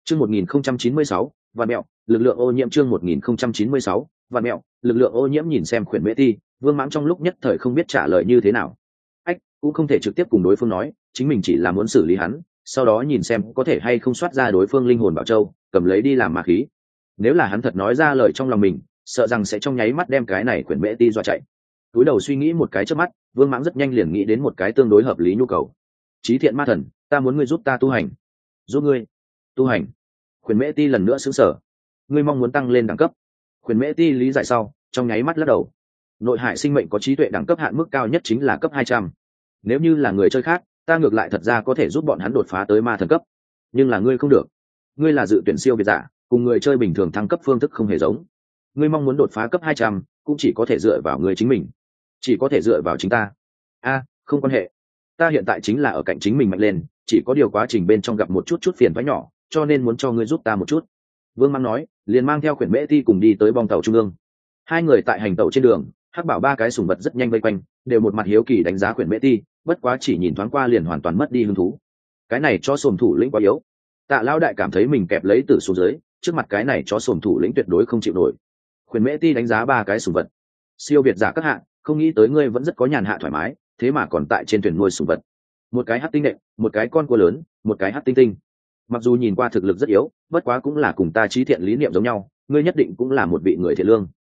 Chương 1096, Vạn Mẹo, lực lượng ô nhiễm. Chương 1096, Vạn Mẹo, lực lượng ô nhiễm. Nhìn xem Khuyển Mễ Ti, Vương Mãng trong lúc nhất thời không biết trả lời như thế nào. Ách, cũng không thể trực tiếp cùng đối phương nói, chính mình chỉ là muốn xử lý hắn, sau đó nhìn xem có thể hay không soát ra đối phương linh hồn bảo châu, cầm lấy đi làm ma khí. Nếu là hắn thật nói ra lời trong lòng mình, sợ rằng sẽ trong nháy mắt đem cái này Khuyển Mễ Ti dọa chạy. Túi đầu suy nghĩ một cái trước mắt, Vương Mãng rất nhanh liền nghĩ đến một cái tương đối hợp lý nhu cầu. Chí Thiện Ma Thần, ta muốn ngươi giúp ta tu hành. Giúp ngươi tu hành? Khuyển Mễ Ti lần nữa sững sờ. Ngươi mong muốn tăng lên đẳng cấp? Khuyển Mễ Ti lý giải sau, trong nháy mắt lắc đầu. Nội hại sinh mệnh có trí tuệ đẳng cấp hạn mức cao nhất chính là cấp 200. Nếu như là người chơi khác, ta ngược lại thật ra có thể giúp bọn hắn đột phá tới ma thần cấp, nhưng là ngươi không được. Ngươi là dự tuyển siêu việt giả, cùng người chơi bình thường thăng cấp phương thức không hề giống. Ngươi mong muốn đột phá cấp 200, cũng chỉ có thể dựa vào ngươi chính mình, chỉ có thể dựa vào chính ta. Không quan hệ, ta hiện tại chính là ở cạnh chính mình mạnh lên, chỉ có điều quá trình bên trong gặp một chút phiền toái nhỏ, cho nên muốn cho ngươi giúp ta một chút. Vương Mãng nói, liền mang theo Khuyển Mễ Ti cùng đi tới bong tàu trung ương. Hai người tại hành tàu trên đường, Hắc Bảo ba cái sủng vật rất nhanh vây quanh, đều một mặt hiếu kỳ đánh giá Khuyển Mễ Ti, bất quá chỉ nhìn thoáng qua liền hoàn toàn mất đi hứng thú. Cái này chó sồm thủ lĩnh quá yếu. Tạ Lão đại cảm thấy mình kẹp lấy tử xuống dưới, trước mặt cái này chó sồm thủ lĩnh tuyệt đối không chịu nổi. Khuyển Mễ Ti đánh giá ba cái sủng vật. Siêu việt giả các hạ, không nghĩ tới ngươi vẫn rất có nhàn hạ thoải mái, thế mà còn tại trên thuyền nuôi sủng vật. Một cái hắc tinh nện, một cái con cua lớn, một cái hắc tinh tinh. Mặc dù nhìn qua thực lực rất yếu, bất quá cũng là cùng ta chí thiện lý niệm giống nhau, ngươi nhất định cũng là một vị người thiện lương.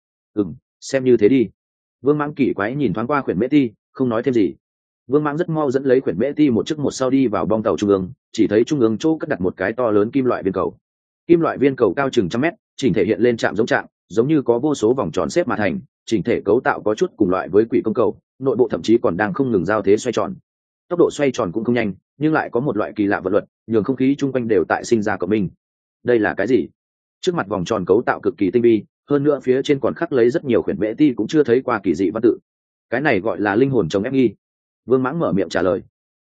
Xem như thế đi. Vương Mãng kỳ quái nhìn thoáng qua Khuyển Mễ Ti, không nói thêm gì. Vương Mãng rất mau dẫn lấy Khuyển Mễ Ti một trước một sau đi vào bong tàu trung ương, chỉ thấy trung ương chỗ cất đặt một cái to lớn kim loại viên cầu. Kim loại viên cầu cao chừng 100 mét, chỉnh thể hiện lên trạm giống như có vô số vòng tròn xếp mà thành, chỉnh thể cấu tạo có chút cùng loại với quỷ công cầu, nội bộ thậm chí còn đang không ngừng giao thế xoay tròn. Tốc độ xoay tròn cũng không nhanh, nhưng lại có một loại kỳ lạ vật luật, nhường không khí chung quanh đều tại sinh ra cộng minh. Đây là cái gì? Trước mặt vòng tròn cấu tạo cực kỳ tinh vi, hơn nữa phía trên còn khắc lấy rất nhiều Khuyển Mễ Ti cũng chưa thấy qua kỳ dị văn tự. Cái này gọi là linh hồn chống ép nghi. Vương Mãng mở miệng trả lời.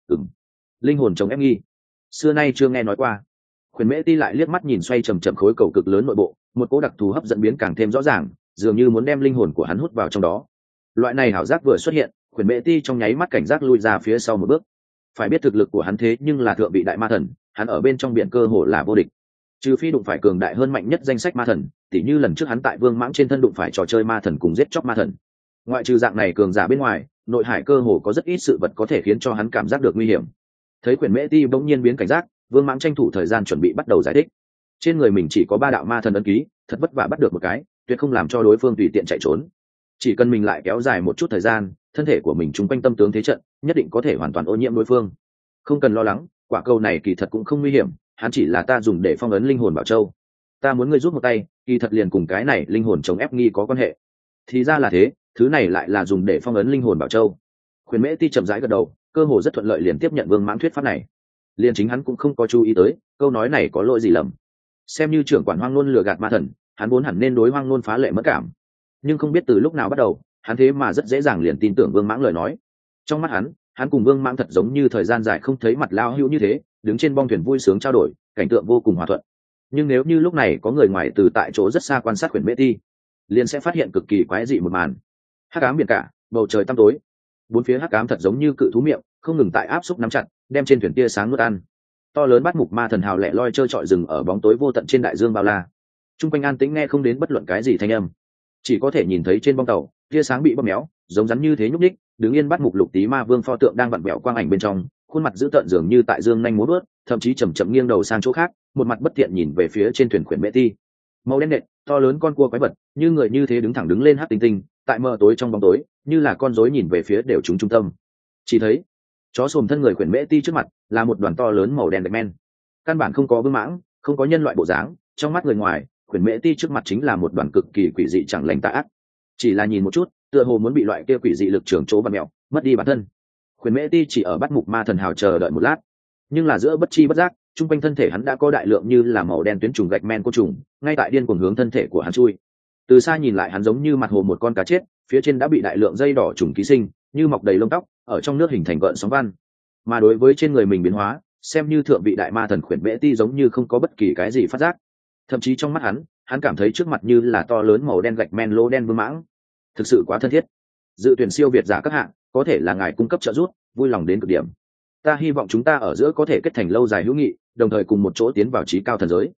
Linh hồn chống ép nghi, xưa nay chưa nghe nói qua. Khuyển Mễ Ti lại liếc mắt nhìn xoay chậm khối cầu cực lớn nội bộ, một cỗ đặc thù hấp dẫn biến càng thêm rõ ràng, dường như muốn đem linh hồn của hắn hút vào trong đó. Loại này hảo giác vừa xuất hiện, Khuyển Mễ Ti trong nháy mắt cảnh giác lui ra phía sau một bước. Phải biết thực lực của hắn thế nhưng là thượng vị đại ma thần, hắn ở bên trong biển cơ hồ là vô địch. Trừ phi đụng phải cường đại hơn mạnh nhất danh sách ma thần, tỉ như lần trước hắn tại Vương Mãng trên thân đụng phải trò chơi ma thần cùng giết chóc ma thần. Ngoại trừ dạng này cường giả bên ngoài, nội hải cơ hồ có rất ít sự vật có thể khiến cho hắn cảm giác được nguy hiểm. Thấy Khuyển Mễ Ti bỗng nhiên biến cảnh giác, Vương Mãng tranh thủ thời gian chuẩn bị bắt đầu giải thích. Trên người mình chỉ có 3 đạo ma thần ấn ký, thật vất vả bắt được một cái, tuyệt không làm cho đối phương tùy tiện chạy trốn. Chỉ cần mình lại kéo dài một chút thời gian, thân thể của mình chung quanh tâm tướng thế trận, nhất định có thể hoàn toàn ô nhiễm đối phương. Không cần lo lắng, quả cầu này kỳ thật cũng không nguy hiểm, hắn chỉ là ta dùng để phong ấn linh hồn bảo châu. Ta muốn ngươi giúp một tay, kỳ thật liền cùng cái này linh hồn chống ép nghi có quan hệ. Thì ra là thế, thứ này lại là dùng để phong ấn linh hồn bảo châu. Khuyển Mễ Ti chậm rãi gật đầu, cơ hồ rất thuận lợi liền tiếp nhận Vương Mãng thuyết pháp này. Liền chính hắn cũng không có chú ý tới, câu nói này có lỗi gì lầm. Xem như trưởng quản Hoang Nôn lừa gạt ma thần, hắn vốn hẳn nên đối Hoang Nôn phá lệ mất cảm. Nhưng không biết từ lúc nào bắt đầu, hắn thế mà rất dễ dàng liền tin tưởng Vương Mãng lời nói. Trong mắt hắn cùng Vương Mãng thật giống như thời gian dài không thấy mặt lao hữu như thế, đứng trên bong thuyền vui sướng trao đổi, cảnh tượng vô cùng hòa thuận. Nhưng nếu như lúc này có người ngoài từ tại chỗ rất xa quan sát Khuyển Mễ Ti, liền sẽ phát hiện cực kỳ quái dị một màn. Hắc ám biển cả, bầu trời tăm tối, bốn phía hắc ám thật giống như cự thú miệng, không ngừng tại áp xúc nắm chặt, đem trên thuyền tia sáng nuốt ăn. To lớn bát mục ma thần hào lẻ loi trơ trọi rừng ở bóng tối vô tận trên đại dương bao la. Trung quanh an tĩnh nghe không đến bất luận cái gì thanh âm, chỉ có thể nhìn thấy trên bong tàu tia sáng bị bóp méo, giống rắn như thế nhúc nhích, đứng yên bát mục lục tí ma vương pho tượng đang vặn vẹo quang ảnh bên trong, khuôn mặt dữ tợn dường như tại dương nhanh múa vớt, thậm chí chậm chậm nghiêng đầu sang chỗ khác, một mặt bất thiện nhìn về phía trên thuyền Khuyển Mễ Ti. Màu đen nện, to lớn con cua quái vật, như người như thế đứng thẳng đứng lên hắc tinh tinh, tại mờ tối trong bóng tối, như là con rối nhìn về phía đều trúng trung tâm. Chỉ thấy chó sồm thân người Khuyển Mễ Ti trước mặt là một đoàn to lớn màu đen đặc men, căn bản không có Vương Mãng, không có nhân loại bộ dáng, trong mắt người ngoài, Khuyển Mễ Ti trước mặt chính là một đoàn cực kỳ quỷ dị chẳng lành tà ác. Chỉ là nhìn một chút, tựa hồ muốn bị loại kia quỷ dị lực trường chỗ vặn mèo, mất đi bản thân. Khuyển Mễ Ti chỉ ở bắt mục ma thần hào chờ đợi một lát, nhưng là giữa bất chi bất giác, trung quanh thân thể hắn đã có đại lượng như là màu đen tuyến trùng gạch men côn trùng, ngay tại điên cuồng hướng thân thể của hắn chui. Từ xa nhìn lại hắn giống như mặt hồ một con cá chết, phía trên đã bị đại lượng dây đỏ trùng ký sinh, như mọc đầy lông tóc, ở trong nước hình thành gợn sóng văn. Mà đối với trên người mình biến hóa, xem như thượng vị đại ma thần Khuyển Mễ Ti giống như không có bất kỳ cái gì phát giác. Thậm chí trong mắt hắn cảm thấy trước mặt như là to lớn màu đen gạch men lô đen Vương Mãng, thực sự quá thân thiết. Dự tuyển siêu việt giả các hạng, có thể là ngài cung cấp trợ giúp, vui lòng đến cực điểm. Ta hy vọng chúng ta ở giữa có thể kết thành lâu dài hữu nghị, đồng thời cùng một chỗ tiến vào trí cao thần giới.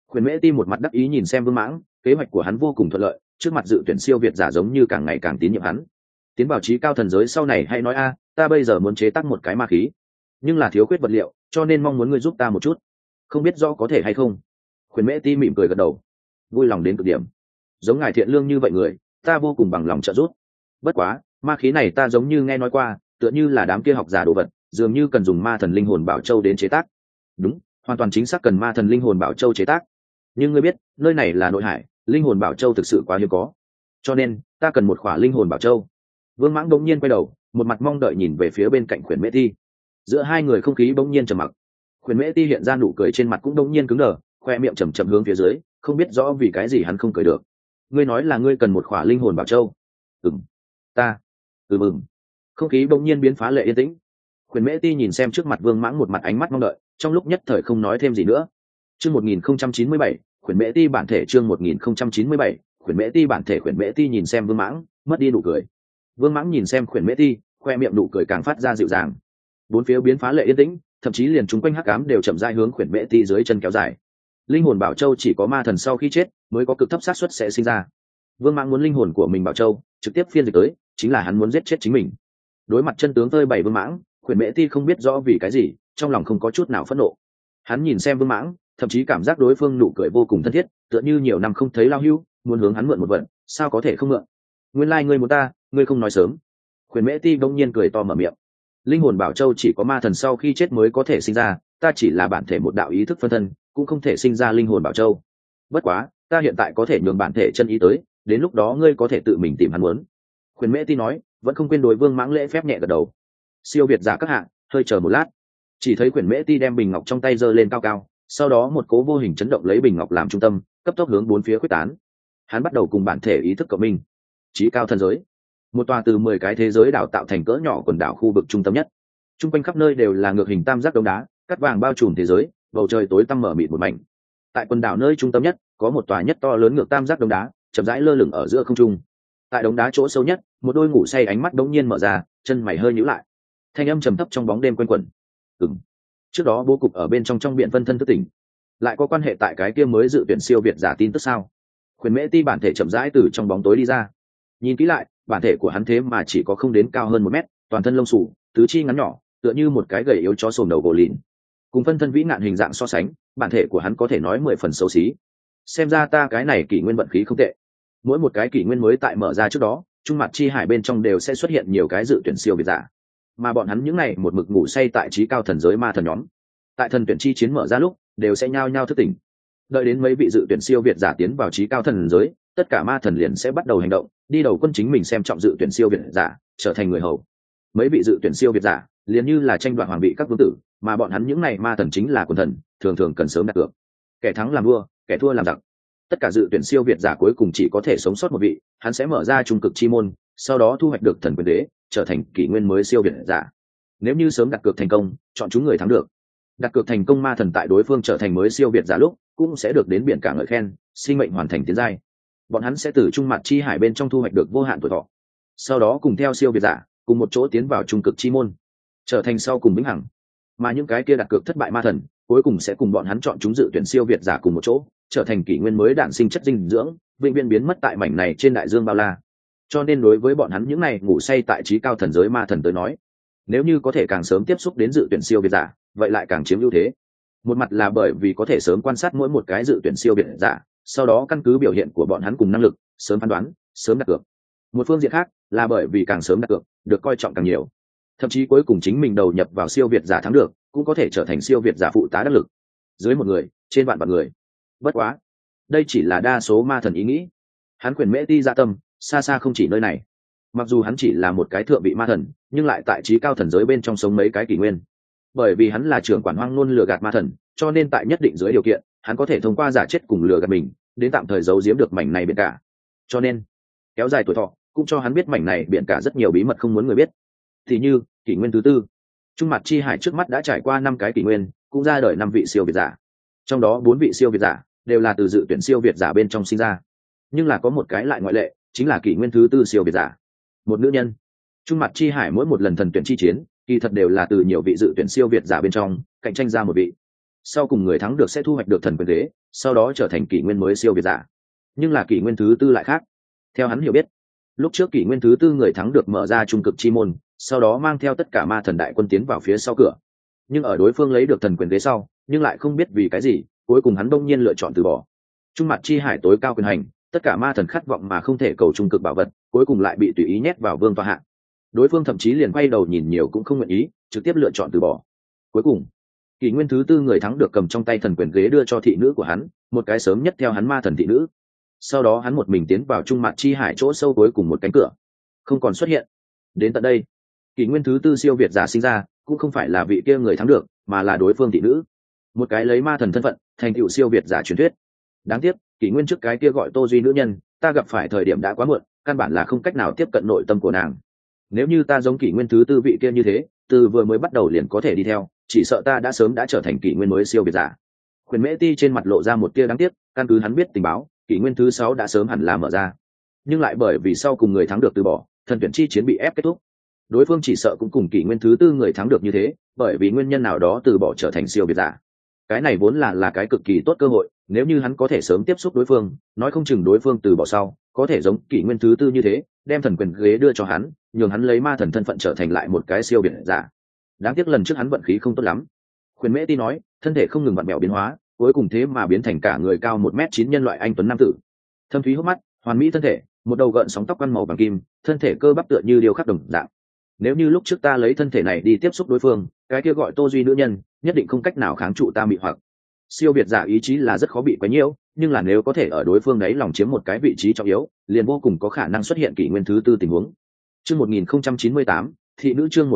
Khuyển Mễ Ti một mặt đắc ý nhìn xem Vương Mãng, kế hoạch của hắn vô cùng thuận lợi, trước mặt dự tuyển siêu việt giả giống như càng ngày càng tín nhiệm hắn. Tiến vào trí cao thần giới sau này hãy nói a, ta bây giờ muốn chế tác một cái ma khí, nhưng là thiếu khuyết vật liệu, cho nên mong muốn ngươi giúp ta một chút, không biết rõ có thể hay không. Khuyển Mễ Ti mỉm cười gật đầu, vui lòng đến cực điểm. Giống ngài thiện lương như vậy người, ta vô cùng bằng lòng trợ giúp. Bất quá, ma khí này ta giống như nghe nói qua, tựa như là đám kia học giả đồ vật, dường như cần dùng ma thần linh hồn bảo châu đến chế tác. Đúng, hoàn toàn chính xác cần ma thần linh hồn bảo châu chế tác. Nhưng ngươi biết, nơi này là nội hải, linh hồn bảo châu thực sự quá hiếm có, cho nên ta cần một khỏa linh hồn bảo châu. Vương Mãng bỗng nhiên quay đầu, một mặt mong đợi nhìn về phía bên cạnh Khuyển Mễ Ti. Giữa hai người không khí bỗng nhiên trầm mặc. Khuyển Mễ Ti hiện ra nụ cười trên mặt cũng bỗng nhiên cứng đờ, khoe miệng chầm chậm hướng phía dưới, không biết rõ vì cái gì hắn không cười được. Ngươi nói là ngươi cần một khỏa linh hồn bảo châu? Ta không khí bỗng nhiên biến phá lệ yên tĩnh. Khuyển Mễ Ti nhìn xem trước mặt Vương Mãng một mặt ánh mắt mong đợi, trong lúc nhất thời không nói thêm gì nữa. Chương 1097, Khuyển Mễ Ti bản thể. Chương 1097, Khuyển Mễ Ti bản thể. Khuyển Mễ Ti nhìn xem Vương Mãng, mất đi nụ cười. Vương Mãng nhìn xem Khuyển Mễ Ti, khoe miệng nụ cười càng phát ra dịu dàng. Bốn phía biến phá lệ yên tĩnh, thậm chí liền chúng quanh hắc ám đều chậm rãi hướng Khuyển Mễ Ti dưới chân kéo dài. Linh hồn bảo châu chỉ có ma thần sau khi chết mới có cực thấp xác suất sẽ sinh ra. Vương Mãng muốn linh hồn của mình bảo châu trực tiếp phiên dịch tới, chính là hắn muốn giết chết chính mình. Đối mặt chân tướng phơi bày Vương Mãng, Khuyển Mễ Ti không biết rõ vì cái gì, trong lòng không có chút nào phẫn nộ. Hắn nhìn xem Vương Mãng, thậm chí cảm giác đối phương nụ cười vô cùng thân thiết, tựa như nhiều năm không thấy lao hưu, muốn hướng hắn mượn một vận, sao có thể không mượn? Nguyên lai ngươi muốn ta, ngươi không nói sớm. Khuyển Mễ Ti bỗng nhiên cười to mở miệng. Linh hồn bảo châu chỉ có ma thần sau khi chết mới có thể sinh ra, ta chỉ là bản thể một đạo ý thức phân thân, cũng không thể sinh ra linh hồn bảo châu. Bất quá, ta hiện tại có thể nhường bản thể chân ý tới, đến lúc đó ngươi có thể tự mình tìm hắn muốn. Khuyển Mễ Ti nói, vẫn không quên đối Vương Mãng lễ phép nhẹ gật đầu. Siêu việt giả các hạng, hơi chờ một lát. Chỉ thấy Khuyển Mễ Ti đem bình ngọc trong tay giơ lên cao cao, sau đó một cố vô hình chấn động lấy bình ngọc làm trung tâm, cấp tốc hướng bốn phía khuếch tán. Hắn bắt đầu cùng bản thể ý thức cộng minh. Chí cao thần giới, một tòa từ 10 cái thế giới đảo tạo thành cỡ nhỏ quần đảo khu vực trung tâm nhất. Trung quanh khắp nơi đều là ngược hình tam giác đống đá, cát vàng bao trùm thế giới, bầu trời tối tăm mở mịt một mảnh. Tại quần đảo nơi trung tâm nhất, có một tòa nhất to lớn ngược tam giác đống đá, chậm rãi lơ lửng ở giữa không trung. Tại đống đá chỗ sâu nhất, một đôi ngủ say ánh mắt đống nhiên mở ra, chân mày hơi nhíu lại. Thanh âm trầm thấp trong bóng đêm quanh quẩn. Trước đó bố cục ở bên trong biển phân thân thức tỉnh, lại có quan hệ tại cái kia mới dự tuyển siêu việt giả tin tức sao? Khuyển Mễ Ti bản thể chậm rãi từ trong bóng tối đi ra. Nhìn kỹ lại, bản thể của hắn thế mà chỉ có không đến cao hơn 1 mét, toàn thân lông xù, tứ chi ngắn nhỏ, tựa như một cái gầy yếu chó sồm đầu gỗ lìn. Cùng phân thân vĩ nạn hình dạng so sánh, bản thể của hắn có thể nói 10 phần xấu xí. Xem ra ta cái này kỷ nguyên vận khí không tệ. Mỗi một cái kỷ nguyên mới tại mở ra trước đó, trung mặt chi hải bên trong đều sẽ xuất hiện nhiều cái dự tuyển siêu việt giả, mà bọn hắn những này một mực ngủ say tại trí cao thần giới ma thần nhóm, tại thần tuyển chi chiến mở ra lúc đều sẽ nhao nhao thức tỉnh. Đợi đến mấy vị dự tuyển siêu việt giả tiến vào trí cao thần giới, tất cả ma thần liền sẽ bắt đầu hành động, đi đầu quân chính mình xem trọng dự tuyển siêu việt giả, trở thành người hầu. Mấy vị dự tuyển siêu việt giả liền như là tranh đoạt hoàng vị các vương tử, mà bọn hắn những này ma thần chính là quần thần, thường thường cần sớm đặt cược. Kẻ thắng làm vua, kẻ thua làm giặc. Tất cả dự tuyển siêu việt giả cuối cùng chỉ có thể sống sót một vị, hắn sẽ mở ra trung cực chi môn, sau đó thu hoạch được thần quyền đế, trở thành kỷ nguyên mới siêu việt giả. Nếu như sớm đặt cược thành công, chọn chúng người thắng được. Đặt cược thành công ma thần tại đối phương trở thành mới siêu việt giả lúc, cũng sẽ được đến biển cả ngợi khen, sinh mệnh hoàn thành tiến giai. Bọn hắn sẽ từ trung mặt chi hải bên trong thu hoạch được vô hạn tuổi thọ. Sau đó cùng theo siêu việt giả, cùng một chỗ tiến vào trung cực chi môn, trở thành sau cùng vĩnh hằng. Mà những cái kia đặt cược thất bại ma thần, cuối cùng sẽ cùng bọn hắn chọn chúng dự tuyển siêu việt giả cùng một chỗ, trở thành kỷ nguyên mới đản sinh chất dinh dưỡng, vĩnh viễn biến mất tại mảnh này trên đại dương bao la. Cho nên đối với bọn hắn những này ngủ say tại trí cao thần giới ma thần tới nói, nếu như có thể càng sớm tiếp xúc đến dự tuyển siêu việt giả, vậy lại càng chiếm ưu thế. Một mặt là bởi vì có thể sớm quan sát mỗi một cái dự tuyển siêu việt giả, sau đó căn cứ biểu hiện của bọn hắn cùng năng lực, sớm phán đoán, sớm đặt cược. Một phương diện khác là bởi vì càng sớm đặt cược, được coi trọng càng nhiều. Thậm chí cuối cùng chính mình đầu nhập vào siêu việt giả thắng được, cũng có thể trở thành siêu việt giả phụ tá đắc lực. Dưới một người, trên vạn vạn người. Bất quá, đây chỉ là đa số ma thần ý nghĩ. Hắn Khuyển Mễ Ti dạ tâm, xa xa không chỉ nơi này. Mặc dù hắn chỉ là một cái thượng vị ma thần, nhưng lại tại trí cao thần giới bên trong sống mấy cái kỷ nguyên. Bởi vì hắn là trưởng quản hoang ngôn lừa gạt ma thần, cho nên tại nhất định dưới điều kiện, hắn có thể thông qua giả chết cùng lừa gạt mình, đến tạm thời giấu giếm được mảnh này biển cả. Cho nên, kéo dài tuổi thọ, cũng cho hắn biết mảnh này biển cả rất nhiều bí mật không muốn người biết. Thì như kỷ nguyên thứ 4, trung mặt chi hải trước mắt đã trải qua 5 cái kỷ nguyên, cũng ra đời 5 vị siêu việt giả. Trong đó 4 vị siêu việt giả đều là từ dự tuyển siêu việt giả bên trong sinh ra. Nhưng là có một cái lại ngoại lệ, chính là kỷ nguyên thứ 4 siêu việt giả, một nữ nhân. Trung mặt chi hải mỗi một lần thần tuyển chi chiến, kỳ thật đều là từ nhiều vị dự tuyển siêu việt giả bên trong cạnh tranh ra một vị. sau cùng người thắng được sẽ thu hoạch được thần quyền ghế, sau đó trở thành kỷ nguyên mới siêu việt giả. Nhưng là kỷ nguyên thứ tư lại khác. Theo hắn hiểu biết, lúc trước kỷ nguyên thứ tư người thắng được mở ra trung cực chi môn, sau đó mang theo tất cả ma thần đại quân tiến vào phía sau cửa. Nhưng ở đối phương lấy được thần quyền ghế sau, nhưng lại không biết vì cái gì, cuối cùng hắn đông nhiên lựa chọn từ bỏ. Trung mặt chi hải tối cao quyền hành, tất cả ma thần khát vọng mà không thể cầu trung cực bảo vật, cuối cùng lại bị tùy ý nhét vào vương tọa hạ. Đối phương thậm chí liền quay đầu nhìn nhiều cũng không nguyện ý, trực tiếp lựa chọn từ bỏ. Cuối cùng, kỷ nguyên thứ tư người thắng được cầm trong tay thần quyền ghế đưa cho thị nữ của hắn, một cái sớm nhất theo hắn ma thần thị nữ. Sau đó hắn một mình tiến vào trung mặt chi hải chỗ sâu cuối cùng một cánh cửa, không còn xuất hiện. Đến tận đây, kỷ nguyên thứ tư siêu việt giả sinh ra, cũng không phải là vị kia người thắng được, mà là đối phương thị nữ, một cái lấy ma thần thân phận thành tựu siêu việt giả truyền thuyết. Đáng tiếc, kỷ nguyên trước cái kia gọi Tô Duy nữ nhân, ta gặp phải thời điểm đã quá muộn, căn bản là không cách nào tiếp cận nội tâm của nàng. Nếu như ta giống kỷ nguyên thứ tư vị kia như thế, từ vừa mới bắt đầu liền có thể đi theo, chỉ sợ ta đã sớm đã trở thành kỷ nguyên mới siêu việt giả. Quyền Mễ Ti trên mặt lộ ra một tia đáng tiếc, căn cứ hắn biết tình báo, kỷ nguyên thứ 6 đã sớm hẳn là mở ra, nhưng lại bởi vì sau cùng người thắng được từ bỏ, thần tuyển chi chiến bị ép kết thúc. Đối phương chỉ sợ cũng cùng kỷ nguyên thứ tư người thắng được như thế, bởi vì nguyên nhân nào đó từ bỏ trở thành siêu việt giả. Cái này vốn là cái cực kỳ tốt cơ hội, nếu như hắn có thể sớm tiếp xúc đối phương, nói không chừng đối phương từ bỏ sau, có thể giống kỷ nguyên thứ tư như thế, đem thần quyền ghế đưa cho hắn, nhường hắn lấy ma thần thân phận trở thành lại một cái siêu việt giả. Đáng tiếc lần trước hắn vận khí không tốt lắm. Quyền Mễ Ti nói, thân thể không ngừng vặn vẹo biến hóa, cuối cùng thế mà biến thành cả người cao 1m9 nhân loại anh tuấn nam tử. Thâm thúy hốc mắt, hoàn mỹ thân thể, một đầu gợn sóng tóc quăn màu vàng kim, thân thể cơ bắp tựa như điêu khắc đồng dạng. Nếu như lúc trước ta lấy thân thể này đi tiếp xúc đối phương, cái kia gọi Tô Duy nữ nhân, nhất định không cách nào kháng trụ ta mị hoặc. Siêu việt giả ý chí là rất khó bị quấy nhiễu, nhưng là nếu có thể ở đối phương đấy lòng chiếm một cái vị trí trọng yếu, liền vô cùng có khả năng xuất hiện kỷ nguyên thứ tư tình huống. Chương 1098, thị nữ chương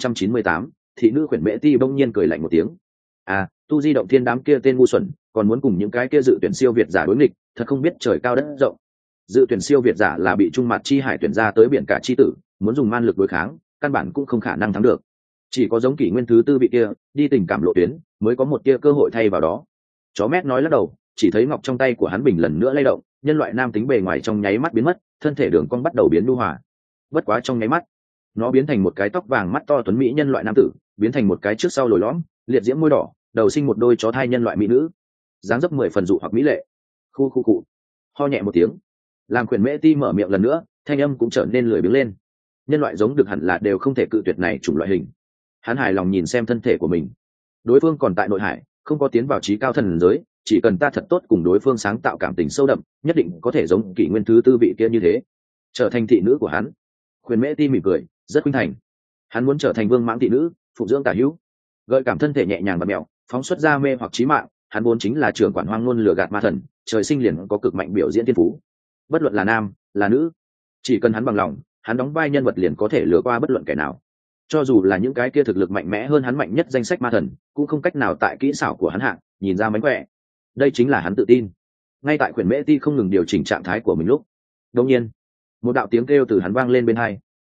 1098, thị nữ Quyền Mễ Ti bỗng nhiên cười lạnh một tiếng. À, tu di động thiên đám kia tên ngu xuẩn, còn muốn cùng những cái kia dự tuyển siêu việt giả đối nghịch, thật không biết trời cao đất rộng. Dự tuyển siêu việt giả là bị trung mặt chi hải tuyển ra tới biển cả chi tử, muốn dùng man lực đối kháng, căn bản cũng không khả năng thắng được. Chỉ có giống kỷ nguyên thứ tư bị kia, đi tình cảm lộ tuyến, mới có một tia cơ hội thay vào đó. Chó mét nói lắc đầu, chỉ thấy ngọc trong tay của hắn bình lần nữa lay động, nhân loại nam tính bề ngoài trong nháy mắt biến mất, thân thể đường cong bắt đầu biến nhu hòa. Bất quá trong nháy mắt, nó biến thành một cái tóc vàng mắt to tuấn mỹ nhân loại nam tử, biến thành một cái trước sau lồi lõm, liệt diễm môi đỏ, đầu sinh một đôi chó thai nhân loại mỹ nữ, dáng dấp 10 phần dụ hoặc mỹ lệ. Khu cụ, ho nhẹ một tiếng, làm Quyền Mễ Ti mở miệng lần nữa, thanh âm cũng trở nên lười biếng lên. Nhân loại giống được hẳn là đều không thể cự tuyệt này chủng loại hình. Hắn hài lòng nhìn xem thân thể của mình, đối phương còn tại nội hải, không có tiến vào trí cao thần giới, chỉ cần ta thật tốt cùng đối phương sáng tạo cảm tình sâu đậm, nhất định có thể giống kỷ nguyên thứ tư vị kia như thế, trở thành thị nữ của hắn. Quyền Mễ Ti mỉm cười, rất khuynh thành. Hắn muốn trở thành vương mãng thị nữ, phụ dưỡng tả hữu, gợi cảm thân thể nhẹ nhàng và mèo, phóng xuất ra mê hoặc chí mạng. Hắn vốn chính là trưởng quản hoang ngôn lừa gạt ma thần, trời sinh liền có cực mạnh biểu diễn thiên phú. Bất luận là nam là nữ, chỉ cần hắn bằng lòng, hắn đóng vai nhân vật liền có thể lừa qua bất luận kẻ nào. Cho dù là những cái kia thực lực mạnh mẽ hơn hắn mạnh nhất danh sách ma thần, cũng không cách nào tại kỹ xảo của hắn hạng nhìn ra mánh khỏe. Đây chính là hắn tự tin. Ngay tại Quyền Mễ Ti không ngừng điều chỉnh trạng thái của mình lúc, đột nhiên một đạo tiếng kêu từ hắn vang lên bên tai.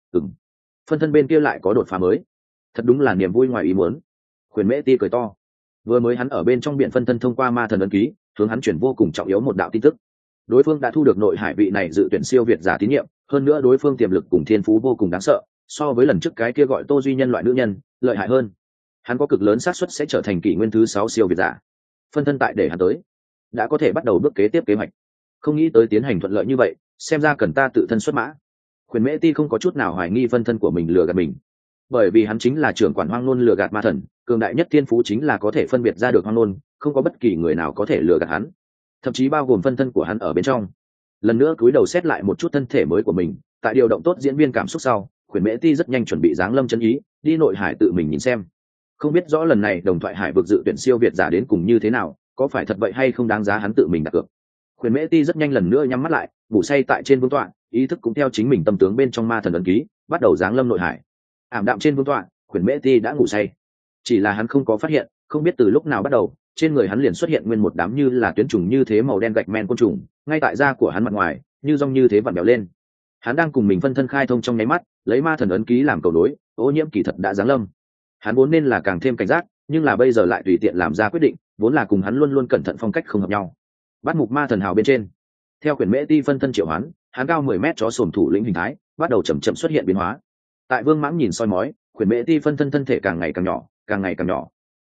Phân thân bên kia lại có đột phá mới, thật đúng là niềm vui ngoài ý muốn. Quyền Mễ Ti cười to. Vừa mới hắn ở bên trong biển phân thân thông qua ma thần ấn ký, hướng hắn chuyển vô cùng trọng yếu một đạo tin tức. Đối phương đã thu được nội hải vị này dự tuyển siêu việt giả tín nhiệm, hơn nữa đối phương tiềm lực cùng thiên phú vô cùng đáng sợ, so với lần trước cái kia gọi Tô Duy nhân loại nữ nhân lợi hại hơn. Hắn có cực lớn xác suất sẽ trở thành kỷ nguyên thứ 6 siêu việt giả. Phân thân tại để hắn tới, đã có thể bắt đầu bước kế tiếp kế hoạch. Không nghĩ tới tiến hành thuận lợi như vậy, xem ra cần ta tự thân xuất mã. Quyền Mễ Ti không có chút nào hoài nghi phân thân của mình lừa gạt mình, bởi vì hắn chính là trưởng quản hoang nôn lừa gạt ma thần, cường đại nhất thiên phú chính là có thể phân biệt ra được hoang nôn, không có bất kỳ người nào có thể lừa gạt hắn, thậm chí bao gồm phân thân của hắn ở bên trong. Lần nữa cúi đầu xét lại một chút thân thể mới của mình, tại điều động tốt diễn viên cảm xúc sau, Quyền Mễ Ti rất nhanh chuẩn bị giáng lâm chân ý, đi nội hải tự mình nhìn xem. Không biết rõ lần này đồng thoại hải vực dự tuyển siêu việt giả đến cùng như thế nào, có phải thật vậy hay không đáng giá hắn tự mình đặt cược. Quyền Mễ Ti rất nhanh lần nữa nhắm mắt lại, ngủ say tại trên vương tọa, ý thức cũng theo chính mình tâm tướng bên trong ma thần ấn ký, bắt đầu giáng lâm nội hải. Ảm đạm trên vương tọa, Quyền Mễ Ti đã ngủ say. Chỉ là hắn không có phát hiện, không biết từ lúc nào bắt đầu, trên người hắn liền xuất hiện nguyên một đám như là tuyến trùng như thế màu đen gạch men côn trùng, ngay tại da của hắn mặt ngoài, như rong như thế vặn béo lên. Hắn đang cùng mình phân thân khai thông trong nháy mắt, lấy ma thần ấn ký làm cầu nối, ô nhiễm kỳ thật đã giáng lâm. Hắn vốn nên là càng thêm cảnh giác, nhưng là bây giờ lại tùy tiện làm ra quyết định, vốn là cùng hắn luôn luôn cẩn thận phong cách không hợp nhau. Bắt mục ma thần hào bên trên, theo Quyền Mễ Ti phân thân triệu hoán, hắn cao 10 mét chó sồn thủ lĩnh hình thái bắt đầu chậm chậm xuất hiện biến hóa. Tại Vương Mãng nhìn soi mói, Quyền Mễ Ti phân thân thân thể càng ngày càng nhỏ, càng ngày càng nhỏ.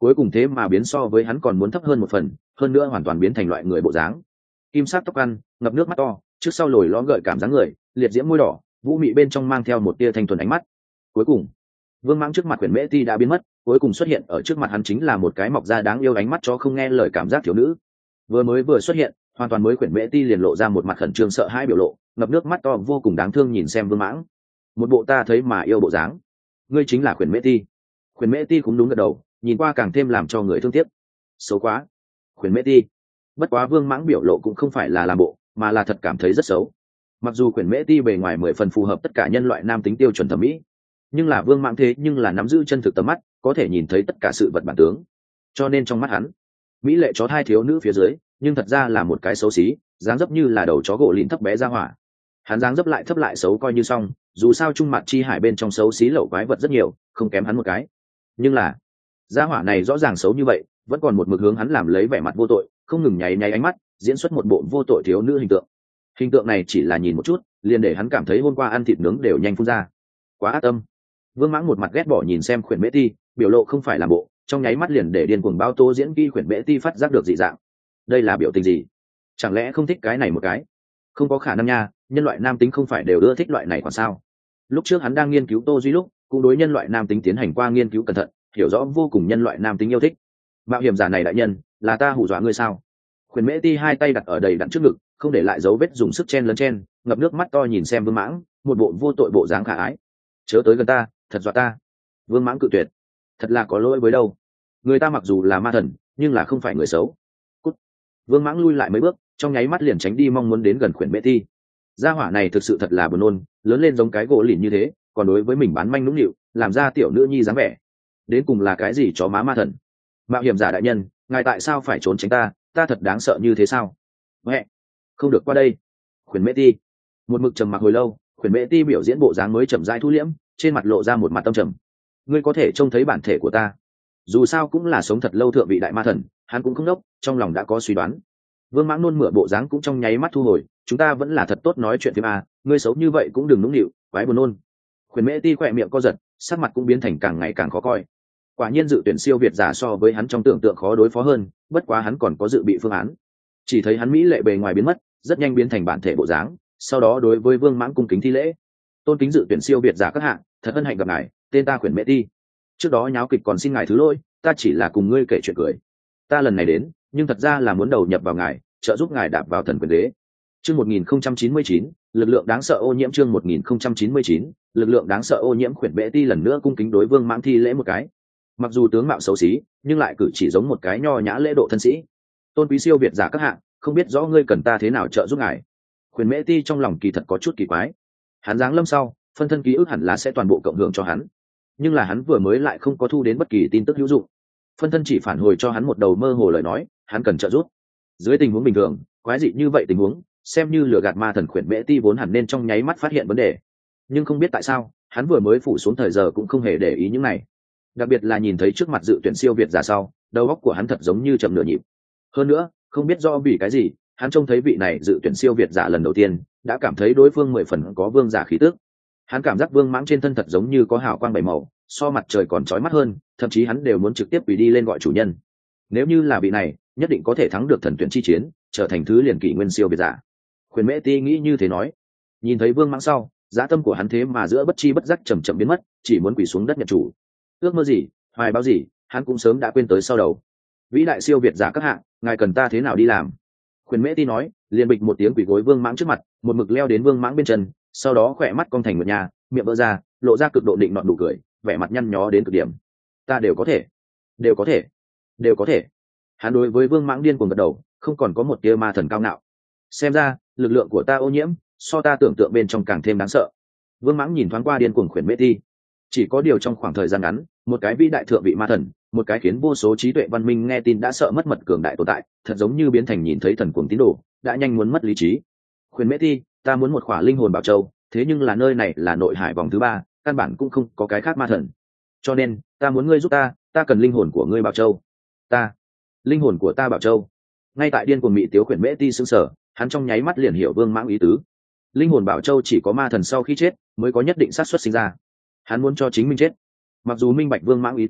cuối cùng thế mà biến so với hắn còn muốn thấp hơn một phần, hơn nữa hoàn toàn biến thành loại người bộ dáng. Kim sắc tóc ăn, ngập nước mắt to, trước sau lồi lõm gợi cảm dáng người, liệt diễm môi đỏ, vũ mị bên trong mang theo một tia thanh thuần ánh mắt. Cuối cùng, Vương Mãng trước mặt Quyển Mễ Ti đã biến mất, cuối cùng xuất hiện ở trước mặt hắn chính là một cái mọc da đáng yêu ánh mắt cho không nghe lời cảm giác thiếu nữ. Vừa xuất hiện, hoàn toàn mới Quyển Mễ Ti liền lộ ra một mặt khẩn trương sợ hãi biểu lộ, ngập nước mắt to vô cùng đáng thương nhìn xem Vương Mãng. Một bộ ta thấy mà yêu bộ dáng. Ngươi chính là Quyển Mễ Ti. Quyển Mễ Ti cũng đúng gật đầu, nhìn qua càng thêm làm cho người thương tiếc. Xấu quá. Quyển Mễ Ti. Bất quá Vương Mãng biểu lộ cũng không phải là làm bộ, mà là thật cảm thấy rất xấu. Mặc dù Quyển Mễ Ti bề ngoài 10 phần phù hợp tất cả nhân loại nam tính tiêu chuẩn thẩm mỹ, nhưng là Vương Mãng thế nhưng là nắm giữ chân thực tầm mắt, có thể nhìn thấy tất cả sự vật bản tướng. Cho nên trong mắt hắn, mỹ lệ chó thai thiếu nữ phía dưới, nhưng thật ra là một cái xấu xí, dáng dấp như là đầu chó gỗ lìn thấp bé ra hỏa. Hắn dáng dấp lại thấp lại xấu coi như xong, dù sao trung mặt chi hải bên trong xấu xí lậu quái vật rất nhiều, không kém hắn một cái. Nhưng là, gia hỏa này rõ ràng xấu như vậy, vẫn còn một mực hướng hắn làm lấy vẻ mặt vô tội, không ngừng nháy nháy ánh mắt, diễn xuất một bộ vô tội thiếu nữ hình tượng. Hình tượng này chỉ là nhìn một chút, liền để hắn cảm thấy hôm qua ăn thịt nướng đều nhanh phun ra. Quá ác tâm. Vương Mãng một mặt ghét bỏ nhìn xem Quyển Mễ Ti, biểu lộ không phải làm bộ, trong nháy mắt liền để điên cuồng bao tố diễn kỹ Quyển Mễ Ti phát giác được dị dạng. Đây là biểu tình gì? Chẳng lẽ không thích cái này một cái? Không có khả năng nha, nhân loại nam tính không phải đều ưa thích loại này còn sao? Lúc trước hắn đang nghiên cứu Tô Duy lúc, cũng đối nhân loại nam tính tiến hành qua nghiên cứu cẩn thận, hiểu rõ vô cùng nhân loại nam tính yêu thích. Mạo hiểm giả này đại nhân, là ta hù dọa ngươi sao? Quyển Mễ Ti hai tay đặt ở đầy đặn trước ngực, không để lại dấu vết dùng sức chen lấn chen, ngập nước mắt to nhìn xem Vương Mãng, một bộ vô tội bộ dáng khả ái. Chớ tới gần ta, thật dọa ta. Vương Mãng cự tuyệt. Thật là có lỗi với đâu. Người ta mặc dù là ma thần, nhưng là không phải người xấu. Cút. Vương Mãng lui lại mấy bước, trong nháy mắt liền tránh đi mong muốn đến gần Quyển Mễ Ti. Gia hỏa này thực sự thật là buồn nôn, lớn lên giống cái gỗ lìn như thế, còn đối với mình bán manh nũng nịu, làm ra tiểu nữ nhi dáng vẻ. Đến cùng là cái gì chó má ma thần? Mạo hiểm giả đại nhân, ngài tại sao phải trốn tránh ta? Ta thật đáng sợ như thế sao? Mẹ, không được qua đây. Quyển Mễ Ti. Một mực trầm mặc hồi lâu, Quyển Mễ Ti biểu diễn bộ dáng mới chậm rãi thu liễm, trên mặt lộ ra một mặt tâm trầm. Ngươi có thể trông thấy bản thể của ta. Dù sao cũng là sống thật lâu thượng vị đại ma thần, hắn cũng không đốc, trong lòng đã có suy đoán. Vương Mãng nôn mửa bộ dáng cũng trong nháy mắt thu hồi, chúng ta vẫn là thật tốt nói chuyện phim a, ngươi xấu như vậy cũng đừng nũng nịu, quái buồn nôn. Quyển Mễ Ti khỏe miệng co giật, sắc mặt cũng biến thành càng ngày càng khó coi. Quả nhiên dự tuyển siêu việt giả so với hắn trong tưởng tượng khó đối phó hơn, bất quá hắn còn có dự bị phương án. Chỉ thấy hắn mỹ lệ bề ngoài biến mất, rất nhanh biến thành bản thể bộ dáng, sau đó đối với Vương Mãng cung kính thi lễ. Tôn kính dự tuyển siêu việt giả các hạng, thật hân hạnh gặp ngài, tên ta Quyển Mễ Ti. Trước đó nháo kịch còn xin ngài thứ lỗi, ta chỉ là cùng ngươi kể chuyện cười. Ta lần này đến, nhưng thật ra là muốn đầu nhập vào ngài, trợ giúp ngài đạp vào thần quyền đế. Chương 1099, lực lượng đáng sợ ô nhiễm. Chương 1099, lực lượng đáng sợ ô nhiễm. Quyển Mễ Ti lần nữa cung kính đối Vương Mãng thi lễ một cái. Mặc dù tướng mạo xấu xí, nhưng lại cử chỉ giống một cái nho nhã lễ độ thân sĩ. Tôn quý siêu việt giả các hạng, không biết rõ ngươi cần ta thế nào trợ giúp ngài. Quyển Mễ Ti trong lòng kỳ thật có chút kỳ quái. Hắn giáng lâm sau, phân thân ký ức hẳn là sẽ toàn bộ cộng hưởng cho hắn, nhưng là hắn vừa mới lại không có thu đến bất kỳ tin tức hữu dụng. Phân thân chỉ phản hồi cho hắn một đầu mơ hồ lời nói, hắn cần trợ giúp. Dưới tình huống bình thường, quái dị như vậy tình huống, xem như lừa gạt ma thần Quyển Mễ Ti vốn hẳn nên trong nháy mắt phát hiện vấn đề. Nhưng không biết tại sao, hắn vừa mới phủ xuống thời giờ cũng không hề để ý những này. Đặc biệt là nhìn thấy trước mặt dự tuyển siêu việt giả sau, đầu óc của hắn thật giống như chậm nửa nhịp. Hơn nữa, không biết do vì cái gì, hắn trông thấy vị này dự tuyển siêu việt giả lần đầu tiên, đã cảm thấy đối phương 10 phần có vương giả khí tức. Hắn cảm giác Vương Mãng trên thân thật giống như có hào quang bảy màu, so mặt trời còn chói mắt hơn, thậm chí hắn đều muốn trực tiếp quỳ đi lên gọi chủ nhân. Nếu như là vị này, nhất định có thể thắng được thần tuyển chi chiến, trở thành thứ liền kỷ nguyên siêu việt giả. Quyển Mễ Ti nghĩ như thế nói. Nhìn thấy Vương Mãng sau, dã tâm của hắn thế mà giữa bất chi bất giác chậm chậm biến mất, chỉ muốn quỳ xuống đất nhận chủ. Ước mơ gì, hoài bão gì, hắn cũng sớm đã quên tới sau đầu. Vĩ đại siêu việt giả các hạng, ngài cần ta thế nào đi làm? Quyển Mễ Ti nói, liền bịch một tiếng quỳ gối Vương Mãng trước mặt, một mực leo đến Vương Mãng bên chân, sau đó khỏe mắt cong thành một nhà, miệng vỡ ra, lộ ra cực độ định nọt nụ cười, vẻ mặt nhăn nhó đến cực điểm. Ta đều có thể, đều có thể, đều có thể. Hắn đối với Vương Mãng điên cuồng gật đầu, không còn có một tia ma thần cao ngạo. Xem ra, lực lượng của ta ô nhiễm, so ta tưởng tượng bên trong càng thêm đáng sợ. Vương Mãng nhìn thoáng qua điên cuồng Quyển Mễ Ti. Chỉ có điều trong khoảng thời gian ngắn, một cái vĩ đại thượng vị ma thần, một cái khiến vô số trí tuệ văn minh nghe tin đã sợ mất mật cường đại tồn tại, thật giống như biến thành nhìn thấy thần cuồng tín đồ, đã nhanh muốn mất lý trí. Quyển Mễ Ti, ta muốn một khỏa linh hồn bảo châu, thế nhưng là nơi này là nội hải vòng thứ 3, căn bản cũng không có cái khác ma thần. Cho nên, ta muốn ngươi giúp ta cần linh hồn của ngươi bảo châu. Linh hồn của ta bảo châu. Ngay tại điên cuồng mị tiếu Quyển Mễ Ti sững sờ, hắn trong nháy mắt liền hiểu Vương Mãng ý tứ. Linh hồn bảo châu chỉ có ma thần sau khi chết mới có nhất định xác suất sinh ra. Hắn muốn cho chính mình chết. Mặc dù minh bạch Vương Mãng ý tứ,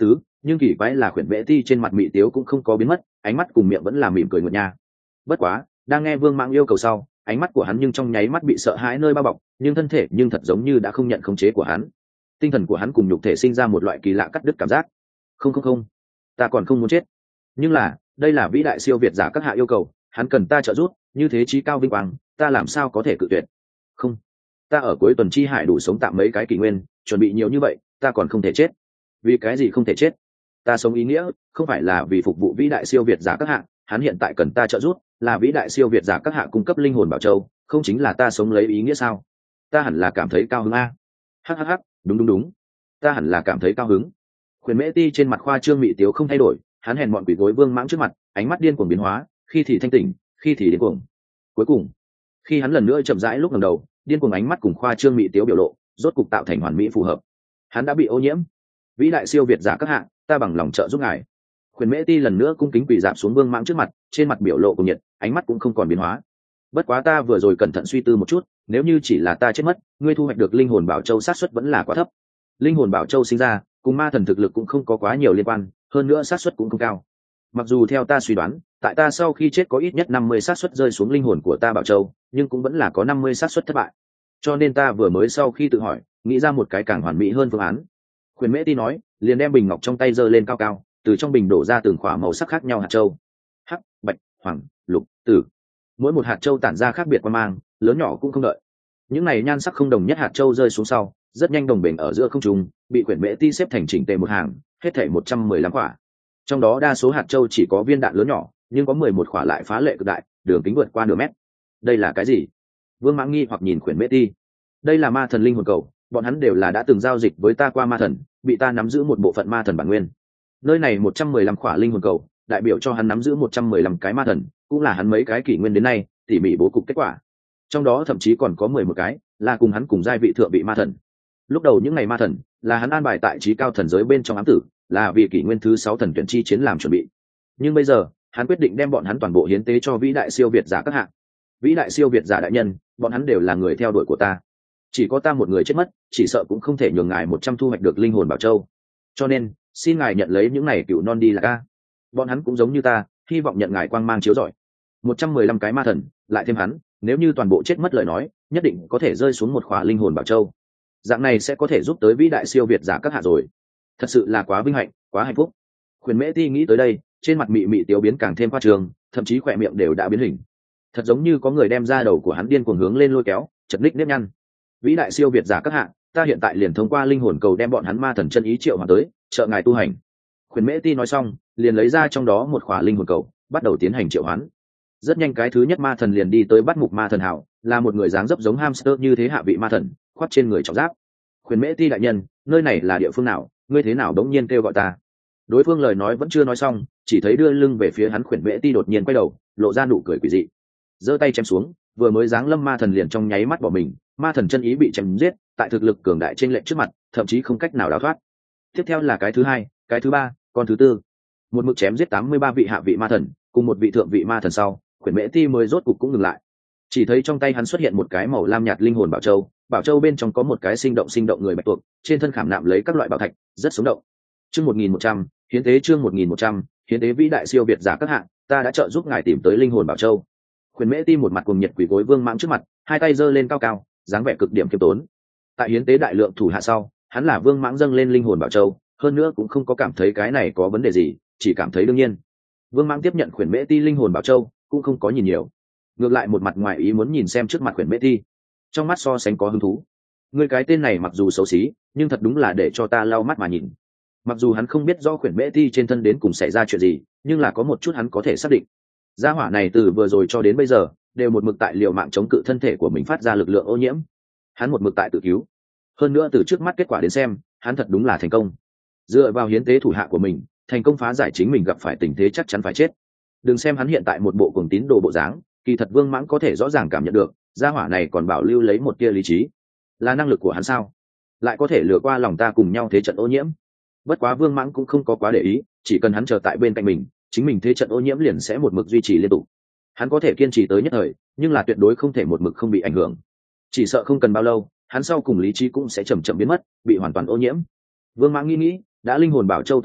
Nhưng kỳ quái là khuyển vệ ti trên mặt mị tiếu cũng không có biến mất, ánh mắt cùng miệng vẫn là mỉm cười ngọt nha. Bất quá đang nghe Vương Mãng yêu cầu sau, ánh mắt của hắn nhưng trong nháy mắt bị sợ hãi nơi bao bọc, nhưng thân thể nhưng thật giống như đã không nhận khống chế của hắn. Tinh thần của hắn cùng nhục thể sinh ra một loại kỳ lạ cắt đứt cảm giác. Không, ta còn không muốn chết. Nhưng là đây là vĩ đại siêu việt giả các hạ yêu cầu, hắn cần ta trợ giúp, như thế chí cao vinh quang, ta làm sao có thể cự tuyệt. Không, ta ở cuối tuần chi hải đủ sống tạm mấy cái kỷ nguyên, chuẩn bị nhiều như vậy, ta còn không thể chết. Vì cái gì không thể chết? Ta sống ý nghĩa không phải là vì phục vụ vĩ đại siêu việt giả các hạ, hắn hiện tại cần ta trợ giúp, là vĩ đại siêu việt giả các hạ cung cấp linh hồn bảo châu, không chính là ta sống lấy ý nghĩa sao? Ta hẳn là cảm thấy cao hứng a. Hắc, đúng, ta hẳn là cảm thấy cao hứng. Khuyển Mễ Ti trên mặt khoa trương mị tiếu không thay đổi, hắn hèn mọn quỷ gối Vương Mãng trước mặt, ánh mắt điên cuồng biến hóa, khi thì thanh tỉnh, khi thì điên cuồng. Cuối cùng, khi hắn lần nữa chậm rãi lúc ngẩng đầu, điên cuồng ánh mắt cùng khoa trương mị tiếu biểu lộ, rốt cục tạo thành hoàn mỹ phù hợp. Hắn đã bị ô nhiễm. Vĩ đại siêu việt giả các hạ, ta bằng lòng trợ giúp ngài. Khuyển Mễ Ti lần nữa cung kính quỳ rạp xuống Vương Mãng trước mặt, trên mặt biểu lộ cùng nhiệt, ánh mắt cũng không còn biến hóa. Bất quá ta vừa rồi cẩn thận suy tư một chút, nếu như chỉ là ta chết mất, ngươi thu hoạch được linh hồn bảo châu xác suất vẫn là quá thấp. Linh hồn bảo châu sinh ra, cùng ma thần thực lực cũng không có quá nhiều liên quan, hơn nữa xác suất cũng không cao. Mặc dù theo ta suy đoán, tại ta sau khi chết có ít nhất 50 xác suất rơi xuống linh hồn của ta bảo châu, nhưng cũng vẫn là có 50 xác suất thất bại. Cho nên ta vừa mới sau khi tự hỏi, nghĩ ra một cái càng hoàn mỹ hơn phương án. Khuyển Mễ Ti nói, liền đem bình ngọc trong tay giơ lên cao cao, từ trong bình đổ ra từng khỏa màu sắc khác nhau hạt châu. Hắc, bạch, hoàng, lục, tử. Mỗi một hạt châu tản ra khác biệt quang mang, lớn nhỏ cũng không đợi. Những này nhan sắc không đồng nhất hạt châu rơi xuống sau, rất nhanh đồng bền ở giữa không trung, bị Khuyển Mễ Ti xếp thành chỉnh tề một hàng, hết thảy 115 quả. Trong đó đa số hạt châu chỉ có viên đạn lớn nhỏ, nhưng có 11 quả lại phá lệ cực đại, đường kính vượt qua nửa mét. Đây là cái gì? Vương Mãng nghi hoặc nhìn Khuyển Mễ Ti. Đây là ma thần linh hồn cầu, bọn hắn đều là đã từng giao dịch với ta qua ma thần, bị ta nắm giữ một bộ phận ma thần bản nguyên. Nơi này 115 quả linh hồn cầu, đại biểu cho hắn nắm giữ 115 cái ma thần, cũng là hắn mấy cái kỷ nguyên đến nay tỉ mỉ bố cục kết quả. Trong đó thậm chí còn có 11 cái là cùng hắn cùng giai vị thượng vị ma thần. Lúc đầu những ngày ma thần là hắn an bài tại trí cao thần giới bên trong ám tử, là vì kỷ nguyên thứ 6 thần tuyển chi chiến làm chuẩn bị. Nhưng bây giờ hắn quyết định đem bọn hắn toàn bộ hiến tế cho vĩ đại siêu việt giả các hạng. Vĩ đại siêu việt giả đại nhân, bọn hắn đều là người theo đuổi của ta, chỉ có ta một người chết mất, chỉ sợ cũng không thể nhường ngài 100 thu hoạch được linh hồn bảo châu. Cho nên xin ngài nhận lấy những này cựu non đi là ca. Bọn hắn cũng giống như ta, hy vọng nhận ngài quang mang chiếu rọi. 115 cái ma thần lại thêm hắn, nếu như toàn bộ chết mất lời nói, nhất định có thể rơi xuống một khỏa linh hồn bảo châu. Dạng này sẽ có thể giúp tới vĩ đại siêu việt giả các hạ rồi. Thật sự là quá vinh hạnh, quá hạnh phúc. Khuyển Mễ Ti nghĩ tới đây, trên mặt mị mị tiêu biến càng thêm khoa trương, thậm chí khỏe miệng đều đã biến hình. Thật giống như có người đem da đầu của hắn điên cuồng hướng lên lôi kéo, chật ních nếp nhăn. Vĩ đại siêu việt giả các hạ, ta hiện tại liền thông qua linh hồn cầu đem bọn hắn ma thần chân ý triệu hoàn tới, trợ ngài tu hành. Khuyển Mễ Ti nói xong, liền lấy ra trong đó một khỏa linh hồn cầu, bắt đầu tiến hành triệu hoán. Rất nhanh cái thứ nhất ma thần liền đi tới bắt mục ma thần hảo, là một người dáng dấp giống hamster như thế hạ vị ma thần, khoác trên người trọng giáp. Khuyển Mễ Ti đại nhân, nơi này là địa phương nào, ngươi thế nào đống nhiên kêu gọi ta? Đối phương lời nói vẫn chưa nói xong, chỉ thấy đưa lưng về phía hắn Khuyển Mễ Ti đột nhiên quay đầu, lộ ra nụ cười quỷ dị, giơ tay chém xuống, vừa mới giáng lâm ma thần liền trong nháy mắt bỏ mình, ma thần chân ý bị chém giết, tại thực lực cường đại trên lệnh trước mặt, thậm chí không cách nào đào thoát. Tiếp theo là cái thứ hai, cái thứ ba, con thứ tư. Một mực chém giết 83 vị hạ vị ma thần, cùng một vị thượng vị ma thần sau, Khuyển Mễ Ti mới rốt cục cũng ngừng lại. Chỉ thấy trong tay hắn xuất hiện một cái màu lam nhạt linh hồn bảo châu, bảo châu bên trong có một cái sinh động người bạch tuộc, trên thân khảm nạm lấy các loại bảo thạch, rất sống động. Chương 1100, hiến tế chương 1100, hiến tế vĩ đại siêu việt giả các hạng, ta đã trợ giúp ngài tìm tới linh hồn bảo châu. Khuyển Mễ Ti một mặt cuồng nhiệt quỳ gối Vương Mãng trước mặt, hai tay giơ lên cao cao, dáng vẻ cực điểm khiêm tốn. Tại hiến tế đại lượng thủ hạ sau, hắn là Vương Mãng dâng lên linh hồn bảo châu, hơn nữa cũng không có cảm thấy cái này có vấn đề gì, chỉ cảm thấy đương nhiên. Vương Mãng tiếp nhận Khuyển Mễ Ti linh hồn bảo châu, cũng không có nhìn nhiều, ngược lại một mặt ngoài ý muốn nhìn xem trước mặt Khuyển Mễ Ti, trong mắt so sánh có hứng thú. Người cái tên này mặc dù xấu xí, nhưng thật đúng là để cho ta lau mắt mà nhìn. Mặc dù hắn không biết rõ Khuyển Mễ Ti trên thân đến cùng xảy ra chuyện gì, nhưng là có một chút hắn có thể xác định. Gia hỏa này từ vừa rồi cho đến bây giờ đều một mực tại liều mạng chống cự thân thể của mình phát ra lực lượng ô nhiễm. Hắn một mực tại tự cứu. Hơn nữa từ trước mắt kết quả đến xem, hắn thật đúng là thành công. Dựa vào hiến tế thủ hạ của mình, thành công phá giải chính mình gặp phải tình thế chắc chắn phải chết. Đừng xem hắn hiện tại một bộ cuồng tín đồ bộ dáng, kỳ thật Vương Mãng có thể rõ ràng cảm nhận được, gia hỏa này còn bảo lưu lấy một tia lý trí. Là năng lực của hắn sao? Lại có thể lừa qua lòng ta cùng nhau thế trận ô nhiễm. Bất quá Vương Mãng cũng không có quá để ý, chỉ cần hắn chờ tại bên cạnh mình, chính mình thế trận ô nhiễm liền sẽ một mực duy trì liên tục. Hắn có thể kiên trì tới nhất thời, nhưng là tuyệt đối không thể một mực không bị ảnh hưởng. Chỉ sợ không cần bao lâu, hắn sau cùng lý trí cũng sẽ chậm chậm biến mất, bị hoàn toàn ô nhiễm. Vương Mãng nghĩ, đã linh hồn bảo châu tới tay,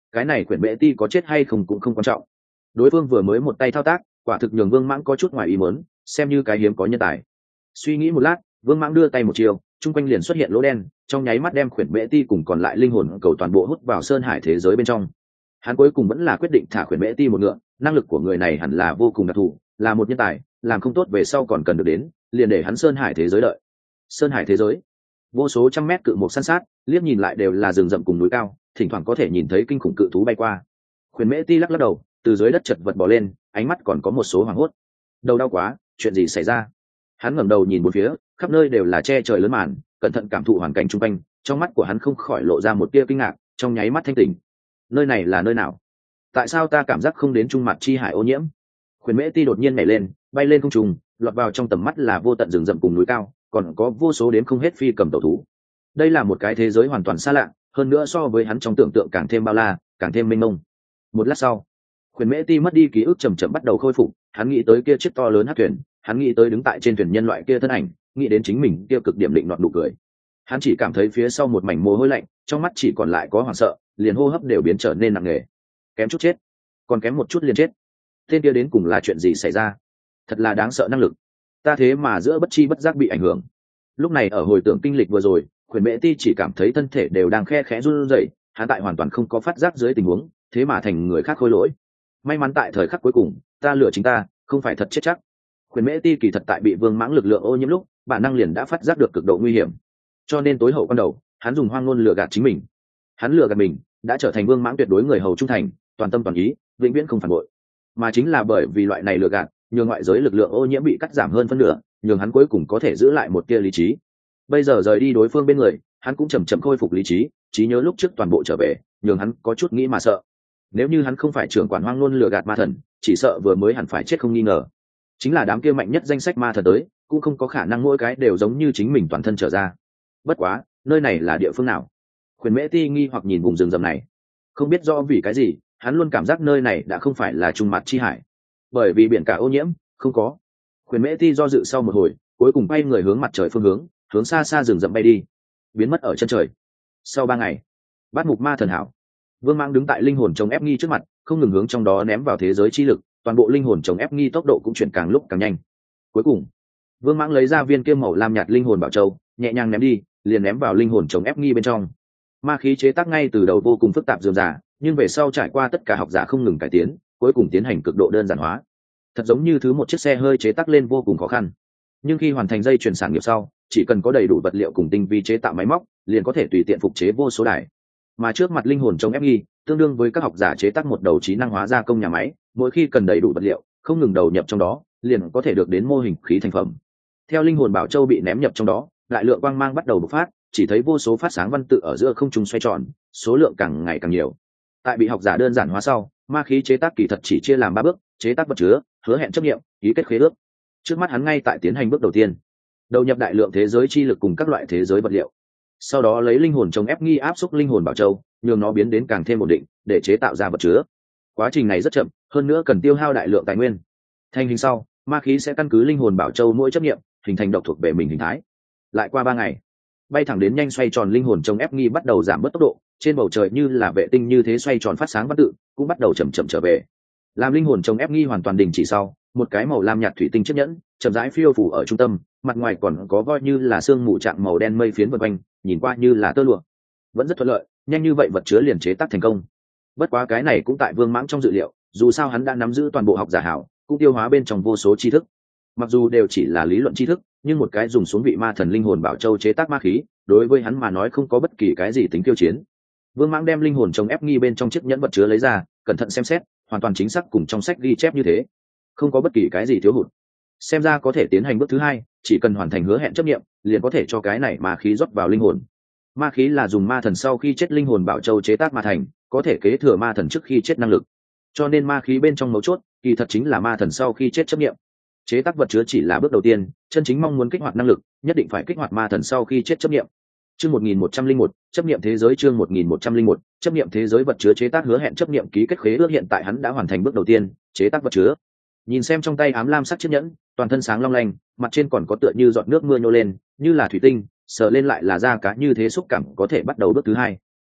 cái này quyển bệ ti có chết hay không cũng không quan trọng. Đối phương vừa mới một tay thao tác, quả thực nhường Vương Mãng có chút ngoài ý muốn, xem như cái hiếm có nhân tài. Suy nghĩ một lát, Vương Mãng đưa tay một chiều, chung quanh liền xuất hiện lỗ đen, trong nháy mắt đem quyển bệ ti cùng còn lại linh hồn cầu toàn bộ hút vào sơn hải thế giới bên trong. Hắn cuối cùng vẫn là quyết định thả quyển bệ ti một ngựa, năng lực của người này hẳn là vô cùng đặc thù, là một nhân tài, làm không tốt về sau còn cần được đến, liền để hắn sơn hải thế giới đợi. Sơn hải thế giới, vô số trăm mét cự mục san sát, liếc nhìn lại đều là rừng rậm cùng núi cao, thỉnh thoảng có thể nhìn thấy kinh khủng cự thú bay qua. Khuyển Mễ Ti lắc lắc đầu, từ dưới đất chật vật bò lên, ánh mắt còn có một số hoảng hốt. Đầu đau quá, chuyện gì xảy ra? Hắn ngẩng đầu nhìn bốn phía, khắp nơi đều là che trời lớn màn, cẩn thận cảm thụ hoàn cảnh xung quanh, trong mắt của hắn không khỏi lộ ra một tia kinh ngạc, trong nháy mắt thanh tỉnh. Nơi này là nơi nào? Tại sao ta cảm giác không đến trung mặt chi hải ô nhiễm? Khuyển Mễ Ti đột nhiên nhảy lên, bay lên không trung, lọt vào trong tầm mắt là vô tận rừng rậm cùng núi cao, còn có vô số đến không hết phi cầm tẩu thú. Đây là một cái thế giới hoàn toàn xa lạ, hơn nữa so với hắn trong tưởng tượng càng thêm bao la, càng thêm mênh mông. Một lát sau, Khuyển Mễ Ti mất đi ký ức chậm chậm bắt đầu khôi phục, hắn nghĩ tới kia chiếc to lớn hắc thuyền, hắn nghĩ tới đứng tại trên thuyền nhân loại kia thân ảnh, nghĩ đến chính mình kia cực điểm định nọt nụ cười. Hắn chỉ cảm thấy phía sau một mảnh mồ hôi lạnh, trong mắt chỉ còn lại có hoảng sợ, liền hô hấp đều biến trở nên nặng nề. Kém chút chết, còn kém một chút liền chết. Tên kia đến cùng là chuyện gì xảy ra? Thật là đáng sợ năng lực. Ta thế mà giữa bất chi bất giác bị ảnh hưởng. Lúc này ở hồi tưởng kinh lịch vừa rồi, Khuyển Mễ Ti chỉ cảm thấy thân thể đều đang khe khẽ run rẩy, hắn tại hoàn toàn không có phát giác dưới tình huống, thế mà thành người khác khôi lỗi. May mắn tại thời khắc cuối cùng, ta lừa chính ta, không phải thật chết chắc. Khuyển Mễ Ti kỳ thật tại bị Vương Mãng lực lượng ô nhiễm lúc, bản năng liền đã phát giác được cực độ nguy hiểm. Cho nên tối hậu quan đầu, hắn dùng hoang ngôn lừa gạt chính mình. Hắn lừa gạt mình, đã trở thành Vương Mãng tuyệt đối người hầu trung thành, toàn tâm toàn ý, vĩnh viễn không phản bội. Mà chính là bởi vì loại này lừa gạt, nhường ngoại giới lực lượng ô nhiễm bị cắt giảm hơn phân nửa, nhường hắn cuối cùng có thể giữ lại một tia lý trí. Bây giờ rời đi đối phương bên người, hắn cũng chậm chậm khôi phục lý trí, trí nhớ lúc trước toàn bộ trở về, nhường hắn có chút nghĩ mà sợ. Nếu như hắn không phải trưởng quản hoang luôn lừa gạt ma thần, chỉ sợ vừa mới hẳn phải chết không nghi ngờ. Chính là đám kia mạnh nhất danh sách ma thần tới, cũng không có khả năng mỗi cái đều giống như chính mình toàn thân trở ra. Bất quá, nơi này là địa phương nào? Khuyển Mễ Ti nghi hoặc nhìn vùng rừng rậm này, không biết rõ vì cái gì, hắn luôn cảm giác nơi này đã không phải là trung mặt chi hải, bởi vì biển cả ô nhiễm, không có. Khuyển Mễ Ti do dự sau một hồi, cuối cùng bay người hướng mặt trời phương hướng, hướng xa xa rừng rậm bay đi, biến mất ở chân trời. Sau 3 ngày, Bát Mục Ma Thần Hảo, Vương Mãng đứng tại linh hồn chống ép nghi trước mặt, không ngừng hướng trong đó ném vào thế giới chi lực, toàn bộ linh hồn chống ép nghi tốc độ cũng chuyển càng lúc càng nhanh. Cuối cùng, Vương Mãng lấy ra viên kim màu lam nhạt linh hồn bảo châu, nhẹ nhàng ném đi, liền ném vào linh hồn chống ép nghi bên trong. Ma khí chế tác ngay từ đầu vô cùng phức tạp rườm rà, nhưng về sau trải qua tất cả học giả không ngừng cải tiến, cuối cùng tiến hành cực độ đơn giản hóa. Thật giống như thứ một chiếc xe hơi chế tác lên vô cùng khó khăn, nhưng khi hoàn thành dây chuyển sản nghiệp sau, chỉ cần có đầy đủ vật liệu cùng tinh vi chế tạo máy móc, liền có thể tùy tiện phục chế vô số đài. Mà trước mặt linh hồn chống ép nghi, tương đương với các học giả chế tác một đầu trí năng hóa gia công nhà máy, mỗi khi cần đầy đủ vật liệu, không ngừng đầu nhập trong đó, liền có thể được đến mô hình khí thành phẩm. Theo linh hồn bảo châu bị ném nhập trong đó, đại lượng quang mang bắt đầu bộc phát, chỉ thấy vô số phát sáng văn tự ở giữa không trung xoay tròn, số lượng càng ngày càng nhiều. Tại bị học giả đơn giản hóa sau, ma khí chế tác kỳ thật chỉ chia làm 3 bước: chế tác vật chứa, hứa hẹn chấp nghiệm, ký kết khế ước. Trước mắt hắn ngay tại tiến hành bước đầu tiên, đầu nhập đại lượng thế giới chi lực cùng các loại thế giới vật liệu, sau đó lấy linh hồn chống ép nghi áp xúc linh hồn bảo châu, nhường nó biến đến càng thêm ổn định để chế tạo ra vật chứa. Quá trình này rất chậm, hơn nữa cần tiêu hao đại lượng tài nguyên. Thành hình sau, ma khí sẽ căn cứ linh hồn bảo châu mỗi chấp nghiệm, hình thành độc thuộc về mình hình thái. Lại qua 3 ngày, bay thẳng đến nhanh xoay tròn linh hồn chống ép nghi bắt đầu giảm bớt tốc độ, trên bầu trời như là vệ tinh như thế xoay tròn phát sáng văn tự cũng bắt đầu chậm chậm trở về. Làm linh hồn chống ép nghi hoàn toàn đình chỉ sau, một cái màu lam nhạt thủy tinh chiếc nhẫn chậm rãi phiêu phủ ở trung tâm, mặt ngoài còn có voi như là sương mù trạng màu đen mây phiến vần quanh, nhìn qua như là tơ lụa. Vẫn rất thuận lợi, nhanh như vậy vật chứa liền chế tác thành công. Bất quá cái này cũng tại Vương Mãng trong dự liệu, dù sao hắn đã nắm giữ toàn bộ học giả hảo, cũng tiêu hóa bên trong vô số tri thức. Mặc dù đều chỉ là lý luận tri thức, nhưng một cái dùng xuống vị ma thần linh hồn bảo châu chế tác ma khí, đối với hắn mà nói không có bất kỳ cái gì tính tiêu chiến. Vương Mãng đem linh hồn chống ép nghi bên trong chiếc nhẫn vật chứa lấy ra, cẩn thận xem xét, hoàn toàn chính xác cùng trong sách ghi chép như thế, không có bất kỳ cái gì thiếu hụt. Xem ra có thể tiến hành bước thứ 2, chỉ cần hoàn thành hứa hẹn chấp nghiệm, liền có thể cho cái này ma khí rót vào linh hồn. Ma khí là dùng ma thần sau khi chết linh hồn bảo châu chế tác mà thành, có thể kế thừa ma thần trước khi chết năng lực. Cho nên ma khí bên trong mấu chốt, kỳ thật chính là ma thần sau khi chết chấp nghiệm. Chế tác vật chứa chỉ là bước đầu tiên, chân chính mong muốn kích hoạt năng lực, nhất định phải kích hoạt ma thần sau khi chết chấp nghiệm. Chương 1101, chấp nghiệm thế giới. Chương 1101, chấp nghiệm thế giới vật chứa chế tác hứa hẹn chấp nghiệm ký kết khế ước. Hiện tại hắn đã hoàn thành bước đầu tiên, chế tác vật chứa. Nhìn xem trong tay ám lam sắc chiếc nhẫn, toàn thân sáng long lanh, mặt trên còn có tựa như giọt nước mưa nhô lên, như là thủy tinh, sờ lên lại là da cá như thế, xúc cảm có thể bắt đầu bước thứ 2.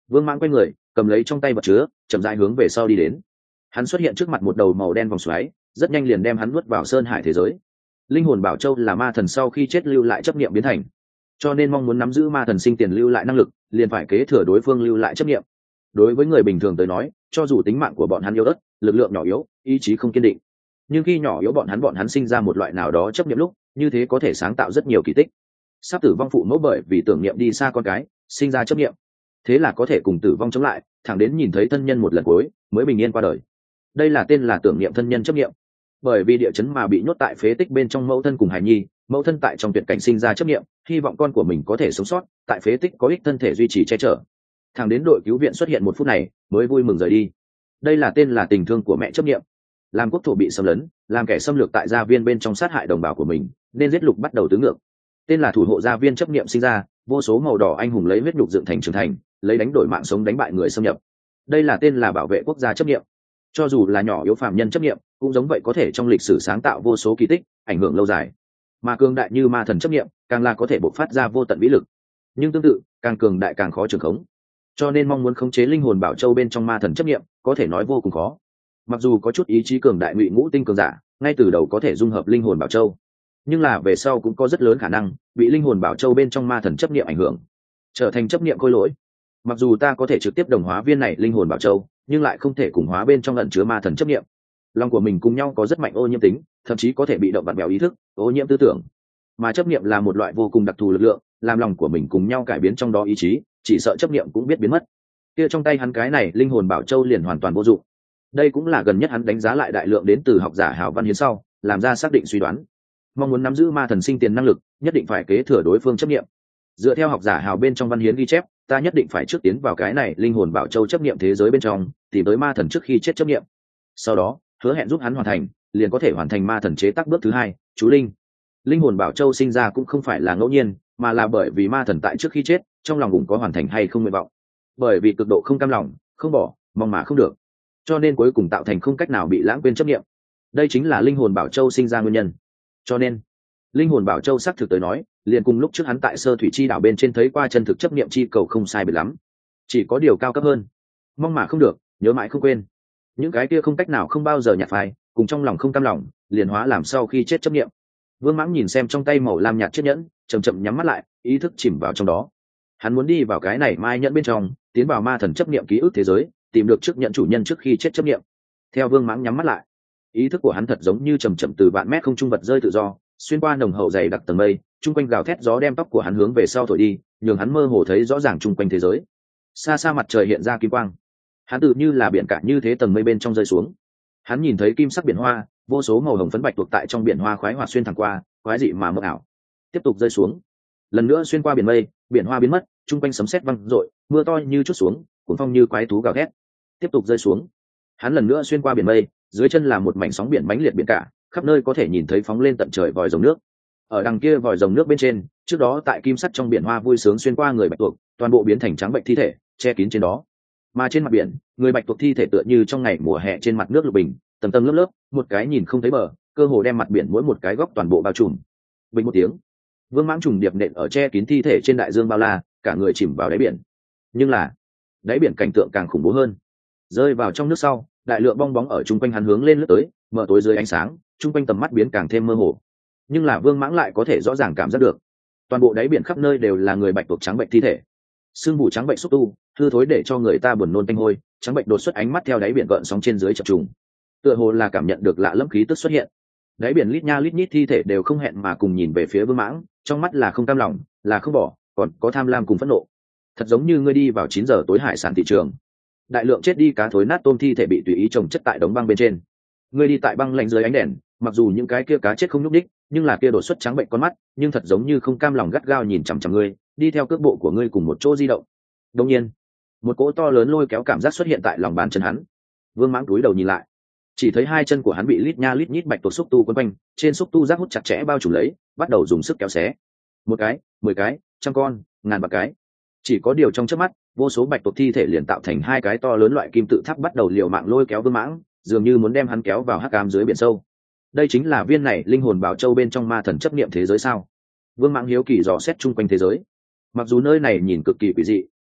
Vương Mãng quay người cầm lấy trong tay vật chứa, chậm rãi hướng về sau đi đến. Hắn xuất hiện trước mặt một đầu màu đen vòng xoáy, rất nhanh liền đem hắn nuốt vào sơn hải thế giới. Linh hồn bảo châu là ma thần sau khi chết lưu lại chấp niệm biến thành, cho nên mong muốn nắm giữ ma thần sinh tiền lưu lại năng lực, liền phải kế thừa đối phương lưu lại chấp niệm. Đối với người bình thường tới nói, cho dù tính mạng của bọn hắn yếu ớt, lực lượng nhỏ yếu, ý chí không kiên định, nhưng khi nhỏ yếu bọn hắn sinh ra một loại nào đó chấp niệm lúc, như thế có thể sáng tạo rất nhiều kỳ tích. Sắp tử vong phụ mẫu bởi vì tưởng niệm đi xa con cái, sinh ra chấp niệm, thế là có thể cùng tử vong chống lại, thẳng đến nhìn thấy thân nhân một lần cuối mới bình yên qua đời. Đây là tên là tưởng niệm thân nhân chấp niệm. Bởi vì địa chấn mà bị nhốt tại phế tích bên trong mẫu thân cùng hài nhi, mẫu thân tại trong tuyệt cảnh sinh ra chấp niệm, hy vọng con của mình có thể sống sót, tại phế tích có ích thân thể duy trì che chở. Thẳng đến đội cứu viện xuất hiện một phút này mới vui mừng rời đi. Đây là tên là tình thương của mẹ chấp niệm. Làm quốc thổ bị xâm lấn, làm kẻ xâm lược tại gia viên bên trong sát hại đồng bào của mình, nên giết lục bắt đầu tứ ngược. Tên là thủ hộ gia viên chấp niệm sinh ra, vô số màu đỏ anh hùng lấy huyết nhục dựng thành trưởng thành, lấy đánh đổi mạng sống đánh bại người xâm nhập. Đây là tên là bảo vệ quốc gia chấp niệm. Cho dù là nhỏ yếu phàm nhân chấp niệm, cũng giống vậy có thể trong lịch sử sáng tạo vô số kỳ tích, ảnh hưởng lâu dài. Mà cường đại như ma thần chấp niệm, càng là có thể bộc phát ra vô tận vĩ lực. Nhưng tương tự, càng cường đại càng khó trường khống. Cho nên mong muốn khống chế linh hồn bảo châu bên trong ma thần chấp niệm, có thể nói vô cùng khó. Mặc dù có chút ý chí cường đại ngụy ngũ tinh cường giả, ngay từ đầu có thể dung hợp linh hồn bảo châu, nhưng là về sau cũng có rất lớn khả năng bị linh hồn bảo châu bên trong ma thần chấp niệm ảnh hưởng, trở thành chấp niệm khôi lỗi. Mặc dù ta có thể trực tiếp đồng hóa viên này linh hồn bảo châu, nhưng lại không thể cùng hóa bên trong ẩn chứa ma thần chấp niệm. Lòng của mình cùng nhau có rất mạnh ô nhiễm tính, thậm chí có thể bị động vặn vẹo ý thức, ô nhiễm tư tưởng. Mà chấp niệm là một loại vô cùng đặc thù lực lượng, làm lòng của mình cùng nhau cải biến trong đó ý chí, chỉ sợ chấp niệm cũng biết biến mất. Kia trong tay hắn cái này linh hồn bảo châu liền hoàn toàn vô dụng. Đây cũng là gần nhất hắn đánh giá lại đại lượng đến từ học giả Hào Văn Hiến sau, làm ra xác định suy đoán. Mong muốn nắm giữ ma thần sinh tiền năng lực, nhất định phải kế thừa đối phương chấp niệm. Dựa theo học giả Hào bên trong Văn Hiến ghi chép, ta nhất định phải trước tiến vào cái này linh hồn bảo châu chấp niệm thế giới bên trong, tìm tới ma thần trước khi chết chấp niệm. Sau đó, hứa hẹn giúp hắn hoàn thành, liền có thể hoàn thành ma thần chế tác bước thứ hai, chú linh. Linh hồn bảo châu sinh ra cũng không phải là ngẫu nhiên, mà là bởi vì ma thần tại trước khi chết, trong lòng cũng có hoàn thành hay không nguyện vọng. Bởi vì cực độ không cam lòng, không bỏ, mong mà không được, cho nên cuối cùng tạo thành không cách nào bị lãng quên chấp niệm. Đây chính là linh hồn bảo châu sinh ra nguyên nhân. Cho nên linh hồn bảo châu xác thực tới nói, liền cùng lúc trước hắn tại sơ thủy chi đảo bên trên thấy qua chân thực chấp niệm chi cầu không sai biệt lắm, chỉ có điều cao cấp hơn. Mong mà không được, nhớ mãi không quên, những cái kia không cách nào không bao giờ nhạt phai, cùng trong lòng không cam lòng, liền hóa làm sau khi chết chấp niệm. Vương Mãng nhìn xem trong tay màu lam nhạt chiếc nhẫn, chậm chậm nhắm mắt lại, ý thức chìm vào trong đó. Hắn muốn đi vào cái này mai nhẫn bên trong, tiến vào ma thần chấp niệm ký ức thế giới, tìm được trước nhận chủ nhân trước khi chết chấp niệm. Theo Vương Mãng nhắm mắt lại, ý thức của hắn thật giống như chậm chậm từ vạn mét không trung vật rơi tự do, xuyên qua nồng hậu dày đặc tầng mây, chung quanh gào thét gió đem tóc của hắn hướng về sau thổi đi, nhường hắn mơ hồ thấy rõ ràng chung quanh thế giới. Xa xa mặt trời hiện ra kim quang, hắn tự như là biển cả như thế tầng mây bên trong rơi xuống. Hắn nhìn thấy kim sắc biển hoa, vô số màu hồng phấn bạch tuộc tại trong biển hoa khoái hoạt xuyên thẳng qua, quái dị mà mơ ảo. Tiếp tục rơi xuống, lần nữa xuyên qua biển mây, biển hoa biến mất, chung quanh sấm sét vang rội, mưa to như chút xuống, cuồng phong như quái thú gào thét. Tiếp tục rơi xuống, hắn lần nữa xuyên qua biển mây, dưới chân là một mảnh sóng biển mãnh liệt biển cả, khắp nơi có thể nhìn thấy phóng lên tận trời vòi rồng nước. Ở đằng kia vòi rồng nước bên trên, trước đó tại kim sắt trong biển hoa vui sướng xuyên qua người bạch tuộc, toàn bộ biến thành trắng bệnh thi thể, che kín trên đó. Mà trên mặt biển, người bạch tuộc thi thể tựa như trong ngày mùa hè trên mặt nước lục bình, tầng tầng lớp lớp, một cái nhìn không thấy bờ, cơ hồ đem mặt biển mỗi một cái góc toàn bộ bao trùm. Bình một tiếng, Vương Mãng trùng điệp nện ở che kín thi thể trên đại dương bao la, cả người chìm vào đáy biển. Nhưng là, đáy biển cảnh tượng càng khủng bố hơn. Rơi vào trong nước sau, đại lượng bong bóng ở chung quanh hắn hướng lên lướt tới, mở tối dưới ánh sáng, chung quanh tầm mắt biến càng thêm mơ hồ. Nhưng là Vương Mãng lại có thể rõ ràng cảm giác được, toàn bộ đáy biển khắp nơi đều là người bạch tuộc trắng bệnh thi thể, xương mù trắng bệnh xúc tu, hư thối để cho người ta buồn nôn tanh hôi, trắng bệnh đột xuất ánh mắt theo đáy biển gợn sóng trên dưới chập trùng, tựa hồ là cảm nhận được lạ lẫm khí tức xuất hiện. Đáy biển lít nha lít nhít thi thể đều không hẹn mà cùng nhìn về phía Vương Mãng, trong mắt là không cam lòng, là không bỏ, còn có tham lam cùng phẫn nộ. Thật giống như ngươi đi vào 9 giờ tối hải sản thị trường, đại lượng chết đi cá thối nát tôm thi thể bị tùy ý chồng chất tại đống băng bên trên. Ngươi đi tại băng lạnh dưới ánh đèn, mặc dù những cái kia cá chết không nhúc đích, nhưng là kia đột xuất trắng bệnh con mắt, nhưng thật giống như không cam lòng gắt gao nhìn chằm chằm ngươi, đi theo cước bộ của ngươi cùng một chỗ di động. Đột nhiên, một cỗ to lớn lôi kéo cảm giác xuất hiện tại lòng bàn chân hắn. Vương Mãng cúi đầu nhìn lại, chỉ thấy hai chân của hắn bị lít nha lít nhít bạch tuộc xúc tu quấn quanh, trên xúc tu rác hút chặt chẽ bao trùm lấy, bắt đầu dùng sức kéo xé. Một cái, 10 cái, trăm con, ngàn bạc cái. Chỉ có điều trong chớp mắt, vô số bạch tuộc thi thể liền tạo thành hai cái to lớn loại kim tự tháp bắt đầu liều mạng lôi kéo Vương Mãng, dường như muốn đem hắn kéo vào hắc ám dưới biển sâu. Đây chính là viên này linh hồn bảo châu bên trong ma thần chấp niệm thế giới sao? Vương Mãng hiếu kỳ dò xét chung quanh thế giới. Mặc dù nơi này nhìn cực kỳ quỷ dị,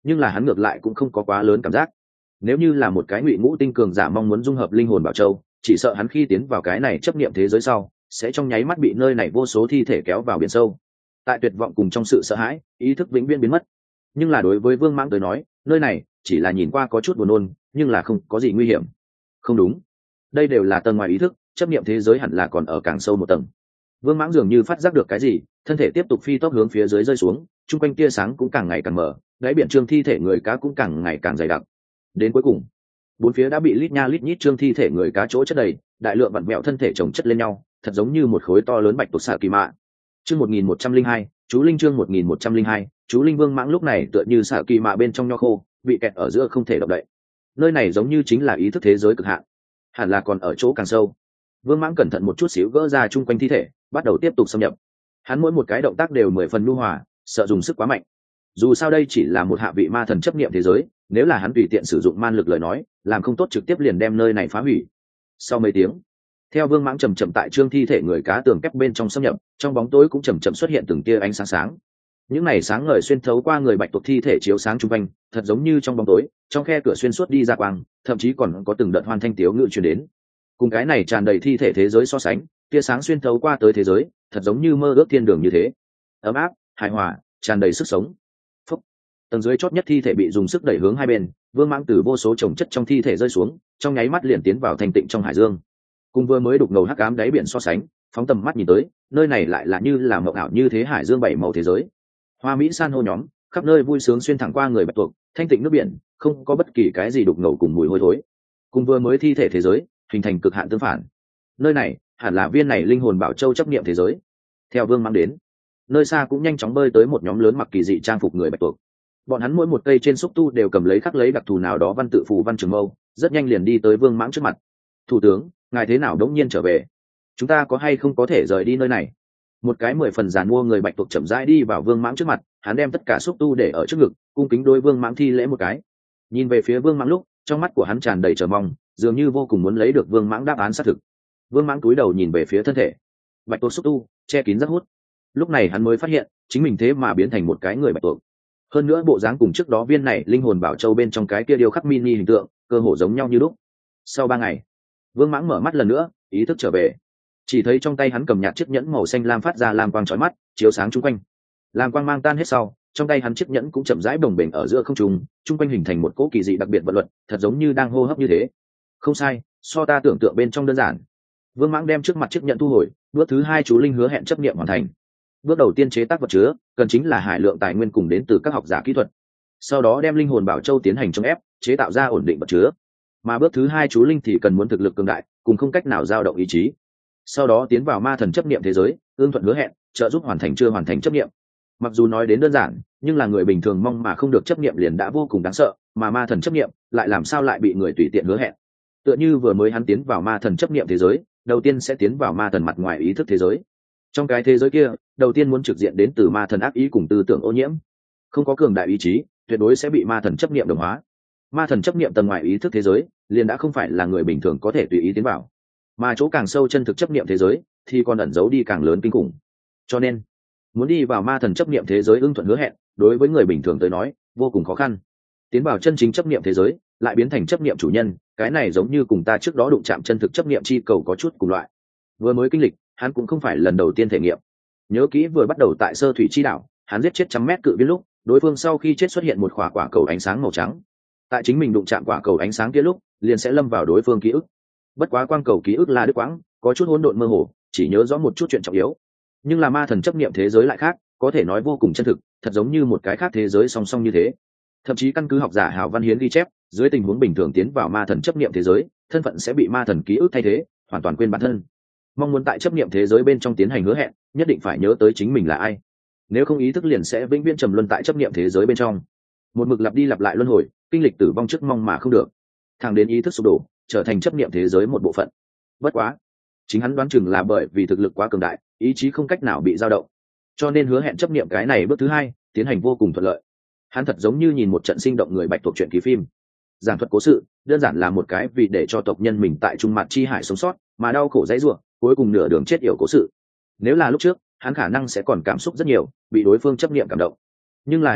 nhưng là hắn ngược lại cũng không có quá lớn cảm giác. Nếu như là một cái ngụy ngũ tinh cường giả mong muốn dung hợp linh hồn bảo châu, chỉ sợ hắn khi tiến vào cái này chấp niệm thế giới sau sẽ trong nháy mắt bị nơi này vô số thi thể kéo vào biển sâu. Tại tuyệt vọng cùng trong sự sợ hãi, ý thức vĩnh viễn biến mất. Nhưng là đối với Vương Mãng tới nói, nơi này chỉ là nhìn qua có chút buồn nôn, nhưng là không có gì nguy hiểm. Không đúng, đây đều là tầng ngoài ý thức, chấp niệm thế giới hẳn là còn ở càng sâu một tầng. Vương Mãng dường như phát giác được cái gì, thân thể tiếp tục phi tốc hướng phía dưới rơi xuống, chung quanh tia sáng cũng càng ngày càng mở, đáy biển trương thi thể người cá cũng càng ngày càng dày đặc. Đến cuối cùng, bốn phía đã bị lít nha lít nhít trương thi thể người cá chỗ chất đầy, đại lượng vặn vẹo thân thể chồng chất lên nhau, thật giống như một khối to lớn bạch tuộc xạ kỳ mạ. Chương 1102, chú linh chương 1102, chú linh. Vương Mãng lúc này tựa như xạ kỳ mạ bên trong nho khô, bị kẹt ở giữa không thể động đậy. Nơi này giống như chính là ý thức thế giới cực hạn, hẳn là còn ở chỗ càng sâu. Vương Mãng cẩn thận một chút xíu gỡ ra chung quanh thi thể, bắt đầu tiếp tục xâm nhập. Hắn mỗi một cái động tác đều 10 phần nhu hòa, sợ dùng sức quá mạnh. Dù sao đây chỉ là một hạ vị ma thần chấp niệm thế giới, nếu là hắn tùy tiện sử dụng man lực lời nói, làm không tốt trực tiếp liền đem nơi này phá hủy. Sau mấy tiếng, theo Vương Mãng chậm chậm tại trương thi thể người cá tường kép bên trong xâm nhập, trong bóng tối cũng chậm chậm xuất hiện từng tia ánh sáng sáng. Những này sáng ngời xuyên thấu qua người bạch tuộc thi thể chiếu sáng chung quanh, thật giống như trong bóng tối, trong khe cửa xuyên suốt đi ra quang, thậm chí còn có từng đợt hoan thanh tiếu ngự truyền đến. Cùng cái này tràn đầy thi thể thế giới so sánh, tia sáng xuyên thấu qua tới thế giới, thật giống như mơ ước thiên đường như thế, ấm áp, hài hòa, tràn đầy sức sống. Phúc. Tầng dưới chót nhất thi thể bị dùng sức đẩy hướng hai bên, Vương Mãng từ vô số chồng chất trong thi thể rơi xuống, trong nháy mắt liền tiến vào thanh tịnh trong hải dương. Cùng vừa mới đục ngầu hắc ám đáy biển so sánh, phóng tầm mắt nhìn tới, nơi này lại là như là mộng ảo như thế hải dương bảy màu thế giới. Hoa mỹ san hô nhóm, khắp nơi vui sướng xuyên thẳng qua người bạch tuộc, thanh tịnh nước biển, không có bất kỳ cái gì đục ngầu cùng mùi hôi thối. Cùng vừa mới thi thể thế giới, hình thành cực hạn tương phản. Nơi này hẳn là viên này linh hồn bảo châu chấp niệm thế giới. Theo Vương Mãng đến, nơi xa cũng nhanh chóng bơi tới một nhóm lớn mặc kỳ dị trang phục người bạch tuộc. Bọn hắn mỗi một cây trên xúc tu đều cầm lấy khắc lấy đặc thù nào đó văn tự phù văn trường mâu, rất nhanh liền đi tới Vương Mãng trước mặt. Thủ tướng, ngài thế nào đống nhiên trở về? Chúng ta có hay không có thể rời đi nơi này? Một cái 10 phần giàn mua người bạch tuộc chậm rãi đi vào Vương Mãng trước mặt, hắn đem tất cả xúc tu để ở trước ngực, cung kính đối Vương Mãng thi lễ một cái. Nhìn về phía Vương Mãng lúc, trong mắt của hắn tràn đầy chờ mong, dường như vô cùng muốn lấy được Vương Mãng đáp án xác thực. Vương Mãng cúi đầu nhìn về phía thân thể, bạch tuộc xúc tu che kín rất hút. Lúc này hắn mới phát hiện, chính mình thế mà biến thành một cái người bạch tuộc. Hơn nữa bộ dáng cùng trước đó viên này linh hồn bảo châu bên trong cái kia điêu khắc mini hình tượng, cơ hồ giống nhau như lúc. Sau 3 ngày, Vương Mãng mở mắt lần nữa, ý thức trở về. Chỉ thấy trong tay hắn cầm nhạt chiếc nhẫn màu xanh lam phát ra lam quang chói mắt, chiếu sáng chung quanh. Lam quang mang tan hết sau, trong tay hắn chiếc nhẫn cũng chậm rãi bồng bềnh ở giữa không trung, chung quanh hình thành một cỗ kỳ dị đặc biệt vận luật, thật giống như đang hô hấp như thế. Không sai, so ta tưởng tượng bên trong đơn giản. Vương Mãng đem trước mặt chiếc nhẫn thu hồi, bước thứ 2 chú linh hứa hẹn chấp niệm hoàn thành. Bước đầu tiên chế tác vật chứa, cần chính là hải lượng tài nguyên cùng đến từ các học giả kỹ thuật. Sau đó đem linh hồn bảo châu tiến hành trong ép, chế tạo ra ổn định vật chứa. Mà bước thứ 2 chú linh thì cần muốn thực lực cường đại, cùng không cách nào dao động ý chí. Sau đó tiến vào ma thần chấp niệm thế giới, ương thuận hứa hẹn, trợ giúp hoàn thành chưa hoàn thành chấp niệm. Mặc dù nói đến đơn giản, nhưng là người bình thường mong mà không được chấp niệm liền đã vô cùng đáng sợ, mà ma thần chấp niệm lại làm sao lại bị người tùy tiện hứa hẹn. Tựa như vừa mới hắn tiến vào ma thần chấp niệm thế giới, đầu tiên sẽ tiến vào ma thần mặt ngoài ý thức thế giới. Trong cái thế giới kia, đầu tiên muốn trực diện đến từ ma thần ác ý cùng tư tưởng ô nhiễm. Không có cường đại ý chí, tuyệt đối sẽ bị ma thần chấp niệm đồng hóa. Ma thần chấp niệm tầng ngoài ý thức thế giới, liền đã không phải là người bình thường có thể tùy ý tiến vào. Mà chỗ càng sâu chân thực chấp niệm thế giới, thì còn ẩn giấu đi càng lớn kinh khủng. Cho nên, muốn đi vào ma thần chấp niệm thế giới ưng thuận hứa hẹn, đối với người bình thường tới nói, vô cùng khó khăn. Tiến vào chân chính chấp niệm thế giới, lại biến thành chấp niệm chủ nhân, cái này giống như cùng ta trước đó đụng chạm chân thực chấp niệm chi cầu có chút cùng loại. Vừa mới kinh lịch, hắn cũng không phải lần đầu tiên thể nghiệm. Nhớ kỹ vừa bắt đầu tại Sơ Thủy Chi Đảo, hắn giết chết trăm mét cự viên lúc, đối phương sau khi chết xuất hiện một quả cầu ánh sáng màu trắng. Tại chính mình đụng chạm quả cầu ánh sáng kia lúc, liền sẽ lâm vào đối phương ký ức. Bất quá quang cầu ký ức là đứt quãng, có chút hỗn độn mơ hồ, chỉ nhớ rõ một chút chuyện trọng yếu. Nhưng là ma thần chấp niệm thế giới lại khác, có thể nói vô cùng chân thực, thật giống như một cái khác thế giới song song như thế. Thậm chí căn cứ học giả Hào Văn Hiến ghi chép, dưới tình huống bình thường tiến vào ma thần chấp niệm thế giới, thân phận sẽ bị ma thần ký ức thay thế, hoàn toàn quên bản thân. Mong muốn tại chấp niệm thế giới bên trong tiến hành hứa hẹn, nhất định phải nhớ tới chính mình là ai. Nếu không ý thức liền sẽ vĩnh viễn trầm luân tại chấp niệm thế giới bên trong, một mực lặp đi lặp lại luân hồi, kinh lịch tử vong trước mong mà không được, thẳng đến ý thức sụp đổ, trở thành chấp niệm thế giới một bộ phận. Bất quá, chính hắn đoán chừng là bởi vì thực lực quá cường đại, ý chí không cách nào bị dao động, cho nên hứa hẹn chấp niệm cái này bước thứ 2 tiến hành vô cùng thuận lợi. Hắn thật giống như nhìn một trận sinh động người bạch thuộc truyện ký phim, giảng thuật cố sự đơn giản là một cái vì để cho tộc nhân mình tại trung mặt chi hải sống sót mà đau khổ dãy ruộng, cuối cùng nửa đường chết yểu cố sự. Nếu là lúc trước, hắn khả năng sẽ còn cảm xúc rất nhiều, bị đối phương chấp niệm cảm động. Nhưng là hiện tại,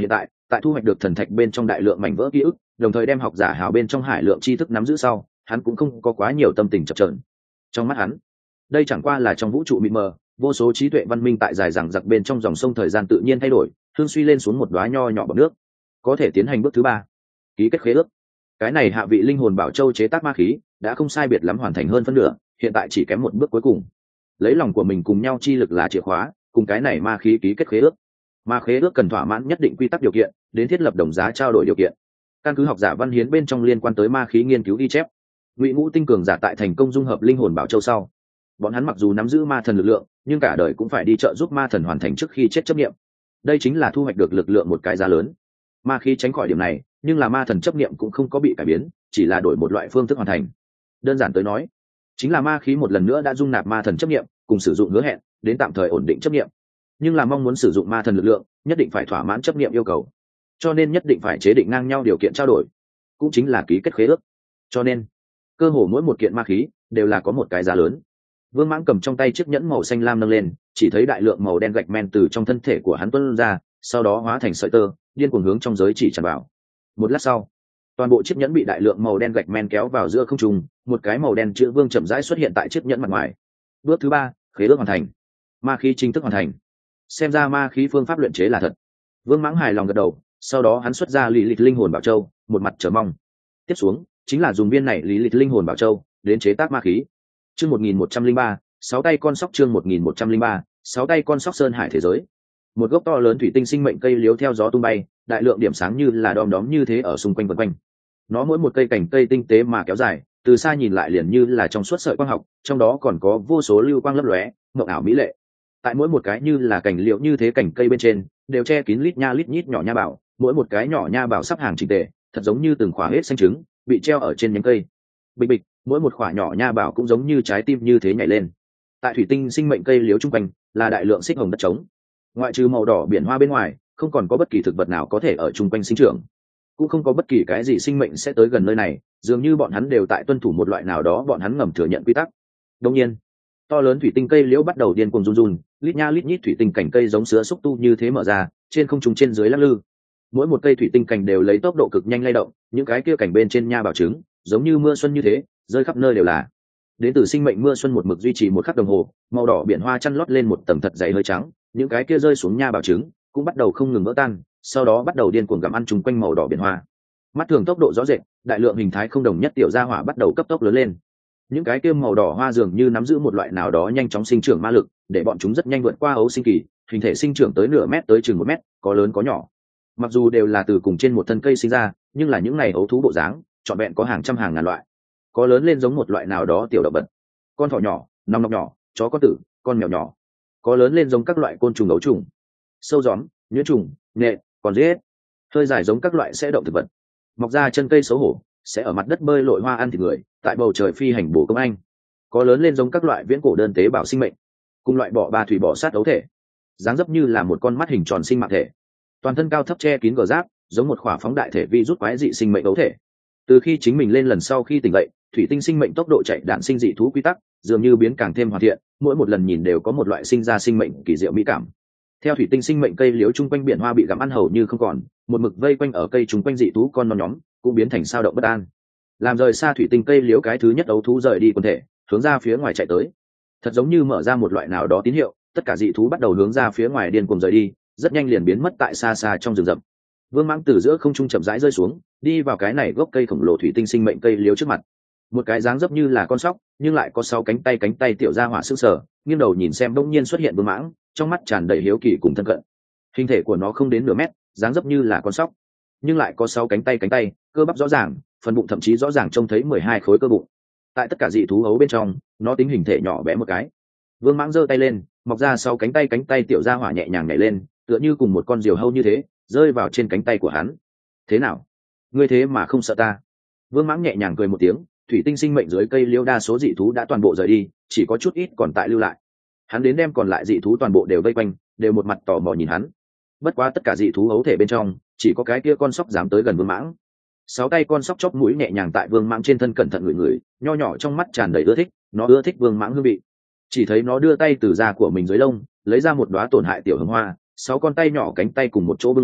tại thu hoạch được thần thạch bên trong đại lượng mảnh vỡ ký ức, đồng thời đem học giả hào bên trong hải lượng tri thức nắm giữ sau, hắn cũng không có quá nhiều tâm tình chập chờn. Trong mắt hắn, đây chẳng qua là trong vũ trụ mịt mờ, vô số trí tuệ văn minh tại dài dằng dặc bên trong dòng sông thời gian tự nhiên thay đổi, hương suy lên xuống một đóa nho nhỏ bọt nước, có thể tiến hành bước thứ ba, ký kết khế ước. Cái này hạ vị linh hồn bảo châu chế tác ma khí đã không sai biệt lắm hoàn thành hơn phân nửa, hiện tại chỉ kém một bước cuối cùng. Lấy lòng của mình cùng nhau chi lực là chìa khóa, cùng cái này ma khí ký kết khế ước. Mà khế ước cần thỏa mãn nhất định quy tắc điều kiện, đến thiết lập đồng giá trao đổi điều kiện. Căn cứ học giả văn hiến bên trong liên quan tới ma khí nghiên cứu ghi chép, Ngụy Ngũ tinh cường giả tại thành công dung hợp linh hồn bảo châu sau, bọn hắn mặc dù nắm giữ ma thần lực lượng, nhưng cả đời cũng phải đi trợ giúp ma thần hoàn thành trước khi chết chấp niệm. Đây chính là thu hoạch được lực lượng một cái giá lớn. Ma khí tránh khỏi điểm này, nhưng là ma thần chấp niệm cũng không có bị cải biến, chỉ là đổi một loại phương thức hoàn thành. Đơn giản tới nói, chính là ma khí một lần nữa đã dung nạp ma thần chấp niệm, cùng sử dụng hứa hẹn, đến tạm thời ổn định chấp niệm. Nhưng là mong muốn sử dụng ma thần lực lượng, nhất định phải thỏa mãn chấp niệm yêu cầu. Cho nên nhất định phải chế định ngang nhau điều kiện trao đổi, cũng chính là ký kết khế ước. Cho nên, cơ hồ mỗi một kiện ma khí đều là có một cái giá lớn. Vương Mãng cầm trong tay chiếc nhẫn màu xanh lam nâng lên, chỉ thấy đại lượng màu đen gạch men từ trong thân thể của hắn tuôn ra, sau đó hóa thành sợi tơ, điên cuồng hướng trong giới chỉ tràn vào. Một lát sau, toàn bộ chiếc nhẫn bị đại lượng màu đen gạch men kéo vào giữa không trung, một cái màu đen chữ vương chậm rãi xuất hiện tại chiếc nhẫn mặt ngoài. Bước thứ ba, khế ước hoàn thành. Ma khí chính thức hoàn thành. Xem ra ma khí phương pháp luyện chế là thật. Vương Mãng hài lòng gật đầu, sau đó hắn xuất ra lý lịch linh hồn bảo châu, một mặt chờ mong. Tiếp xuống, chính là dùng viên này lý lịch linh hồn bảo châu đến chế tác ma khí. Chương 1103, sáu tay con sóc. Chương 1103, sáu tay con sóc. Sơn hải thế giới. Một gốc to lớn thủy tinh sinh mệnh cây liếu theo gió tung bay, đại lượng điểm sáng như là đom đóm như thế ở xung quanh vần quanh. Nó mỗi một cây cành cây tinh tế mà kéo dài, từ xa nhìn lại liền như là trong suốt sợi quang học, trong đó còn có vô số lưu quang lấp lóe, mộng ảo mỹ lệ. Tại mỗi một cái như là cành liễu như thế cành cây bên trên, đều che kín lít nha lít nhít nhỏ nha bảo, mỗi một cái nhỏ nha bảo sắp hàng chỉnh tề, thật giống như từng khỏa hết xanh trứng, bị treo ở trên nhánh cây. Bịch bịch, mỗi một khỏa nhỏ nha bảo cũng giống như trái tim như thế nhảy lên. Tại thủy tinh sinh mệnh cây liễu trung quanh là đại lượng xích hồng đất trống. Ngoại trừ màu đỏ biển hoa bên ngoài, không còn có bất kỳ thực vật nào có thể ở trung quanh sinh trưởng, cũng không có bất kỳ cái gì sinh mệnh sẽ tới gần nơi này, dường như bọn hắn đều tại tuân thủ một loại nào đó bọn hắn ngầm thừa nhận quy tắc. Đương nhiên, to lớn thủy tinh cây liễu bắt đầu điên cuồng run run, lít nha lít nhít thủy tinh cành cây giống sứa xúc tu như thế mở ra, trên không trung trên dưới lắc lư. Mỗi một cây thủy tinh cành đều lấy tốc độ cực nhanh lay động, những cái kia cành bên trên nha bảo trứng giống như mưa xuân như thế rơi khắp nơi đều là. Đến từ sinh mệnh mưa xuân một mực duy trì một khắc đồng hồ, màu đỏ biển hoa chăn lót lên một tầng thật dày hơi trắng, những cái kia rơi xuống nha bảo trứng cũng bắt đầu không ngừng vỡ tan, sau đó bắt đầu điên cuồng gặm ăn chung quanh màu đỏ biển hoa. Mắt thường tốc độ rõ rệt, đại lượng hình thái không đồng nhất tiểu gia hỏa bắt đầu cấp tốc lớn lên. Những cái kia màu đỏ hoa dường như nắm giữ một loại nào đó nhanh chóng sinh trưởng ma lực, để bọn chúng rất nhanh vượt qua ấu sinh kỳ, hình thể sinh trưởng tới nửa mét tới chừng 1 mét, có lớn có nhỏ. Mặc dù đều là từ cùng trên một thân cây sinh ra, nhưng là những này ấu thú bộ dáng, trọn vẹn có hàng trăm hàng ngàn loại. Có lớn lên giống một loại nào đó tiểu động vật, con thỏ nhỏ, nòng nọc nhỏ, chó con tử, con mèo nhỏ. Có lớn lên giống các loại côn trùng ấu trùng, sâu gióm, nhuyễn trùng, nhện, còn dế. Hơi dài giống các loại sẽ động thực vật. Mọc ra chân cây xấu hổ, sẽ ở mặt đất bơi lội hoa ăn thịt người, tại bầu trời phi hành bổ công anh. Có lớn lên giống các loại viễn cổ đơn tế bào sinh mệnh, cùng loại bọ ba thủy bọ sát ấu thể, dáng dấp như là một con mắt hình tròn sinh mạng thể, toàn thân cao thấp che kín gờ giáp, giống một khỏa phóng đại thể vi rút quái dị sinh mệnh ấu thể. Từ khi chính mình lên lần sau khi tỉnh dậy, thủy tinh sinh mệnh tốc độ chạy đạn sinh dị thú quy tắc dường như biến càng thêm hoàn thiện, mỗi một lần nhìn đều có một loại sinh ra sinh mệnh kỳ diệu mỹ cảm. Theo thủy tinh sinh mệnh cây liễu chung quanh biển hoa bị gặm ăn hầu như không còn, một mực vây quanh ở cây chung quanh dị thú con non nhóm cũng biến thành sao động bất an. Làm rời xa thủy tinh cây liễu cái thứ nhất ấu thú rời đi quần thể, hướng ra phía ngoài chạy tới. Thật giống như mở ra một loại nào đó tín hiệu, tất cả dị thú bắt đầu hướng ra phía ngoài điên cuồng rời đi, rất nhanh liền biến mất tại xa xa trong rừng rậm. Vương Mãng từ giữa không trung chậm rãi rơi xuống, đi vào cái này gốc cây khổng lồ thủy tinh sinh mệnh cây liễu trước mặt. Một cái dáng dấp như là con sóc, nhưng lại có 6 cánh tay tiểu gia hỏa sững sờ, nghiêng đầu nhìn xem bỗng nhiên xuất hiện Vương Mãng, trong mắt tràn đầy hiếu kỳ cùng thân cận. Hình thể của nó không đến nửa mét, dáng dấp như là con sóc, nhưng lại có 6 cánh tay, cơ bắp rõ ràng, phần bụng thậm chí rõ ràng trông thấy 12 khối cơ bụng. Tại tất cả dị thú ấu bên trong, nó tính hình thể nhỏ bé một cái. Vương Mãng giơ tay lên, mọc ra 6 cánh tay tiểu gia hỏa nhẹ nhàng nhảy lên, tựa như cùng một con diều hâu như thế, rơi vào trên cánh tay của hắn. Thế nào? Ngươi thế mà không sợ ta? Vương Mãng nhẹ nhàng cười một tiếng, thủy tinh sinh mệnh dưới cây liễu đa số dị thú đã toàn bộ rời đi, chỉ có chút ít còn tại lưu lại. Hắn đến đem còn lại dị thú toàn bộ đều vây quanh, đều một mặt tò mò nhìn hắn. Bất quá tất cả dị thú ấu thể bên trong, chỉ có cái kia con sóc dám tới gần Vương Mãng. 6 tay con sóc chóp mũi nhẹ nhàng tại Vương Mãng trên thân cẩn thận ngửi, nho nhỏ trong mắt tràn đầy ưa thích, nó ưa thích Vương Mãng hương vị. Chỉ thấy nó đưa tay từ da của mình dưới lông, lấy ra một đóa tổn hại tiểu hồng hoa, 6 con tay nhỏ cánh tay cùng một chỗ bưng lấy,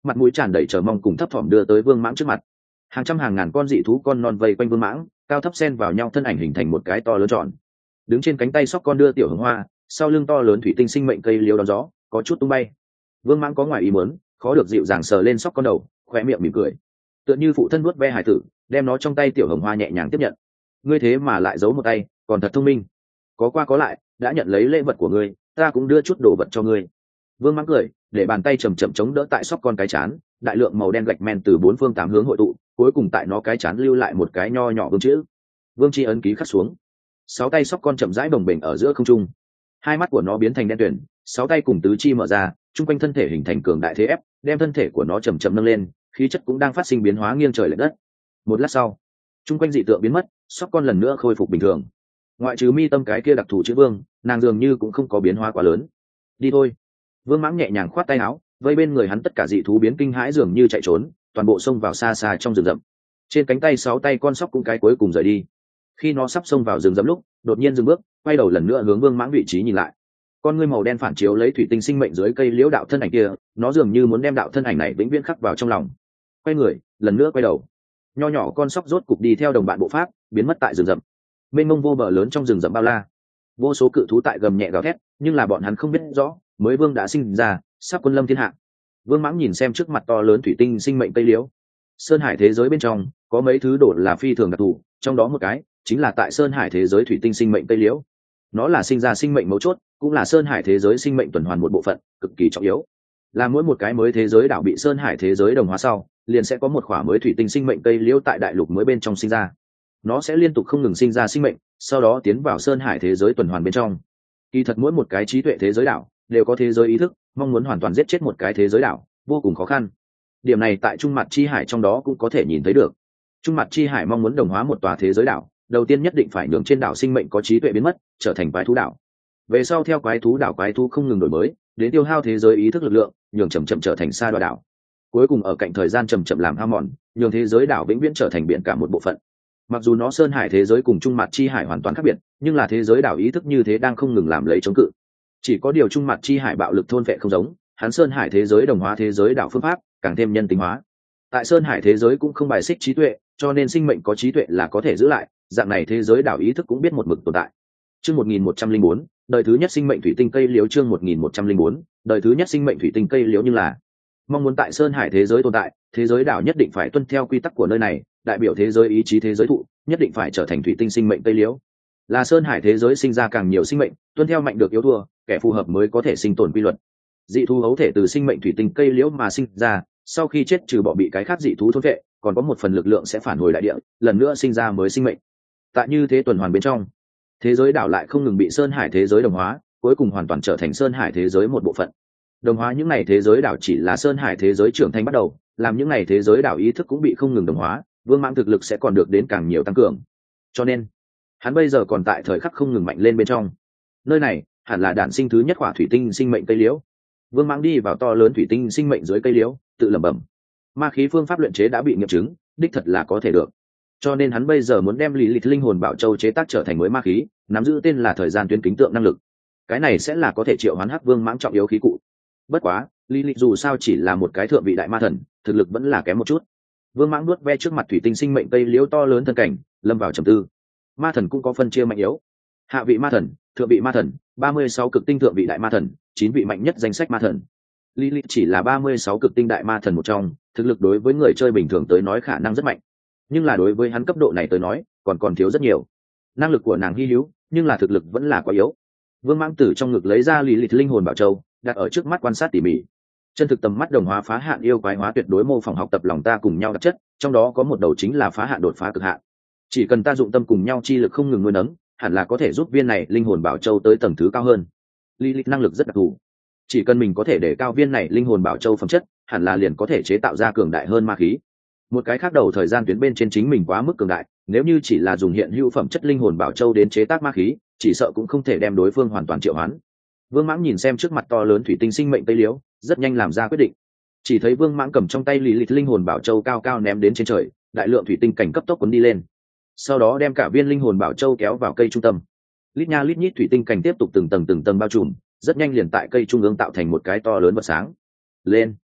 mặt mũi tràn đầy chờ mong cùng thấp thỏm đưa tới Vương Mãng trước mặt. Hàng trăm hàng ngàn con dị thú con non vây quanh Vương Mãng, cao thấp xen vào nhau, thân ảnh hình thành một cái to lớn tròn. Đứng trên cánh tay sóc con đưa tiểu hồng hoa, sau lưng to lớn thủy tinh sinh mệnh cây liễu đón gió, có chút tung bay. Vương Mãng có ngoài ý muốn, khó được dịu dàng sờ lên sóc con đầu, khóe miệng mỉm cười, tựa như phụ thân vuốt ve hải tử, đem nó trong tay tiểu hồng hoa nhẹ nhàng tiếp nhận. Ngươi thế mà lại giấu một tay, còn thật thông minh. Có qua có lại, đã nhận lấy lễ vật của ngươi, ta cũng đưa chút đồ vật cho ngươi. Vương Mãng cười, để bàn tay chầm chậm chống đỡ tại sóc con cái chán, đại lượng màu đen gạch men từ bốn phương tám hướng hội tụ, cuối cùng tại nó cái chán lưu lại một cái nho nhỏ vương chữ. Vương chi ấn ký khắc xuống. Sáu tay sóc con chậm rãi bồng bềnh ở giữa không trung, hai mắt của nó biến thành đen tuyền, sáu tay cùng tứ chi mở ra, chung quanh thân thể hình thành cường đại thế ép, đem thân thể của nó chậm chậm nâng lên, khí chất cũng đang phát sinh biến hóa nghiêng trời lệch đất. Một lát sau, chung quanh dị tượng biến mất, sóc con lần nữa khôi phục bình thường. Ngoại trừ mi tâm cái kia đặc thù chữ vương, nàng dường như cũng không có biến hóa quá lớn. Đi thôi. Vương Mãng nhẹ nhàng khoát tay áo, vây bên người hắn tất cả dị thú biến kinh hãi dường như chạy trốn, toàn bộ xông vào xa xa trong rừng rậm. Trên cánh tay sáu tay con sóc cũng cái cuối cùng rời đi. Khi nó sắp xông vào rừng rậm lúc, đột nhiên dừng bước, quay đầu lần nữa hướng Vương Mãng vị trí nhìn lại. Con ngươi màu đen phản chiếu lấy thủy tinh sinh mệnh dưới cây liễu đạo thân ảnh kia, nó dường như muốn đem đạo thân ảnh này vĩnh viễn khắc vào trong lòng. Quay người, lần nữa quay đầu. Nho nhỏ con sóc rốt cục đi theo đồng bạn bộ pháp, biến mất tại rừng rậm. Mênh mông vô bờ lớn trong rừng rậm bao la, vô số cự thú tại gầm nhẹ gào thét, nhưng là bọn hắn không biết rõ, mới vương đã sinh ra, sắp quân lâm thiên hạ. Vương Mãng nhìn xem trước mặt to lớn thủy tinh sinh mệnh cây liễu. Sơn hải thế giới bên trong có mấy thứ đồ là phi thường đặc thù, trong đó một cái chính là tại sơn hải thế giới thủy tinh sinh mệnh cây liễu. Nó là sinh ra sinh mệnh mấu chốt, cũng là sơn hải thế giới sinh mệnh tuần hoàn một bộ phận cực kỳ trọng yếu. Là mỗi một cái mới thế giới đảo bị sơn hải thế giới đồng hóa sau, liền sẽ có một khỏa mới thủy tinh sinh mệnh cây liễu tại đại lục mới bên trong sinh ra. Nó sẽ liên tục không ngừng sinh ra sinh mệnh, sau đó tiến vào sơn hải thế giới tuần hoàn bên trong. Kỳ thật mỗi một cái trí tuệ thế giới đảo đều có thế giới ý thức, mong muốn hoàn toàn giết chết một cái thế giới đảo vô cùng khó khăn. Điểm này tại Trung Mặt Chi Hải trong đó cũng có thể nhìn thấy được. Trung Mặt Chi Hải mong muốn đồng hóa một tòa thế giới đảo, đầu tiên nhất định phải nhường trên đảo sinh mệnh có trí tuệ biến mất, trở thành quái thú đảo. Về sau theo quái thú đảo quái thú không ngừng đổi mới, đến tiêu hao thế giới ý thức lực lượng, nhường chậm chậm trở thành sa đoạ đảo. Cuối cùng ở cạnh thời gian chậm chậm làm hao mòn, nhường thế giới đảo vĩnh viễn trở thành biển cả một bộ phận. Mặc dù nó sơn hải thế giới cùng Trung Mặt Chi Hải hoàn toàn khác biệt, nhưng là thế giới đảo ý thức như thế đang không ngừng làm lấy chống cự. Chỉ có điều Trung Mặt Chi Hải bạo lực thôn phệ không giống, hắn sơn hải thế giới đồng hóa thế giới đảo phương pháp càng thêm nhân tính hóa. Tại sơn hải thế giới cũng không bài xích trí tuệ, cho nên sinh mệnh có trí tuệ là có thể giữ lại, dạng này thế giới đảo ý thức cũng biết một mực tồn tại. Chương 1104, đời thứ nhất sinh mệnh thủy tinh cây liễu. Chương 1104, đời thứ nhất sinh mệnh thủy tinh cây liễu. Nhưng là mong muốn tại sơn hải thế giới tồn tại, thế giới đảo nhất định phải tuân theo quy tắc của nơi này, đại biểu thế giới ý chí thế giới thụ nhất định phải trở thành thủy tinh sinh mệnh cây liễu. Là sơn hải thế giới sinh ra càng nhiều sinh mệnh, tuân theo mạnh được yếu thua, kẻ phù hợp mới có thể sinh tồn quy luật. Dị thú hấu thể từ sinh mệnh thủy tinh cây liễu mà sinh ra, sau khi chết trừ bỏ bị cái khác dị thú thôn vệ, còn có một phần lực lượng sẽ phản hồi đại địa, lần nữa sinh ra mới sinh mệnh. Tại như thế tuần hoàn bên trong, thế giới đảo lại không ngừng bị sơn hải thế giới đồng hóa, cuối cùng hoàn toàn trở thành sơn hải thế giới một bộ phận. Đồng hóa những ngày thế giới đảo chỉ là sơn hải thế giới trưởng thành bắt đầu, làm những ngày thế giới đảo ý thức cũng bị không ngừng đồng hóa, Vương Mãng thực lực sẽ còn được đến càng nhiều tăng cường. Cho nên hắn bây giờ còn tại thời khắc không ngừng mạnh lên bên trong. Nơi này hẳn là đản sinh thứ nhất quả thủy tinh sinh mệnh cây liễu. Vương Mãng đi vào to lớn thủy tinh sinh mệnh dưới cây liễu, tự lẩm bẩm. Ma khí phương pháp luyện chế đã bị nghiệm chứng, đích thật là có thể được. Cho nên hắn bây giờ muốn đem lý lịch linh hồn bảo châu chế tác trở thành mới ma khí, nắm giữ tên là thời gian tuyến kính tượng năng lực. Cái này sẽ là có thể triệu hoán Hắc Vương Mãng trọng yếu khí cụ. Bất quá, lý lịch dù sao chỉ là một cái thượng vị đại ma thần, thực lực vẫn là kém một chút. Vương Mãng nuốt ve trước mặt thủy tinh sinh mệnh cây liễu to lớn thân cảnh, lâm vào trầm tư. Ma thần cũng có phân chia mạnh yếu. Hạ vị ma thần, thượng vị ma thần, 36 cực tinh thượng vị đại ma thần, 9 vị mạnh nhất danh sách ma thần. Lilith chỉ là 36 cực tinh đại ma thần một trong, thực lực đối với người chơi bình thường tới nói khả năng rất mạnh, nhưng là đối với hắn cấp độ này tới nói còn thiếu rất nhiều. Năng lực của nàng hy hữu, nhưng là thực lực vẫn là quá yếu. Vương Mãng từ trong ngực lấy ra Lilith linh hồn bảo châu, đặt ở trước mắt quan sát tỉ mỉ. Chân thực tầm mắt đồng hóa phá hạn yêu quái hóa tuyệt đối mô phỏng học tập lòng ta cùng nhau đặc chất, trong đó có một đầu chính là phá hạn đột phá cực hạn. Chỉ cần ta dụng tâm cùng nhau chi lực không ngừng nuôi nấng, hẳn là có thể giúp viên này linh hồn bảo châu tới tầng thứ cao hơn. Lilith năng lực rất đặc thù, chỉ cần mình có thể để cao viên này linh hồn bảo châu phẩm chất, hẳn là liền có thể chế tạo ra cường đại hơn ma khí. Một cái khác đầu thời gian tuyến bên trên chính mình quá mức cường đại, nếu như chỉ là dùng hiện hữu phẩm chất linh hồn bảo châu đến chế tác ma khí, chỉ sợ cũng không thể đem đối phương hoàn toàn triệu hoán. Vương Mãng nhìn xem trước mặt to lớn thủy tinh sinh mệnh tây liễu, rất nhanh làm ra quyết định. Chỉ thấy Vương Mãng cầm trong tay Lilith linh hồn bảo châu cao cao ném đến trên trời, đại lượng thủy tinh cảnh cấp tốc cuốn đi lên. Sau đó đem cả viên linh hồn bảo châu kéo vào cây trung tâm. Lít nha lít nhít thủy tinh cảnh tiếp tục từng tầng bao trùm, rất nhanh liền tại cây trung ương tạo thành một cái to lớn vật sáng. Lên.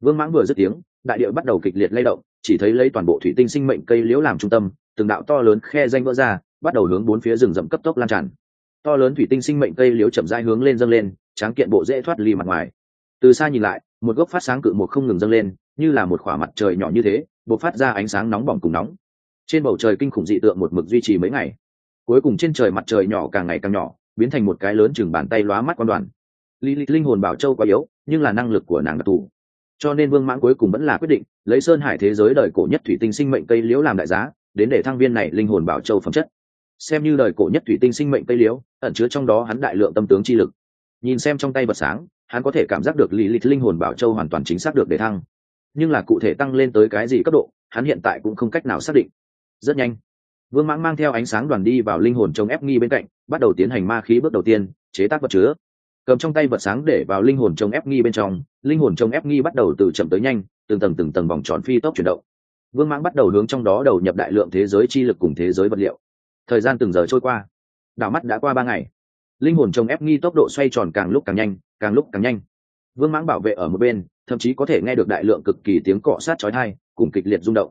Vương Mãng vừa dứt tiếng, đại địa bắt đầu kịch liệt lay động, chỉ thấy lấy toàn bộ thủy tinh sinh mệnh cây liễu làm trung tâm, từng đạo to lớn khe danh vỡ ra, bắt đầu hướng bốn phía rừng rậm cấp tốc lan tràn. To lớn thủy tinh sinh mệnh cây liễu chậm rãi hướng lên dâng lên, tráng kiện bộ rễ thoát ly mặt ngoài. Từ xa nhìn lại, một gốc phát sáng cự một không ngừng dâng lên, như là một khỏa mặt trời nhỏ như thế, bộc phát ra ánh sáng nóng bỏng cùng nóng. Trên bầu trời kinh khủng dị tượng một mực duy trì mấy ngày. Cuối cùng trên trời mặt trời nhỏ càng ngày càng nhỏ, biến thành một cái lớn chừng bàn tay lóa mắt quan đoàn. Lilith linh hồn bảo châu quá yếu, nhưng là năng lực của nàng đặc thù, cho nên Vương Mãng cuối cùng vẫn là quyết định lấy sơn hải thế giới đời cổ nhất thủy tinh sinh mệnh cây liễu làm đại giá, đến để thăng viên này linh hồn bảo châu phẩm chất. Xem như đời cổ nhất thủy tinh sinh mệnh cây liễu, ẩn chứa trong đó hắn đại lượng tâm tướng chi lực. Nhìn xem trong tay vật sáng, hắn có thể cảm giác được Lilith linh hồn bảo châu hoàn toàn chính xác được để thăng, nhưng là cụ thể tăng lên tới cái gì cấp độ, hắn hiện tại cũng không cách nào xác định. Rất nhanh, Vương Mãng mang theo ánh sáng đoàn đi vào linh hồn chống ép nghi bên cạnh, bắt đầu tiến hành ma khí bước đầu tiên, chế tác vật chứa. Cầm trong tay vật sáng để vào linh hồn chống ép nghi bên trong, linh hồn chống ép nghi bắt đầu từ chậm tới nhanh, từng tầng vòng tròn phi tốc chuyển động. Vương Mãng bắt đầu hướng trong đó đầu nhập đại lượng thế giới chi lực cùng thế giới vật liệu. Thời gian từng giờ trôi qua, đảo mắt đã qua 3 ngày. Linh hồn chống ép nghi tốc độ xoay tròn càng lúc càng nhanh, càng lúc càng nhanh. Vương Mãng bảo vệ ở một bên, thậm chí có thể nghe được đại lượng cực kỳ tiếng cọ sát chói tai, cùng kịch liệt rung động.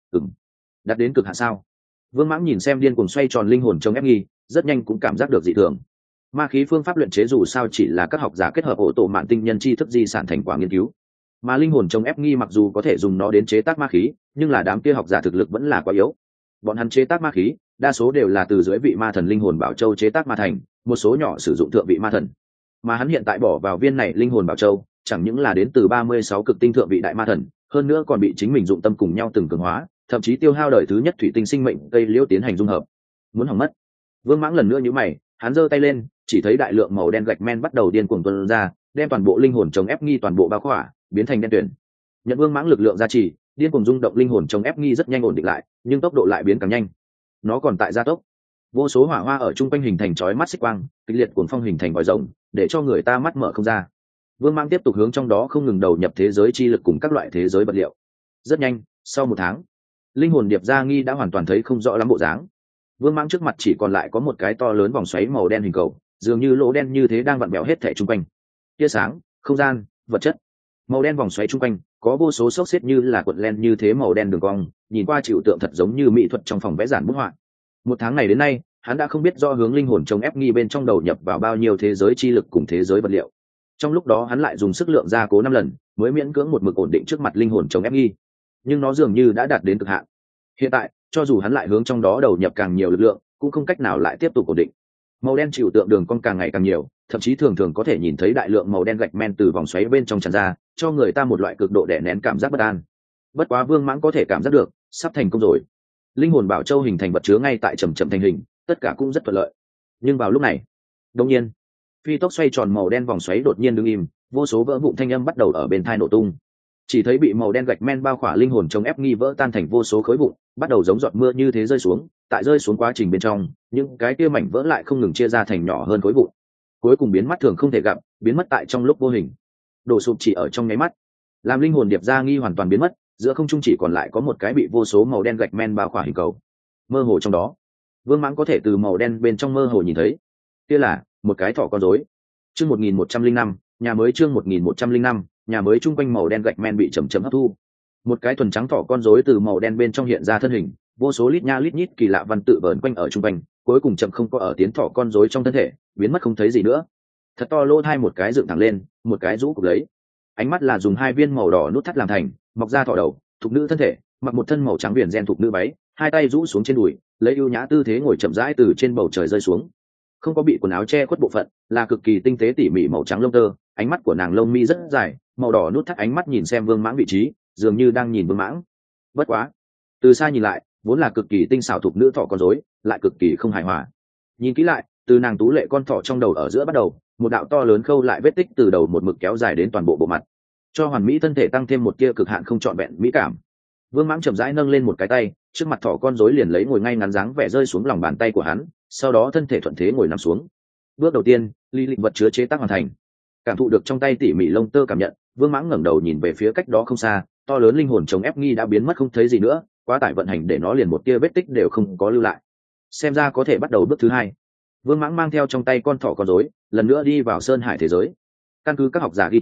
Đạt đến cực hạn sao? Vương Mãng nhìn xem điên cuồng xoay tròn linh hồn chống ép nghi, rất nhanh cũng cảm giác được dị thường. Ma khí phương pháp luyện chế dù sao chỉ là các học giả kết hợp ổ tổ mạn tinh nhân tri thức di sản thành quả nghiên cứu, mà linh hồn chống ép nghi mặc dù có thể dùng nó đến chế tác ma khí, nhưng là đám kia học giả thực lực vẫn là quá yếu. Bọn hắn chế tác ma khí đa số đều là từ dưới vị ma thần linh hồn bảo châu chế tác ma thành, một số nhỏ sử dụng thượng vị ma thần. Mà hắn hiện tại bỏ vào viên này linh hồn bảo châu, chẳng những là đến từ 36 cực tinh thượng vị đại ma thần, hơn nữa còn bị chính mình dụng tâm cùng nhau từng cường hóa, thậm chí tiêu hao đời thứ nhất thủy tinh sinh mệnh cây liễu tiến hành dung hợp. Muốn hỏng mất. Vương Mãng lần nữa nhíu mày, hắn giơ tay lên, chỉ thấy đại lượng màu đen gạch men bắt đầu điên cuồng tuôn ra, đem toàn bộ linh hồn chống ép nghi toàn bộ bao khỏa, biến thành đen tuyền. Nhận Vương Mãng lực lượng gia trì, điên cuồng rung động linh hồn chống ép nghi rất nhanh ổn định lại, nhưng tốc độ lại biến càng nhanh. Nó còn tại gia tốc. Vô số hỏa hoa ở trung quanh hình thành chói mắt xích quang, kịch liệt cuồng phong hình thành vòi rồng, để cho người ta mắt mở không ra. Vương Mãng tiếp tục hướng trong đó không ngừng đầu nhập thế giới chi lực cùng các loại thế giới vật liệu. Rất nhanh, sau 1 tháng, linh hồn điệp gia nghi đã hoàn toàn thấy không rõ lắm bộ dáng. Vương Mãng trước mặt chỉ còn lại có một cái to lớn vòng xoáy màu đen hình cầu, dường như lỗ đen như thế đang vặn vẹo hết thảy chung quanh. Tia sáng, không gian, vật chất. Màu đen vòng xoáy chung quanh có vô số xốc xếp như là cuộn len như thế màu đen đường cong, nhìn qua chịu tượng thật giống như mỹ thuật trong phòng vẽ giản bút họa. 1 tháng này đến nay, hắn đã không biết do hướng linh hồn chống ép nghi bên trong đầu nhập vào bao nhiêu thế giới chi lực cùng thế giới vật liệu. Trong lúc đó hắn lại dùng sức lượng gia cố 5 lần, mới miễn cưỡng một mực ổn định trước mặt linh hồn chống ép nghi. Nhưng nó dường như đã đạt đến cực hạn. Hiện tại, cho dù hắn lại hướng trong đó đầu nhập càng nhiều lực lượng, cũng không cách nào lại tiếp tục ổn định. Màu đen chịu tượng đường cong càng ngày càng nhiều, thậm chí thường thường có thể nhìn thấy đại lượng màu đen gạch men từ vòng xoáy bên trong tràn ra, cho người ta một loại cực độ đè nén cảm giác bất an. Bất quá Vương Mãng có thể cảm giác được, sắp thành công rồi. Linh hồn bảo châu hình thành vật chứa ngay tại chậm thành hình, tất cả cũng rất thuận lợi. Nhưng vào lúc này, đột nhiên, phi tốc xoay tròn màu đen vòng xoáy đột nhiên đứng im, vô số vỡ vụn thanh âm bắt đầu ở bên tai nổ tung. Chỉ thấy bị màu đen gạch men bao khỏa linh hồn chống ép nghi vỡ tan thành vô số khối vụn, bắt đầu giống giọt mưa như thế rơi xuống. Tại rơi xuống quá trình bên trong, những cái kia mảnh vỡ lại không ngừng chia ra thành nhỏ hơn khối vụn, cuối cùng biến mất thường không thể gặp, biến mất tại trong lúc vô hình, đổ sụp chỉ ở trong nháy mắt. Làm linh hồn điệp gia nghi hoàn toàn biến mất, giữa không trung chỉ còn lại có một cái bị vô số màu đen gạch men bao khỏa hình cầu. Mơ hồ trong đó, Vương Mãng có thể từ màu đen bên trong mơ hồ nhìn thấy, kia là một cái thỏ con rối. Chương 1105, nhà mới. Chương 1105, nhà mới. Trung quanh màu đen gạch men bị chậm hấp thu. Một cái thuần trắng thỏ con rối từ màu đen bên trong hiện ra thân hình, vô số lít nha lít nhít kỳ lạ văn tự vờn quanh ở trung quanh, cuối cùng chậm không có ở tiến thỏ con rối trong thân thể, biến mất không thấy gì nữa. Thật to lỗ hai, một cái dựng thẳng lên, một cái rũ cục lấy. Ánh mắt là dùng 2 viên màu đỏ nút thắt làm thành, mọc ra thỏ đầu, thục nữ thân thể, mặc một thân màu trắng viền ren thục nữ váy, 2 tay rũ xuống trên đùi, lấy ưu nhã tư thế ngồi chậm rãi từ trên bầu trời rơi xuống. Không có bị quần áo che khuất bộ phận, là cực kỳ tinh tế tỉ mỉ màu trắng lông tơ, ánh mắt của nàng lông mi rất dài, màu đỏ nút thắt ánh mắt nhìn xem Vương Mãng vị trí, dường như đang nhìn Vương Mãng. Bất quá, từ xa nhìn lại, vốn là cực kỳ tinh xảo thục nữ thỏ con rối, lại cực kỳ không hài hòa. Nhìn kỹ lại, từ nàng tú lệ con thỏ trong đầu ở giữa bắt đầu, một đạo to lớn khâu lại vết tích từ đầu một mực kéo dài đến toàn bộ bộ mặt, cho hoàn mỹ thân thể tăng thêm một tia cực hạn không trọn vẹn mỹ cảm. Vương Mãng chậm rãi nâng lên một cái tay, trước mặt thỏ con rối liền lấy ngồi ngay ngắn dáng vẻ rơi xuống lòng bàn tay của hắn, sau đó thân thể thuận thế ngồi nằm xuống. Bước đầu tiên, ly lịch vật chứa chế tác hoàn thành. Cảm thụ được trong tay tỉ mỉ lông tơ cảm nhận, Vương Mãng ngẩng đầu nhìn về phía cách đó không xa, to lớn linh hồn chống ép nghi đã biến mất không thấy gì nữa, quá tải vận hành để nó liền một tia vết tích đều không có lưu lại. Xem ra có thể bắt đầu bước thứ 2. Vương Mãng mang theo trong tay con thỏ con rối, lần nữa đi vào sơn hải thế giới. Căn cứ các học giả ghi chép,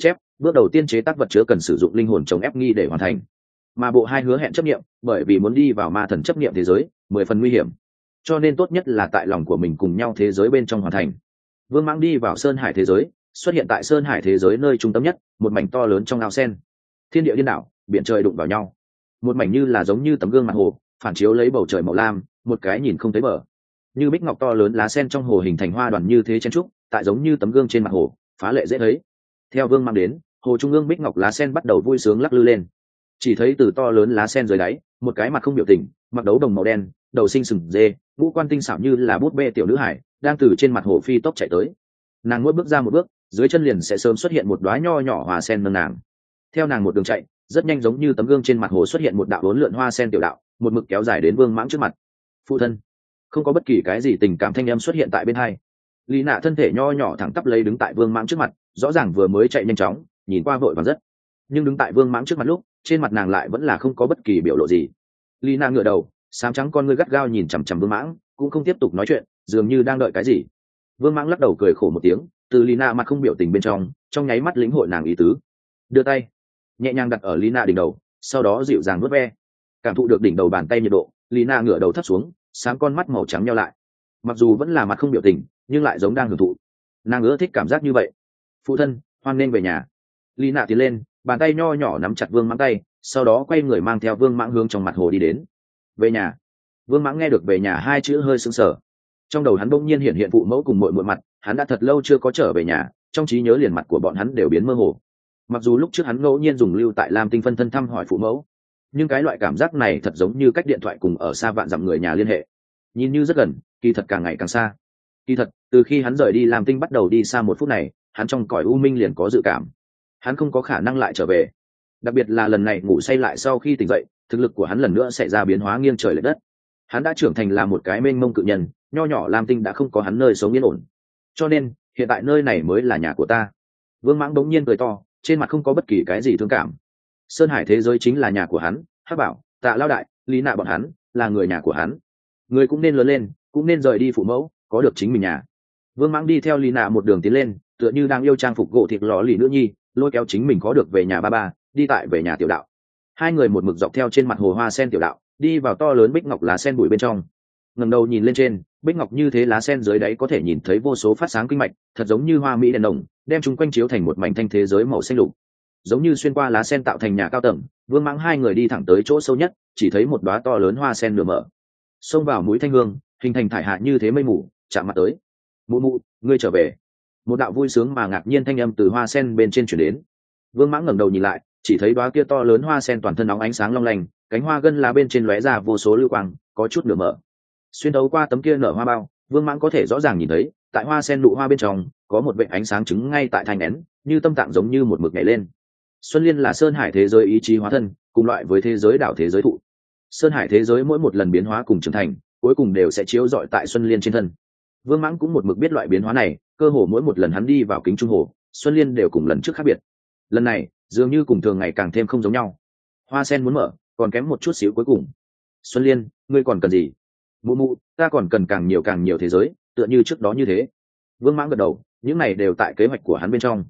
Bước đầu tiên chế tác vật chứa cần sử dụng linh hồn chống ép nghi để hoàn thành, mà bộ 2 hứa hẹn chấp niệm, bởi vì muốn đi vào ma thần chấp niệm thế giới 10 phần nguy hiểm, cho nên tốt nhất là tại lòng của mình cùng nhau thế giới bên trong hoàn thành. Vương Mãng đi vào Sơn Hải thế giới, xuất hiện tại Sơn Hải thế giới nơi trung tâm nhất, một mảnh to lớn trong ao sen. Thiên địa điên đảo, biển trời đụng vào nhau, một mảnh như là giống như tấm gương mặt hồ, phản chiếu lấy bầu trời màu lam, một cái nhìn không thấy bờ. Như bích ngọc to lớn lá sen trong hồ hình thành hoa đoàn như thế chen trúc, tại giống như tấm gương trên mặt hồ, phá lệ dễ thấy. Theo Vương Mãng đến, hồ trung ương bích ngọc lá sen bắt đầu vui sướng lắc lư lên. Chỉ thấy từ to lớn lá sen dưới đáy, một cái mặt không biểu tình, mặc đấu đồng màu đen, đầu sinh sừng dê, ngũ quan tinh xảo như là bút bê tiểu nữ hải, đang từ trên mặt hồ phi tốc chạy tới. Nàng mỗi bước ra một bước, dưới chân liền sẽ sớm xuất hiện một đóa nho nhỏ hoa sen nâng nàng. Theo nàng một đường chạy, rất nhanh giống như tấm gương trên mặt hồ xuất hiện một đạo uốn lượn hoa sen tiểu đạo, một mực kéo dài đến Vương Mãng trước mặt. Phụ thân. Không có bất kỳ cái gì tình cảm thanh âm xuất hiện tại bên hai. Lý Nạ thân thể nho nhỏ thẳng tắp lấy đứng tại Vương Mãng trước mặt, rõ ràng vừa mới chạy nhanh chóng, nhìn qua vội vàng rất. Nhưng đứng tại Vương Mãng trước mặt lúc, trên mặt nàng lại vẫn là không có bất kỳ biểu lộ gì. Lý Nạ ngửa đầu, xám trắng con ngươi gắt gao nhìn chằm chằm Vương Mãng, cũng không tiếp tục nói chuyện, dường như đang đợi cái gì. Vương Mãng lắc đầu cười khổ một tiếng, từ Lý Nạ mặt không biểu tình bên trong nháy mắt lĩnh hội nàng ý tứ, đưa tay nhẹ nhàng đặt ở Lý Nạ đỉnh đầu, sau đó dịu dàng vuốt ve. Cảm thụ được đỉnh đầu bàn tay nhiệt độ, Lý Nạ ngửa đầu thấp xuống, sáng con mắt màu trắng nheo lại. Mặc dù vẫn là mặt không biểu tình, nhưng lại giống đang hưởng thụ. Nàng ưa thích cảm giác như vậy. Phụ thân, hoan nên về nhà. Lý Nạ tiến lên, bàn tay nho nhỏ nắm chặt Vương Mãng tay, sau đó quay người mang theo Vương Mãng hướng trong mặt hồ đi đến. Về nhà. Vương Mãng nghe được về nhà 2 chữ hơi sững sờ. Trong đầu hắn bỗng nhiên hiện phụ mẫu cùng muội muội mặt, hắn đã thật lâu chưa có trở về nhà, trong trí nhớ liền mặt của bọn hắn đều biến mơ hồ. Mặc dù lúc trước hắn ngẫu nhiên dùng lưu tại Lam Tinh phân thân thăm hỏi phụ mẫu, nhưng cái loại cảm giác này thật giống như cách điện thoại cùng ở xa vạn dặm người nhà liên hệ. Nhìn như rất gần, kỳ thật càng ngày càng xa. Kỳ thật, từ khi hắn rời đi Lam Tinh bắt đầu đi xa 1 phút này, hắn trong cõi u minh liền có dự cảm, hắn không có khả năng lại trở về. Đặc biệt là lần này ngủ say lại sau khi tỉnh dậy, thực lực của hắn lần nữa xảy ra biến hóa nghiêng trời lệch đất. Hắn đã trưởng thành là một cái mênh mông cự nhân, nho nhỏ Lam Tinh đã không có hắn nơi sống yên ổn. Cho nên, hiện tại nơi này mới là nhà của ta. Vương Mãng đống nhiên cười to, trên mặt không có bất kỳ cái gì thương cảm. Sơn Hải thế giới chính là nhà của hắn, Hắc Bảo, Tạ Lao Đại, Lý Nạ bọn hắn là người nhà của hắn. Người cũng nên lớn lên, cũng nên rời đi phụ mẫu, có được chính mình nhà. Vương Mãng đi theo Lý Nạ một đường tiến lên, tựa như đang yêu trang phục gỗ thịt lò lì nữ nhi, lôi kéo chính mình có được về nhà ba, đi tại về nhà tiểu đạo. 2 người một mực dọc theo trên mặt hồ hoa sen tiểu đạo, đi vào to lớn bích ngọc lá sen bụi bên trong. Ngẩng đầu nhìn lên trên, bích ngọc như thế lá sen dưới đáy có thể nhìn thấy vô số phát sáng kinh mạch, thật giống như hoa mỹ đèn đồng, đem chúng quanh chiếu thành một mảnh thanh thế giới màu xanh lục. Giống như xuyên qua lá sen tạo thành nhà cao tầng, Vương Mãng 2 người đi thẳng tới chỗ sâu nhất, chỉ thấy một đóa to lớn hoa sen nửa mở, xông vào mũi thanh hương, hình thành thải hạ như thế mây mù, chạm mặt tới. Mụ mụ, ngươi trở về. Một đạo vui sướng mà ngạc nhiên thanh âm từ hoa sen bên trên truyền đến. Vương Mãng ngẩng đầu nhìn lại, chỉ thấy đóa kia to lớn hoa sen toàn thân nóng ánh sáng long lanh, cánh hoa gân lá bên trên lóe ra vô số lưu quang, có chút nửa mở. Xuyên thấu qua tấm kia nở hoa bao, Vương Mãng có thể rõ ràng nhìn thấy, tại hoa sen nụ hoa bên trong, có một vệt ánh sáng trứng ngay tại thanh nén, như tâm tạng giống như một mực nhảy lên. Xuân Liên là Sơn Hải thế giới ý chí hóa thân, cùng loại với thế giới đảo thế giới thụ. Sơn Hải thế giới mỗi một lần biến hóa cùng trưởng thành, cuối cùng đều sẽ chiếu rọi tại Xuân Liên trên thân. Vương Mãng cũng một mực biết loại biến hóa này, cơ hồ mỗi một lần hắn đi vào kính trung hồ, Xuân Liên đều cùng lần trước khác biệt. Lần này, dường như cùng thường ngày càng thêm không giống nhau. Hoa sen muốn mở, còn kém một chút xíu cuối cùng. Xuân Liên, ngươi còn cần gì? Mụ mụ, ta còn cần càng nhiều thế giới, tựa như trước đó như thế. Vương Mãng gật đầu, những này đều tại kế hoạch của hắn bên trong.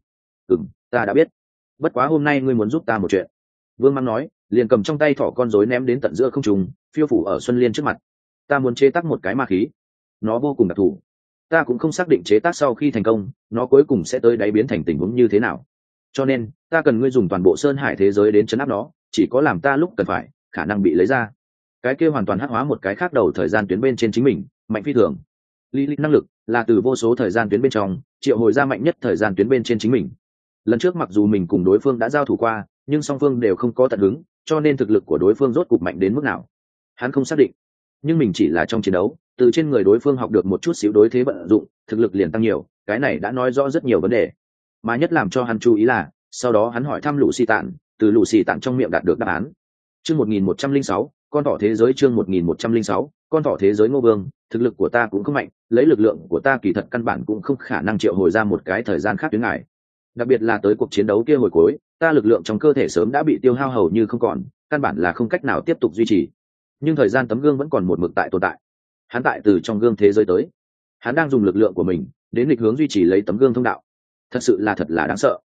Ta đã biết. Bất quá hôm nay ngươi muốn giúp ta một chuyện. Vương Mãng nói, liền cầm trong tay thỏ con rối ném đến tận giữa không trung, phiêu phủ ở Xuân Liên trước mặt. Ta muốn chế tác một cái ma khí, nó vô cùng đặc thù. Ta cũng không xác định chế tác sau khi thành công, nó cuối cùng sẽ tới đáy biến thành tình huống như thế nào. Cho nên, ta cần ngươi dùng toàn bộ Sơn Hải thế giới đến trấn áp nó, chỉ có làm ta lúc cần phải, khả năng bị lấy ra. Cái kia hoàn toàn hắc hóa một cái khác đầu thời gian tuyến bên trên chính mình, mạnh phi thường. Lý lịch năng lực là từ vô số thời gian tuyến bên trong triệu hồi ra mạnh nhất thời gian tuyến bên trên chính mình. Lần trước mặc dù mình cùng đối phương đã giao thủ qua, nhưng song phương đều không có tận hứng, cho nên thực lực của đối phương rốt cục mạnh đến mức nào hắn không xác định. Nhưng mình chỉ là trong chiến đấu, từ trên người đối phương học được một chút xíu đối thế vận dụng, thực lực liền tăng nhiều, cái này đã nói rõ rất nhiều vấn đề. Mà nhất làm cho hắn chú ý là, sau đó hắn hỏi thăm Lũ Xì Tạn, từ Lũ Xì Tạn trong miệng đạt được đáp án. Chương 1106, con thỏ thế giới. Chương 1106, con thỏ thế giới. Ngô Vương, thực lực của ta cũng không mạnh, lấy lực lượng của ta kỳ thật căn bản cũng không khả năng triệu hồi ra một cái thời gian khác tuyến ngài. Đặc biệt là tới cuộc chiến đấu kia hồi cuối, ta lực lượng trong cơ thể sớm đã bị tiêu hao hầu như không còn, căn bản là không cách nào tiếp tục duy trì. Nhưng thời gian tấm gương vẫn còn một mực tại tồn tại. Hắn tại từ trong gương thế giới tới, hắn đang dùng lực lượng của mình đến nghịch hướng duy trì lấy tấm gương thông đạo. Thật là đáng sợ.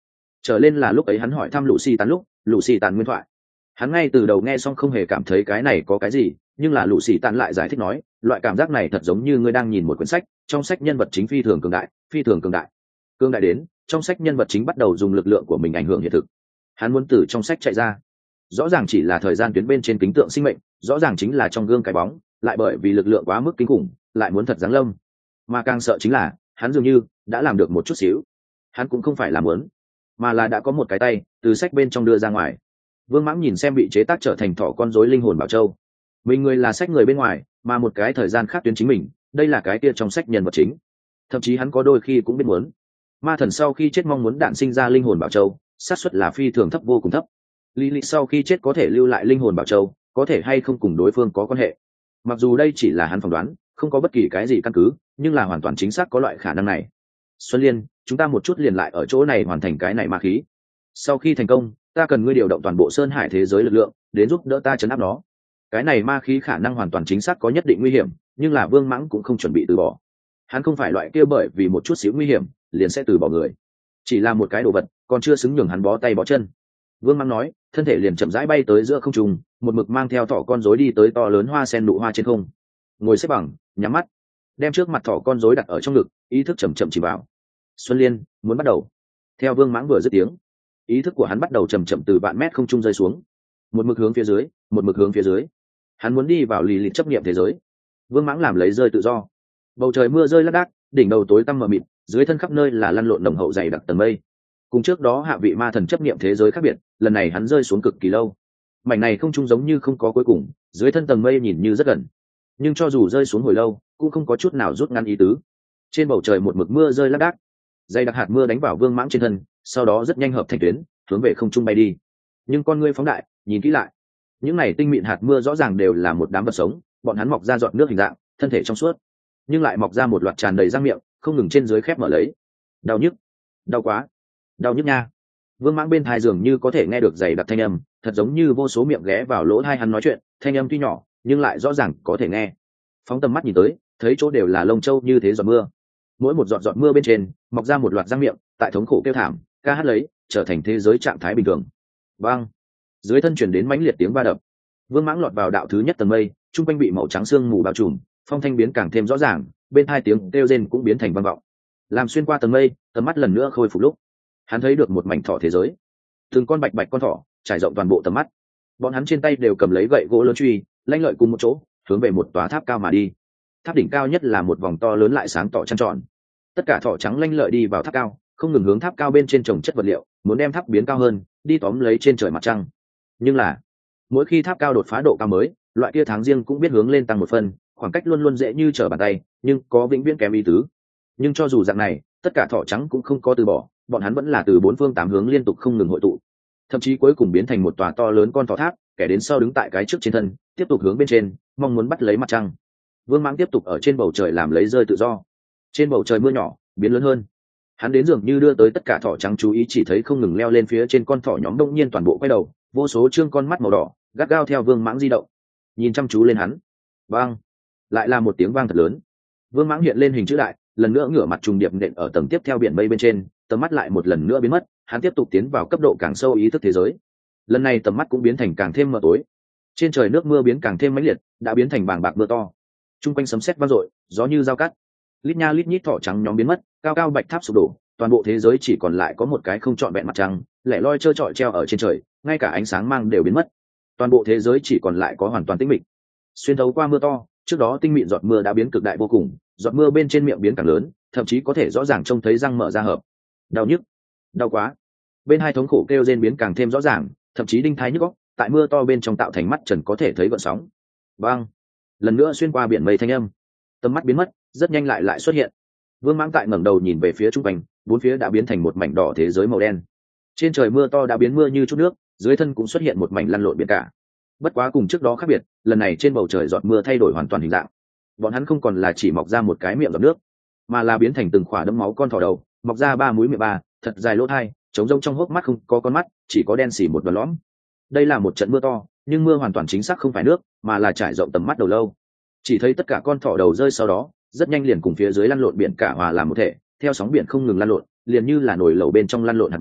Trở lên là lúc ấy hắn hỏi thăm Lucy Tàn lúc Lucy Tàn nguyên thoại. Hắn ngay từ đầu nghe xong không hề cảm thấy cái này có cái gì, nhưng là Lucy Tàn lại giải thích nói, loại cảm giác này thật giống như ngươi đang nhìn một quyển sách, trong sách nhân vật chính phi thường cường đại, phi thường cường đại. Cường đại đến, trong sách nhân vật chính bắt đầu dùng lực lượng của mình ảnh hưởng hiện thực. Hắn muốn từ trong sách chạy ra. Rõ ràng chỉ là thời gian tuyến bên trên kính tượng sinh mệnh, rõ ràng chính là trong gương cái bóng, lại bởi vì lực lượng quá mức kinh khủng, lại muốn thật giáng lâm. Mà càng sợ chính là, hắn dường như đã làm được một chút xíu. Hắn cũng không phải là muốn, mà là đã có một cái tay từ sách bên trong đưa ra ngoài. Vương Mãng nhìn xem bị chế tác trở thành thỏ con rối linh hồn bảo châu. Mình người là sách người bên ngoài, mà một cái thời gian khác tuyến chính mình, đây là cái kia trong sách nhân vật chính. Thậm chí hắn có đôi khi cũng biết muốn. Ma thần sau khi chết mong muốn đạn sinh ra linh hồn bảo châu, xác suất là phi thường thấp, vô cùng thấp. Lý sau khi chết có thể lưu lại linh hồn bảo châu, có thể hay không cùng đối phương có quan hệ. Mặc dù đây chỉ là hắn phỏng đoán, không có bất kỳ cái gì căn cứ, nhưng là hoàn toàn chính xác có loại khả năng này. Xuân Liên, chúng ta một chút liền lại ở chỗ này hoàn thành cái này ma khí. Sau khi thành công, ta cần ngươi điều động toàn bộ Sơn Hải thế giới lực lượng, đến giúp đỡ ta trấn áp nó. Cái này ma khí khả năng hoàn toàn chính xác có nhất định nguy hiểm, nhưng là Vương Mãng cũng không chuẩn bị từ bỏ. Hắn không phải loại kia bởi vì một chút xíu nguy hiểm liền sẽ từ bỏ người, chỉ là một cái đồ vật còn chưa xứng nhường hắn bó tay bó chân. Vương Mãng nói, thân thể liền chậm rãi bay tới giữa không trung, một mực mang theo thỏ con rối đi tới to lớn hoa sen nụ hoa trên không. Ngồi xếp bằng, nhắm mắt, đem trước mặt thỏ con rối đặt ở trong ngực, ý thức chậm chậm chỉ vào. Xuân Liên, muốn bắt đầu. Theo Vương Mãng vừa dứt tiếng, ý thức của hắn bắt đầu chậm chậm từ vạn mét không trung rơi xuống, một mực hướng phía dưới, một mực hướng phía dưới. Hắn muốn đi vào lì lịt chấp niệm thế giới. Vương Mãng làm lấy rơi tự do. Bầu trời mưa rơi lác đác, đỉnh đầu tối tăm mờ mịt, dưới thân khắp nơi là lăn lộn nồng hậu dày đặc tầng mây. Cùng trước đó hạ vị ma thần chấp niệm thế giới khác biệt, lần này hắn rơi xuống cực kỳ lâu. Mảnh này không trung giống như không có cuối cùng, dưới thân tầng mây nhìn như rất gần, nhưng cho dù rơi xuống hồi lâu, cũng không có chút nào rút ngắn ý tứ. Trên bầu trời một mực mưa rơi lác đác, dày đặc hạt mưa đánh vào Vương Mãng trên thân, sau đó rất nhanh hợp thành tuyến, hướng về không trung bay đi. Nhưng con ngươi phóng đại, nhìn kỹ lại, những này tinh mịn hạt mưa rõ ràng đều là một đám vật sống, bọn hắn mọc ra giọt nước hình dạng, thân thể trong suốt, nhưng lại mọc ra một loạt tràn đầy răng miệng, không ngừng trên dưới khép mở lấy. Đau nhức, đau quá, đau nhức nha. Vương Mãng bên tai dường như có thể nghe được dày đặc thanh âm, thật giống như vô số miệng ghé vào lỗ tai hắn nói chuyện, thanh âm tuy nhỏ, nhưng lại rõ ràng có thể nghe. Phóng tầm mắt nhìn tới, thấy chỗ đều là lông châu như thế giọt mưa. Mỗi một giọt mưa bên trên mọc ra một loạt răng miệng, tại thống khổ kêu thảm, ca hát lấy, trở thành thế giới trạng thái bình thường. Bang! Dưới thân truyền đến mãnh liệt tiếng va đập. Vương Mãng lọt vào đạo thứ nhất tầng mây, trung quanh bị màu trắng sương mù bao trùm, phong thanh biến càng thêm rõ ràng, bên hai tiếng kêu rên cũng biến thành vang vọng. Làm xuyên qua tầng mây, tầm mắt lần nữa khôi phục lúc, hắn thấy được một mảnh thỏ thế giới. Từng con bạch bạch con thỏ trải rộng toàn bộ tầm mắt. Bọn hắn trên tay đều cầm lấy gậy gỗ lớn truy, lanh lợi cùng một chỗ, hướng về một tòa tháp cao mà đi. Tháp đỉnh cao nhất là một vòng to lớn lại sáng tỏ trăng tròn. Tất cả thỏ trắng lanh lợi đi vào tháp cao, không ngừng hướng tháp cao bên trên trồng chất vật liệu, muốn đem tháp biến cao hơn, đi tóm lấy trên trời mặt trăng. Nhưng là, mỗi khi tháp cao đột phá độ cao mới, loại kia tháng riêng cũng biết hướng lên tăng một phần, khoảng cách luôn luôn dễ như trở bàn tay, nhưng có vĩnh viễn kém ý tứ. Nhưng cho dù dạng này, tất cả thỏ trắng cũng không có từ bỏ, bọn hắn vẫn là từ bốn phương tám hướng liên tục không ngừng hội tụ, thậm chí cuối cùng biến thành một tòa to lớn con thỏ tháp, kẻ đến sau đứng tại cái trước trên thân, tiếp tục hướng bên trên, mong muốn bắt lấy mặt trăng. Vương Mãng tiếp tục ở trên bầu trời làm lấy rơi tự do. Trên bầu trời mưa nhỏ biến lớn hơn, hắn đến dường như đưa tới tất cả thỏ trắng chú ý, chỉ thấy không ngừng leo lên phía trên con thỏ nhóm, đông nhiên toàn bộ quay đầu, vô số trương con mắt màu đỏ gắt gao theo Vương Mãng di động, nhìn chăm chú lên hắn. Vang! Lại là một tiếng vang thật lớn. Vương Mãng hiện lên hình chữ đại, lần nữa ngửa mặt trùng điệp nện ở tầng tiếp theo biển mây bên trên, tầm mắt lại một lần nữa biến mất, hắn tiếp tục tiến vào cấp độ càng sâu ý thức thế giới. Lần này tầm mắt cũng biến thành càng thêm mờ tối. Trên trời nước mưa biến càng thêm mãnh liệt, đã biến thành bàng bạc mưa to. Trung quanh sấm sét vang dội, gió như dao cắt. Lít nha lít nhít thỏ trắng nhóm biến mất, cao cao bạch tháp sụp đổ, toàn bộ thế giới chỉ còn lại có một cái không trọn vẹn mặt trăng, lẻ loi trơ trọi treo ở trên trời, ngay cả ánh sáng mang đều biến mất. Toàn bộ thế giới chỉ còn lại có hoàn toàn tĩnh mịch. Xuyên thấu qua mưa to, trước đó tinh mịn giọt mưa đã biến cực đại vô cùng, giọt mưa bên trên miệng biến càng lớn, thậm chí có thể rõ ràng trông thấy răng mở ra hợp. Đau nhức, đau quá. Bên hai thống khổ kêu rên biến càng thêm rõ ràng, thậm chí đinh thái nhức óc, tại mưa to bên trong tạo thành mắt trần có thể thấy gợn sóng. Bang! Lần nữa xuyên qua biển mây thanh âm. Tầm mắt biến mất, rất nhanh lại xuất hiện. Vương Mãng tại ngẩng đầu nhìn về phía trung quanh, bốn phía đã biến thành một mảnh đỏ thế giới màu đen. Trên trời mưa to đã biến mưa như chút nước, dưới thân cũng xuất hiện một mảnh lăn lộn biển cả. Bất quá cùng trước đó khác biệt, lần này trên bầu trời giọt mưa thay đổi hoàn toàn hình dạng. Bọn hắn không còn là chỉ mọc ra một cái miệng giọt nước, mà là biến thành từng khỏa đẫm máu con thỏ đầu, mọc ra ba mũi miệng ba, thật dài lỗ tai, trống rỗng trong hốc mắt không có con mắt, chỉ có đen xì một đoàn lõm. Đây là một trận mưa to, nhưng mưa hoàn toàn chính xác không phải nước, mà là trải rộng tầm mắt đầu lâu. Chỉ thấy tất cả con thỏ đầu rơi sau đó, rất nhanh liền cùng phía dưới lăn lộn biển cả hòa làm một thể, theo sóng biển không ngừng lăn lộn, liền như là nồi lẩu bên trong lăn lộn hạt mè,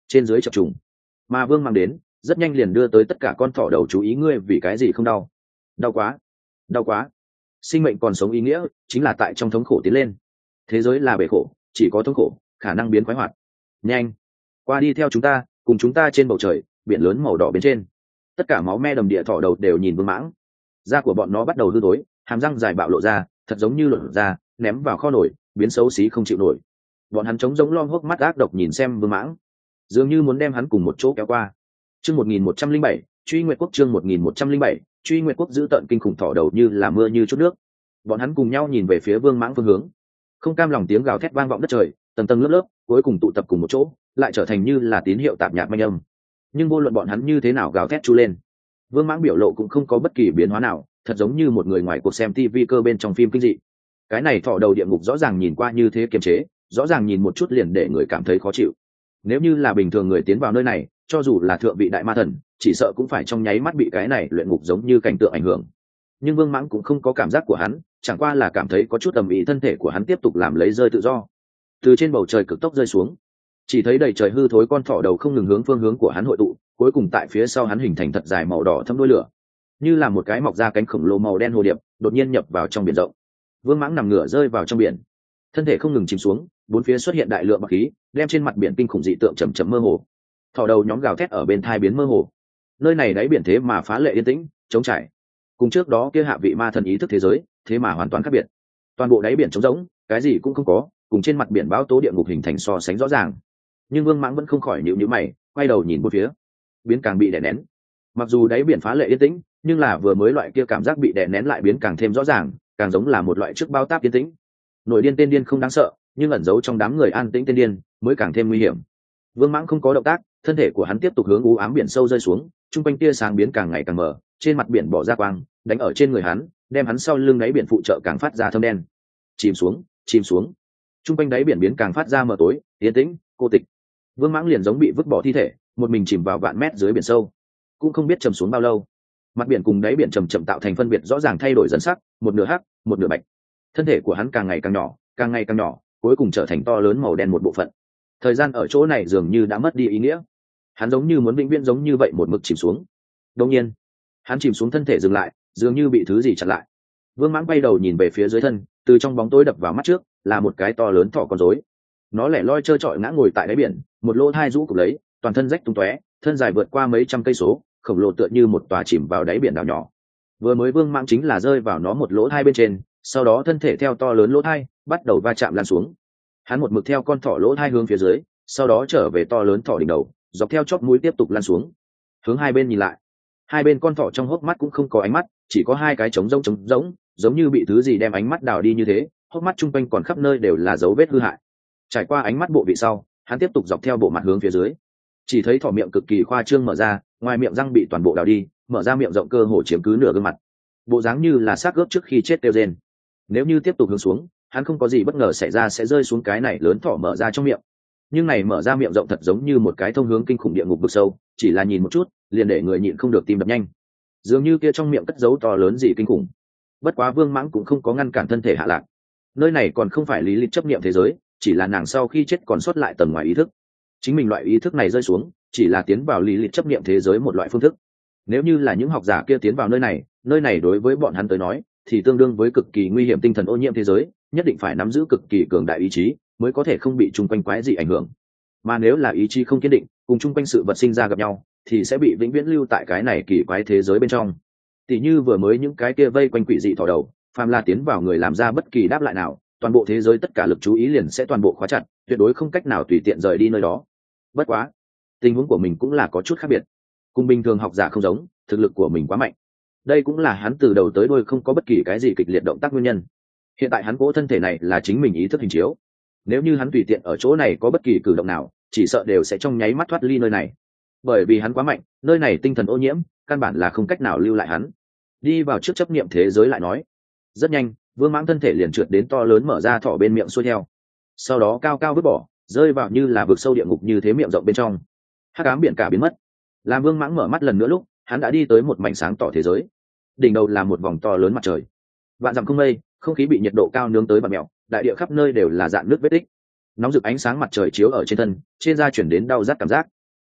trên dưới chập trùng. Mà vương mang đến rất nhanh liền đưa tới tất cả con thỏ đầu chú ý, ngươi vì cái gì không đau? Đau quá, đau quá. Sinh mệnh còn sống ý nghĩa chính là tại trong thống khổ tiến lên. Thế giới là bể khổ, chỉ có thống khổ khả năng biến khoái hoạt. Nhanh qua đi theo chúng ta, cùng chúng ta trên bầu trời biển lớn màu đỏ bên trên. Tất cả máu me đầm địa thỏ đầu đều nhìn vương mãng. Da của bọn nó bắt đầu hư tối, hàm răng dài bạo lộ ra, thật giống như lột ra ném vào kho nổi, biến xấu xí không chịu nổi. Bọn hắn trống giống lom hốc mắt ác độc nhìn xem vương mãng, dường như muốn đem hắn cùng một chỗ kéo qua. Chương 1107, truy nguyệt quốc. Chương 1107, truy nguyệt quốc giữ tận kinh khủng thỏ đầu như là mưa như chút nước. Bọn hắn cùng nhau nhìn về phía vương mãng phương hướng, không cam lòng tiếng gào thét vang vọng đất trời, tầng tầng lớp lớp, cuối cùng tụ tập cùng một chỗ, lại trở thành như là tín hiệu tạp nhạc manh âm. Nhưng vô luận bọn hắn như thế nào gào thét chu lên, vương mãng biểu lộ cũng không có bất kỳ biến hóa nào, thật giống như một người ngoài cuộc xem TV cơ bên trong phim kinh dị. Cái này thỏ đầu địa ngục rõ ràng nhìn qua như thế kiềm chế, rõ ràng nhìn một chút liền để người cảm thấy khó chịu. Nếu như là bình thường người tiến vào nơi này, cho dù là thượng vị đại ma thần, chỉ sợ cũng phải trong nháy mắt bị cái này luyện ngục giống như cảnh tượng ảnh hưởng. Nhưng vương mãng cũng không có cảm giác của hắn, chẳng qua là cảm thấy có chút tầm ý, thân thể của hắn tiếp tục làm lấy rơi tự do, từ trên bầu trời cực tốc rơi xuống. Chỉ thấy đầy trời hư thối con thỏ đầu không ngừng hướng phương hướng của hắn hội tụ, cuối cùng tại phía sau hắn hình thành thật dài màu đỏ thâm đuôi lửa, như là một cái mọc ra cánh khổng lồ màu đen hồ điệp, đột nhiên nhập vào trong biển rộng. Vương mãng nằm ngửa rơi vào trong biển, thân thể không ngừng chìm xuống, bốn phía xuất hiện đại lượng bọt khí, đem trên mặt biển kinh khủng dị tượng chậm chậm mơ hồ. Thỏ đầu nhóm gào thét ở bên thai biến mơ hồ. Nơi này đáy biển thế mà phá lệ yên tĩnh, trống trải, cùng trước đó kia hạ vị ma thần ý thức thế giới thế mà hoàn toàn khác biệt. Toàn bộ đáy biển trống rỗng, cái gì cũng không có, cùng trên mặt biển bão tố địa ngục hình thành so sánh rõ ràng. Nhưng vương mãng vẫn không khỏi nhíu nhíu mày, quay đầu nhìn bốn phía, biến càng bị đè nén. Mặc dù đáy biển phá lệ yên tĩnh, nhưng là vừa mới loại kia cảm giác bị đè nén lại biến càng thêm rõ ràng, càng giống là một loại trước bao táp yên tĩnh. Nổi điên tên điên không đáng sợ, nhưng ẩn giấu trong đám người an tĩnh tên điên mới càng thêm nguy hiểm. Vương mãng không có động tác, thân thể của hắn tiếp tục hướng u ám biển sâu rơi xuống, trung quanh tia sáng biến càng ngày càng mờ, trên mặt biển bỏ ra quang, đánh ở trên người hắn, đem hắn sau lưng đáy biển phụ trợ càng phát ra thâm đen. Chìm xuống, chìm xuống. Trung quanh đáy biển biến càng phát ra mờ tối, yên tĩnh, cô tịch. Vương mãng liền giống bị vứt bỏ thi thể, một mình chìm vào vạn mét dưới biển sâu, cũng không biết chìm xuống bao lâu. Mặt biển cùng đáy biển chầm chậm tạo thành phân biệt rõ ràng, thay đổi dần sắc, một nửa hắc, một nửa bạch. Thân thể của hắn càng ngày càng nhỏ, càng ngày càng nhỏ, cuối cùng trở thành to lớn màu đen một bộ phận. Thời gian ở chỗ này dường như đã mất đi ý nghĩa, hắn giống như muốn vĩnh viễn giống như vậy một mực chìm xuống. Đột nhiên hắn chìm xuống, thân thể dừng lại, dường như bị thứ gì chặn lại. Vương mãng bay đầu nhìn về phía dưới thân, từ trong bóng tối đập vào mắt trước là một cái to lớn thỏ con rối. Nó lẻ loi trơ trọi ngã ngồi tại đáy biển, một lỗ thai rũ cụp lấy, toàn thân rách tung tóe, thân dài vượt qua mấy trăm cây số, khổng lồ tựa như một tòa chìm vào đáy biển đảo nhỏ. Vừa mới vương mãng chính là rơi vào nó một lỗ thai bên trên, sau đó thân thể theo to lớn lỗ thai bắt đầu va chạm lan xuống. Hắn một mực theo con thỏ lỗ thai hướng phía dưới, sau đó trở về to lớn thỏ đỉnh đầu, dọc theo chóp mũi tiếp tục lan xuống. Hướng hai bên nhìn lại, hai bên con thỏ trong hốc mắt cũng không có ánh mắt, chỉ có hai cái trống rỗng, giống như bị thứ gì đem ánh mắt đào đi như thế, hốc mắt chung quanh còn khắp nơi đều là dấu vết hư hại. Trải qua ánh mắt bộ vị sau, hắn tiếp tục dọc theo bộ mặt hướng phía dưới, chỉ thấy thỏ miệng cực kỳ khoa trương mở ra, ngoài miệng răng bị toàn bộ đào đi, mở ra miệng rộng cơ hồ chiếm cứ nửa gương mặt, bộ dáng như là xác gớp trước khi chết kêu rên. Nếu như tiếp tục hướng xuống, hắn không có gì bất ngờ xảy ra sẽ rơi xuống cái này lớn thỏ mở ra trong miệng. Nhưng này mở ra miệng rộng thật giống như một cái thông hướng kinh khủng địa ngục vực sâu, chỉ là nhìn một chút liền để người nhịn không được tim đập nhanh, dường như kia trong miệng cất giấu to lớn gì kinh khủng. Bất quá vương mãng cũng không có ngăn cản thân thể hạ lạc. Nơi này còn không phải lý lịch chấp niệm thế giới, chỉ là nàng sau khi chết còn sót lại tầng ngoài ý thức. Chính mình loại ý thức này rơi xuống, chỉ là tiến vào lý lịch chấp niệm thế giới một loại phương thức. Nếu như là những học giả kia tiến vào nơi này đối với bọn hắn tới nói thì tương đương với cực kỳ nguy hiểm tinh thần ô nhiễm thế giới, nhất định phải nắm giữ cực kỳ cường đại ý chí mới có thể không bị chung quanh quái dị ảnh hưởng. Mà nếu là ý chí không kiên định, cùng chung quanh sự vật sinh ra gặp nhau, thì sẽ bị vĩnh viễn lưu tại cái này kỳ quái thế giới bên trong. Tỷ như vừa mới những cái kia vây quanh quỷ dị thỏ đầu, phàm là tiến vào người làm ra bất kỳ đáp lại nào, toàn bộ thế giới tất cả lực chú ý liền sẽ toàn bộ khóa chặt, tuyệt đối không cách nào tùy tiện rời đi nơi đó. Bất quá tình huống của mình cũng là có chút khác biệt, cùng bình thường học giả không giống, thực lực của mình quá mạnh. Đây cũng là hắn từ đầu tới đuôi không có bất kỳ cái gì kịch liệt động tác nguyên nhân. Hiện tại hắn cố thân thể này là chính mình ý thức hình chiếu, nếu như hắn tùy tiện ở chỗ này có bất kỳ cử động nào, chỉ sợ đều sẽ trong nháy mắt thoát ly nơi này. Bởi vì hắn quá mạnh, nơi này tinh thần ô nhiễm, căn bản là không cách nào lưu lại hắn. Đi vào trước chấp niệm thế giới lại nói. Rất nhanh, vương mãng thân thể liền trượt đến to lớn mở ra thỏ bên miệng xuôi theo, sau đó cao cao vứt bỏ, rơi vào như là vực sâu địa ngục như thế miệng rộng bên trong. Hắc ám biển cả biến mất. Làm vương mãng mở mắt lần nữa lúc, hắn đã đi tới một mảnh sáng tỏ thế giới. Đỉnh đầu là một vòng to lớn mặt trời, vạn dặm không mây, không khí bị nhiệt độ cao nướng tới bặm mèo, đại địa khắp nơi đều là dạn nước vết tích. Nóng rực ánh sáng mặt trời chiếu ở trên thân, trên da chuyển đến đau rát cảm giác.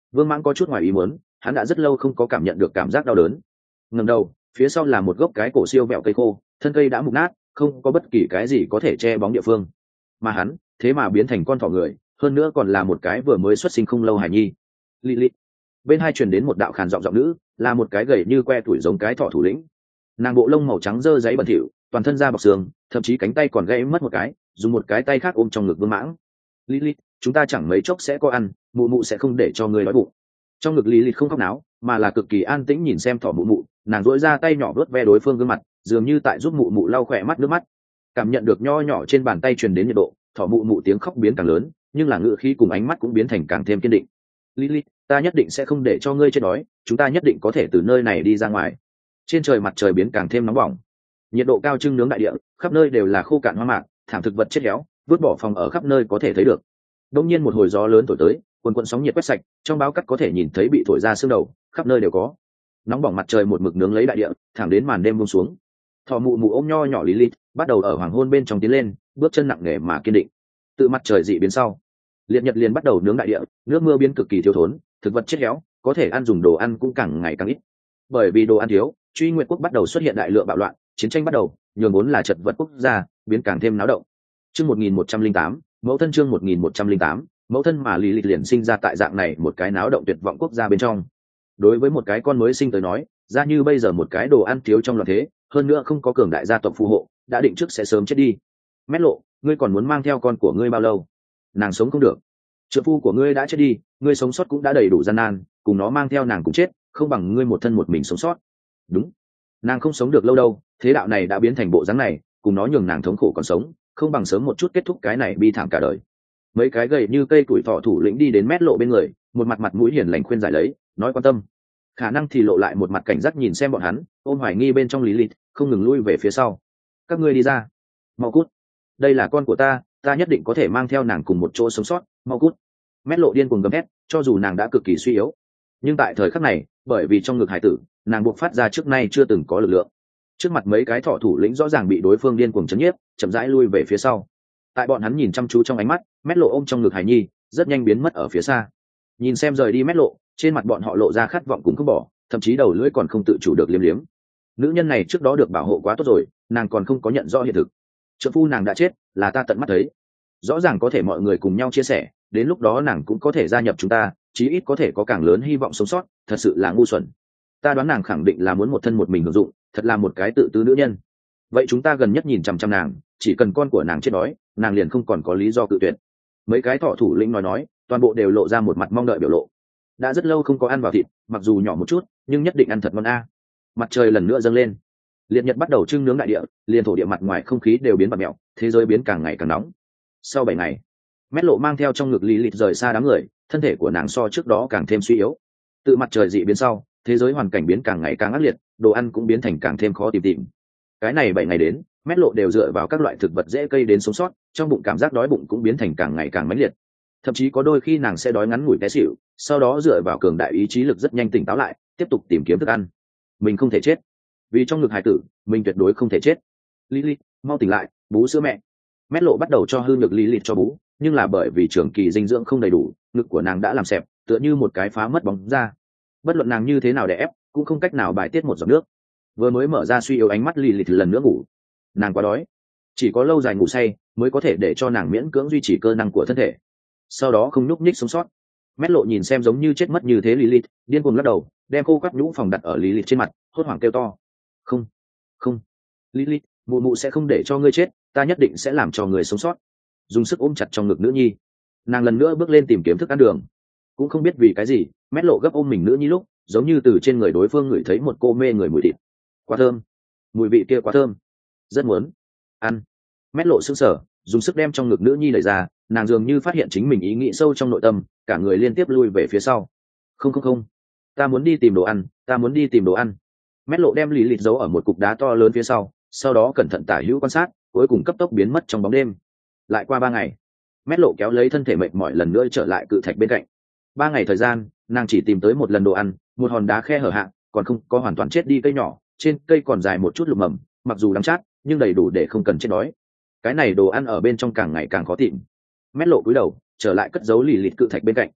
Vương Mãng có chút ngoài ý muốn, hắn đã rất lâu không có cảm nhận được cảm giác đau đớn. Ngẩng đầu, phía sau là một gốc cái cổ siêu vẹo cây khô, thân cây đã mục nát, không có bất kỳ cái gì có thể che bóng địa phương. Mà hắn, thế mà biến thành con thỏ người, hơn nữa còn là một cái vừa mới xuất sinh không lâu hài nhi. Lilith. Bên hai truyền đến một đạo khàn giọng giọng nữ, là một cái gầy như que tuổi giống cái thỏ thủ lĩnh. Nàng bộ lông màu trắng dơ giấy bẩn thỉu, toàn thân da bọc xương, thậm chí cánh tay còn gãy mất một cái, dùng một cái tay khác ôm trong ngực Vương Mãng. Lilith, chúng ta chẳng mấy chốc sẽ có ăn, mụ mụ sẽ không để cho ngươi đói bụng. Trong ngực Lilith không khóc náo, mà là cực kỳ an tĩnh nhìn xem thỏ mụ mụ, nàng duỗi ra tay nhỏ vuốt ve đối phương gương mặt, dường như tại giúp mụ mụ lau khỏe mắt nước mắt. Cảm nhận được nho nhỏ trên bàn tay truyền đến nhiệt độ, thỏ mụ mụ tiếng khóc biến càng lớn, nhưng là ngữ khí cùng ánh mắt cũng biến thành càng thêm kiên định. Lilith, ta nhất định sẽ không để cho ngươi chết đói, chúng ta nhất định có thể từ nơi này đi ra ngoài. Trên trời mặt trời biến càng thêm nóng bỏng, nhiệt độ cao trưng nướng đại địa, khắp nơi đều là khô cạn hoang mạc, thảm thực vật chết héo, vứt bỏ phòng ở khắp nơi có thể thấy được. Đông nhiên một hồi gió lớn thổi tới, quần quần sóng nhiệt quét sạch, trong báo cắt có thể nhìn thấy bị thổi ra xương đầu, khắp nơi đều có. Nóng bỏng mặt trời một mực nướng lấy đại địa, thẳng đến màn đêm buông xuống. Thỏ mụ mụ ôm nho nhỏ Lilith, bắt đầu ở hoàng hôn bên trong tiến lên, bước chân nặng nề mà kiên định. Tự mặt trời dị biến sau, liệt nhật liền bắt đầu nướng đại địa, nước mưa biến cực kỳ thiếu thốn, thực vật chết héo, có thể ăn dùng đồ ăn cũng càng ngày càng ít. Bởi vì đồ ăn thiếu, Truy Nguyệt quốc bắt đầu xuất hiện đại lượng bạo loạn, chiến tranh bắt đầu, nhường vốn là chật vật quốc gia biến càng thêm náo động. Chương 1108, mẫu thân chương 1108, mẫu thân mà Lilith liền sinh ra tại dạng này một cái náo động tuyệt vọng quốc gia bên trong. Đối với một cái con mới sinh tới nói, ra như bây giờ một cái đồ ăn thiếu trong loạn thế, hơn nữa không có cường đại gia tộc phù hộ, đã định trước sẽ sớm chết đi. Mét Lộ, ngươi còn muốn mang theo con của ngươi bao lâu? Nàng sống không được. Trợ phu của ngươi đã chết đi, ngươi sống sót cũng đã đầy đủ gian nan, cùng nó mang theo nàng cũng chết, không bằng ngươi một thân một mình sống sót. Đúng, nàng không sống được lâu đâu, thế đạo này đã biến thành bộ dáng này, cùng nó nhường nàng thống khổ còn sống, không bằng sớm một chút kết thúc cái này bi thảm cả đời. Mấy cái gầy như cây tuổi thỏ thủ lĩnh đi đến Mét Lộ bên người, một mặt mũi hiền lành khuyên giải lấy, nói quan tâm. Khả năng thì lộ lại một mặt cảnh giác nhìn xem bọn hắn, ôm hoài nghi bên trong Lilith, không ngừng lui về phía sau. Các ngươi đi ra, mau cút. Đây là con của ta, ta nhất định có thể mang theo nàng cùng một chỗ sống sót, mau cút. Mét Lộ điên cuồng gầm hét, cho dù nàng đã cực kỳ suy yếu, nhưng tại thời khắc này, bởi vì trong ngực hải tử, nàng buộc phát ra trước nay chưa từng có lực lượng. Trước mặt mấy cái thỏ thủ lĩnh rõ ràng bị đối phương điên cuồng chấn nhiếp, chậm rãi lui về phía sau. Tại bọn hắn nhìn chăm chú trong ánh mắt, Mét Lộ ôm trong ngực hải nhi, rất nhanh biến mất ở phía xa. Nhìn xem rời đi Mét Lộ, trên mặt bọn họ lộ ra khát vọng cũng không bỏ, thậm chí đầu lưỡi còn không tự chủ được liếm liếm. Nữ nhân này trước đó được bảo hộ quá tốt rồi, nàng còn không có nhận rõ hiện thực. Trợ phu nàng đã chết, là ta tận mắt thấy. Rõ ràng có thể mọi người cùng nhau chia sẻ, đến lúc đó nàng cũng có thể gia nhập chúng ta, chí ít có thể có càng lớn hy vọng sống sót, thật sự là ngu xuẩn. Ta đoán nàng khẳng định là muốn một thân một mình hưởng dụng, thật là một cái tự tư nữ nhân. Vậy chúng ta gần nhất nhìn chằm chằm nàng, chỉ cần con của nàng chết đói, nàng liền không còn có lý do cự tuyệt. Mấy cái thỏ thủ lĩnh nói, toàn bộ đều lộ ra một mặt mong đợi biểu lộ. Đã rất lâu không có ăn vào thịt, mặc dù nhỏ một chút, nhưng nhất định ăn thật ngon a. Mặt trời lần nữa dâng lên, liệt nhật bắt đầu trưng nướng đại địa, liền thổ địa mặt ngoài không khí đều biến bạt mèo, thế giới biến càng ngày càng nóng. Sau 7 ngày, Mét Lộ mang theo trong ngực Lilith rời xa đám người, thân thể của nàng so trước đó càng thêm suy yếu. Tự mặt trời dị biến sau, thế giới hoàn cảnh biến càng ngày càng ác liệt, đồ ăn cũng biến thành càng thêm khó tìm. Cái này 7 ngày đến, Mét Lộ đều dựa vào các loại thực vật dễ cây đến sống sót, trong bụng cảm giác đói bụng cũng biến thành càng ngày càng mãnh liệt. Thậm chí có đôi khi nàng sẽ đói ngắn ngủi té xỉu, sau đó dựa vào cường đại ý chí lực rất nhanh tỉnh táo lại, tiếp tục tìm kiếm thức ăn. Mình không thể chết, vì trong ngực hải tử, mình tuyệt đối không thể chết. Lilith, mau tỉnh lại, bú sữa mẹ. Mét Lộ bắt đầu cho hư nhược Lilith cho bú, nhưng là bởi vì trường kỳ dinh dưỡng không đầy đủ, ngực của nàng đã làm xẹp, tựa như một cái phá mất bóng ra. Bất luận nàng như thế nào để ép, cũng không cách nào bài tiết một giọt nước. Vừa mới mở ra suy yếu ánh mắt Lilith lần nữa ngủ. Nàng quá đói, chỉ có lâu dài ngủ say mới có thể để cho nàng miễn cưỡng duy trì cơ năng của thân thể. Sau đó không nhúc nhích sống sót. Mét Lộ nhìn xem giống như chết mất như thế Lilith, điên cuồng lắc đầu, đem khô quắt nhũ phòng đặt ở Lilith trên mặt, hốt hoảng kêu to. Không, không, Lilith, mụ mụ sẽ không để cho ngươi chết, ta nhất định sẽ làm cho ngươi sống sót. Dùng sức ôm chặt trong ngực nữ nhi, nàng lần nữa bước lên tìm kiếm thức ăn đường. Cũng không biết vì cái gì, Mét Lộ gấp ôm mình nữ nhi lúc, giống như từ trên người đối phương ngửi thấy một cô mê người mùi thịt. Quá thơm, mùi vị kia quá thơm, rất muốn ăn. Mét Lộ sững sờ, dùng sức đem trong ngực nữ nhi đẩy ra, nàng dường như phát hiện chính mình ý nghĩ sâu trong nội tâm, cả người liên tiếp lui về phía sau. Không, ta muốn đi tìm đồ ăn, ta muốn đi tìm đồ ăn. Mét Lộ đem Lilith giấu ở một cục đá to lớn phía sau đó cẩn thận tả hữu quan sát, cuối cùng cấp tốc biến mất trong bóng đêm. Lại qua 3 ngày, Mét Lộ kéo lấy thân thể mệt mỏi lần nữa trở lại cự thạch bên cạnh. 3 ngày thời gian, nàng chỉ tìm tới một lần đồ ăn, một hòn đá khe hở hạ, còn không có hoàn toàn chết đi cây nhỏ, trên cây còn dài một chút lục mầm, mặc dù đắng chát, nhưng đầy đủ để không cần chết đói. Cái này đồ ăn ở bên trong càng ngày càng khó tìm. Mét Lộ cúi đầu, trở lại cất giấu Lilith cự thạch bên cạnh.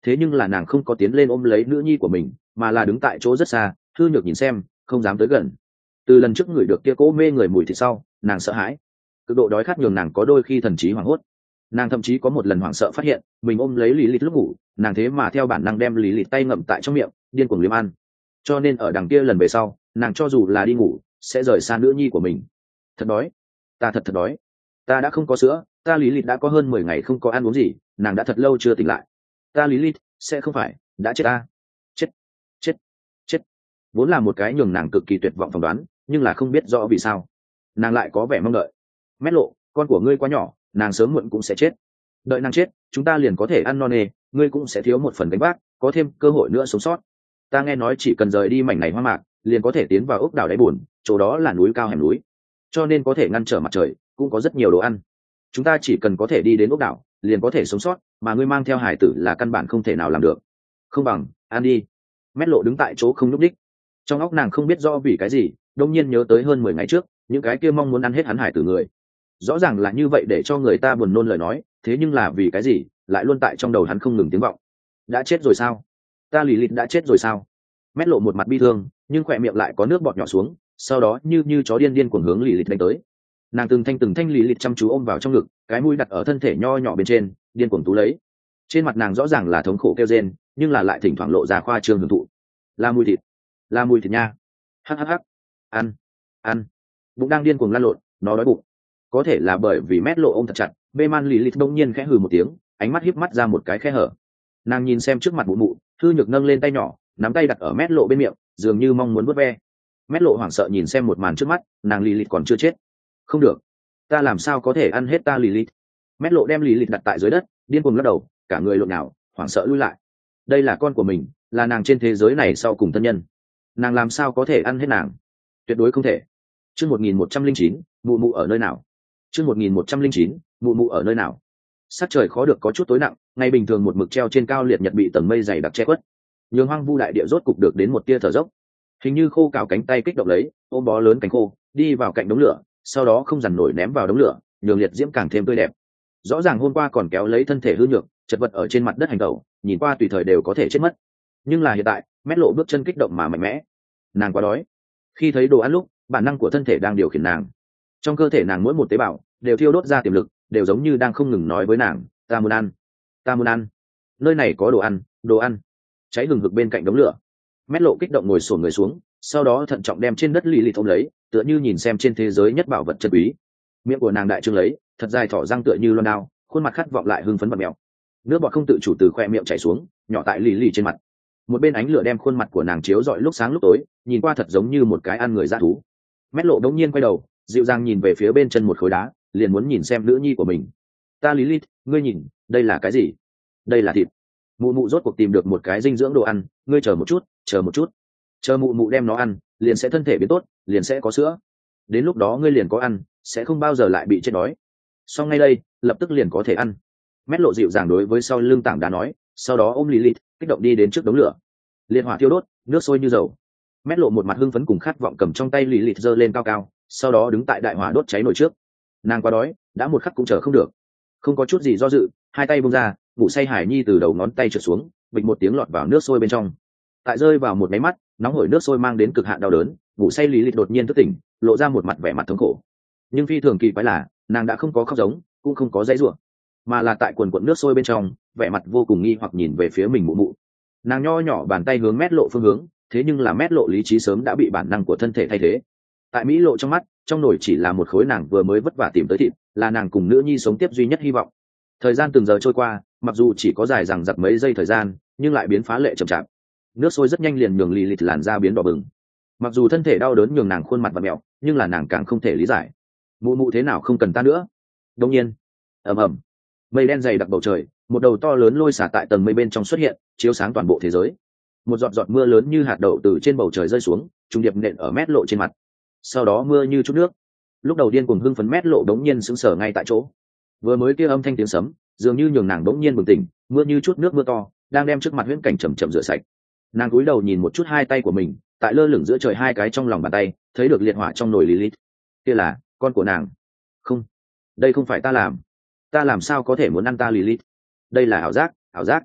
thế nhưng là nàng không có tiến lên ôm lấy nữ nhi của mình, mà là đứng tại chỗ rất xa, hư nhược nhìn xem, không dám tới gần. Từ lần trước ngửi được kia cỗ mê người mùi thịt sau, nàng sợ hãi, cực độ đói khát nhường nàng có đôi khi thần trí hoảng hốt. Nàng thậm chí có một lần hoảng sợ phát hiện mình ôm lấy lý lịch lúc ngủ, nàng thế mà theo bản năng đem lý lịch tay ngậm tại trong miệng, điên cuồng liếm ăn. Cho nên ở đằng kia lần về sau, nàng cho dù là đi ngủ sẽ rời xa nữ nhi của mình. Thật đói, ta thật đói, ta đã không có sữa, ta lý lịch đã có hơn 10 ngày không có ăn uống gì, nàng đã thật lâu chưa tỉnh lại. Ta lý lịch sẽ không phải đã chết ta. Chết, chết, chết. Vốn là một cái nhường nàng cực kỳ tuyệt vọng phỏng đoán, nhưng là không biết rõ vì sao nàng lại có vẻ mong đợi. Mét Lộ, con của ngươi quá nhỏ, nàng sớm muộn cũng sẽ chết, đợi nàng chết chúng ta liền có thể ăn no nê, ngươi cũng sẽ thiếu một phần gánh vác, có thêm cơ hội nữa sống sót. Ta nghe nói chỉ cần rời đi mảnh này hoang mạc liền có thể tiến vào ốc đảo đáy bùn, chỗ đó là núi cao hẻm núi, cho nên có thể ngăn trở mặt trời, cũng có rất nhiều đồ ăn. Chúng ta chỉ cần có thể đi đến ốc đảo liền có thể sống sót, mà ngươi mang theo hải tử là căn bản không thể nào làm được. Không bằng ăn đi. Mét Lộ đứng tại chỗ không nhúc đích, trong óc nàng không biết rõ vì cái gì đông nhiên nhớ tới hơn 10 ngày trước những cái kia mong muốn ăn hết hắn hải tử người. Rõ ràng là như vậy để cho người ta buồn nôn lời nói, thế nhưng là vì cái gì lại luôn tại trong đầu hắn không ngừng tiếng vọng. Đã chết rồi sao? Ta lì lịt đã chết rồi sao? Mét Lộ một mặt bi thương, nhưng khỏe miệng lại có nước bọt nhỏ xuống, sau đó như chó điên điên cuồng hướng lì lịt đánh tới. Nàng từng thanh lì lịt chăm chú ôm vào trong ngực, cái mũi đặt ở thân thể nho nhỏ bên trên, điên cuồng tú lấy. Trên mặt nàng rõ ràng là thống khổ kêu rên, nhưng là lại thỉnh thoảng lộ ra khoa trương hưởng thụ. Là mùi thịt, là mùi thịt nha. Hắc hắc hắc. Ăn, ăn. Bụng đang điên cuồng lăn lộn, nó đói bụng. Có thể là bởi vì Mét Lộ ôm thật chặt, bê man lì lịt đông nhiên khẽ hừ một tiếng, ánh mắt híp mắt ra một cái khe hở. Nàng nhìn xem trước mặt mụ mụ, thư nhược nâng lên tay nhỏ, nắm tay đặt ở Mét Lộ bên miệng, dường như mong muốn vuốt ve. Mét Lộ hoảng sợ nhìn xem một màn trước mắt, nàng lì lịt còn chưa chết. Không được, ta làm sao có thể ăn hết ta lì lịt? Mét Lộ đem lì lịt đặt tại dưới đất, điên cuồng lắc đầu, cả người lộn nhào, hoảng sợ lui lại. Đây là con của mình, là nàng trên thế giới này sau cùng thân nhân, nàng làm sao có thể ăn hết nàng? Tuyệt đối không thể. Chương 1109, mụ mụ ở nơi nào? Chương 1109, mụ mụ ở nơi nào? Sắc trời khó được có chút tối nặng, ngày bình thường một mực treo trên cao liệt nhật bị tầng mây dày đặc che khuất. Nhường hoang vu đại địa rốt cục được đến một tia thở dốc. Hình như khô cào cánh tay kích động lấy, ôm bó lớn cánh khô, đi vào cạnh đống lửa, sau đó không dằn nổi ném vào đống lửa, nhường liệt diễm càng thêm tươi đẹp. Rõ ràng hôm qua còn kéo lấy thân thể hư nhược, chật vật ở trên mặt đất hành tẩu, nhìn qua tùy thời đều có thể chết mất. Nhưng là hiện tại, Mét Lộ bước chân kích động mà mạnh mẽ. Nàng quá đói. Khi thấy đồ ăn lúc, bản năng của thân thể đang điều khiển nàng. Trong cơ thể nàng mỗi một tế bào đều thiêu đốt ra tiềm lực, đều giống như đang không ngừng nói với nàng, ta muốn ăn, ta muốn ăn. Nơi này có đồ ăn, đồ ăn. Cháy hừng hực bên cạnh đống lửa. Mét Lộ kích động ngồi xổm người xuống, sau đó thận trọng đem trên đất lì lì ôm lấy, tựa như nhìn xem trên thế giới nhất bảo vật chân quý. Miệng của nàng đại trương lấy, thật dài thỏ răng tựa như loan đao, khuôn mặt khát vọng lại hưng phấn bật mèo. Nước bọt không tự chủ từ khoe miệng chảy xuống, nhỏ tại lì lì trên mặt. Một bên ánh lửa đem khuôn mặt của nàng chiếu rọi lúc sáng lúc tối, nhìn qua thật giống như một cái ăn người dã thú. Mét Lộ đống nhiên quay đầu, dịu dàng nhìn về phía bên chân một khối đá, liền muốn nhìn xem nữ nhi của mình. Ta lý lít, ngươi nhìn, đây là cái gì? Đây là thịt. Mụ mụ rốt cuộc tìm được một cái dinh dưỡng đồ ăn, ngươi chờ một chút, chờ một chút. Chờ mụ mụ đem nó ăn, liền sẽ thân thể biến tốt, liền sẽ có sữa. Đến lúc đó ngươi liền có ăn, sẽ không bao giờ lại bị chết đói. Xong ngay đây, lập tức liền có thể ăn. Mét Lộ dịu dàng đối với sau lưng tảng đá nói, sau đó ôm Lilith, kích động đi đến trước đống lửa. Liệt hỏa thiêu đốt, nước sôi như dầu. Mét Lộ một mặt hưng phấn cùng khát vọng cầm trong tay Lilith giơ lên cao cao, sau đó đứng tại đại hỏa đốt cháy nồi trước. Nàng quá đói, đã một khắc cũng chờ không được. Không có chút gì do dự, hai tay buông ra, ngủ say hải nhi từ đầu ngón tay trượt xuống, bịch một tiếng lọt vào nước sôi bên trong. Tại rơi vào một máy mắt, nóng hổi nước sôi mang đến cực hạn đau đớn, ngủ say Lilith đột nhiên thức tỉnh, lộ ra một mặt vẻ mặt thống khổ. Nhưng phi thường kỳ quái là, nàng đã không có khóc giống, cũng không có dãy rủa, mà là tại quần quần nước sôi bên trong, vẻ mặt vô cùng nghi hoặc nhìn về phía mình mụ mụ. Nàng nho nhỏ bàn tay hướng Mét Lộ phương hướng, thế nhưng là Mét Lộ lý trí sớm đã bị bản năng của thân thể thay thế. Tại Mỹ Lộ trong mắt, trong nồi chỉ là một khối nàng vừa mới vất vả tìm tới thịt, là nàng cùng nữ nhi sống tiếp duy nhất hy vọng. Thời gian từng giờ trôi qua, mặc dù chỉ có dài rằng giặc mấy giây thời gian, nhưng lại biến phá lệ chậm chạp. Nước sôi rất nhanh liền nhường Lilith làn da biến đỏ bừng. Mặc dù thân thể đau đớn nhường nàng khuôn mặt vặn mèo, nhưng là nàng càng không thể lý giải. Mụ mụ thế nào không cần ta nữa? Đương nhiên, ầm ầm, mây đen dày đặc bầu trời, một đầu to lớn lôi xả tại tầng mây bên trong xuất hiện, chiếu sáng toàn bộ thế giới. Một giọt giọt mưa lớn như hạt đậu từ trên bầu trời rơi xuống, trùng điệp nện ở Mét Lộ trên mặt. Sau đó mưa như chút nước. Lúc đầu điên cuồng hưng phấn Mét Lộ đống nhiên sững sờ ngay tại chỗ. Vừa mới kia âm thanh tiếng sấm, dường như nhường nàng đống nhiên bừng tỉnh, mưa như chút nước mưa to, đang đem trước mặt huyễn cảnh chậm chậm rửa sạch. Nàng cúi đầu nhìn một chút hai tay của mình, tại lơ lửng giữa trời hai cái trong lòng bàn tay, thấy được liệt hỏa trong nồi Lilith. Kia là con của nàng. Không, đây không phải ta làm sao có thể muốn ăn ta Lilith? Đây là ảo giác, ảo giác.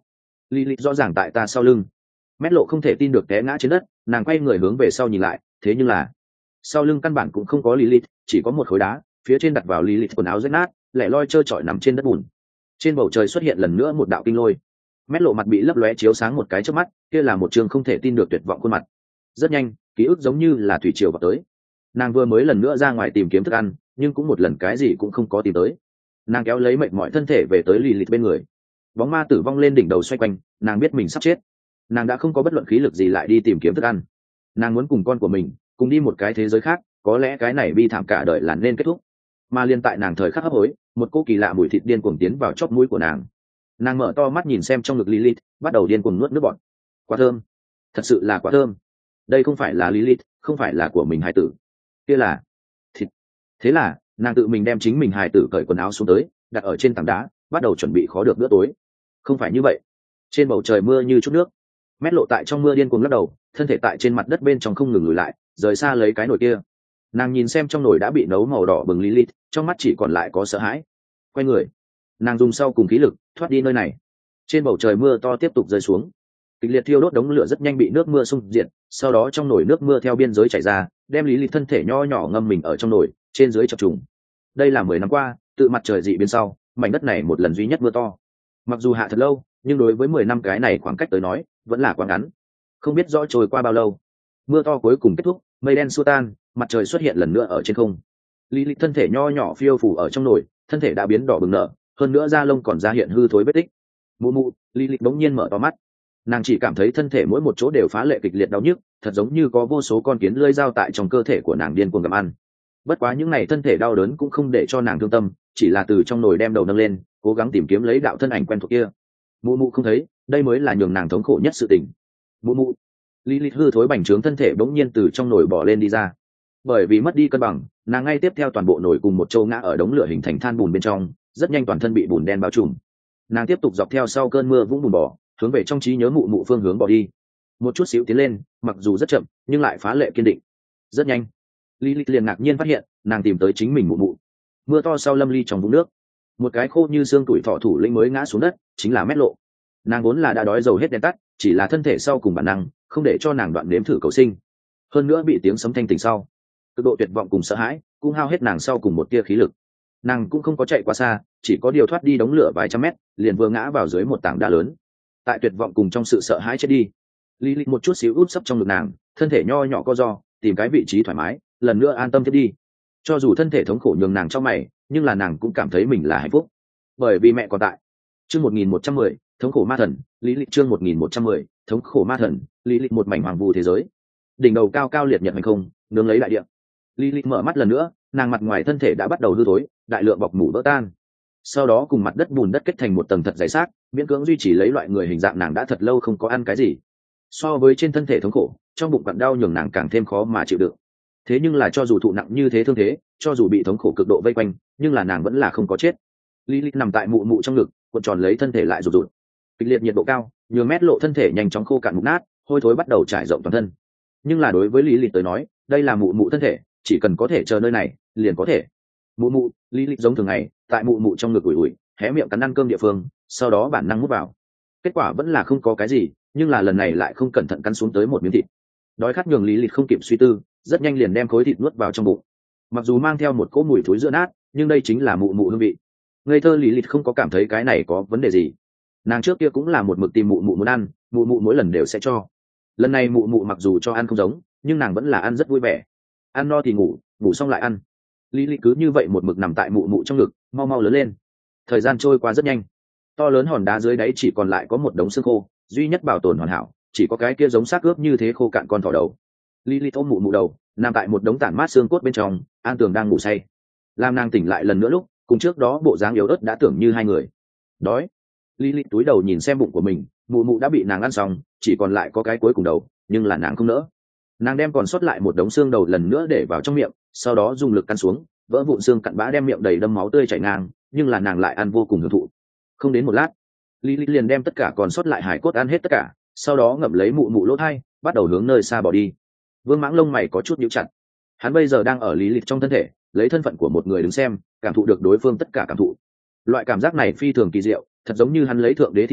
Lilith rõ ràng tại ta sau lưng. Mét lộ không thể tin được té ngã trên đất, nàng quay người hướng về sau nhìn lại, thế nhưng là sau lưng căn bản cũng không có Lilith, chỉ có một khối đá, phía trên đặt vào Lilith quần áo rách nát, lẻ loi trơ trọi nằm trên đất bùn. Trên bầu trời xuất hiện lần nữa một đạo kinh lôi. Mét lộ mặt bị lấp lóe chiếu sáng một cái trước mắt, kia là một trường không thể tin được tuyệt vọng khuôn mặt. Rất nhanh, ký ức giống như là thủy triều vào tới. Nàng vừa mới lần nữa ra ngoài tìm kiếm thức ăn, nhưng cũng một lần cái gì cũng không có tìm tới. Nàng kéo lấy mệt mỏi thân thể về tới Lilith bên người. Bóng ma tử vong lên đỉnh đầu xoay quanh, nàng biết mình sắp chết. Nàng đã không có bất luận khí lực gì lại đi tìm kiếm thức ăn. Nàng muốn cùng con của mình cùng đi một cái thế giới khác, có lẽ cái này bi thảm cả đời là nên kết thúc. Mà liên tại nàng thời khắc hấp hối, một cô kỳ lạ mùi thịt điên cuồng tiến vào chóp mũi của nàng. Nàng mở to mắt nhìn xem trong ngực Lilith, bắt đầu điên cuồng nuốt nước bọt. Quá thơm, thật sự là quá thơm. Đây không phải là Lilith, không phải là của mình hài tử, kia là thịt. Thế là nàng tự mình đem chính mình hài tử cởi quần áo xuống tới, đặt ở trên tảng đá, bắt đầu chuẩn bị khó được bữa tối. Không phải như vậy. Trên bầu trời mưa như chút nước. Mét lộ tại trong mưa điên cuồng lắc đầu, thân thể tại trên mặt đất bên trong không ngừng lùi lại, rời xa lấy cái nồi kia. Nàng nhìn xem trong nồi đã bị nấu màu đỏ bừng Lilith, trong mắt chỉ còn lại có sợ hãi. Quay người, nàng dùng sau cùng khí lực thoát đi nơi này. Trên bầu trời mưa to tiếp tục rơi xuống, kịch liệt thiêu đốt đống lửa rất nhanh bị nước mưa xung diệt, sau đó trong nồi nước mưa theo biên giới chảy ra, đem Lilith thân thể nho nhỏ ngâm mình ở trong nồi, trên dưới chập trùng. Đây là 10 năm qua, tự mặt trời dị biến sau, mảnh đất này một lần duy nhất mưa to. Mặc dù hạ thật lâu, nhưng đối với 10 năm cái này khoảng cách tới nói, vẫn là quá ngắn. Không biết rõ trôi qua bao lâu, mưa to cuối cùng kết thúc, mây đen xua tan, mặt trời xuất hiện lần nữa ở trên không. Lilith thân thể nho nhỏ phiêu phù ở trong nồi, thân thể đã biến đỏ bừng nở, hơn nữa da lông còn ra hiện hư thối vết tích. Mụ mụ, Lilith bỗng nhiên mở to mắt. Nàng chỉ cảm thấy thân thể mỗi một chỗ đều phá lệ kịch liệt đau nhức, thật giống như có vô số con kiến lưỡi dao tại trong cơ thể của nàng điên cuồng gặm ăn. Bất quá những ngày thân thể đau đớn cũng không để cho nàng thương tâm, chỉ là từ trong nồi đem đầu nâng lên, cố gắng tìm kiếm lấy đạo thân ảnh quen thuộc kia. Mụ mụ không thấy, đây mới là nhường nàng thống khổ nhất sự tình. Mụ mụ. Lilith hư thối bành trướng thân thể bỗng nhiên từ trong nồi bò lên đi ra. Bởi vì mất đi cân bằng, nàng ngay tiếp theo toàn bộ nồi cùng một châu ngã ở đống lửa hình thành than bùn bên trong, rất nhanh toàn thân bị bùn đen bao trùm. Nàng tiếp tục dọc theo sau cơn mưa vũng bùn bò, hướng về trong trí nhớ mụ mụ phương hướng bỏ đi. Một chút xíu tiến lên, mặc dù rất chậm, nhưng lại phá lệ kiên định. Rất nhanh, Lilith liền ngạc nhiên phát hiện, nàng tìm tới chính mình mụ mụ. Mưa to sau lâm ly trong vũng nước, một cái khô như xương tuổi thọ thủ lĩnh mới ngã xuống đất, chính là Mét lộ. Nàng vốn là đã đói dầu hết đèn tắt, chỉ là thân thể sau cùng bản năng, không để cho nàng đoạn nếm thử cầu sinh. Hơn nữa bị tiếng sấm thanh tỉnh sau, cực độ tuyệt vọng cùng sợ hãi, cũng hao hết nàng sau cùng một tia khí lực. Nàng cũng không có chạy quá xa, chỉ có điều thoát đi đống lửa vài trăm mét, liền vừa ngã vào dưới một tảng đá lớn. Tại tuyệt vọng cùng trong sự sợ hãi chết đi, Lilith một chút xíu úp sấp trong ngực nàng, thân thể nho nhỏ co ro, tìm cái vị trí thoải mái, lần nữa an tâm thiết đi. Cho dù thân thể thống khổ nhường nàng trong mày, nhưng là nàng cũng cảm thấy mình là hạnh phúc, bởi vì mẹ còn tại. Chương 1110, thống khổ ma thần, Lilith chương 1110, thống khổ ma thần, Lilith một mảnh hoàng vu thế giới. Đỉnh đầu cao cao liệt nhật hành không, nướng lấy đại địa. Lilith mở mắt lần nữa, nàng mặt ngoài thân thể đã bắt đầu hư thối, đại lượng bọc mủ vỡ tan. Sau đó cùng mặt đất bùn đất kết thành một tầng thật dày xác, miễn cưỡng duy trì lấy loại người hình dạng nàng đã thật lâu không có ăn cái gì. So với trên thân thể thống khổ, trong bụng cặn đau nhường nàng càng thêm khó mà chịu đựng. Thế nhưng là cho dù thụ nặng như thế thương thế, cho dù bị thống khổ cực độ vây quanh, nhưng là nàng vẫn là không có chết. Lilith nằm tại mụ mụ trong ngực, cuộn tròn lấy thân thể lại rụt rụt. Kịch liệt nhiệt độ cao, nhường Mét lộ thân thể nhanh chóng khô cạn mục nát, hôi thối bắt đầu trải rộng toàn thân. Nhưng là đối với Lilith tới nói, đây là mụ mụ thân thể, chỉ cần có thể chờ nơi này, liền có thể. Mụ mụ, Lilith giống thường ngày, tại mụ mụ trong ngực ủi ủi, hé miệng cắn ăn cơm địa phương, sau đó bản năng mút vào. Kết quả vẫn là không có cái gì, nhưng là lần này lại không cẩn thận cắn xuống tới một miếng thịt. Đói khát nhường Lilith không kịp suy tư, rất nhanh liền đem khối thịt nuốt vào trong bụng. Mặc dù mang theo một cỗ mùi thối giữa nát, nhưng đây chính là mụ mụ hương vị. Ngây thơ Lilith không có cảm thấy cái này có vấn đề gì. Nàng trước kia cũng là một mực tìm mụ mụ muốn ăn, mụ mụ mỗi lần đều sẽ cho. Lần này mụ mụ mặc dù cho ăn không giống, nhưng nàng vẫn là ăn rất vui vẻ. Ăn no thì ngủ, ngủ xong lại ăn. Lilith cứ như vậy một mực nằm tại mụ mụ trong ngực, mau mau lớn lên. Thời gian trôi qua rất nhanh, to lớn hòn đá dưới đáy chỉ còn lại có một đống xương khô, duy nhất bảo tồn hoàn hảo, chỉ có cái kia giống xác ướp như thế khô cạn con thỏ đầu. Lilith ôm mụ mụ đầu, nằm tại một đống tản mát xương cốt bên trong, An Tường đang ngủ say. Làm nàng tỉnh lại lần nữa lúc, cùng trước đó bộ dáng yếu ớt đã tưởng như hai người. Đói. Lilith túi đầu nhìn xem bụng của mình, mụ mụ đã bị nàng ăn xong, chỉ còn lại có cái cuối cùng đầu, nhưng là nàng không nỡ. Nàng đem còn sót lại một đống xương đầu lần nữa để vào trong miệng, sau đó dùng lực căn xuống, vỡ vụn xương cặn bã đem miệng đầy đâm máu tươi chảy ngang, nhưng là nàng lại ăn vô cùng hưởng thụ. Không đến một lát, Lilith liền đem tất cả còn sót lại hải cốt ăn hết tất cả, sau đó ngậm lấy mụ mụ lỗ thai, bắt đầu hướng nơi xa bỏ đi. Vương Mãng lông mày có chút nhíu chặt. Hắn bây giờ đang ở Lilith trong thân thể, lấy thân phận của một người đứng xem, cảm thụ được đối phương tất cả cảm thụ. Loại cảm giác này phi thường kỳ diệu, thật giống như hắn lấy thượng đế thị giác,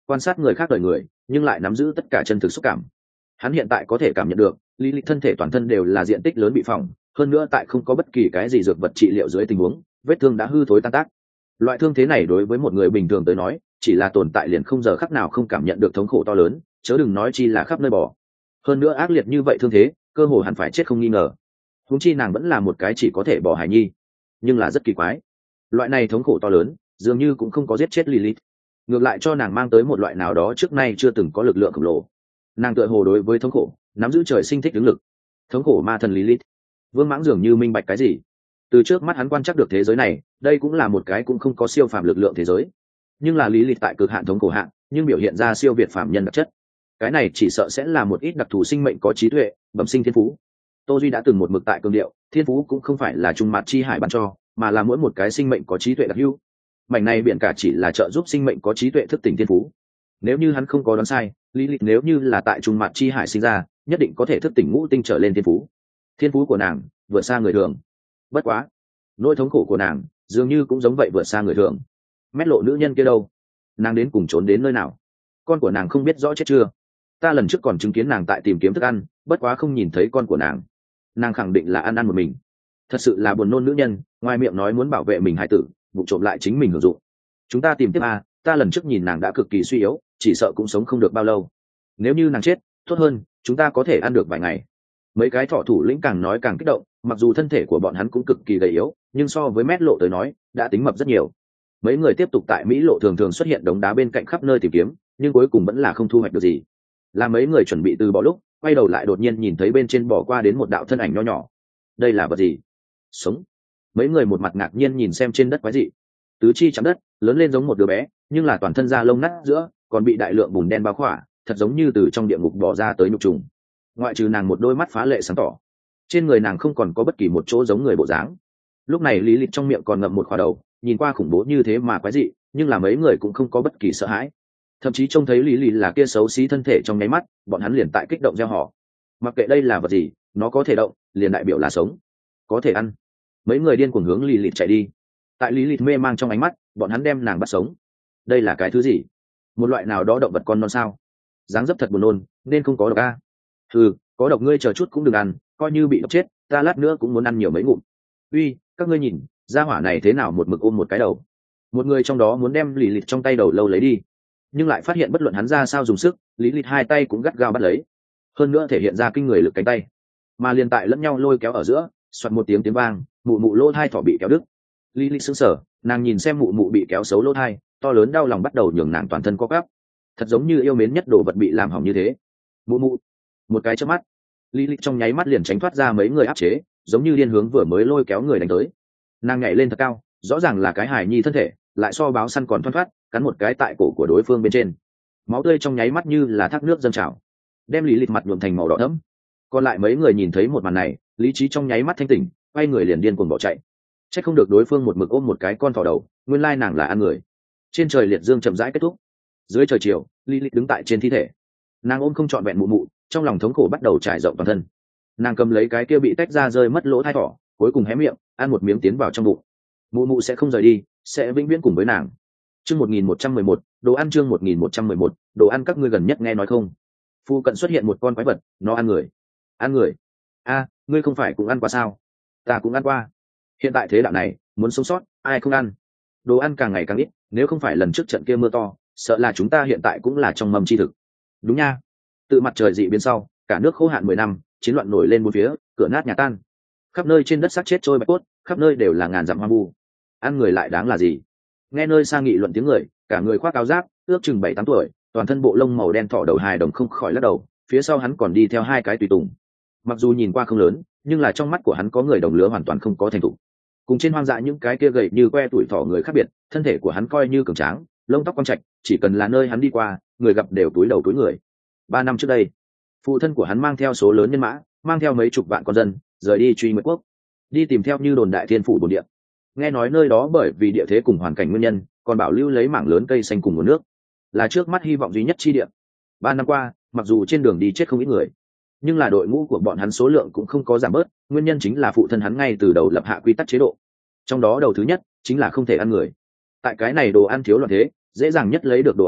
quan sát người khác đời người nhưng lại nắm giữ tất cả chân thực xúc cảm. Hắn hiện tại có thể cảm nhận được lý lịch thân thể toàn thân đều là diện tích lớn bị phỏng, hơn nữa tại không có bất kỳ cái gì dược vật trị liệu dưới tình huống, vết thương đã hư thối tan tác. Loại thương thế này đối với một người bình thường tới nói chỉ là tồn tại liền không giờ khắc nào không cảm nhận được thống khổ to lớn, chớ đừng nói chi là khắp nơi bỏ. Hơn nữa ác liệt như vậy thương thế, cơ hồ hẳn phải chết không nghi ngờ. Huống chi nàng vẫn là một cái chỉ có thể bỏ hài nhi. Nhưng là rất kỳ quái, loại này thống khổ to lớn dường như cũng không có giết chết Lilith, ngược lại cho nàng mang tới một loại nào đó trước nay chưa từng có lực lượng khổng lồ. Nàng tựa hồ đối với thống khổ nắm giữ trời sinh thích ứng lực. Thống khổ ma thần Lilith. Vương Mãng dường như minh bạch cái gì. Từ trước mắt hắn quan trắc được thế giới này, đây cũng là một cái cũng không có siêu phàm lực lượng thế giới. Nhưng là Lilith tại cực hạn thống khổ hạn, nhưng biểu hiện ra siêu việt phàm nhân đặc chất. Cái này chỉ sợ sẽ là một ít đặc thù sinh mệnh có trí tuệ, bẩm sinh thiên phú. Tô Duy đã từng một mực tại cường điệu, thiên phú cũng không phải là trung mặt chi hải ban cho, mà là mỗi một cái sinh mệnh có trí tuệ đặc hữu. Mảnh này biển cả chỉ là trợ giúp sinh mệnh có trí tuệ thức tỉnh thiên phú. Nếu như hắn không có đoán sai, Lilith nếu như là tại trung mặt chi hải sinh ra, nhất định có thể thức tỉnh ngũ tinh trở lên thiên phú. Thiên phú của nàng vượt xa người thường. Bất quá, nỗi thống khổ của nàng dường như cũng giống vậy vượt xa người thường. Mét lộ nữ nhân kia đâu? Nàng đến cùng trốn đến nơi nào? Con của nàng không biết rõ chết chưa? Ta lần trước còn chứng kiến nàng tại tìm kiếm thức ăn, bất quá không nhìn thấy con của nàng. Nàng khẳng định là ăn một mình. Thật sự là buồn nôn nữ nhân, ngoài miệng nói muốn bảo vệ mình hải tử, vụ trộm lại chính mình hưởng dụng. Chúng ta tìm tiếp a, ta lần trước nhìn nàng đã cực kỳ suy yếu, chỉ sợ cũng sống không được bao lâu. Nếu như nàng chết, tốt hơn, chúng ta có thể ăn được vài ngày. Mấy cái thọ thủ lĩnh càng nói càng kích động, mặc dù thân thể của bọn hắn cũng cực kỳ gầy yếu, nhưng so với Mét lộ tới nói đã tính mập rất nhiều. Mấy người tiếp tục tại Mỹ lộ thường thường xuất hiện đống đá bên cạnh khắp nơi tìm kiếm, nhưng cuối cùng vẫn là không thu hoạch được gì. Là mấy người chuẩn bị từ bỏ lúc, quay đầu lại đột nhiên nhìn thấy bên trên bỏ qua đến một đạo thân ảnh nho nhỏ. Đây là vật gì? Sống. Mấy người một mặt ngạc nhiên nhìn xem trên đất quái dị. Tứ chi chạm đất, lớn lên giống một đứa bé, nhưng là toàn thân da lông nát giữa, còn bị đại lượng bùn đen bao khỏa, thật giống như từ trong địa ngục bỏ ra tới nhục trùng. Ngoại trừ nàng một đôi mắt phá lệ sáng tỏ, trên người nàng không còn có bất kỳ một chỗ giống người bộ dáng. Lúc này Lý Lịch trong miệng còn ngậm một khỏa đầu, nhìn qua khủng bố như thế mà quái dị, nhưng là mấy người cũng không có bất kỳ sợ hãi. Thậm chí trông thấy Lý Lịch là kia xấu xí thân thể trong nháy mắt, bọn hắn liền tại kích động gieo họ. Mặc kệ đây là vật gì, nó có thể động, liền đại biểu là sống, có thể ăn. Mấy người điên cuồng hướng Lý Lịch chạy đi. Tại Lý Lịch mê mang trong ánh mắt, bọn hắn đem nàng bắt sống. Đây là cái thứ gì? Một loại nào đó động vật con non sao? Dáng dấp thật buồn nôn, nên không có độc a. Ừ, có độc ngươi chờ chút cũng đừng ăn, coi như bị độc chết, ta lát nữa cũng muốn ăn nhiều mấy ngụm. Uy, các ngươi nhìn, gia hỏa này thế nào một mực ôm một cái đầu. Một người trong đó muốn đem Lý Lịch trong tay đầu lâu lấy đi, nhưng lại phát hiện bất luận hắn ra sao dùng sức, Lý Lịch hai tay cũng gắt gao bắt lấy, hơn nữa thể hiện ra kinh người lực cánh tay, mà liền tại lẫn nhau lôi kéo ở giữa, xoạt một tiếng vang, mụ mụ lỗ thai thỏ bị kéo đứt. Lý Lịch sững sờ, nàng nhìn xem mụ mụ bị kéo xấu lỗ thai, to lớn đau lòng bắt đầu nhường nàng toàn thân co quắp, thật giống như yêu mến nhất đồ vật bị làm hỏng như thế. Mụ mụ, một cái chớp mắt, Lý Lịch trong nháy mắt liền tránh thoát ra mấy người áp chế, giống như điên hướng vừa mới lôi kéo người đánh tới. Nàng nhảy lên thật cao, rõ ràng là cái hài nhi thân thể, lại so báo săn còn thoăn thoắt, cắn một cái tại cổ của đối phương bên trên. Máu tươi trong nháy mắt như là thác nước dâng trào, đem Lý Lịch mặt nhuộm thành màu đỏ thẫm. Còn lại mấy người nhìn thấy một màn này, lý trí trong nháy mắt thanh tỉnh, quay người liền điên cuồng bỏ chạy. Chắc không được đối phương một mực ôm một cái con thỏ đầu, nguyên lai nàng là ăn người. Trên trời liệt dương chậm rãi kết thúc. Dưới trời chiều, Lý Lịch đứng tại trên thi thể. Nàng ôm không trọn vẹn mụ mụ, trong lòng thống khổ bắt đầu trải rộng toàn thân. Nàng cầm lấy cái kia bị tách ra rơi mất lỗ thai thỏ, cuối cùng hé miệng ăn một miếng tiến vào trong bụng. Mụ mụ sẽ không rời đi, sẽ vĩnh viễn cùng với nàng. Chương 1111, đồ ăn. Chương 1111, đồ ăn. Các ngươi gần nhất nghe nói không? Phu cận xuất hiện một con quái vật, nó ăn người. Ăn người? A, ngươi không phải cũng ăn qua sao? Ta cũng ăn qua. Hiện tại thế đạo này, muốn sống sót, ai không ăn? Đồ ăn càng ngày càng ít, nếu không phải lần trước trận kia mưa to, sợ là chúng ta hiện tại cũng là trong mầm chi thực. Đúng nha. Tự mặt trời dị biến sau, cả nước khô hạn 10 năm, chiến loạn nổi lên bốn phía, cửa nát nhà tan. Khắp nơi trên đất xác chết trôi bạch cốt, khắp nơi đều là ngàn dặm hoang vu. Ăn người lại đáng là gì? Nghe nơi xa nghị luận tiếng người, cả người khoác áo giáp, ước chừng 7-8 tuổi, toàn thân bộ lông màu đen thỏ đầu hài đồng không khỏi lắc đầu, phía sau hắn còn đi theo hai cái tùy tùng. Mặc dù nhìn qua không lớn, nhưng là trong mắt của hắn có người đồng lứa hoàn toàn không có thành thủ. Cùng trên hoang dã những cái kia gầy như que tuổi thỏ người khác biệt, thân thể của hắn coi như cường tráng, lông tóc quăn trạch, chỉ cần là nơi hắn đi qua, người gặp đều túi đầu túi người. 3 năm trước đây, phụ thân của hắn mang theo số lớn nhân mã, mang theo mấy chục vạn con dân, rời đi truy nguyệt quốc, đi tìm theo như đồn đại thiên phủ bồn địa. Nghe nói nơi đó bởi vì địa thế cùng hoàn cảnh nguyên nhân, còn bảo lưu lấy mảng lớn cây xanh cùng nguồn nước, là trước mắt hy vọng duy nhất chi địa. 3 năm qua, mặc dù trên đường đi chết không ít người, nhưng là đội ngũ của bọn hắn số lượng cũng không có giảm bớt, nguyên nhân chính là phụ thân hắn ngay từ đầu lập hạ quy tắc chế độ. Trong đó đầu thứ nhất chính là không thể ăn người. Tại cái này đồ ăn thiếu loạn thế, dễ dàng nhất lấy được đồ ăn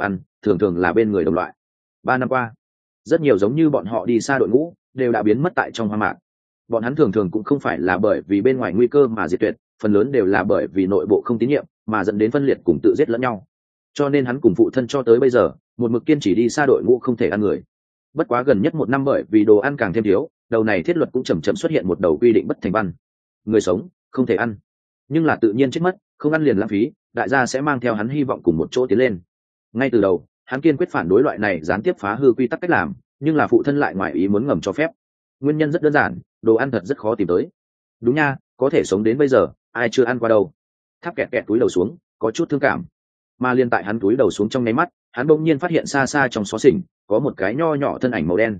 thường thường là bên người đồng loại. 3 năm qua, rất nhiều giống như bọn họ đi xa đội ngũ đều đã biến mất tại trong hoang mạc. Bọn hắn thường thường cũng không phải là bởi vì bên ngoài nguy cơ mà diệt tuyệt, phần lớn đều là bởi vì nội bộ không tín nhiệm mà dẫn đến phân liệt cùng tự giết lẫn nhau. Cho nên hắn cùng phụ thân cho tới bây giờ một mực kiên trì đi xa đội ngũ không thể ăn người. Bất quá gần nhất 1 năm bởi vì đồ ăn càng thêm thiếu, đầu này thiết luật cũng chậm chậm xuất hiện một đầu quy định bất thành văn: người sống không thể ăn, nhưng là tự nhiên chết mất, không ăn liền lãng phí, đại gia sẽ mang theo hắn hy vọng cùng một chỗ tiến lên. Ngay từ đầu hắn kiên quyết phản đối loại này gián tiếp phá hư quy tắc cách làm, nhưng là phụ thân lại ngoài ý muốn ngầm cho phép. Nguyên nhân rất đơn giản, đồ ăn thật rất khó tìm tới. Đúng nha, có thể sống đến bây giờ ai chưa ăn qua đâu. Tháp kẹt kẹt túi đầu xuống, có chút thương cảm. Mà liên tại hắn túi đầu xuống trong nháy mắt, hắn bỗng nhiên phát hiện xa xa trong xó xỉnh có một cái nho nhỏ thân ảnh màu đen.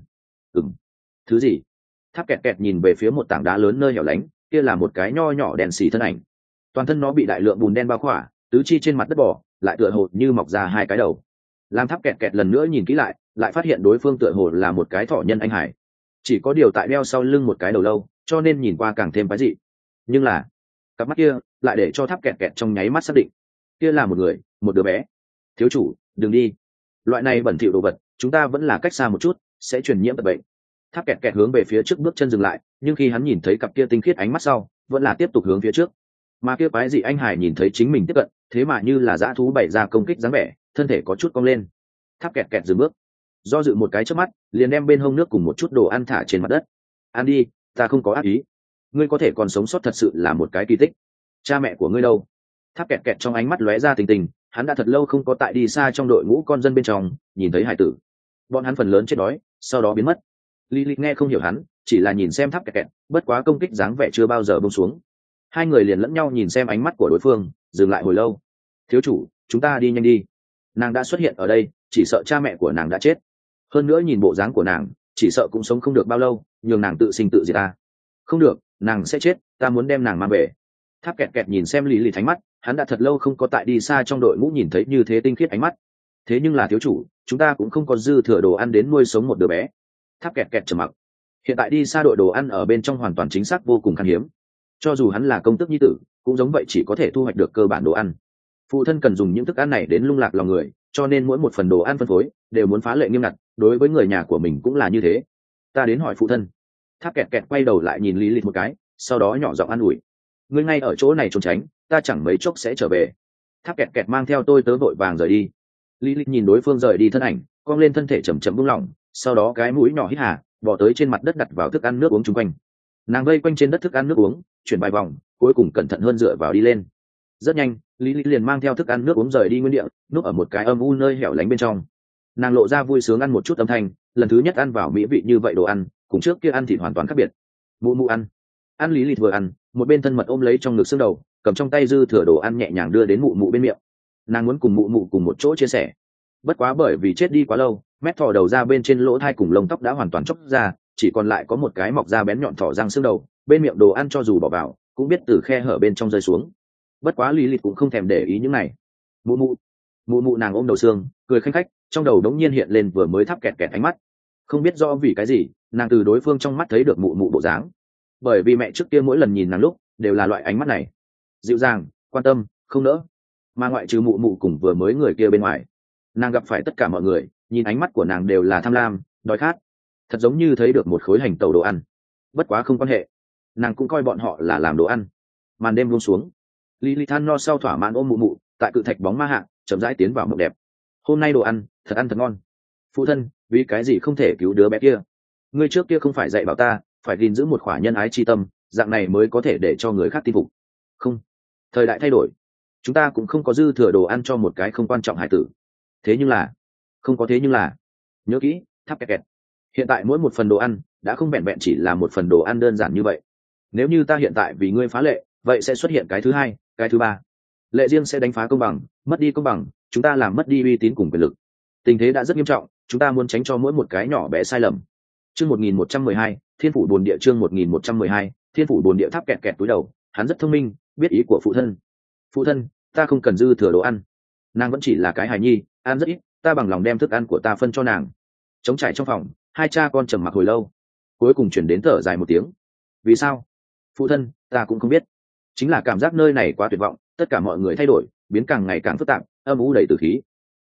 Thứ gì? Tháp kẹt kẹt nhìn về phía một tảng đá lớn nơi hẻo lánh, kia là một cái nho nhỏ đèn xì thân ảnh. Toàn thân nó bị đại lượng bùn đen bao khỏa, tứ chi trên mặt đất bò, lại tựa hồ như mọc ra 2 cái đầu. Làm Tháp kẹt kẹt lần nữa nhìn kỹ lại phát hiện đối phương tựa hồ là một cái thỏ nhân anh hải, chỉ có điều tại đeo sau lưng một cái đầu lâu, cho nên nhìn qua càng thêm quái dị. Nhưng là cặp mắt kia lại để cho Tháp kẹt kẹt trong nháy mắt xác định kia là một người, một đứa bé. Thiếu chủ đừng đi, loại này bẩn thỉu đồ vật chúng ta vẫn là cách xa một chút, sẽ truyền nhiễm tật bệnh. Tháp kẹt kẹt hướng về phía trước bước chân dừng lại, nhưng khi hắn nhìn thấy cặp kia tinh khiết ánh mắt sau, vẫn là tiếp tục hướng phía trước. Mà kia quái dị anh hải nhìn thấy chính mình tiếp cận, thế mà như là dã thú bày ra công kích dáng vẻ, thân thể có chút cong lên. Tháp kẹt kẹt dừng bước, do dự một cái chớp mắt, liền đem bên hông nước cùng một chút đồ ăn thả trên mặt đất. Ăn đi, ta không có ác ý, ngươi có thể còn sống sót thật sự là một cái kỳ tích. Cha mẹ của ngươi đâu? Tháp kẹt kẹt trong ánh mắt lóe ra tình tình, hắn đã thật lâu không có tại đi xa trong đội ngũ con dân bên trong nhìn thấy hải tử. Bọn hắn phần lớn chết đói, sau đó biến mất. Lilith nghe không hiểu hắn, chỉ là nhìn xem Tháp kẹt kẹt, bất quá công kích dáng vẻ chưa bao giờ buông xuống. Hai người liền lẫn nhau nhìn xem ánh mắt của đối phương, dừng lại hồi lâu. Thiếu chủ, chúng ta đi nhanh đi. Nàng đã xuất hiện ở đây, chỉ sợ cha mẹ của nàng đã chết. Hơn nữa nhìn bộ dáng của nàng, chỉ sợ cũng sống không được bao lâu, nhường nàng tự sinh tự diệt ta. Không được, nàng sẽ chết, ta muốn đem nàng mang về. Tháp kẹt kẹt nhìn xem Lilith ánh mắt, hắn đã thật lâu không có tại đi xa trong đội ngũ nhìn thấy như thế tinh khiết ánh mắt. Thế nhưng là thiếu chủ, chúng ta cũng không có dư thừa đồ ăn đến nuôi sống một đứa bé. Tháp kẹt kẹt trầm mặc. Hiện tại đi xa đội đồ ăn ở bên trong hoàn toàn chính xác vô cùng khan hiếm. Cho dù hắn là công tước nhi tử, cũng giống vậy chỉ có thể thu hoạch được cơ bản đồ ăn. Phụ thân cần dùng những thức ăn này đến lung lạc lòng người, cho nên mỗi một phần đồ ăn phân phối đều muốn phá lệ nghiêm ngặt, đối với người nhà của mình cũng là như thế. Ta đến hỏi phụ thân. Tháp kẹt kẹt quay đầu lại nhìn Lilith một cái, sau đó nhỏ giọng an ủi. Ngươi ngay ở chỗ này trốn tránh, ta chẳng mấy chốc sẽ trở về. Tháp kẹt kẹt mang theo tôi tớ vội vàng rời đi. Lilith nhìn đối phương rời đi thân ảnh, cong lên thân thể chậm chậm buông lỏng, sau đó cái mũi nhỏ hít hà, bỏ tới trên mặt đất đặt vào thức ăn nước uống chung quanh. Nàng vây quanh trên đất thức ăn nước uống, chuyển vài vòng, cuối cùng cẩn thận hơn dựa vào đi lên. Rất nhanh, Lilith liền mang theo thức ăn nước uống rời đi nguyên địa, núp ở một cái âm u nơi hẻo lánh bên trong. Nàng lộ ra vui sướng ăn một chút âm thanh, lần thứ nhất ăn vào mỹ vị như vậy đồ ăn, cùng trước kia ăn thịt hoàn toàn khác biệt. Mụ mụ ăn. Ăn Lilith vừa ăn, một bên thân mật ôm lấy trong ngực xương đầu, cầm trong tay dư thừa đồ ăn nhẹ nhàng đưa đến mụ mụ bên miệng. Nàng muốn cùng mụ mụ cùng một chỗ chia sẻ. Bất quá bởi vì chết đi quá lâu, mép thò đầu ra bên trên lỗ thai cùng lông tóc đã hoàn toàn chóc ra, chỉ còn lại có một cái mọc ra bén nhọn thỏ răng xương đầu, bên miệng đồ ăn cho dù bỏ vào cũng biết từ khe hở bên trong rơi xuống. Bất quá Lilith cũng không thèm để ý những này. Mụ mụ nàng ôm đầu xương, cười khanh khách, trong đầu đống nhiên hiện lên vừa mới Tháp kẹt kẹt ánh mắt. Không biết do vì cái gì, nàng từ đối phương trong mắt thấy được mụ mụ bộ dáng. Bởi vì mẹ trước kia mỗi lần nhìn nàng lúc đều là loại ánh mắt này, dịu dàng, quan tâm, không nỡ. Mà ngoại trừ mụ mụ cùng vừa mới người kia bên ngoài, nàng gặp phải tất cả mọi người, nhìn ánh mắt của nàng đều là tham lam, đói khát, thật giống như thấy được một khối hành tẩu đồ ăn. Bất quá không quan hệ, nàng cũng coi bọn họ là làm đồ ăn. Màn đêm buông xuống, Lilith than no sau thỏa mãn ôm mụ mụ tại cự thạch bóng ma hạ chậm rãi tiến vào mộng đẹp. Hôm nay đồ ăn thật ngon. Phụ thân, vì cái gì không thể cứu đứa bé kia? Ngươi trước kia không phải dạy bảo ta phải gìn giữ một khỏa nhân ái chi tâm, dạng này mới có thể để cho người khác tin phục. Không, thời đại thay đổi, chúng ta cũng không có dư thừa đồ ăn cho một cái không quan trọng hải tử. Thế nhưng là không có thế nhưng là, nhớ kỹ, Tháp kẹt kẹt, hiện tại mỗi một phần đồ ăn đã không vẹn vẹn chỉ là một phần đồ ăn đơn giản như vậy. Nếu như ta hiện tại vì ngươi phá lệ, vậy sẽ xuất hiện cái thứ hai, cái thứ ba. Lệ riêng sẽ đánh phá công bằng, mất đi công bằng, chúng ta làm mất đi uy tín cùng quyền lực. Tình thế đã rất nghiêm trọng, chúng ta muốn tránh cho mỗi một cái nhỏ bé sai lầm. Chương 1112, Thiên phủ bồn địa. Chương 1112, Thiên phủ bồn địa. Tháp kẹt kẹt túi đầu, hắn rất thông minh, biết ý của phụ thân. Phụ thân, ta không cần dư thừa đồ ăn. Nàng vẫn chỉ là cái hài nhi, ăn rất ít, ta bằng lòng đem thức ăn của ta phân cho nàng. Trống trải trong phòng, hai cha con trầm mặc hồi lâu, cuối cùng chuyển đến thở dài một tiếng. Vì sao? Phụ thân, ta cũng không biết. Chính là cảm giác nơi này quá tuyệt vọng, tất cả mọi người thay đổi, biến càng ngày càng phức tạp, âm u đầy tử khí.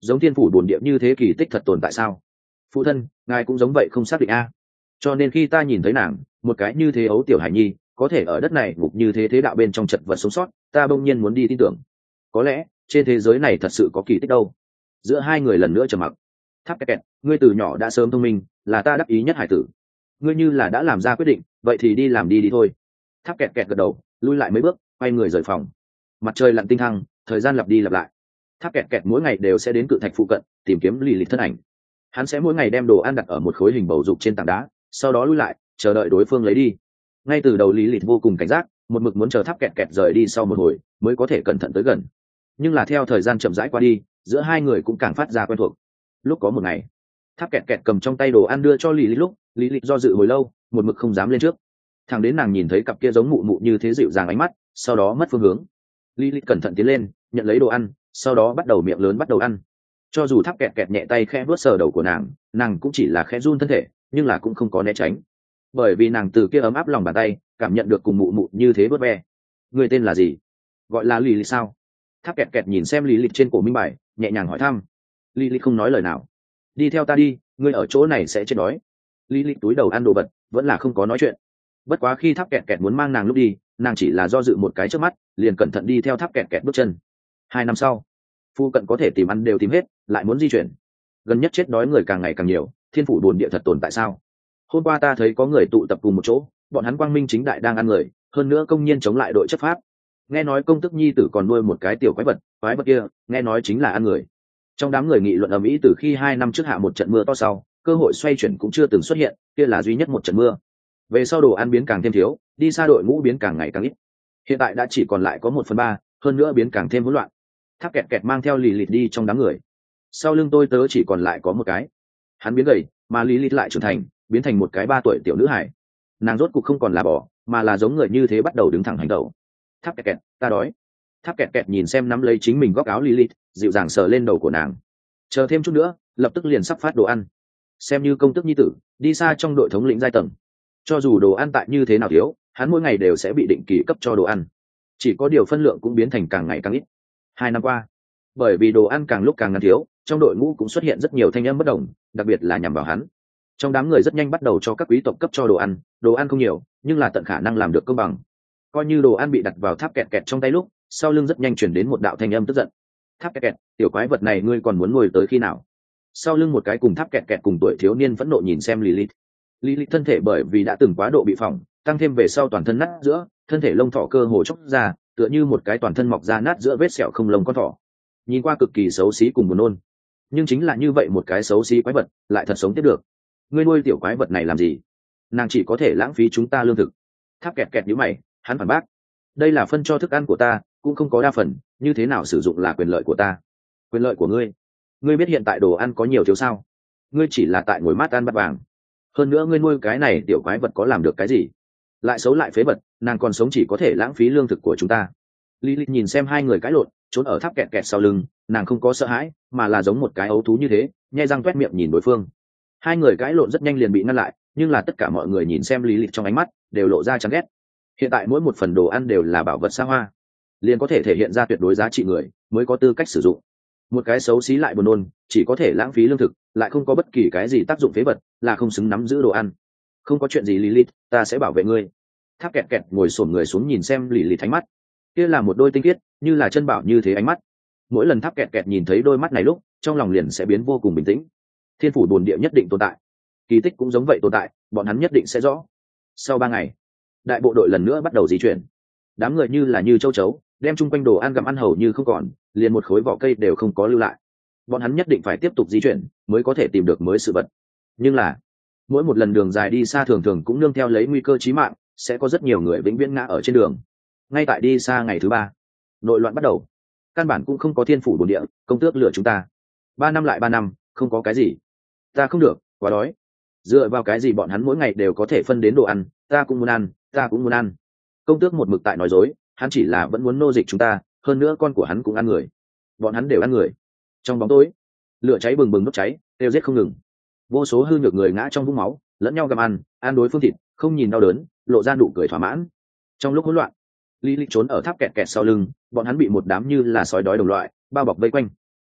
giống thiên phủ bồn địa như thế kỳ tích thật tồn tại sao? Phụ thân, ngài cũng giống vậy không xác định a. Cho nên khi ta nhìn thấy nàng, một cái như thế ấu tiểu hải nhi có thể ở đất này ngục như thế thế đạo bên trong chật vật sống sót, ta bỗng nhiên muốn đi tin tưởng. Có lẽ trên thế giới này thật sự có kỳ tích đâu. Giữa hai người lần nữa trầm mặc. Tháp kẹt kẹt, ngươi từ nhỏ đã sớm thông minh, là ta đắc ý nhất hải tử. Ngươi như là đã làm ra quyết định, vậy thì đi làm đi thôi. Tháp kẹt kẹt gật đầu, lui lại mấy bước, quay người rời phòng. Mặt trời lặn tinh thăng, thời gian lặp đi lặp lại. Tháp kẹt kẹt mỗi ngày đều sẽ đến cự thạch phụ cận tìm kiếm lì lìt thân ảnh. Hắn sẽ mỗi ngày đem đồ ăn đặt ở một khối hình bầu dục trên tảng đá, sau đó lui lại chờ đợi đối phương lấy đi. Ngay từ đầu lý lìt vô cùng cảnh giác, một mực muốn chờ tháp kẹt kẹt rời đi sau một hồi mới có thể cẩn thận tới gần. Nhưng là theo thời gian chậm rãi qua đi, giữa hai người cũng càng phát ra quen thuộc. Lúc có một ngày, tháp kẹt kẹt cầm trong tay đồ ăn đưa cho lý lìt lúc, lý lìt do dự hồi lâu, một mực không dám lên trước. Thằng đến nàng nhìn thấy cặp kia giống mụ mụ như thế dịu dàng ánh mắt, sau đó mất phương hướng. lý lìt cẩn thận tiến lên, nhận lấy đồ ăn, sau đó bắt đầu miệng lớn bắt đầu ăn. Cho dù tháp kẹt kẹt nhẹ tay khẽ vuốt sờ đầu của nàng cũng chỉ là khẽ run thân thể, nhưng là cũng không có né tránh, bởi vì nàng từ kia ấm áp lòng bàn tay cảm nhận được cùng mụ mụ như thế vớt ve. Người tên là gì? Gọi là lì lì sao? Tháp kẹt kẹt nhìn xem lì lì trên cổ minh bài, nhẹ nhàng hỏi thăm. Lì lì không nói lời nào. Đi theo ta đi, ngươi ở chỗ này sẽ chết đói. Lì lì túi đầu ăn đồ vật, vẫn là không có nói chuyện. Bất quá khi tháp kẹt kẹt muốn mang nàng lúc đi, nàng chỉ là do dự một cái trước mắt, liền cẩn thận đi theo tháp kẹt kẹt bước chân. 2 năm sau, phu cận có thể tìm ăn đều tìm hết, lại muốn di chuyển. Gần nhất chết đói người càng ngày càng nhiều, thiên phủ đồn địa thật tồn tại sao? Hôm qua ta thấy có người tụ tập cùng một chỗ, bọn hắn quang minh chính đại đang ăn người, hơn nữa công nhiên chống lại đội chấp pháp. Nghe nói công tức nhi tử còn nuôi một cái tiểu quái vật kia nghe nói chính là ăn người. Trong đám người nghị luận ầm ĩ từ khi 2 năm trước hạ một trận mưa to sau, cơ hội xoay chuyển cũng chưa từng xuất hiện, kia là duy nhất một trận mưa. Về sau đồ ăn biến càng thêm thiếu, đi xa đội ngũ biến càng ngày càng ít. Hiện tại đã chỉ còn lại có 1/3, hơn nữa biến càng thêm hỗn loạn. Tháp kẹt kẹt mang theo lì lịt đi trong đám người. Sau lưng tôi tớ chỉ còn lại có một cái. Hắn biến gầy, mà lì lịt lại trưởng thành, biến thành một cái 3 tuổi tiểu nữ hải. Nàng rốt cuộc không còn là bò, mà là giống người như thế bắt đầu đứng thẳng hành động. Tháp kẹt kẹt, ta đói. Tháp kẹt kẹt nhìn xem nắm lấy chính mình góc áo Lilith, dịu dàng sờ lên đầu của nàng. Chờ thêm chút nữa, lập tức liền sắp phát đồ ăn. Xem như công tước nhi tử, đi xa trong đội thống lĩnh giai tầng. Cho dù đồ ăn tại như thế nào thiếu, hắn mỗi ngày đều sẽ bị định kỳ cấp cho đồ ăn. Chỉ có điều phân lượng cũng biến thành càng ngày càng ít. 2 năm qua, bởi vì đồ ăn càng lúc càng ngắn thiếu, trong đội ngũ cũng xuất hiện rất nhiều thanh âm bất đồng, đặc biệt là nhằm vào hắn. Trong đám người rất nhanh bắt đầu cho các quý tộc cấp cho đồ ăn không nhiều, nhưng là tận khả năng làm được công bằng. Coi như đồ ăn bị đặt vào tháp kẹt kẹt trong tay lúc, sau lưng rất nhanh chuyển đến một đạo thanh âm tức giận. Tháp kẹt kẹt, tiểu quái vật này ngươi còn muốn nuôi tới khi nào? Sau lưng một cái cùng tháp kẹt kẹt cùng tuổi thiếu niên phẫn nộ nhìn xem Lilith. Lilith thân thể bởi vì đã từng quá độ bị phỏng, tăng thêm về sau toàn thân nát giữa, thân thể lông thỏ cơ hồ chóc ra, tựa như một cái toàn thân mọc ra nát giữa vết sẹo không lông con thỏ. Nhìn qua cực kỳ xấu xí cùng buồn nôn. Nhưng chính là như vậy một cái xấu xí quái vật, lại thật sống tiếp được. Ngươi nuôi tiểu quái vật này làm gì? Nàng chỉ có thể lãng phí chúng ta lương thực. Tháp kẹt kẹt nhíu mày, hắn phản bác. Đây là phân cho thức ăn của ta, cũng không có đa phần, như thế nào sử dụng là quyền lợi của ta. Quyền lợi của ngươi? Ngươi biết hiện tại đồ ăn có nhiều thiếu sao? Ngươi chỉ là tại ngồi mát ăn bát vàng. Hơn nữa ngươi nuôi cái này tiểu quái vật có làm được cái gì? Lại xấu lại phế vật, nàng còn sống chỉ có thể lãng phí lương thực của chúng ta. Lilith nhìn xem hai người cãi lộn, trốn ở tháp kẹt kẹt sau lưng, nàng không có sợ hãi, mà là giống một cái ấu thú như thế, nhe răng toét miệng nhìn đối phương. Hai người cãi lộn rất nhanh liền bị ngăn lại, nhưng là tất cả mọi người nhìn xem Lilith trong ánh mắt đều lộ ra chán ghét. Hiện tại mỗi một phần đồ ăn đều là bảo vật xa hoa, liền có thể thể hiện ra tuyệt đối giá trị người mới có tư cách sử dụng. Một cái xấu xí lại buồn nôn, chỉ có thể lãng phí lương thực, lại không có bất kỳ cái gì tác dụng phế vật, là không xứng nắm giữ đồ ăn. Không có chuyện gì Lilith, ta sẽ bảo vệ ngươi. Tháp kẹt kẹt ngồi xổm người xuống nhìn xem Lilith ánh mắt, kia là một đôi tinh khiết như là chân bảo như thế ánh mắt. Mỗi lần tháp kẹt kẹt nhìn thấy đôi mắt này lúc, trong lòng liền sẽ biến vô cùng bình tĩnh. Thiên phủ bồn địa nhất định tồn tại, kỳ tích cũng giống vậy tồn tại, bọn hắn nhất định sẽ rõ. Sau 3 ngày, đại bộ đội lần nữa bắt đầu di chuyển. Đám người như châu chấu, đem chung quanh đồ ăn gặm ăn hầu như không còn, liền một khối vỏ cây đều không có lưu lại. Bọn hắn nhất định phải tiếp tục di chuyển mới có thể tìm được mới sự vật. Nhưng là mỗi một lần đường dài đi xa thường thường cũng nương theo lấy nguy cơ chí mạng, sẽ có rất nhiều người vĩnh viễn ngã ở trên đường. Ngay tại đi xa ngày thứ 3, nội loạn bắt đầu. Căn bản cũng không có thiên phủ bồn địa, công tước lừa chúng ta. 3 năm lại 3 năm, không có cái gì. Ta không được, quá đói. Dựa vào cái gì bọn hắn mỗi ngày đều có thể phân đến đồ ăn, ta cũng muốn ăn, ta cũng muốn ăn. Công tước một mực tại nói dối, hắn chỉ là vẫn muốn nô dịch chúng ta, hơn nữa con của hắn cũng ăn người. Bọn hắn đều ăn người. Trong bóng tối, lửa cháy bừng bừng đốt cháy, tiêu giết không ngừng. Vô số hư nhược người ngã trong vũng máu, lẫn nhau gặm ăn đối phương thịt, không nhìn đau đớn, lộ ra nụ cười thỏa mãn. Trong lúc hỗn loạn, Lilith trốn ở tháp kẹt kẹt sau lưng, bọn hắn bị một đám như là sói đói đồng loại bao bọc vây quanh.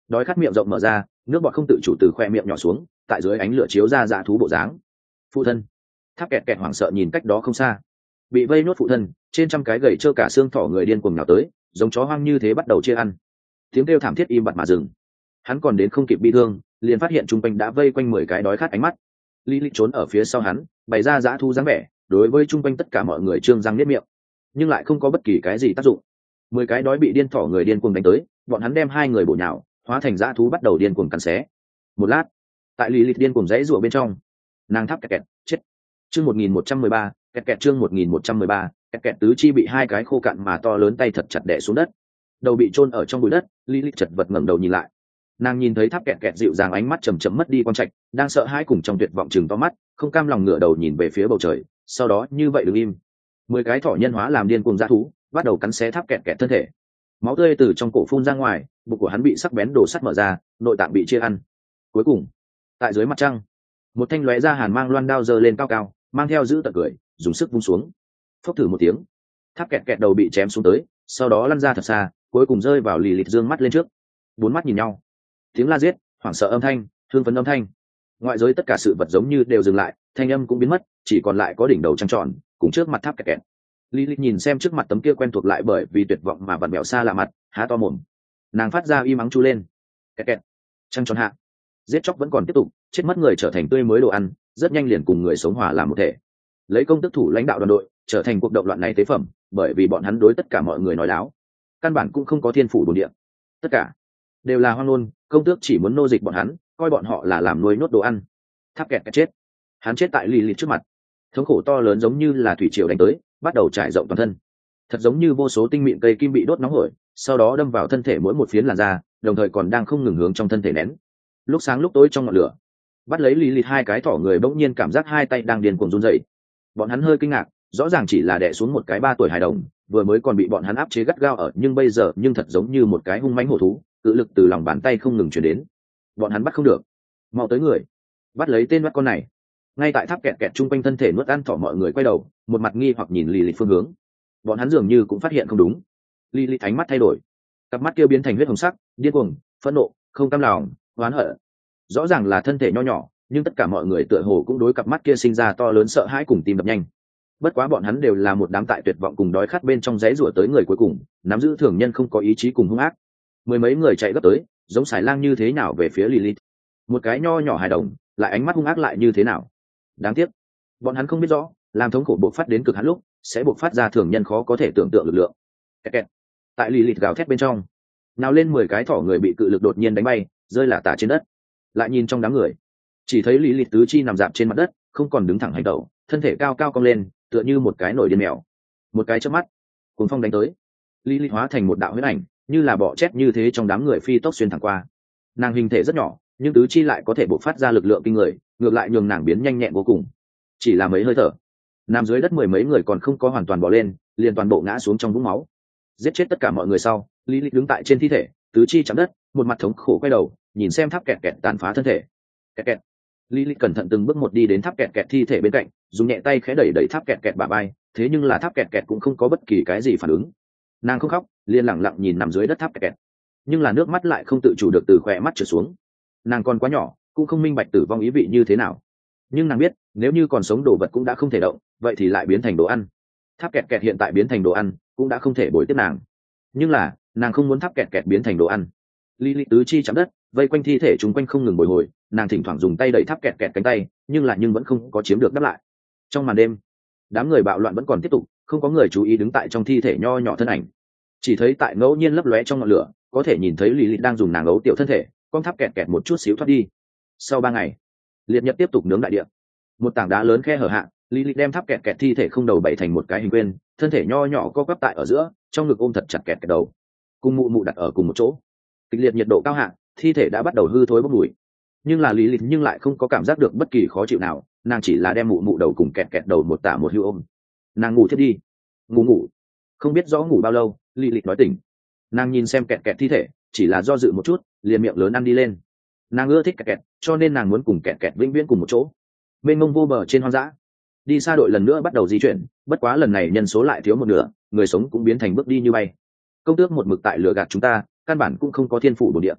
đói khát miệng rộng mở ra, nước bọt không tự chủ từ khoe miệng nhỏ xuống, tại dưới ánh lửa chiếu ra dã thú bộ dáng. Phụ thân. Tháp kẹt kẹt hoảng sợ nhìn cách đó không xa, bị vây nốt phụ thân, trên trăm cái gậy trơ cả xương thỏ người điên cuồng nào tới, giống chó hoang như thế bắt đầu chia ăn. Tiếng kêu thảm thiết im bặt mà dừng. Hắn còn đến không kịp bị thương, liền phát hiện trung quanh đã vây quanh 10 cái đói khát ánh mắt. Lý trốn ở phía sau hắn, bày ra dã thú dáng vẻ, đối với trung quanh tất cả mọi người trương răng niết miệng, nhưng lại không có bất kỳ cái gì tác dụng. 10 cái đói bị điên thỏ người điên cuồng đánh tới, bọn hắn đem hai người bổ nhào, hóa thành dã thú bắt đầu điên cuồng cắn xé. Một lát, tại Lý điên cuồng rẽ rủa bên trong, nàng tháp kẹt kẹt chết. Chương 1113, kẹt kẹt chương 1113, kẹt kẹt tứ chi bị hai cái khô cạn mà to lớn tay thật chặt đè xuống đất, đầu bị chôn ở trong bụi đất. Lý chật vật ngẩng đầu nhìn lại, nàng nhìn thấy tháp kẹt kẹt dịu dàng ánh mắt chầm chậm mất đi quang trạch, đang sợ hãi cùng trong tuyệt vọng chừng to mắt, không cam lòng ngửa đầu nhìn về phía bầu trời, sau đó như vậy đứng im. 10 cái thỏ nhân hóa làm điên cuồng dã thú, bắt đầu cắn xé tháp kẹt kẹt thân thể. Máu tươi từ trong cổ phun ra ngoài, bụng của hắn bị sắc bén đồ sắt mở ra, nội tạng bị chia ăn. Cuối cùng, tại dưới mặt trăng, một thanh lóe ra hàn mang loan đao giơ lên cao cao, mang theo giữ tận cười, dùng sức vung xuống. Phốc thử một tiếng, tháp kẹt kẹt đầu bị chém xuống tới, sau đó lăn ra thật xa, cuối cùng rơi vào lì lịt dương mắt lên trước. Bốn mắt nhìn nhau, tiếng la giết, hoảng sợ âm thanh, thương phấn âm thanh, ngoại giới tất cả sự vật giống như đều dừng lại, thanh âm cũng biến mất, chỉ còn lại có đỉnh đầu trăng tròn cùng trước mặt tháp kẹt kẹt. Lilith nhìn xem trước mặt tấm kia quen thuộc lại bởi vì tuyệt vọng mà vặn vẹo xa lạ mặt, há to mồm. Nàng phát ra im ắng chu lên. Kẹt kẹt. Trăng tròn hạ. Giết chóc vẫn còn tiếp tục, chết mất người trở thành tươi mới đồ ăn, rất nhanh liền cùng người sống hòa làm một thể. Lấy công tước thủ lãnh đạo đoàn đội, trở thành cuộc động loạn này tế phẩm, bởi vì bọn hắn đối tất cả mọi người nói láo, căn bản cũng không có thiên phủ bổn địa. Tất cả đều là hoang ngôn, công tước chỉ muốn nô dịch bọn hắn, coi bọn họ là làm nuôi nốt đồ ăn. Tháp kẹt kẹt chết. Hắn chết tại Lilith trước mặt. Thống khổ to lớn giống như là thủy triều đánh tới, bắt đầu trải rộng toàn thân, thật giống như vô số tinh mịn cây kim bị đốt nóng hổi, sau đó đâm vào thân thể mỗi một phiến làn da, đồng thời còn đang không ngừng hướng trong thân thể nén. Lúc sáng lúc tối trong ngọn lửa, bắt lấy Lilith hai cái thỏ người bỗng nhiên cảm giác hai tay đang điên cuồng run rẩy. Bọn hắn hơi kinh ngạc, rõ ràng chỉ là đè xuống một cái 3 tuổi hài đồng, vừa mới còn bị bọn hắn áp chế gắt gao ở, nhưng bây giờ nhưng thật giống như một cái hung mãnh hổ thú, cự lực từ lòng bàn tay không ngừng truyền đến. Bọn hắn bắt không được, mau tới người, bắt lấy tên bắt con này. Ngay tại tháp kẹt kẹt chung quanh thân thể nuốt ăn thỏ, mọi người quay đầu, một mặt nghi hoặc nhìn Lilith phương hướng. Bọn hắn dường như cũng phát hiện không đúng. Lilith ánh mắt thay đổi, cặp mắt kia biến thành huyết hồng sắc, điên cuồng, phẫn nộ, không cam lòng, oán hận. Rõ ràng là thân thể nho nhỏ, nhưng tất cả mọi người tựa hồ cũng đối cặp mắt kia sinh ra to lớn sợ hãi cùng tim đập nhanh. Bất quá bọn hắn đều là một đám tại tuyệt vọng cùng đói khát bên trong rẽ rủa tới người cuối cùng, nắm giữ thường nhân không có ý chí cùng hung ác. Mười mấy người chạy gấp tới, giống sải lang như thế nào về phía Lilith. Một cái nho nhỏ hài đồng, lại ánh mắt hung ác lại như thế nào. Đáng tiếc, bọn hắn không biết rõ, làm thống khổ bộc phát đến cực hạn lúc, sẽ bộc phát ra thường nhân khó có thể tưởng tượng lực lượng. Kẹt kẹt. Tại Lilith gào thét bên trong, nào lên 10 cái thỏ người bị cự lực đột nhiên đánh bay, rơi lả tả trên đất. Lại nhìn trong đám người, chỉ thấy Lilith tứ chi nằm dạp trên mặt đất, không còn đứng thẳng hành tẩu, thân thể cao cao cong lên, tựa như một cái nổi điên mèo. Một cái chớp mắt, cuồng phong đánh tới, Lilith hóa thành một đạo huyễn ảnh, như là bọ chét như thế trong đám người phi tốc xuyên thẳng qua. Nàng hình thể rất nhỏ, nhưng tứ chi lại có thể bộc phát ra lực lượng kinh người, ngược lại nhường nàng biến nhanh nhẹn vô cùng. Chỉ là mấy hơi thở, nằm dưới đất 10 mấy người còn không có hoàn toàn bỏ lên, liền toàn bộ ngã xuống trong vũng máu. Giết chết tất cả mọi người sau, Lilith đứng tại trên thi thể, tứ chi chạm đất, một mặt thống khổ quay đầu, nhìn xem tháp kẹt kẹt tàn phá thân thể. Kẹt kẹt. Lilith cẩn thận từng bước một đi đến tháp kẹt kẹt thi thể bên cạnh, dùng nhẹ tay khẽ đẩy đẩy tháp kẹt kẹt bả vai, thế nhưng là tháp kẹt kẹt cũng không có bất kỳ cái gì phản ứng. Nàng không khóc, liền lặng lặng nhìn nằm dưới đất tháp kẹt kẹt, nhưng là nước mắt lại không tự chủ được từ khóe mắt trượt xuống. Nàng còn quá nhỏ, cũng không minh bạch tử vong ý vị như thế nào, nhưng nàng biết nếu như còn sống đồ vật cũng đã không thể động, vậy thì lại biến thành đồ ăn. Tháp kẹt kẹt hiện tại biến thành đồ ăn cũng đã không thể bồi tiếp nàng, nhưng là nàng không muốn tháp kẹt kẹt biến thành đồ ăn. Lilith tứ chi chạm đất, vây quanh thi thể chúng quanh không ngừng bồi hồi, nàng thỉnh thoảng dùng tay đẩy tháp kẹt kẹt cánh tay, nhưng vẫn không có chiếm được đáp lại. Trong màn đêm, đám người bạo loạn vẫn còn tiếp tục, không có người chú ý đứng tại trong thi thể nho nhỏ thân ảnh, chỉ thấy tại ngẫu nhiên lấp lóe trong ngọn lửa, có thể nhìn thấy Lilith đang dùng nàng ấu tiểu thân thể con tháp kẹt kẹt một chút xíu thoát đi. Sau 3 ngày, liệt nhật tiếp tục nướng đại địa. Một tảng đá lớn khe hở hạ, Lilith đem tháp kẹt kẹt thi thể không đầu bày thành một cái hình quyên, thân thể nho nhỏ co quắp tại ở giữa, trong ngực ôm thật chặt kẹt kẹt đầu, cùng mụ mụ đặt ở cùng một chỗ. Kịch liệt nhiệt độ cao hạ, thi thể đã bắt đầu hư thối bốc mùi, nhưng là Lilith nhưng lại không có cảm giác được bất kỳ khó chịu nào, nàng chỉ là đem mụ mụ đầu cùng kẹt kẹt đầu một tả một hưu ôm. Nàng ngủ thiết đi. Ngủ. Không biết rõ ngủ bao lâu, Lilith nói tỉnh. Nàng nhìn xem kẹt kẹt thi thể, chỉ là do dự một chút, liền miệng lớn ăn đi lên. Nàng ưa thích kẹt kẹt, cho nên nàng muốn cùng kẹt kẹt vĩnh viễn cùng một chỗ. Mênh mông vô bờ trên hoang dã, đi xa đội lần nữa bắt đầu di chuyển, bất quá lần này nhân số lại thiếu một nửa, người sống cũng biến thành bước đi như bay. Công tước một mực tại lừa gạt chúng ta, căn bản cũng không có thiên phủ bổn địa.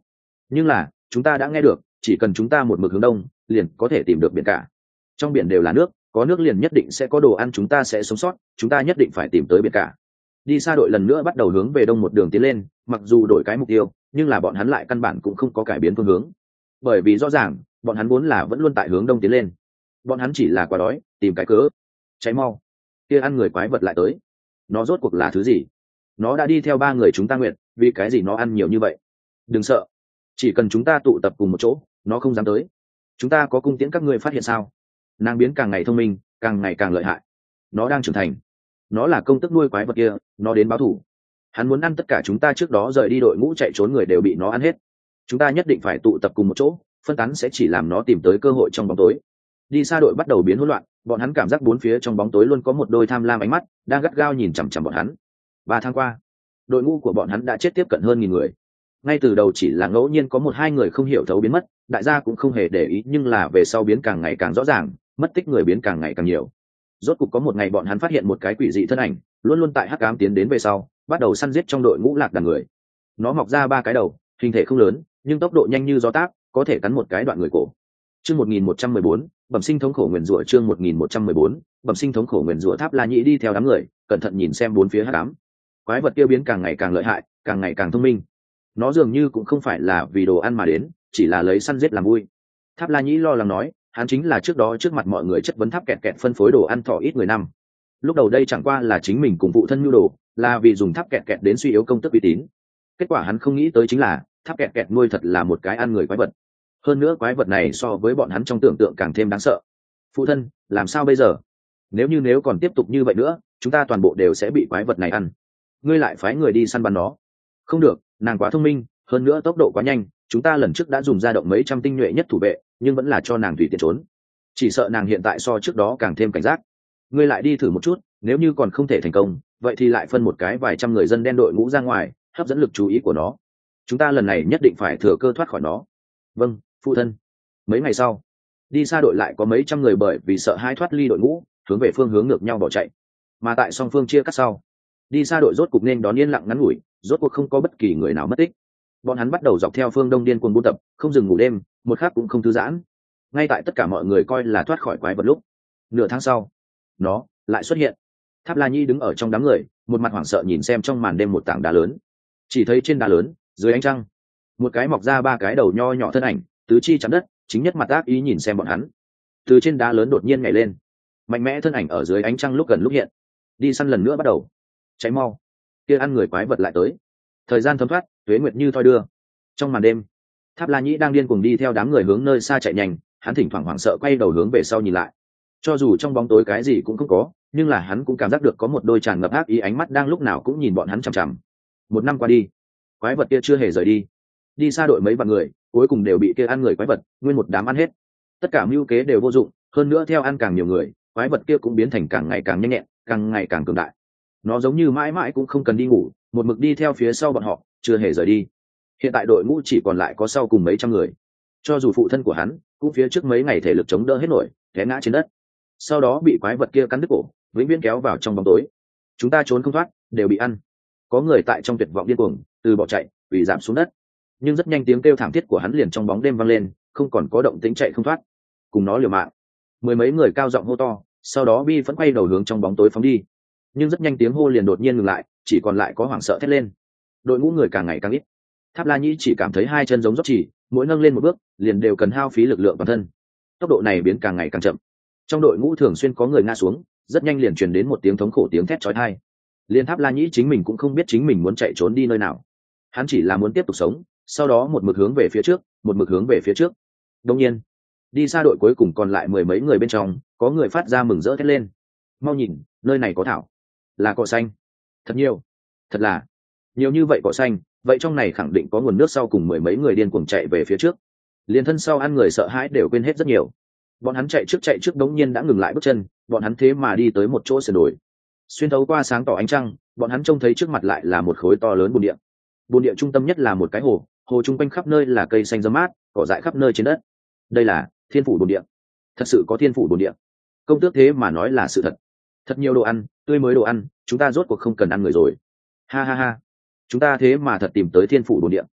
nhưng là chúng ta đã nghe được chỉ cần chúng ta một mực hướng đông liền có thể tìm được biển cả. Trong biển đều là nước, có nước liền nhất định sẽ có đồ ăn, chúng ta sẽ sống sót, chúng ta nhất định phải tìm tới biển cả. Đi xa đội lần nữa bắt đầu hướng về đông một đường tiến lên, mặc dù đổi cái mục tiêu nhưng là bọn hắn lại căn bản cũng không có cải biến phương hướng, bởi vì rõ ràng bọn hắn vốn là vẫn luôn tại hướng đông tiến lên. Bọn hắn chỉ là quá đói, tìm cái cớ. Cháy mau, kia ăn người quái vật lại tới. Nó rốt cuộc là thứ gì? Nó đã đi theo ba người chúng ta nguyện, vì cái gì nó ăn nhiều như vậy? Đừng sợ, chỉ cần chúng ta tụ tập cùng một chỗ nó không dám tới. Chúng ta có cung tiễn, các ngươi phát hiện sao? Nàng biến càng ngày thông minh, càng ngày càng lợi hại. Nó đang trưởng thành. Nó là công tức nuôi quái vật kia, nó đến báo thù. Hắn muốn ăn tất cả chúng ta trước đó rời đi đội ngũ chạy trốn người đều bị nó ăn hết. Chúng ta nhất định phải tụ tập cùng một chỗ, phân tán sẽ chỉ làm nó tìm tới cơ hội trong bóng tối. Đi xa đội bắt đầu biến hỗn loạn, bọn hắn cảm giác bốn phía trong bóng tối luôn có một đôi tham lam ánh mắt đang gắt gao nhìn chằm chằm bọn hắn. 3 tháng qua, đội ngũ của bọn hắn đã chết tiếp cận hơn 1000 người. Ngay từ đầu chỉ là ngẫu nhiên có 1-2 người không hiểu thấu biến mất, đại gia cũng không hề để ý, nhưng là về sau biến càng ngày càng rõ ràng, mất tích người biến càng ngày càng nhiều. Rốt cục có một ngày bọn hắn phát hiện một cái quỷ dị thân ảnh luôn luôn tại hắc ám tiến đến về sau, bắt đầu săn giết trong đội ngũ lạc đàn người. Nó mọc ra 3 cái đầu, hình thể không lớn nhưng tốc độ nhanh như gió táp, có thể cắn một cái đoạn người cổ. Chương 1114, bẩm sinh thống khổ nguyền rủa. Chương 1114, bẩm sinh thống khổ nguyền rủa. Tháp La Nhĩ đi theo đám người, cẩn thận nhìn xem bốn phía hắc ám. Quái vật kia biến càng ngày càng lợi hại, càng ngày càng thông minh. Nó dường như cũng không phải là vì đồ ăn mà đến, chỉ là lấy săn giết làm vui. Tháp La Nhĩ lo lắng nói, hắn chính là trước đó trước mặt mọi người chất vấn Tháp Kẹt Kẹt phân phối đồ ăn thọ ít người năm. Lúc đầu đây chẳng qua là chính mình cùng phụ thân nhu đồ, là vì dùng Tháp Kẹt Kẹt đến suy yếu công tức uy tín. Kết quả hắn không nghĩ tới chính là Tháp Kẹt Kẹt nuôi thật là một cái ăn người quái vật. Hơn nữa quái vật này so với bọn hắn trong tưởng tượng càng thêm đáng sợ. Phụ thân, làm sao bây giờ? Nếu còn tiếp tục như vậy nữa, chúng ta toàn bộ đều sẽ bị quái vật này ăn. Ngươi lại phái người đi săn bắn nó? Không được, nàng quá thông minh, hơn nữa tốc độ quá nhanh, chúng ta lần trước đã dùng ra động mấy trăm tinh nhuệ nhất thủ vệ, nhưng vẫn là cho nàng tùy tiện trốn. Chỉ sợ nàng hiện tại so trước đó càng thêm cảnh giác. Ngươi lại đi thử một chút, nếu như còn không thể thành công, vậy thì lại phân một cái vài trăm người dân đen đội ngũ ra ngoài, hấp dẫn lực chú ý của nó. Chúng ta lần này nhất định phải thừa cơ thoát khỏi nó. Vâng, phụ thân. Mấy ngày sau, đi xa đội lại có mấy trăm người bởi vì sợ hai thoát ly đội ngũ, hướng về phương hướng ngược nhau bỏ chạy. Mà tại song phương chia cắt sau, đi xa đội rốt cục nên đón yên lặng ngắn ngủi, rốt cuộc không có bất kỳ người nào mất tích. Bọn hắn bắt đầu dọc theo phương đông điên cuồng buôn tập, không dừng ngủ đêm, một khắc cũng không thư giãn. Ngay tại tất cả mọi người coi là thoát khỏi quái vật lúc, nửa tháng sau, nó lại xuất hiện. Tháp La Nhĩ đứng ở trong đám người, một mặt hoảng sợ nhìn xem trong màn đêm một tảng đá lớn. Chỉ thấy trên đá lớn, dưới ánh trăng, một cái mọc ra 3 cái đầu nho nhỏ thân ảnh, tứ chi chạm đất, chính nhất mặt ác ý nhìn xem bọn hắn. Từ trên đá lớn đột nhiên nhảy lên, mạnh mẽ thân ảnh ở dưới ánh trăng lúc gần lúc hiện. Đi săn lần nữa bắt đầu. Cháy mau, kia ăn người quái vật lại tới. Thời gian thấm thoát, tuế nguyệt như thoi đưa. Trong màn đêm, Tháp La Nhĩ đang điên cuồng đi theo đám người hướng nơi xa chạy nhanh, hắn thỉnh thoảng hoảng sợ quay đầu hướng về sau nhìn lại. Cho dù trong bóng tối cái gì cũng không có, nhưng là hắn cũng cảm giác được có một đôi tràn ngập ác ý ánh mắt đang lúc nào cũng nhìn bọn hắn chằm chằm. 1 năm qua đi, quái vật kia chưa hề rời đi. Đi xa đội mấy vạn người, cuối cùng đều bị kia ăn người quái vật nguyên một đám ăn hết. Tất cả mưu kế đều vô dụng, hơn nữa theo ăn càng nhiều người, quái vật kia cũng biến thành càng ngày càng nhanh nhẹn, càng ngày càng cường đại. Nó giống như mãi mãi cũng không cần đi ngủ, một mực đi theo phía sau bọn họ, chưa hề rời đi. Hiện tại đội ngũ chỉ còn lại có sau cùng mấy trăm người. Cho dù phụ thân của hắn cũng phía trước mấy ngày thể lực chống đỡ hết nổi, té ngã trên đất, sau đó bị quái vật kia cắn đứt cổ, vĩnh viễn kéo vào trong bóng tối. Chúng ta trốn không thoát, đều bị ăn. Có người tại trong tuyệt vọng điên cuồng từ bỏ chạy, bị giảm xuống đất. Nhưng rất nhanh tiếng kêu thảm thiết của hắn liền trong bóng đêm vang lên, không còn có động tĩnh chạy không thoát. Cùng nó liều mạng. 10 mấy người cao giọng hô to, sau đó bi vẫn quay đầu hướng trong bóng tối phóng đi. Nhưng rất nhanh tiếng hô liền đột nhiên ngừng lại, chỉ còn lại có hoảng sợ thét lên. Đội ngũ người càng ngày càng ít. Tháp La Nhĩ chỉ cảm thấy 2 chân giống dốc chỉ, mỗi nâng lên một bước liền đều cần hao phí lực lượng toàn thân. Tốc độ này biến càng ngày càng chậm. Trong đội ngũ thường xuyên có người ngã xuống, rất nhanh liền truyền đến một tiếng thống khổ tiếng thét chói tai. Liên Tháp La Nhĩ chính mình cũng không biết chính mình muốn chạy trốn đi nơi nào. Hắn chỉ là muốn tiếp tục sống, sau đó một mực hướng về phía trước, một mực hướng về phía trước. Đương nhiên, đi xa đội cuối cùng còn lại 10 mấy người bên trong, có người phát ra mừng rỡ thét lên. Mau nhìn, nơi này có thảo, là cỏ xanh. Thật nhiều, thật là nhiều như vậy cỏ xanh, vậy trong này khẳng định có nguồn nước. Sau cùng 10 mấy người điên cuồng chạy về phía trước. Liên thân sau ăn người sợ hãi đều quên hết rất nhiều. Bọn hắn chạy trước đống nhiên đã ngừng lại bước chân, bọn hắn thế mà đi tới một chỗ sườn đồi. Xuyên thấu qua sáng tỏ ánh trăng, bọn hắn trông thấy trước mặt lại là một khối to lớn bồn địa. Bồn địa trung tâm nhất là một cái hồ, hồ chung quanh khắp nơi là cây xanh rậm mát, cỏ dại khắp nơi trên đất. Đây là thiên phủ bồn địa. Thật sự có thiên phủ bồn địa. Công tước thế mà nói là sự thật. Thật nhiều đồ ăn, tươi mới đồ ăn, chúng ta rốt cuộc không cần ăn người rồi. Ha ha ha, chúng ta thế mà thật tìm tới thiên phủ bồn địa.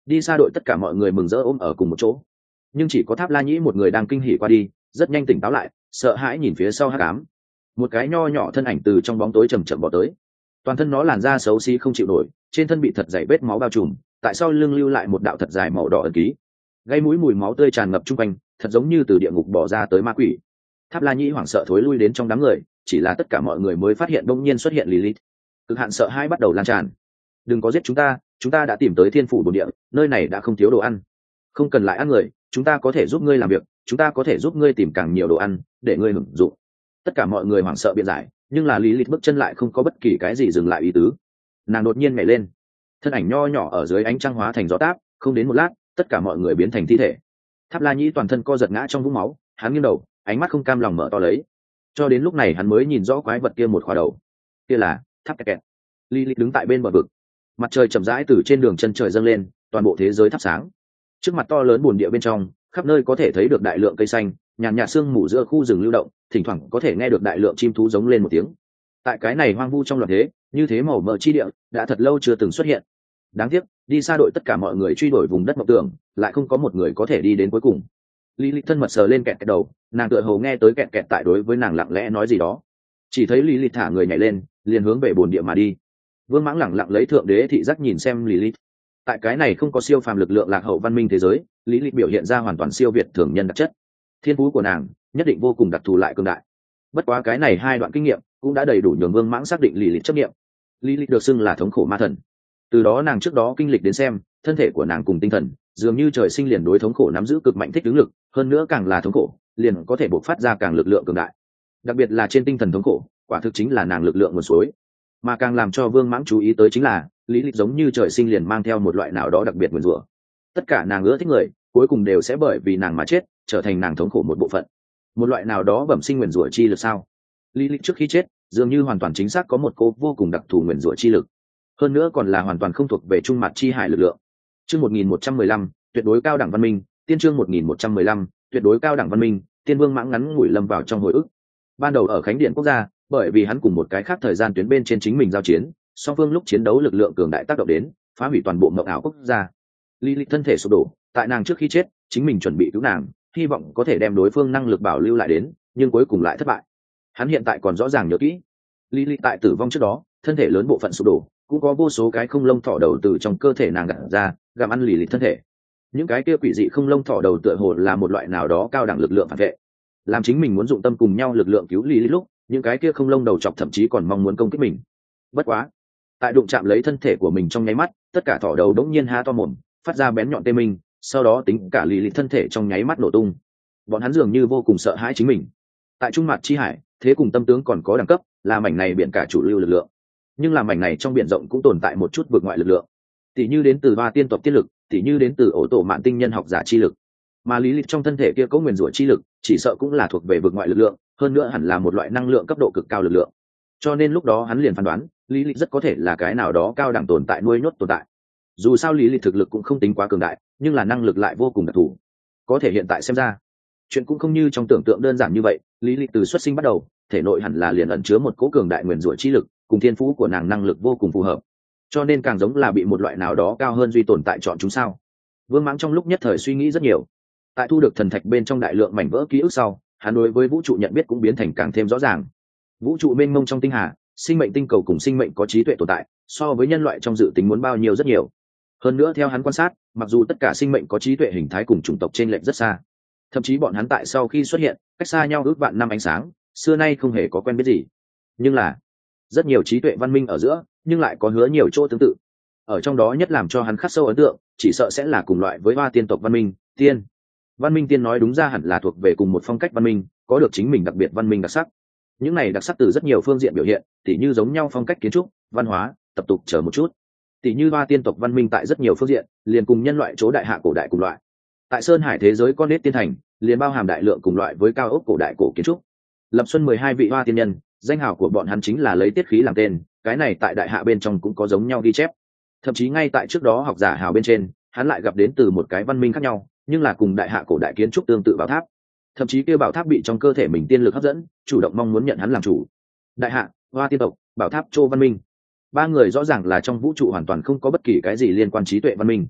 Đi xa đội tất cả mọi người mừng rỡ ôm ở cùng một chỗ, nhưng chỉ có Tháp La Nhĩ một người đang kinh hỉ qua đi, rất nhanh tỉnh táo lại, sợ hãi nhìn phía sau hắc ám. Một cái nho nhỏ thân ảnh từ trong bóng tối chậm chậm bỏ tới, toàn thân nó làn da xấu xí không chịu nổi, trên thân bị thật dày vết máu bao trùm, tại sau lưng lưu lại một đạo thật dài màu đỏ ẩn ký, gây mũi mùi máu tươi tràn ngập chung quanh, thật giống như từ địa ngục bỏ ra tới ma quỷ. Tháp La Nhĩ hoảng sợ thối lui đến trong đám người, chỉ là tất cả mọi người mới phát hiện bỗng nhiên xuất hiện Lilith. Cực hạn sợ hãi bắt đầu lan tràn. Đừng có giết chúng ta đã tìm tới Thiên Phủ Bồn Địa, nơi này đã không thiếu đồ ăn. Không cần lại ăn người, chúng ta có thể giúp ngươi làm việc, chúng ta có thể giúp ngươi tìm càng nhiều đồ ăn để ngươi hưởng dụng. Tất cả mọi người hoảng sợ biện giải, nhưng là Lilith bước chân lại không có bất kỳ cái gì dừng lại ý tứ. Nàng đột nhiên nhảy lên, thân ảnh nho nhỏ ở dưới ánh trăng hóa thành gió táp, không đến một lát, tất cả mọi người biến thành thi thể. Tháp La Nhĩ toàn thân co giật ngã trong vũng máu, hắn nghiêng đầu, ánh mắt không cam lòng mở to lấy. Cho đến lúc này hắn mới nhìn rõ quái vật kia một khóa đầu. Kia là Tháp Kẹt. Lilith đứng tại bên bờ vực, mặt trời chậm rãi từ trên đường chân trời dâng lên, toàn bộ thế giới thắp sáng. Trước mặt to lớn bồn địa bên trong, khắp nơi có thể thấy được đại lượng cây xanh, nhàn nhạt sương mù giữa khu rừng lưu động, thỉnh thoảng có thể nghe được đại lượng chim thú giống lên một tiếng. Tại cái này hoang vu trong loạn thế, như thế màu mỡ chi địa đã thật lâu chưa từng xuất hiện. Đáng tiếc, đi xa đội tất cả mọi người truy đuổi vùng đất mộng tưởng, lại không có một người có thể đi đến cuối cùng. Lilith thân mật sờ lên kẹt đầu, nàng tựa hồ nghe tới kẹt tại đối với nàng lặng lẽ nói gì đó. Chỉ thấy Lilith thả người nhảy lên, liền hướng về bồn địa mà đi. Vương Mãng lẳng lặng lấy thượng đế thị giác nhìn xem Lilith. Tại cái này không có siêu phàm lực lượng lạc hậu văn minh thế giới, Lilith biểu hiện ra hoàn toàn siêu việt thường nhân đặc chất. Thiên phú của nàng nhất định vô cùng đặc thù lại cường đại. Bất quá cái này hai đoạn kinh nghiệm cũng đã đầy đủ nhường Vương Mãng xác định Lilith chấp nghiệm. Lilith được xưng là thống khổ ma thần. Từ đó nàng trước đó kinh lịch đến xem, thân thể của nàng cùng tinh thần dường như trời sinh liền đối thống khổ nắm giữ cực mạnh thích ứng lực, hơn nữa càng là thống khổ, liền có thể bộc phát ra càng lực lượng cường đại. Đặc biệt là trên tinh thần thống khổ, quả thực chính là nàng lực lượng nguồn suối. Mà càng làm cho Vương Mãng chú ý tới chính là, Lilith giống như trời sinh liền mang theo một loại nào đó đặc biệt nguyền rủa. Tất cả nàng ưa thích người, cuối cùng đều sẽ bởi vì nàng mà chết, trở thành nàng thống khổ một bộ phận. Một loại nào đó bẩm sinh nguyền rủa chi lực sao? Lilith trước khi chết, dường như hoàn toàn chính xác có một cô vô cùng đặc thù nguyền rủa chi lực. Hơn nữa còn là hoàn toàn không thuộc về trung mặt chi hải lực lượng. Chương 1115, tuyệt đối cao đẳng văn minh, tiên chương 1115, tuyệt đối cao đẳng văn minh, tiên. Vương Mãng ngắn ngủi lâm vào trong hồi ức. Ban đầu ở Khánh Điện Quốc gia, bởi vì hắn cùng một cái khác thời gian tuyến bên trên chính mình giao chiến, song phương lúc chiến đấu lực lượng cường đại tác động đến, phá hủy toàn bộ mộng ảo quốc gia. Lilith thân thể sụp đổ, tại nàng trước khi chết, chính mình chuẩn bị cứu nàng, hy vọng có thể đem đối phương năng lực bảo lưu lại đến, nhưng cuối cùng lại thất bại. Hắn hiện tại còn rõ ràng nhớ kỹ, Lilith tại tử vong trước đó, thân thể lớn bộ phận sụp đổ, cũng có vô số cái không lông thỏ đầu từ trong cơ thể nàng gặt ra, gặm ăn Lilith thân thể. Những cái kia quỷ dị không lông thỏ đầu tựa hồ là một loại nào đó cao đẳng lực lượng phản vệ, làm chính mình muốn dụng tâm cùng nhau lực lượng cứu Lilith lúc, những cái kia không lông đầu chọc thậm chí còn mong muốn công kích mình. Bất quá, tại đụng chạm lấy thân thể của mình trong nháy mắt, tất cả thỏ đầu đống nhiên há to mồm, phát ra bén nhọn tê minh, sau đó tính cả Lilith thân thể trong nháy mắt nổ tung. Bọn hắn dường như vô cùng sợ hãi chính mình. Tại trung mặt chi hải, thế cùng tâm tướng còn có đẳng cấp, là mảnh này biển cả chủ lưu lực lượng. Nhưng là mảnh này trong biển rộng cũng tồn tại một chút vượt ngoại lực lượng, tỉ như đến từ ba tiên tộc tiên lực, tỉ như đến từ ổ tổ mạn tinh nhân học giả chi lực. Mà Lilith trong thân thể kia có nguyền rủa chi lực, chỉ sợ cũng là thuộc về vượt ngoại lực lượng, hơn nữa hẳn là một loại năng lượng cấp độ cực cao lực lượng. Cho nên lúc đó hắn liền phán đoán, Lilith rất có thể là cái nào đó cao đẳng tồn tại nuôi nhốt tồn tại. Dù sao Lilith thực lực cũng không tính quá cường đại, nhưng là năng lực lại vô cùng đặc thù. Có thể hiện tại xem ra, chuyện cũng không như trong tưởng tượng đơn giản như vậy. Lilith từ xuất sinh bắt đầu, thể nội hẳn là liền ẩn chứa một cỗ cường đại nguyền rủa chi lực, cùng thiên phú của nàng năng lực vô cùng phù hợp, cho nên càng giống là bị một loại nào đó cao hơn duy tồn tại chọn chúng sao. Vương Mãng trong lúc nhất thời suy nghĩ rất nhiều. Tại thu được thần thạch bên trong đại lượng mảnh vỡ ký ức sau, hắn đối với vũ trụ nhận biết cũng biến thành càng thêm rõ ràng. Vũ trụ mênh mông trong tinh hà, sinh mệnh tinh cầu cùng sinh mệnh có trí tuệ tồn tại, so với nhân loại trong dự tính muốn bao nhiêu rất nhiều. Hơn nữa theo hắn quan sát, mặc dù tất cả sinh mệnh có trí tuệ hình thái cùng chủng tộc trên lệch rất xa, thậm chí bọn hắn tại sau khi xuất hiện, cách xa nhau ước vạn năm ánh sáng, xưa nay không hề có quen biết gì. Nhưng là rất nhiều trí tuệ văn minh ở giữa, nhưng lại có hứa nhiều chỗ tương tự. Ở trong đó nhất làm cho hắn khắc sâu ấn tượng, chỉ sợ sẽ là cùng loại với hoa tiên tộc văn minh, tiên. Văn minh tiên nói đúng ra hẳn là thuộc về cùng một phong cách văn minh, có được chính mình đặc biệt văn minh đặc sắc. Những này đặc sắc từ rất nhiều phương diện biểu hiện, tỉ như giống nhau phong cách kiến trúc, văn hóa, tập tục chờ một chút. Tỉ như hoa tiên tộc văn minh tại rất nhiều phương diện, liền cùng nhân loại chỗ đại hạ cổ đại cùng loại. Tại Sơn Hải thế giới con nết tiên thành, liền bao hàm đại lượng cùng loại với cao ốc cổ đại cổ kiến trúc. Lập Xuân 12 vị hoa tiên nhân, danh hào của bọn hắn chính là lấy tiết khí làm tên, cái này tại đại hạ bên trong cũng có giống nhau ghi chép. Thậm chí ngay tại trước đó học giả hào bên trên, hắn lại gặp đến từ một cái văn minh khác nhau, nhưng là cùng đại hạ cổ đại kiến trúc tương tự bảo tháp. Thậm chí kia bảo tháp bị trong cơ thể mình tiên lực hấp dẫn, chủ động mong muốn nhận hắn làm chủ. Đại hạ, hoa tiên tộc, bảo tháp, Châu văn minh, ba người rõ ràng là trong vũ trụ hoàn toàn không có bất kỳ cái gì liên quan trí tuệ văn minh.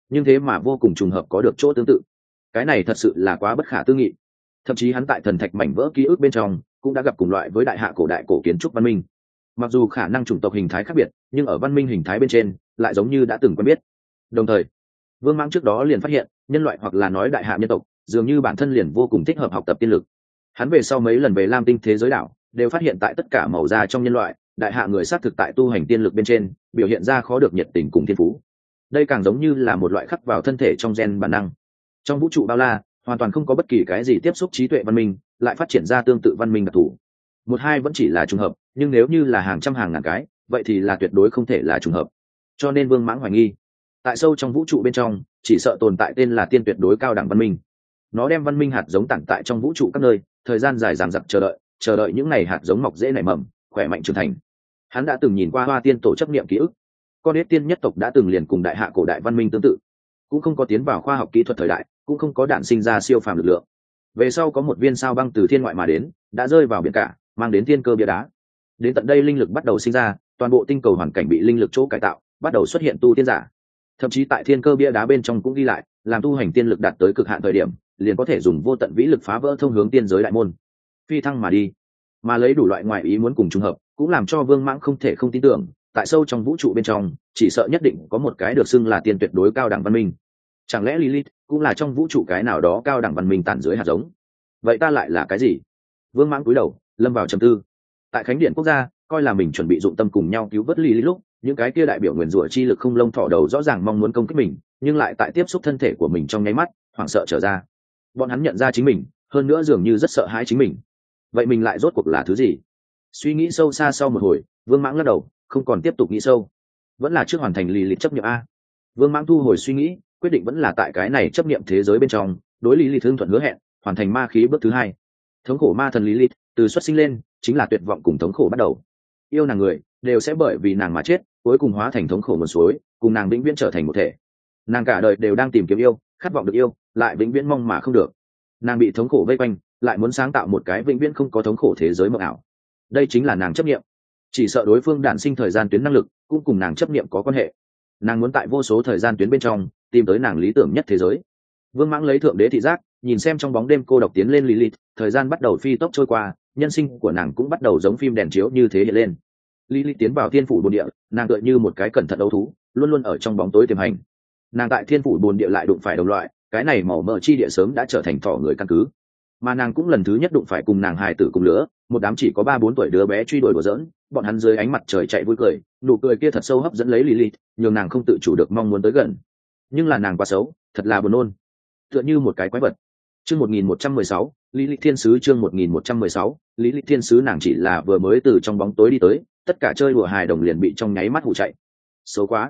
nhưng thế mà vô cùng trùng hợp có được chỗ tương tự. Cái này thật sự là quá bất khả tư nghị. Thậm chí hắn tại thần thạch mảnh vỡ ký ức bên trong cũng đã gặp cùng loại với đại hạ cổ kiến trúc văn minh. Mặc dù khả năng chủng tộc hình thái khác biệt, nhưng ở văn minh hình thái bên trên lại giống như đã từng quen biết. Đồng thời, Vương Mãng trước đó liền phát hiện, nhân loại hoặc là nói đại hạ nhân tộc, dường như bản thân liền vô cùng thích hợp học tập tiên lực. Hắn về sau mấy lần về Lam Tinh thế giới đảo, đều phát hiện tại tất cả màu da trong nhân loại, đại hạ người xác thực tại tu hành tiên lực bên trên, biểu hiện ra khó được nhiệt tình cùng thiên phú. Đây càng giống như là một loại khắc vào thân thể trong gen bản năng. Trong vũ trụ bao la, hoàn toàn không có bất kỳ cái gì tiếp xúc trí tuệ văn minh, lại phát triển ra tương tự văn minh đặc thù. Một hai vẫn chỉ là trùng hợp, nhưng nếu như là hàng trăm hàng ngàn cái, vậy thì là tuyệt đối không thể là trùng hợp. Cho nên Vương Mãng hoài nghi, tại sâu trong vũ trụ bên trong, chỉ sợ tồn tại tên là tiên tuyệt đối cao đẳng văn minh. Nó đem văn minh hạt giống tặng tại trong vũ trụ các nơi, thời gian dài dằng dặc chờ đợi những ngày hạt giống mọc dễ nảy mầm, khỏe mạnh trưởng thành. Hắn đã từng nhìn qua Hoa Tiên tổ chấp niệm ký ức, con đế tiên nhất tộc đã từng liền cùng đại hạ cổ đại văn minh tương tự, cũng không có tiến vào khoa học kỹ thuật thời đại, cũng không có đạn sinh ra siêu phàm lực lượng. Về sau có một viên sao băng từ thiên ngoại mà đến, đã rơi vào biển cả, mang đến thiên cơ bia đá. Đến tận đây linh lực bắt đầu sinh ra, toàn bộ tinh cầu hoàn cảnh bị linh lực chỗ cải tạo, bắt đầu xuất hiện tu tiên giả. Thậm chí tại thiên cơ bia đá bên trong cũng ghi lại, làm tu hành tiên lực đạt tới cực hạn thời điểm, liền có thể dùng vô tận vĩ lực phá vỡ thông hướng tiên giới đại môn, phi thăng mà đi. Mà lấy đủ loại ngoại ý muốn cùng trùng hợp, cũng làm cho Vương Mãng không thể không tin tưởng, tại sâu trong vũ trụ bên trong, chỉ sợ nhất định có một cái được xưng là tiên tuyệt đối cao đẳng văn minh. Chẳng lẽ Lilith cũng là trong vũ trụ cái nào đó cao đẳng văn minh tản dưới hạt giống? Vậy ta lại là cái gì? Vương Mãng cúi đầu, lâm vào trầm tư. Tại Khánh Điện quốc gia, coi là mình chuẩn bị dụng tâm cùng nhau cứu vớt Lilith lúc, những cái kia đại biểu nguyền rủa chi lực không lông thỏ đầu rõ ràng mong muốn công kích mình, nhưng lại tại tiếp xúc thân thể của mình trong nháy mắt, hoảng sợ trở ra. Bọn hắn nhận ra chính mình, hơn nữa dường như rất sợ hãi chính mình. Vậy mình lại rốt cuộc là thứ gì? Suy nghĩ sâu xa sau một hồi, Vương Mãng lắc đầu, không còn tiếp tục nghĩ sâu. Vẫn là trước hoàn thành Lilith chấp niệm a. Vương Mãng thu hồi suy nghĩ, quyết định vẫn là tại cái này chấp niệm thế giới bên trong, đối Lilith thương thuận hứa hẹn, hoàn thành ma khí bước thứ hai. Thống khổ ma thần Lilith, từ xuất sinh lên, chính là tuyệt vọng cùng thống khổ bắt đầu. Yêu nàng người, đều sẽ bởi vì nàng mà chết, cuối cùng hóa thành thống khổ nguồn suối, cùng nàng vĩnh viễn trở thành một thể. Nàng cả đời đều đang tìm kiếm yêu, khát vọng được yêu, lại vĩnh viễn mong mà không được. Nàng bị thống khổ vây quanh, lại muốn sáng tạo một cái vĩnh viễn không có thống khổ thế giới mộng ảo. Đây chính là nàng chấp niệm. Chỉ sợ đối phương đản sinh thời gian tuyến năng lực cũng cùng nàng chấp niệm có quan hệ. Nàng muốn tại vô số thời gian tuyến bên trong tìm tới nàng lý tưởng nhất thế giới. Vương Mãng lấy thượng đế thị giác, nhìn xem trong bóng đêm cô độc tiến lên Lilith, thời gian bắt đầu phi tốc trôi qua, nhân sinh của nàng cũng bắt đầu giống phim đèn chiếu như thế hiện lên. Lilith tiến vào thiên phủ bồn địa, nàng tựa như một cái cẩn thận đấu thú, luôn luôn ở trong bóng tối tiềm hành. Nàng tại thiên phủ bồn địa lại đụng phải đồng loại, cái này màu mỡ chi địa sớm đã trở thành thỏ người căn cứ. Mà nàng cũng lần thứ nhất đụng phải cùng nàng hài tử cùng lứa, một đám chỉ có 3-4 tuổi đứa bé truy đuổi đùa giỡn, bọn hắn dưới ánh mặt trời chạy vui cười, nụ cười kia thật sâu hấp dẫn lấy Lilith, nhường nàng không tự chủ được mong muốn tới gần. Nhưng là nàng quá xấu, thật là buồn nôn, tựa như một cái quái vật. Chương 1116, Lilith thiên sứ. Chương 1116, Lilith thiên sứ. Nàng chỉ là vừa mới từ trong bóng tối đi tới, tất cả chơi đùa hài đồng liền bị trong nháy mắt hù chạy. Xấu quá,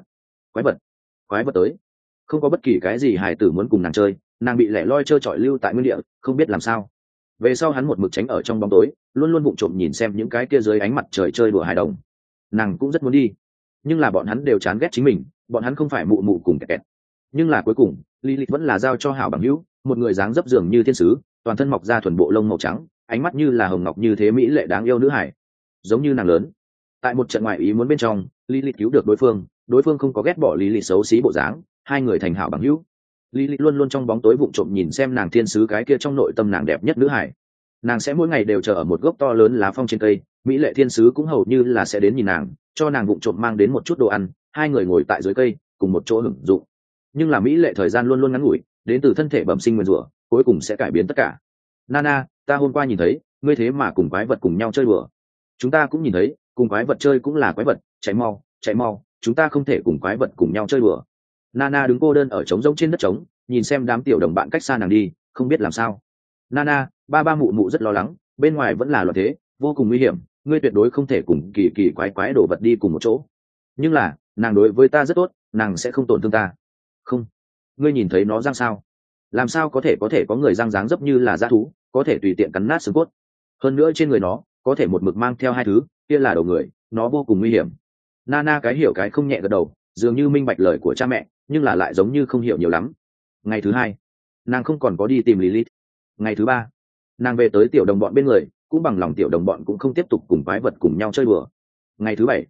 quái vật tới. Không có bất kỳ cái gì hài tử muốn cùng nàng chơi, nàng bị lẻ loi trơ trọi lưu tại nguyên địa, không biết làm sao. Về sau hắn một mực tránh ở trong bóng tối, luôn luôn vụng trộm nhìn xem những cái kia dưới ánh mặt trời chơi đùa hài đồng. Nàng cũng rất muốn đi, nhưng là bọn hắn đều chán ghét chính mình, bọn hắn không phải mụ mụ cùng kẹt. Nhưng là cuối cùng, Lilith vẫn là giao cho hảo bằng hữu, một người dáng dấp dường như thiên sứ, toàn thân mọc ra thuần bộ lông màu trắng, ánh mắt như là hồng ngọc như thế mỹ lệ đáng yêu nữ hải, giống như nàng lớn. Tại một trận ngoại ý muốn bên trong, Lilith cứu được đối phương không có ghét bỏ Lilith xấu xí bộ dáng, hai người thành hảo bằng hữu. Lilith luôn luôn trong bóng tối vụng trộm nhìn xem nàng thiên sứ cái kia trong nội tâm nàng đẹp nhất nữ hải. Nàng sẽ mỗi ngày đều chờ ở một gốc to lớn lá phong trên cây, mỹ lệ thiên sứ cũng hầu như là sẽ đến nhìn nàng, cho nàng vụng trộm mang đến một chút đồ ăn, hai người ngồi tại dưới cây, cùng một chỗ hưởng dụng. Nhưng là mỹ lệ thời gian luôn luôn ngắn ngủi, đến từ thân thể bẩm sinh nguyên rủa, cuối cùng sẽ cải biến tất cả. Nana, ta hôm qua nhìn thấy, ngươi thế mà cùng quái vật cùng nhau chơi đùa. Chúng ta cũng nhìn thấy, cùng quái vật chơi cũng là quái vật, chạy mau, chúng ta không thể cùng quái vật cùng nhau chơi đùa. Nana đứng cô đơn ở trống rỗng trên đất trống, nhìn xem đám tiểu đồng bạn cách xa nàng đi, không biết làm sao. Nana, ba mụ mụ rất lo lắng, bên ngoài vẫn là loạn thế, vô cùng nguy hiểm, ngươi tuyệt đối không thể cùng kỳ kỳ quái đồ vật đi cùng một chỗ. Nhưng là, nàng đối với ta rất tốt, nàng sẽ không tổn thương ta. Không, ngươi nhìn thấy nó răng sao? Làm sao có thể có người răng dáng dấp như là dã thú, có thể tùy tiện cắn nát xương cốt. Hơn nữa trên người nó có thể một mực mang theo hai thứ, kia là đầu người, nó vô cùng nguy hiểm. Nana cái hiểu cái không nhẹ gật đầu, dường như minh bạch lời của cha mẹ, nhưng là lại giống như không hiểu nhiều lắm. Ngày thứ hai, nàng không còn có đi tìm Lilith. Ngày thứ ba, nàng về tới tiểu đồng bọn bên người, cũng bằng lòng tiểu đồng bọn cũng không tiếp tục cùng quái vật cùng nhau chơi đùa. Ngày thứ bảy,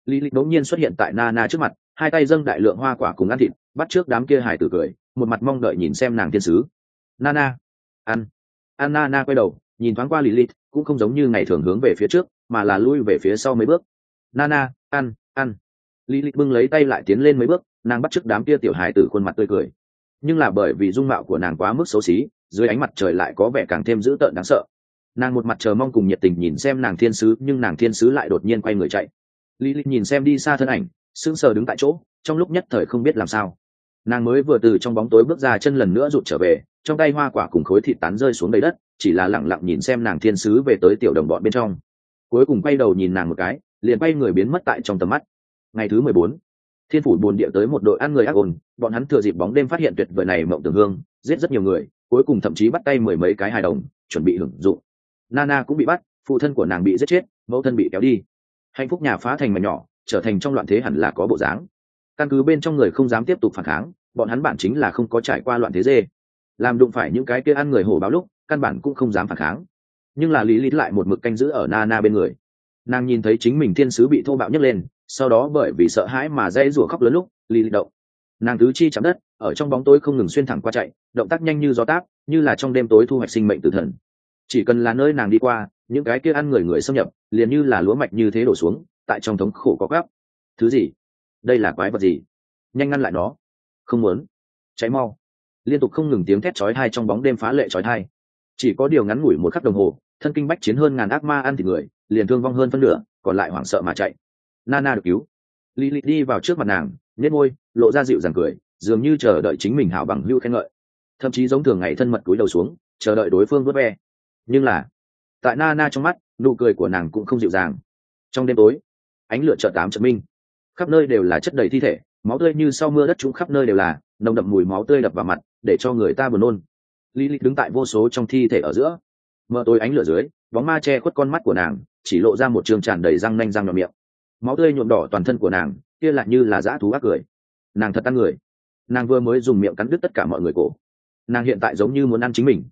lý lịch bỗng nhiên xuất hiện tại Nana trước mặt, hai tay dâng đại lượng hoa quả cùng ăn thịt, bắt trước đám kia hải tử cười, một mặt mong đợi nhìn xem nàng thiên sứ. Nana, ăn. Nana quay đầu nhìn thoáng qua Lilith, cũng không giống như ngày thường hướng về phía trước mà là lui về phía sau mấy bước. Nana, ăn. Lilith bưng lấy tay lại tiến lên mấy bước, nàng bắt chước đám kia tiểu hài tử khuôn mặt tươi cười, nhưng là bởi vì dung mạo của nàng quá mức xấu xí, dưới ánh mặt trời lại có vẻ càng thêm dữ tợn đáng sợ. Nàng một mặt chờ mong cùng nhiệt tình nhìn xem nàng thiên sứ, nhưng nàng thiên sứ lại đột nhiên quay người chạy. Lilith nhìn xem đi xa thân ảnh, sững sờ đứng tại chỗ, trong lúc nhất thời không biết làm sao. Nàng mới vừa từ trong bóng tối bước ra, chân lần nữa rụt trở về, trong tay hoa quả cùng khối thịt tán rơi xuống đầy đất, chỉ là lặng lặng nhìn xem nàng thiên sứ về tới tiểu đồng bọn bên trong. Cuối cùng quay đầu nhìn nàng một cái, liền quay người biến mất tại trong tầm mắt. Ngày thứ 14, thiên phủ buồn địa tới một đội ăn người ác ôn, bọn hắn thừa dịp bóng đêm phát hiện tuyệt vời này mộng tưởng hương, giết rất nhiều người, cuối cùng thậm chí bắt tay mười mấy cái hài đồng, chuẩn bị hưởng dụng. Nana cũng bị bắt, phụ thân của nàng bị giết chết, mẫu thân bị kéo đi. Hạnh phúc nhà phá thành mảnh nhỏ, trở thành trong loạn thế hẳn là có bộ dáng. Căn cứ bên trong người không dám tiếp tục phản kháng, bọn hắn bản chính là không có trải qua loạn thế dê, làm đụng phải những cái kia ăn người hổ báo lúc, căn bản cũng không dám phản kháng. Nhưng là lý lý lại một mực canh giữ ở Nana bên người. Nàng nhìn thấy chính mình thiên sứ bị thô bạo nhấc lên, sau đó bởi vì sợ hãi mà dãy rủa khóc lớn lúc lý lý động. Nàng tứ chi chạm đất, ở trong bóng tối không ngừng xuyên thẳng qua chạy, động tác nhanh như gió táp, như là trong đêm tối thu hoạch sinh mệnh tử thần. Chỉ cần là nơi nàng đi qua, những cái kia ăn người xâm nhập liền như là lúa mạch như thế đổ xuống, tại trong thống khổ có gáp. Thứ gì? Đây là quái vật gì? Nhanh ngăn lại nó! Không muốn! Cháy mau! Liên tục không ngừng tiếng thét chói tai trong bóng đêm phá lệ chói tai. Chỉ có điều ngắn ngủi một khắc đồng hồ, thân kinh bách chiến hơn ngàn ác ma ăn thịt người, liền thương vong hơn phân nửa, còn lại hoảng sợ mà chạy. Nana được cứu. Lilith đi vào trước mặt nàng, nhếch môi, lộ ra dịu dàng cười, dường như chờ đợi chính mình hảo bằng hữu khen ngợi, thậm chí giống thường ngày thân mật cúi đầu xuống, chờ đợi đối phương vuốt ve. Nhưng là, tại Nana trong mắt, nụ cười của nàng cũng không dịu dàng. Trong đêm tối, ánh lửa chợt ám chợt minh, khắp nơi đều là chất đầy thi thể, máu tươi như sau mưa đất trũng khắp nơi đều là, nồng đậm mùi máu tươi đập vào mặt, để cho người ta buồn nôn. Lilith đứng tại vô số trong thi thể ở giữa, mờ tối ánh lửa dưới, bóng ma che khuất con mắt của nàng, chỉ lộ ra một trường tràn đầy răng nanh răng nhọn miệng. Máu tươi nhuộm đỏ toàn thân của nàng, kia lại như là dã thú ác cười. Nàng thật ăn người. Nàng vừa mới dùng miệng cắn đứt tất cả mọi người cổ. Nàng hiện tại giống như muốn ăn chính mình.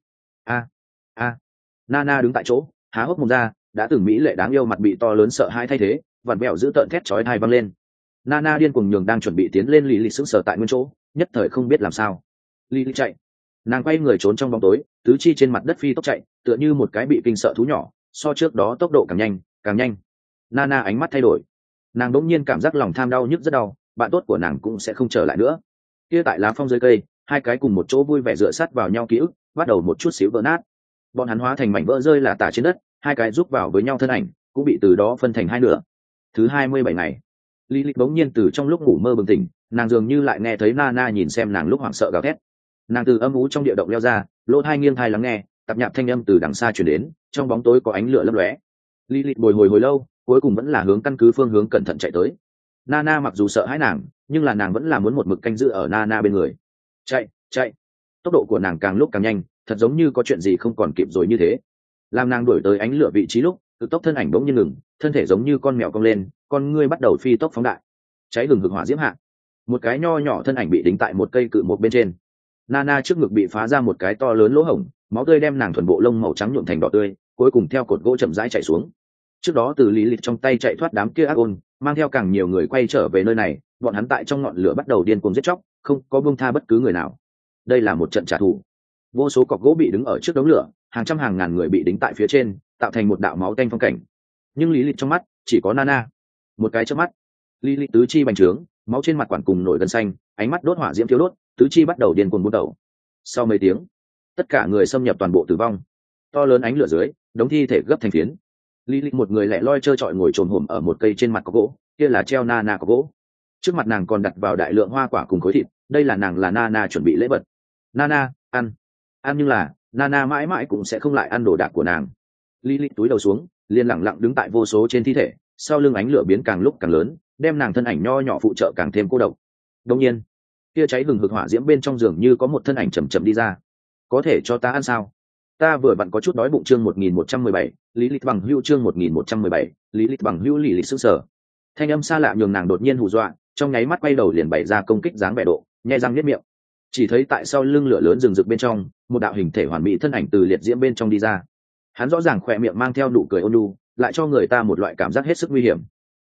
A. Nana đứng tại chỗ, há hốc mồm ra, đã từng mỹ lệ đáng yêu mặt bị to lớn sợ hãi thay thế, vặn vẹo giữ tợn thét chói tai vang lên. Nana điên cuồng nhường đang chuẩn bị tiến lên Lilith sững sờ tại nguyên chỗ, nhất thời không biết làm sao. Lilith chạy. Nàng quay người trốn trong bóng tối, tứ chi trên mặt đất phi tốc chạy, tựa như một cái bị kinh sợ thú nhỏ, so trước đó tốc độ càng nhanh, càng nhanh. Nana ánh mắt thay đổi. Nàng đột nhiên cảm giác lòng tham đau nhức rất đau, bạn tốt của nàng cũng sẽ không trở lại nữa. Kia tại lá phong dưới cây, hai cái cùng một chỗ vui vẻ dựa sát vào nhau ký ức, bắt đầu một chút xíu vỡ nát. Bọn hắn hóa thành mảnh vỡ rơi là tả trên đất, hai cái giúp vào với nhau thân ảnh, cũng bị từ đó phân thành hai nửa. Thứ 27 ngày, Lilith bỗng nhiên từ trong lúc ngủ mơ bừng tỉnh, nàng dường như lại nghe thấy Nana nhìn xem nàng lúc hoảng sợ gào thét. Nàng từ âm u trong địa động leo ra, lỗ tai nghiêng tai lắng nghe, tạp nhạp thanh âm từ đằng xa truyền đến, trong bóng tối có ánh lửa lấp lóe. Lilith bồi hồi hồi lâu, cuối cùng vẫn là hướng căn cứ phương hướng cẩn thận chạy tới. Nana mặc dù sợ hãi nàng, nhưng là nàng vẫn là muốn một mực canh giữ ở Nana bên người. Chạy. Tốc độ của nàng càng lúc càng nhanh, thật giống như có chuyện gì không còn kịp rồi như thế. Làm nàng đuổi tới ánh lửa vị trí lúc, cực tốc thân ảnh bỗng nhiên ngừng, thân thể giống như con mèo cong lên, con ngươi bắt đầu phi tốc phóng đại. Cháy hừng hực hỏa diễm hạ, một cái nho nhỏ thân ảnh bị đính tại một cây cự một bên trên. Nana trước ngực bị phá ra một cái to lớn lỗ hổng, máu tươi đem nàng thuần bộ lông màu trắng nhuộm thành đỏ tươi, cuối cùng theo cột gỗ chậm rãi chạy xuống. Trước đó từ Lilith trong tay chạy thoát đám kia ác ôn, mang theo càng nhiều người quay trở về nơi này, bọn hắn tại trong ngọn lửa bắt đầu điên cuồng giết chóc, không có buông tha bất cứ người nào. Đây là một trận trả thù. Vô số cọc gỗ bị đứng ở trước đống lửa, hàng trăm hàng ngàn người bị đính tại phía trên, tạo thành một đạo máu tanh phong cảnh. Nhưng Lilith trong mắt chỉ có Nana. Một cái chớp mắt, Lilith tứ chi bành trướng, máu trên mặt quản cùng nổi gân xanh, ánh mắt đốt hỏa diễm thiêu đốt, tứ chi bắt đầu điên cuồng bút đầu. Sau mấy tiếng, tất cả người xâm nhập toàn bộ tử vong. To lớn ánh lửa dưới, đống thi thể gấp thành phiến. Lilith một người lẻ loi trơ trọi ngồi chồm hổm ở một cây trên mặt có gỗ, kia là treo Nana có gỗ. Trước mặt nàng còn đặt vào đại lượng hoa quả cùng khối thịt, đây là nàng là Nana chuẩn bị lễ vật. Nana, ăn nhưng là Nana mãi mãi cũng sẽ không lại ăn đồ đạc của nàng. Lilith túi đầu xuống, liền lặng lặng đứng tại vô số trên thi thể, sau lưng ánh lửa biến càng lúc càng lớn, đem nàng thân ảnh nho nhỏ phụ trợ càng thêm cô độc. Đương nhiên, kia cháy hừng hực hỏa diễm bên trong giường như có một thân ảnh chậm chậm đi ra. Có thể cho ta ăn sao? Ta vừa vặn có chút đói bụng. Chương 1117, Lilith bằng hữu. Chương 1117, Lilith bằng hữu. Lilith sững sờ. Thanh âm xa lạ nhường nàng đột nhiên hù dọa, trong nháy mắt quay đầu liền bày ra công kích dáng vẻ độ, nhẹ răng niết miệng. Chỉ thấy tại sau lưng lửa lớn rừng rực bên trong, một đạo hình thể hoàn mỹ thân ảnh từ liệt diễm bên trong đi ra. Hắn rõ ràng khỏe miệng mang theo nụ cười ôn nhu, lại cho người ta một loại cảm giác hết sức nguy hiểm.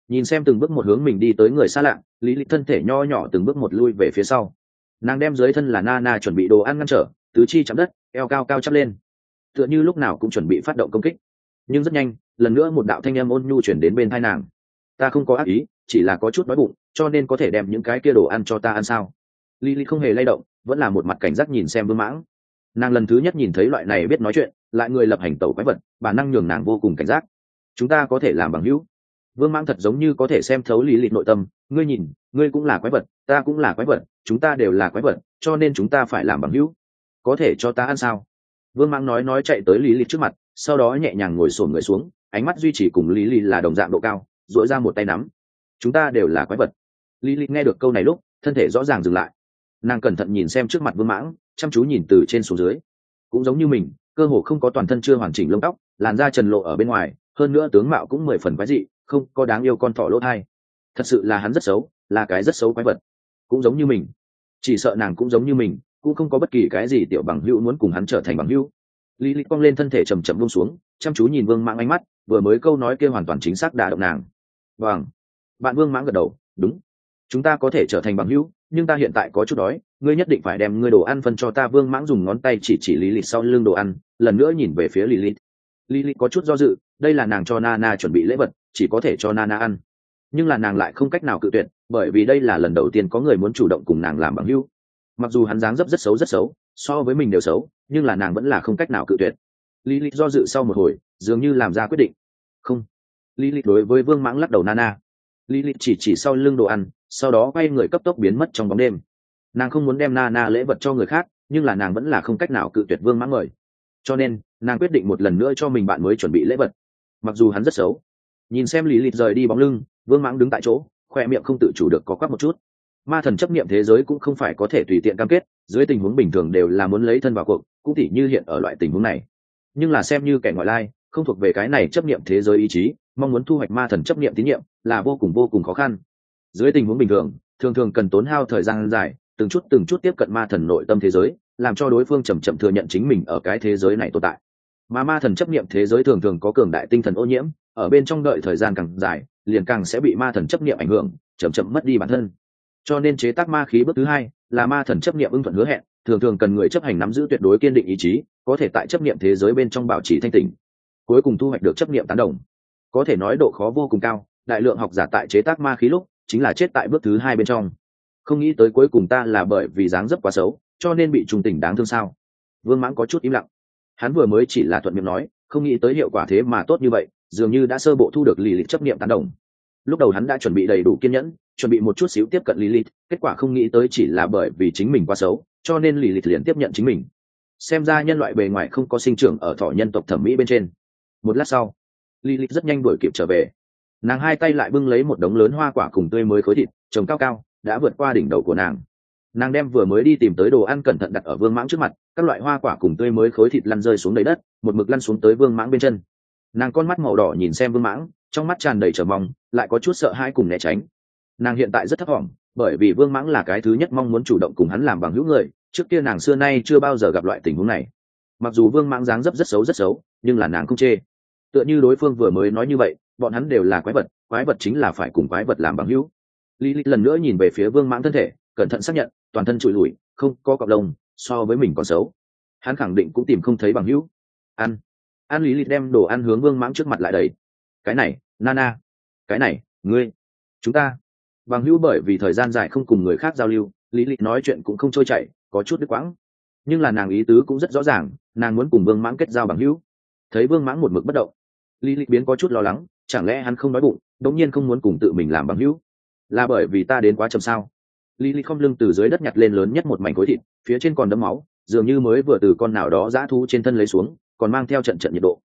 Nhìn xem từng bước một hướng mình đi tới người xa lạ, lý lịch thân thể nho nhỏ từng bước một lui về phía sau. Nàng đem dưới thân là Nana chuẩn bị đồ ăn ngăn trở, tứ chi chạm đất, eo cao cao chắp lên, tựa như lúc nào cũng chuẩn bị phát động công kích. Nhưng rất nhanh, lần nữa một đạo thanh âm ôn nhu chuyển đến bên tai nàng. Ta không có ác ý, chỉ là có chút đói bụng, cho nên có thể đem những cái kia đồ ăn cho ta ăn sao? Lý không hề lay động, vẫn là một mặt cảnh giác nhìn xem Vương Mãng. Nàng lần thứ nhất nhìn thấy loại này biết nói chuyện, lại người lập hành tẩu quái vật, bản năng nhường nàng vô cùng cảnh giác. Chúng ta có thể làm bằng hữu. Vương Mãng thật giống như có thể xem thấu lý lịch nội tâm. Ngươi nhìn, ngươi cũng là quái vật, ta cũng là quái vật, chúng ta đều là quái vật, cho nên chúng ta phải làm bằng hữu. Có thể cho ta ăn sao? Vương Mãng nói chạy tới lý lịch trước mặt, sau đó nhẹ nhàng ngồi xổm người xuống, ánh mắt duy trì cùng lý lịch là đồng dạng độ cao, duỗi ra một tay nắm. Chúng ta đều là quái vật. Lý lịch nghe được câu này lúc, thân thể rõ ràng dừng lại. Nàng cẩn thận nhìn xem trước mặt Vương Mãng, chăm chú nhìn từ trên xuống dưới. Cũng giống như mình, cơ hồ không có toàn thân chưa hoàn chỉnh lông tóc, làn da trần lộ ở bên ngoài, hơn nữa tướng mạo cũng 10 phần quái dị, không có đáng yêu con thỏ lỗ thai. Thật sự là hắn rất xấu, là cái rất xấu quái vật. Cũng giống như mình, chỉ sợ nàng cũng giống như mình, cũng không có bất kỳ cái gì tiểu bằng hữu muốn cùng hắn trở thành bằng hữu. Lý lịch cong lên thân thể chậm chậm buông xuống, chăm chú nhìn Vương Mãng ánh mắt, vừa mới câu nói kia hoàn toàn chính xác đả động nàng. Vâng. Bạn Vương Mãng gật đầu, đúng. Chúng ta có thể trở thành bằng hữu, nhưng ta hiện tại có chút đói, ngươi nhất định phải đem ngươi đồ ăn phân cho ta. Vương Mãng dùng ngón tay chỉ lý lịch sau lưng đồ ăn, lần nữa nhìn về phía lý lịch có chút do dự, đây là nàng cho Nana chuẩn bị lễ vật, chỉ có thể cho Nana ăn, nhưng là nàng lại không cách nào cự tuyệt, bởi vì đây là lần đầu tiên có người muốn chủ động cùng nàng làm bằng hữu. Mặc dù hắn dáng dấp rất xấu, so với mình đều xấu, nhưng là nàng vẫn là không cách nào cự tuyệt. Lý lịch do dự sau một hồi, dường như làm ra quyết định. Không. Lý lịch đối với Vương Mãng lắc đầu. Nana. Lý lịch chỉ sau lưng đồ ăn, sau đó quay người cấp tốc biến mất trong bóng đêm. Nàng không muốn đem Nana lễ vật cho người khác, nhưng là nàng vẫn là không cách nào cự tuyệt Vương Mãng mời, cho nên nàng quyết định một lần nữa cho mình bạn mới chuẩn bị lễ vật, mặc dù hắn rất xấu. Nhìn xem Lý lịch rời đi bóng lưng, Vương Mãng đứng tại chỗ, khoe miệng không tự chủ được có quắc một chút. Ma thần chấp niệm thế giới cũng không phải có thể tùy tiện cam kết, dưới tình huống bình thường đều là muốn lấy thân vào cuộc, cũng tỉ như hiện ở loại tình huống này. Nhưng là xem như kẻ ngoại lai, không thuộc về cái này chấp niệm thế giới ý chí, mong muốn thu hoạch ma thần chấp niệm tín nhiệm là vô cùng khó khăn. Dưới tình huống bình thường, thường cần tốn hao thời gian dài, từng chút tiếp cận ma thần nội tâm thế giới, làm cho đối phương chậm thừa nhận chính mình ở cái thế giới này tồn tại. Mà ma thần chấp niệm thế giới thường có cường đại tinh thần ô nhiễm, ở bên trong đợi thời gian càng dài, liền càng sẽ bị ma thần chấp niệm ảnh hưởng, chậm mất đi bản thân. Cho nên chế tác ma khí bước thứ hai là ma thần chấp niệm ưng thuận hứa hẹn, thường cần người chấp hành nắm giữ tuyệt đối kiên định ý chí, có thể tại chấp niệm thế giới bên trong bảo trì thanh tỉnh, cuối cùng thu hoạch được chấp niệm tán đồng. Có thể nói độ khó vô cùng cao, đại lượng học giả tại chế tác ma khí lúc chính là chết tại bước thứ hai bên trong. Không nghĩ tới cuối cùng ta là bởi vì dáng dấp quá xấu, cho nên bị trùng tình đáng thương sao? Vương Mãng có chút im lặng. Hắn vừa mới chỉ là thuận miệng nói, không nghĩ tới hiệu quả thế mà tốt như vậy, dường như đã sơ bộ thu được Lilith chấp niệm tán đồng. Lúc đầu hắn đã chuẩn bị đầy đủ kiên nhẫn, chuẩn bị một chút xíu tiếp cận Lilith, kết quả không nghĩ tới chỉ là bởi vì chính mình quá xấu, cho nên Lilith liền tiếp nhận chính mình. Xem ra nhân loại bề ngoài không có sinh trưởng ở thỏ nhân tộc thẩm mỹ bên trên. Một lát sau, Lilith rất nhanh đuổi kịp trở về. Nàng hai tay lại bưng lấy một đống lớn hoa quả cùng tươi mới khối thịt, trồng cao cao, đã vượt qua đỉnh đầu của nàng. Nàng đem vừa mới đi tìm tới đồ ăn cẩn thận đặt ở Vương Mãng trước mặt, các loại hoa quả cùng tươi mới khối thịt lăn rơi xuống đầy đất, một mực lăn xuống tới Vương Mãng bên chân. Nàng con mắt màu đỏ nhìn xem Vương Mãng, trong mắt tràn đầy chờ mong, lại có chút sợ hãi cùng né tránh. Nàng hiện tại rất thấp vọng, bởi vì Vương Mãng là cái thứ nhất mong muốn chủ động cùng hắn làm bằng hữu người, trước kia nàng xưa nay chưa bao giờ gặp loại tình huống này. Mặc dù Vương Mãng dáng dấp rất xấu, nhưng là nàng không chê. Tựa như đối phương vừa mới nói như vậy, bọn hắn đều là quái vật chính là phải cùng quái vật làm bằng hữu. Lilith lần nữa nhìn về phía Vương Mãng thân thể, cẩn thận xác nhận, toàn thân trụi lủi, không có cọng lông, so với mình còn xấu. Hắn khẳng định cũng tìm không thấy bằng hữu. Ăn Lilith đem đồ ăn hướng Vương Mãng trước mặt lại đầy. Cái này, Nana, cái này, ngươi, chúng ta. Bằng hữu bởi vì thời gian dài không cùng người khác giao lưu, Lilith nói chuyện cũng không trôi chảy, có chút đứt quãng. Nhưng là nàng ý tứ cũng rất rõ ràng, nàng muốn cùng Vương Mãng kết giao bằng hữu. Thấy Vương Mãng một mực bất động, Lilith biến có chút lo lắng, chẳng lẽ hắn không đói bụng, đống nhiên không muốn cùng tự mình làm bằng hữu, là bởi vì ta đến quá chậm sao? Lilith không lưng từ dưới đất nhặt lên lớn nhất một mảnh khối thịt, phía trên còn đẫm máu, dường như mới vừa từ con nào đó dã thú trên thân lấy xuống, còn mang theo trận nhiệt độ.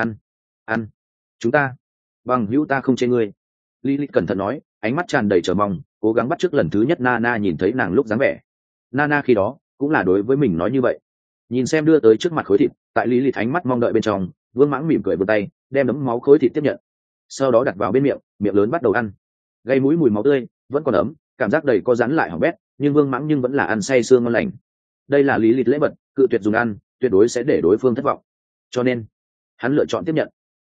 Ăn, chúng ta, bằng hữu ta không chê ngươi. Lilith cẩn thận nói, ánh mắt tràn đầy chờ mong, cố gắng bắt chước lần thứ nhất Nana nhìn thấy nàng lúc dáng vẻ. Nana khi đó cũng là đối với mình nói như vậy. Nhìn xem đưa tới trước mặt khối thịt, tại Lilith ánh mắt mong đợi bên trong, Vương Mãng mỉm cười vươn tay, đem đấm máu khối thịt tiếp nhận, sau đó đặt vào bên miệng, miệng lớn bắt đầu ăn. Gây mũi mùi máu tươi, vẫn còn ấm, cảm giác đầy có rắn lại hỏng bét, nhưng Vương Mãng vẫn là ăn say sưa ngon lành. Đây là Lilith lễ vật, cự tuyệt dùng ăn, tuyệt đối sẽ để đối phương thất vọng. Cho nên, hắn lựa chọn tiếp nhận.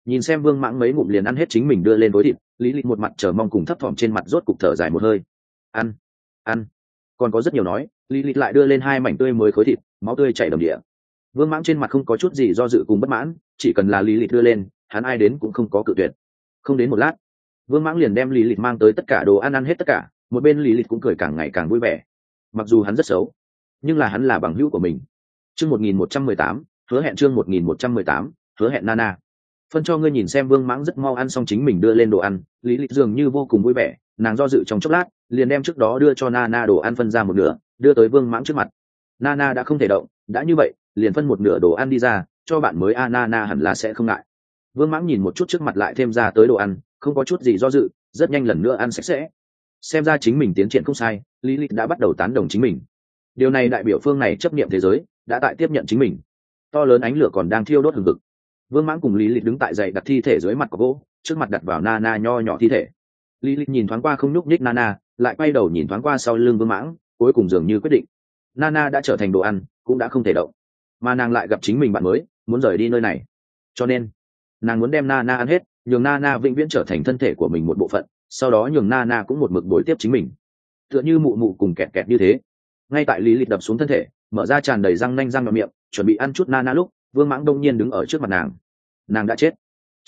Nhìn xem Vương Mãng mấy ngụm liền ăn hết chính mình đưa lên khối thịt, lý lịch một mặt chờ mong cùng thấp thỏm trên mặt rốt cục thở dài một hơi. Ăn, ăn. Còn có rất nhiều nói, lý lịch lại đưa lên 2 mảnh tươi mới khối thịt, máu tươi chảy đầm địa. Vương Mãng trên mặt không có chút gì do dự cùng bất mãn, chỉ cần là lý lịch đưa lên, hắn ai đến cũng không có cự tuyệt. Không đến một lát, Vương Mãng liền đem lý lịch mang tới tất cả đồ ăn hết tất cả, một bên lý lịch cũng cười càng ngày càng vui vẻ. Mặc dù hắn rất xấu, nhưng là hắn là bằng hữu của mình. Chương 1118, hứa hẹn chương 1118, hứa hẹn Nana. Phân cho ngươi. Nhìn xem Vương Mãng rất mau ăn xong chính mình đưa lên đồ ăn, lý lịch dường như vô cùng vui vẻ, nàng do dự trong chốc lát, liền đem trước đó đưa cho Nana đồ ăn phân ra một nửa, đưa tới Vương Mãng trước mặt. Nana đã không thể động, đã như vậy, liền phân một nửa đồ ăn đi ra, cho bạn mới Nana hẳn là sẽ không ngại. Vương Mãng nhìn một chút trước mặt lại thêm ra tới đồ ăn, không có chút gì do dự, rất nhanh lần nữa ăn sạch sẽ. Xem ra chính mình tiến triển không sai, lý lịch đã bắt đầu tán đồng chính mình. Điều này đại biểu phương này chấp niệm thế giới đã tại tiếp nhận chính mình. To lớn ánh lửa còn đang thiêu đốt hừng hực. Vương Mãng cùng lý lịch đứng tại dậy đặt thi thể dưới mặt của gỗ, trước mặt đặt vào Nana nho nhỏ thi thể. Lý lịch nhìn thoáng qua không nhúc nhích Nana, lại quay đầu nhìn thoáng qua sau lưng Vương Mãng, cuối cùng dường như quyết định. Nana đã trở thành đồ ăn, cũng đã không thể động, mà nàng lại gặp chính mình bạn mới, muốn rời đi nơi này, cho nên nàng muốn đem Nana ăn hết, nhường Nana vĩnh viễn trở thành thân thể của mình một bộ phận, sau đó nhường Nana cũng một mực đối tiếp chính mình, tựa như mụ mụ cùng kẹt kẹt như thế. Ngay tại lý lịch đập xuống thân thể, mở ra tràn đầy răng nanh răng vào miệng, chuẩn bị ăn chút Nana lúc, Vương Mãng đông nhiên đứng ở trước mặt nàng đã chết.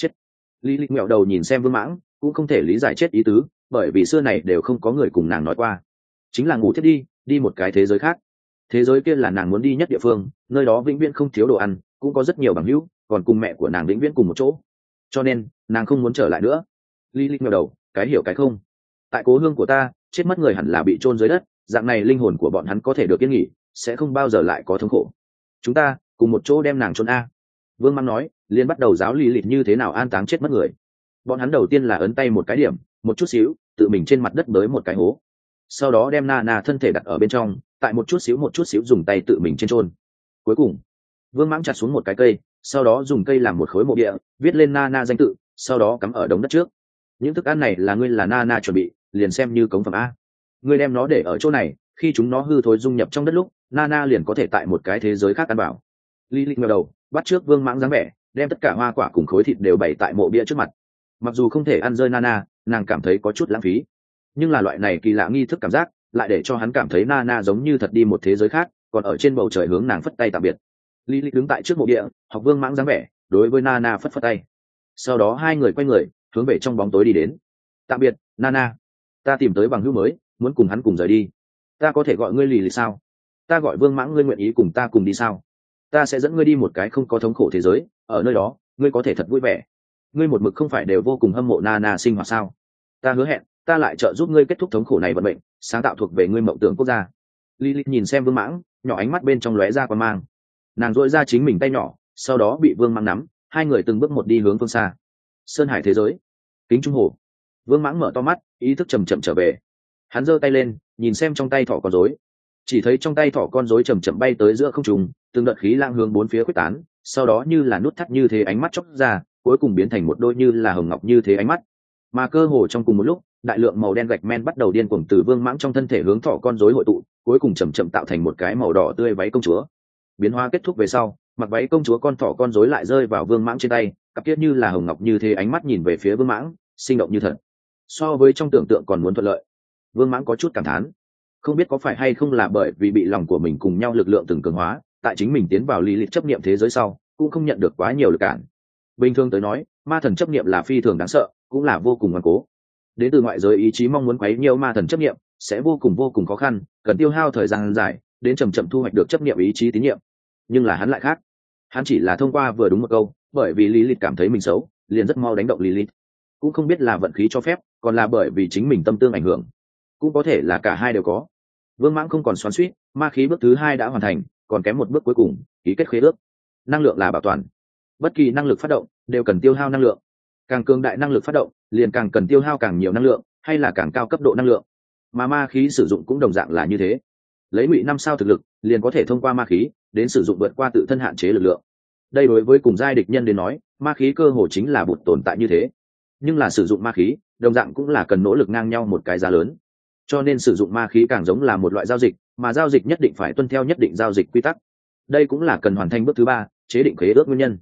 Lý lịch ngẹo đầu nhìn xem Vương Mãng, cũng không thể lý giải chết ý tứ, bởi vì xưa này đều không có người cùng nàng nói qua, chính là ngủ thiết đi một cái thế giới khác. Thế giới kia là nàng muốn đi nhất địa phương, nơi đó vĩnh viễn không thiếu đồ ăn, cũng có rất nhiều bằng hữu, còn cùng mẹ của nàng vĩnh viễn cùng một chỗ, cho nên nàng không muốn trở lại nữa. Lý lịch ngẩng đầu, cái hiểu cái không. Tại cố hương của ta, chết mất người hẳn là bị chôn dưới đất, dạng này linh hồn của bọn hắn có thể được yên nghỉ, sẽ không bao giờ lại có thống khổ. Chúng ta cùng một chỗ đem nàng chôn a. Vương Mãng nói, liền bắt đầu giáo lý lịch như thế nào an táng chết mất người. Bọn hắn đầu tiên là ấn tay một cái điểm, một chút xíu, tự mình trên mặt đất bới một cái hố, sau đó đem Nana thân thể đặt ở bên trong, tại một chút xíu dùng tay tự mình trên chôn. Cuối cùng, Vương Mãng chặt xuống một cái cây, sau đó dùng cây làm một khối mộ địa, viết lên Nana danh tự, sau đó cắm ở đống đất trước. Những thức ăn này là ngươi là Nana chuẩn bị, liền xem như cống phẩm a. Ngươi đem nó để ở chỗ này, khi chúng nó hư thối dung nhập trong đất lúc, Nana liền có thể tại một cái thế giới khác ăn bảo. Lý lịch ngẩng đầu, bắt trước Vương Mãng dáng vẻ, đem tất cả hoa quả cùng khối thịt đều bày tại mộ bia trước mặt. Mặc dù không thể ăn rơi Nana, nàng cảm thấy có chút lãng phí, nhưng là loại này kỳ lạ nghi thức cảm giác lại để cho hắn cảm thấy Nana giống như thật đi một thế giới khác, còn ở trên bầu trời hướng nàng phất tay tạm biệt. Lý lịch đứng tại trước mộ địa, học Vương Mãng dáng vẻ, đối với Nana phất phất tay. Sau đó hai người quay người hướng về trong bóng tối đi đến. Tạm biệt Nana, ta tìm tới bằng hữu mới, muốn cùng hắn cùng rời đi. Ta có thể gọi ngươi Lý lịch sao? Ta gọi Vương Mãng, ngươi nguyện ý cùng ta cùng đi sao? Ta sẽ dẫn ngươi đi một cái không có thống khổ thế giới, ở nơi đó ngươi có thể thật vui vẻ. Ngươi một mực không phải đều vô cùng hâm mộ Nana sinh hoạt sao? Ta hứa hẹn, ta lại trợ giúp ngươi kết thúc thống khổ này vận mệnh, sáng tạo thuộc về ngươi mộng tưởng quốc gia. Lilith nhìn xem Vương Mãng, nhỏ ánh mắt bên trong lóe ra quan mang. Nàng duỗi ra chính mình tay nhỏ, sau đó bị Vương Mãng nắm, hai người từng bước một đi hướng phương xa. Sơn hải thế giới, kính trung hồ. Vương Mãng mở to mắt, ý thức chậm chậm trở về. Hắn giơ tay lên, nhìn xem trong tay thỏ con rối. Chỉ thấy trong tay thỏ con rối chậm chậm bay tới giữa không trung, từng đợt khí lang hướng bốn phía khuếch tán, sau đó như là nút thắt như thế ánh mắt chốc ra, cuối cùng biến thành một đôi như là hồng ngọc như thế ánh mắt. Mà cơ hồ trong cùng một lúc, đại lượng màu đen gạch men bắt đầu điên cuồng từ Vương Mãng trong thân thể hướng thỏ con rối hội tụ, cuối cùng chậm chậm tạo thành một cái màu đỏ tươi váy công chúa. Biến hóa kết thúc về sau, mặc váy công chúa con thỏ con rối lại rơi vào Vương Mãng trên tay, cặp kiết như là hồng ngọc như thế ánh mắt nhìn về phía Vương Mãng, sinh động như thật. So với trong tưởng tượng còn muốn thuận lợi. Vương Mãng có chút cảm thán, không biết có phải hay không là bởi vì bị lòng của mình cùng nhau lực lượng từng cường hóa, tại chính mình tiến vào lý lịch chấp niệm thế giới sau, cũng không nhận được quá nhiều lực cản. Bình thường tới nói, ma thần chấp niệm là phi thường đáng sợ, cũng là vô cùng ngoan cố. Đến từ ngoại giới ý chí mong muốn quấy nhiều ma thần chấp niệm sẽ vô cùng khó khăn, cần tiêu hao thời gian dài, đến chậm chậm thu hoạch được chấp niệm ý chí tín nhiệm. Nhưng là hắn lại khác, hắn chỉ là thông qua vừa đúng một câu, bởi vì Lilith cảm thấy mình xấu, liền rất mau đánh động Lilith. Cũng không biết là vận khí cho phép, còn là bởi vì chính mình tâm tương ảnh hưởng, cũng có thể là cả hai đều có. Vương Mãng không còn xoắn xuýt, ma khí bước thứ 2 đã hoàn thành, còn kém một bước cuối cùng, ký kết khế ước. Năng lượng là bảo toàn, bất kỳ năng lực phát động đều cần tiêu hao năng lượng, càng cường đại năng lực phát động liền càng cần tiêu hao càng nhiều năng lượng, hay là càng cao cấp độ năng lượng. Mà ma khí sử dụng cũng đồng dạng là như thế, lấy Ngụy 5 sao thực lực liền có thể thông qua ma khí đến sử dụng vượt qua tự thân hạn chế lực lượng. Đây đối với cùng giai địch nhân đến nói, ma khí cơ hồ chính là một tồn tại như thế. Nhưng là sử dụng ma khí đồng dạng cũng là cần nỗ lực ngang nhau một cái giá lớn, cho nên sử dụng ma khí càng giống là một loại giao dịch, mà giao dịch nhất định phải tuân theo nhất định giao dịch quy tắc. Đây cũng là cần hoàn thành bước thứ 3, chế định khế ước nguyên nhân.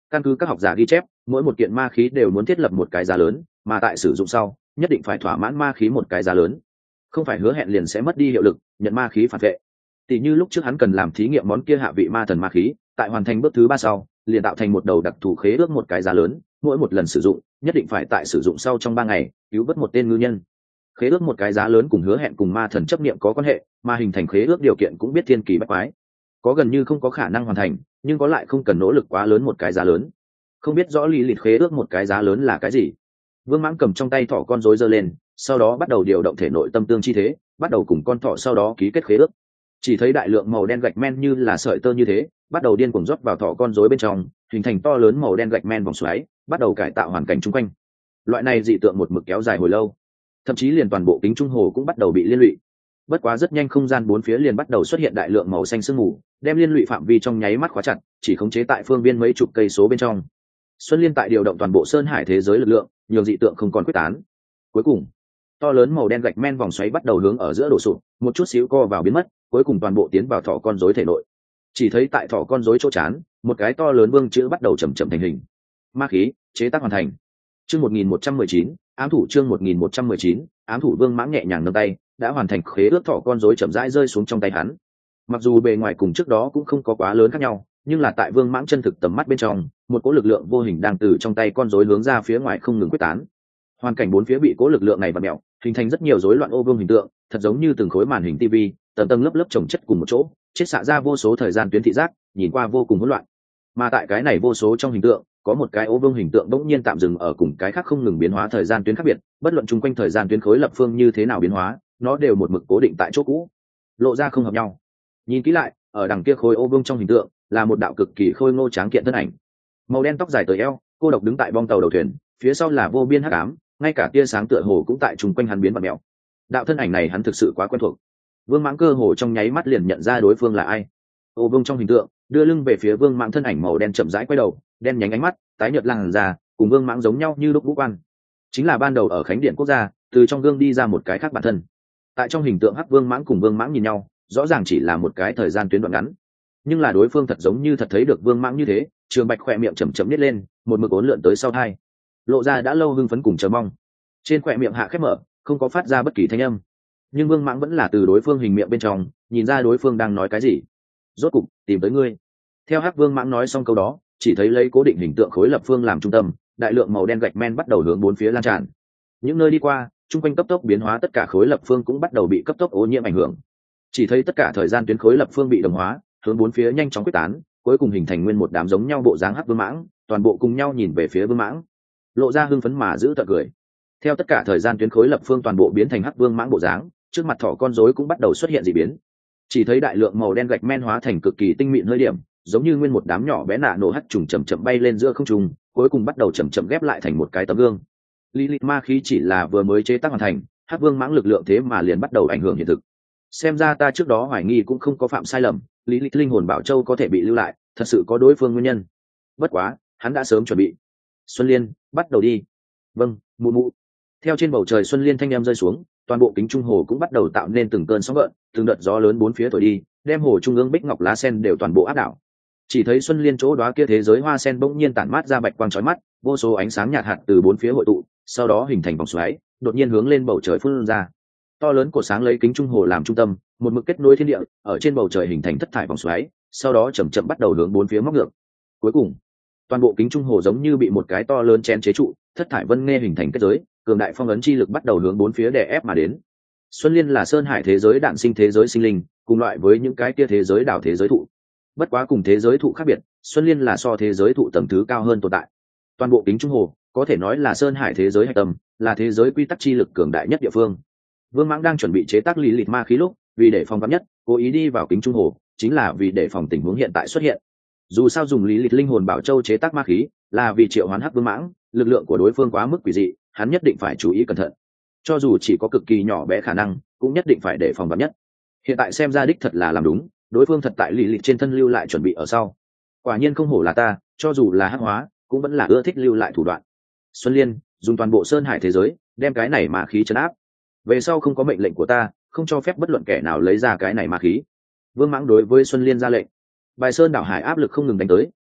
Căn cứ các học giả ghi chép, mỗi một kiện ma khí đều muốn thiết lập một cái giá lớn, mà tại sử dụng sau nhất định phải thỏa mãn ma khí một cái giá lớn, không phải hứa hẹn liền sẽ mất đi hiệu lực, nhận ma khí phản vệ. Tỷ như lúc trước hắn cần làm thí nghiệm món kia hạ vị ma thần ma khí, tại hoàn thành bước thứ 3 sau liền tạo thành một đầu đặc thù khế ước một cái giá lớn, mỗi một lần sử dụng nhất định phải tại sử dụng sau trong 3 ngày cứu vớt một tên ngư nhân. Khế ước một cái giá lớn cùng hứa hẹn cùng ma thần chấp niệm có quan hệ, mà hình thành khế ước điều kiện cũng biết thiên kỳ bách quái, có gần như không có khả năng hoàn thành, nhưng có lại không cần nỗ lực quá lớn một cái giá lớn. Không biết rõ lý lịch khế ước một cái giá lớn là cái gì. Vương Mãng cầm trong tay thỏ con rối giơ lên, sau đó bắt đầu điều động thể nội tâm tương chi thế, bắt đầu cùng con thỏ sau đó ký kết khế ước. Chỉ thấy đại lượng màu đen gạch men như là sợi tơ như thế bắt đầu điên cuồng rót vào thỏ con rối bên trong, hình thành to lớn màu đen gạch men vòng xoáy, bắt đầu cải tạo hoàn cảnh chung quanh. Loại này dị tượng một mực kéo dài hồi lâu, thậm chí liền toàn bộ kính trung hồ cũng bắt đầu bị liên lụy. Bất quá rất nhanh không gian bốn phía liền bắt đầu xuất hiện đại lượng màu xanh sương mù, đem liên lụy phạm vi trong nháy mắt khóa chặt, chỉ khống chế tại phương viên mấy chục cây số bên trong. Xuân Liên tại điều động toàn bộ sơn hải thế giới lực lượng, nhiều dị tượng không còn quyết tán. Cuối cùng, to lớn màu đen gạch men vòng xoáy bắt đầu hướng ở giữa đổ sụp, một chút xíu co vào biến mất, cuối cùng toàn bộ tiến vào thỏ con rối thể nội. Chỉ thấy tại thỏ con rối chỗ chán, một cái to lớn vương chữ bắt đầu chậm chậm thành hình. Ma khí chế tác hoàn thành. Chương 1119, ám thủ chương 1119, ám thủ. Vương Mãng nhẹ nhàng nâng tay, đã hoàn thành khế ước, thỏ con rối chậm rãi rơi xuống trong tay hắn. Mặc dù bề ngoài cùng trước đó cũng không có quá lớn khác nhau, nhưng là tại Vương Mãng chân thực tầm mắt bên trong, một cỗ lực lượng vô hình đang từ trong tay con rối hướng ra phía ngoài không ngừng quyết tán. Hoàn cảnh bốn phía bị cỗ lực lượng này vặn mèo, hình thành rất nhiều rối loạn ô vương hình tượng, thật giống như từng khối màn hình TV, tầng tầng lớp lớp chồng chất cùng một chỗ, chiết xạ ra vô số thời gian tuyến thị giác, nhìn qua vô cùng hỗn loạn. Mà tại cái này vô số trong hình tượng, có một cái ô vương hình tượng bỗng nhiên tạm dừng ở cùng cái khác không ngừng biến hóa thời gian tuyến khác biệt, bất luận chung quanh thời gian tuyến khối lập phương như thế nào biến hóa, nó đều một mực cố định tại chỗ cũ, lộ ra không hợp nhau. Nhìn kỹ lại, ở đằng kia khối ô vương trong hình tượng là một đạo cực kỳ khôi ngô tráng kiện thân ảnh, màu đen tóc dài tới eo, cô độc đứng tại bong tàu đầu thuyền, phía sau là vô biên hắc ám, ngay cả tia sáng tựa hồ cũng tại chung quanh hắn biến vặn mèo. Đạo thân ảnh này hắn thực sự quá quen thuộc. Vương Mãng cơ hồ trong nháy mắt liền nhận ra đối phương là ai. Ô vương trong hình tượng đưa lưng về phía Vương Mãng thân ảnh màu đen chậm rãi quay đầu, đen nhánh ánh mắt, tái nhợt làn da, cùng Vương Mãng giống nhau như lúc ngũ quan. Chính là ban đầu ở Khánh Điện Quốc gia, từ trong gương đi ra một cái khác bản thân. Tại trong hình tượng hắc Vương Mãng cùng Vương Mãng nhìn nhau, rõ ràng chỉ là một cái thời gian tuyến đoạn ngắn, nhưng là đối phương thật giống như thật thấy được Vương Mãng như thế. Trường Bạch khỏe miệng chậm chậm nhếch lên, một mực uốn lượn tới sau hai, lộ ra đã lâu hưng phấn cùng chờ mong. Trên khỏe miệng hạ khép mở, không có phát ra bất kỳ thanh âm, nhưng Vương Mãng vẫn là từ đối phương hình miệng bên trong nhìn ra đối phương đang nói cái gì. Rốt cục tìm tới ngươi. Theo hắc Vương Mãng nói xong câu đó, chỉ thấy lấy cố định hình tượng khối lập phương làm trung tâm, đại lượng màu đen gạch men bắt đầu hướng bốn phía lan tràn. Những nơi đi qua, chung quanh cấp tốc biến hóa, tất cả khối lập phương cũng bắt đầu bị cấp tốc ô nhiễm ảnh hưởng. Chỉ thấy tất cả thời gian tuyến khối lập phương bị đồng hóa, hướng bốn phía nhanh chóng quyết tán, cuối cùng hình thành nguyên một đám giống nhau bộ dáng hắc Vương Mãng, toàn bộ cùng nhau nhìn về phía Vương Mãng, lộ ra hưng phấn mà giữ tợn cười. Theo tất cả thời gian tuyến khối lập phương toàn bộ biến thành hắc Vương Mãng bộ dáng, trước mặt thỏ con rối cũng bắt đầu xuất hiện dị biến. Chỉ thấy đại lượng màu đen gạch men hóa thành cực kỳ tinh mịn hơi điểm, giống như nguyên một đám nhỏ bé nạ nổ hắc trùng chậm chậm bay lên giữa không trung, cuối cùng bắt đầu chậm chậm ghép lại thành một cái tấm gương. Lilith ma khí chỉ là vừa mới chế tác hoàn thành, hắc Vương Mãng lực lượng thế mà liền bắt đầu ảnh hưởng hiện thực. Xem ra ta trước đó hoài nghi cũng không có phạm sai lầm, Lilith linh hồn bảo châu có thể bị lưu lại, thật sự có đối phương nguyên nhân. Bất quá, hắn đã sớm chuẩn bị. Xuân Liên, bắt đầu đi. Vâng, mụ mụ. Theo trên bầu trời Xuân Liên thanh em rơi xuống, toàn bộ kính trung hồ cũng bắt đầu tạo nên từng cơn sóng gợn, từng đợt gió lớn bốn phía thổi đi, đem hồ trung ương bích ngọc lá sen đều toàn bộ áp đảo. Chỉ thấy Xuân Liên chỗ đó kia thế giới hoa sen bỗng nhiên tản mát ra bạch quang chói mắt, vô số ánh sáng nhạt hạt từ bốn phía hội tụ, sau đó hình thành vòng xoáy, đột nhiên hướng lên bầu trời phun ra. To lớn cột sáng lấy kính trung hồ làm trung tâm, một mực kết nối thiên địa, ở trên bầu trời hình thành thất thải vòng xoáy, sau đó chậm chậm bắt đầu hướng bốn phía móc ngược. Cuối cùng, toàn bộ kính trung hồ giống như bị một cái to lớn chén chế trụ, thất thải vân nghe hình thành kết giới, cường đại phong ấn chi lực bắt đầu hướng bốn phía đè ép mà đến. Xuân Liên là sơn hải thế giới đạn sinh thế giới sinh linh, cùng loại với những cái kia thế giới đảo thế giới thụ. Bất quá cùng thế giới thụ khác biệt, Xuân Liên là so thế giới thụ tầng thứ cao hơn tồn tại. Toàn bộ kính trung hồ có thể nói là sơn hải thế giới hạch tâm, là thế giới quy tắc chi lực cường đại nhất địa phương. Vương Mãng đang chuẩn bị chế tác lý lịch ma khí lúc, vì để phòng vắn nhất, cố ý đi vào kính trung hồ, chính là vì để phòng tình huống hiện tại xuất hiện. Dù sao dùng lý lịch linh hồn bảo châu chế tác ma khí, là vì triệu hoán hắc Vương Mãng, lực lượng của đối phương quá mức quỷ dị, hắn nhất định phải chú ý cẩn thận. Cho dù chỉ có cực kỳ nhỏ bé khả năng, cũng nhất định phải để phòng vắn nhất. Hiện tại xem ra đích thật là làm đúng, đối phương thật tại lý lịch trên thân lưu lại chuẩn bị ở sau. Quả nhiên không hổ là ta, cho dù là hắc hóa, cũng vẫn là ưa thích lưu lại thủ đoạn. Xuân Liên dùng toàn bộ sơn hải thế giới, đem cái này ma khí trấn áp. Về sau không có mệnh lệnh của ta, không cho phép bất luận kẻ nào lấy ra cái này ma khí. Vương Mãng đối với Xuân Liên ra lệnh. Bài sơn đảo hải áp lực không ngừng đánh tới,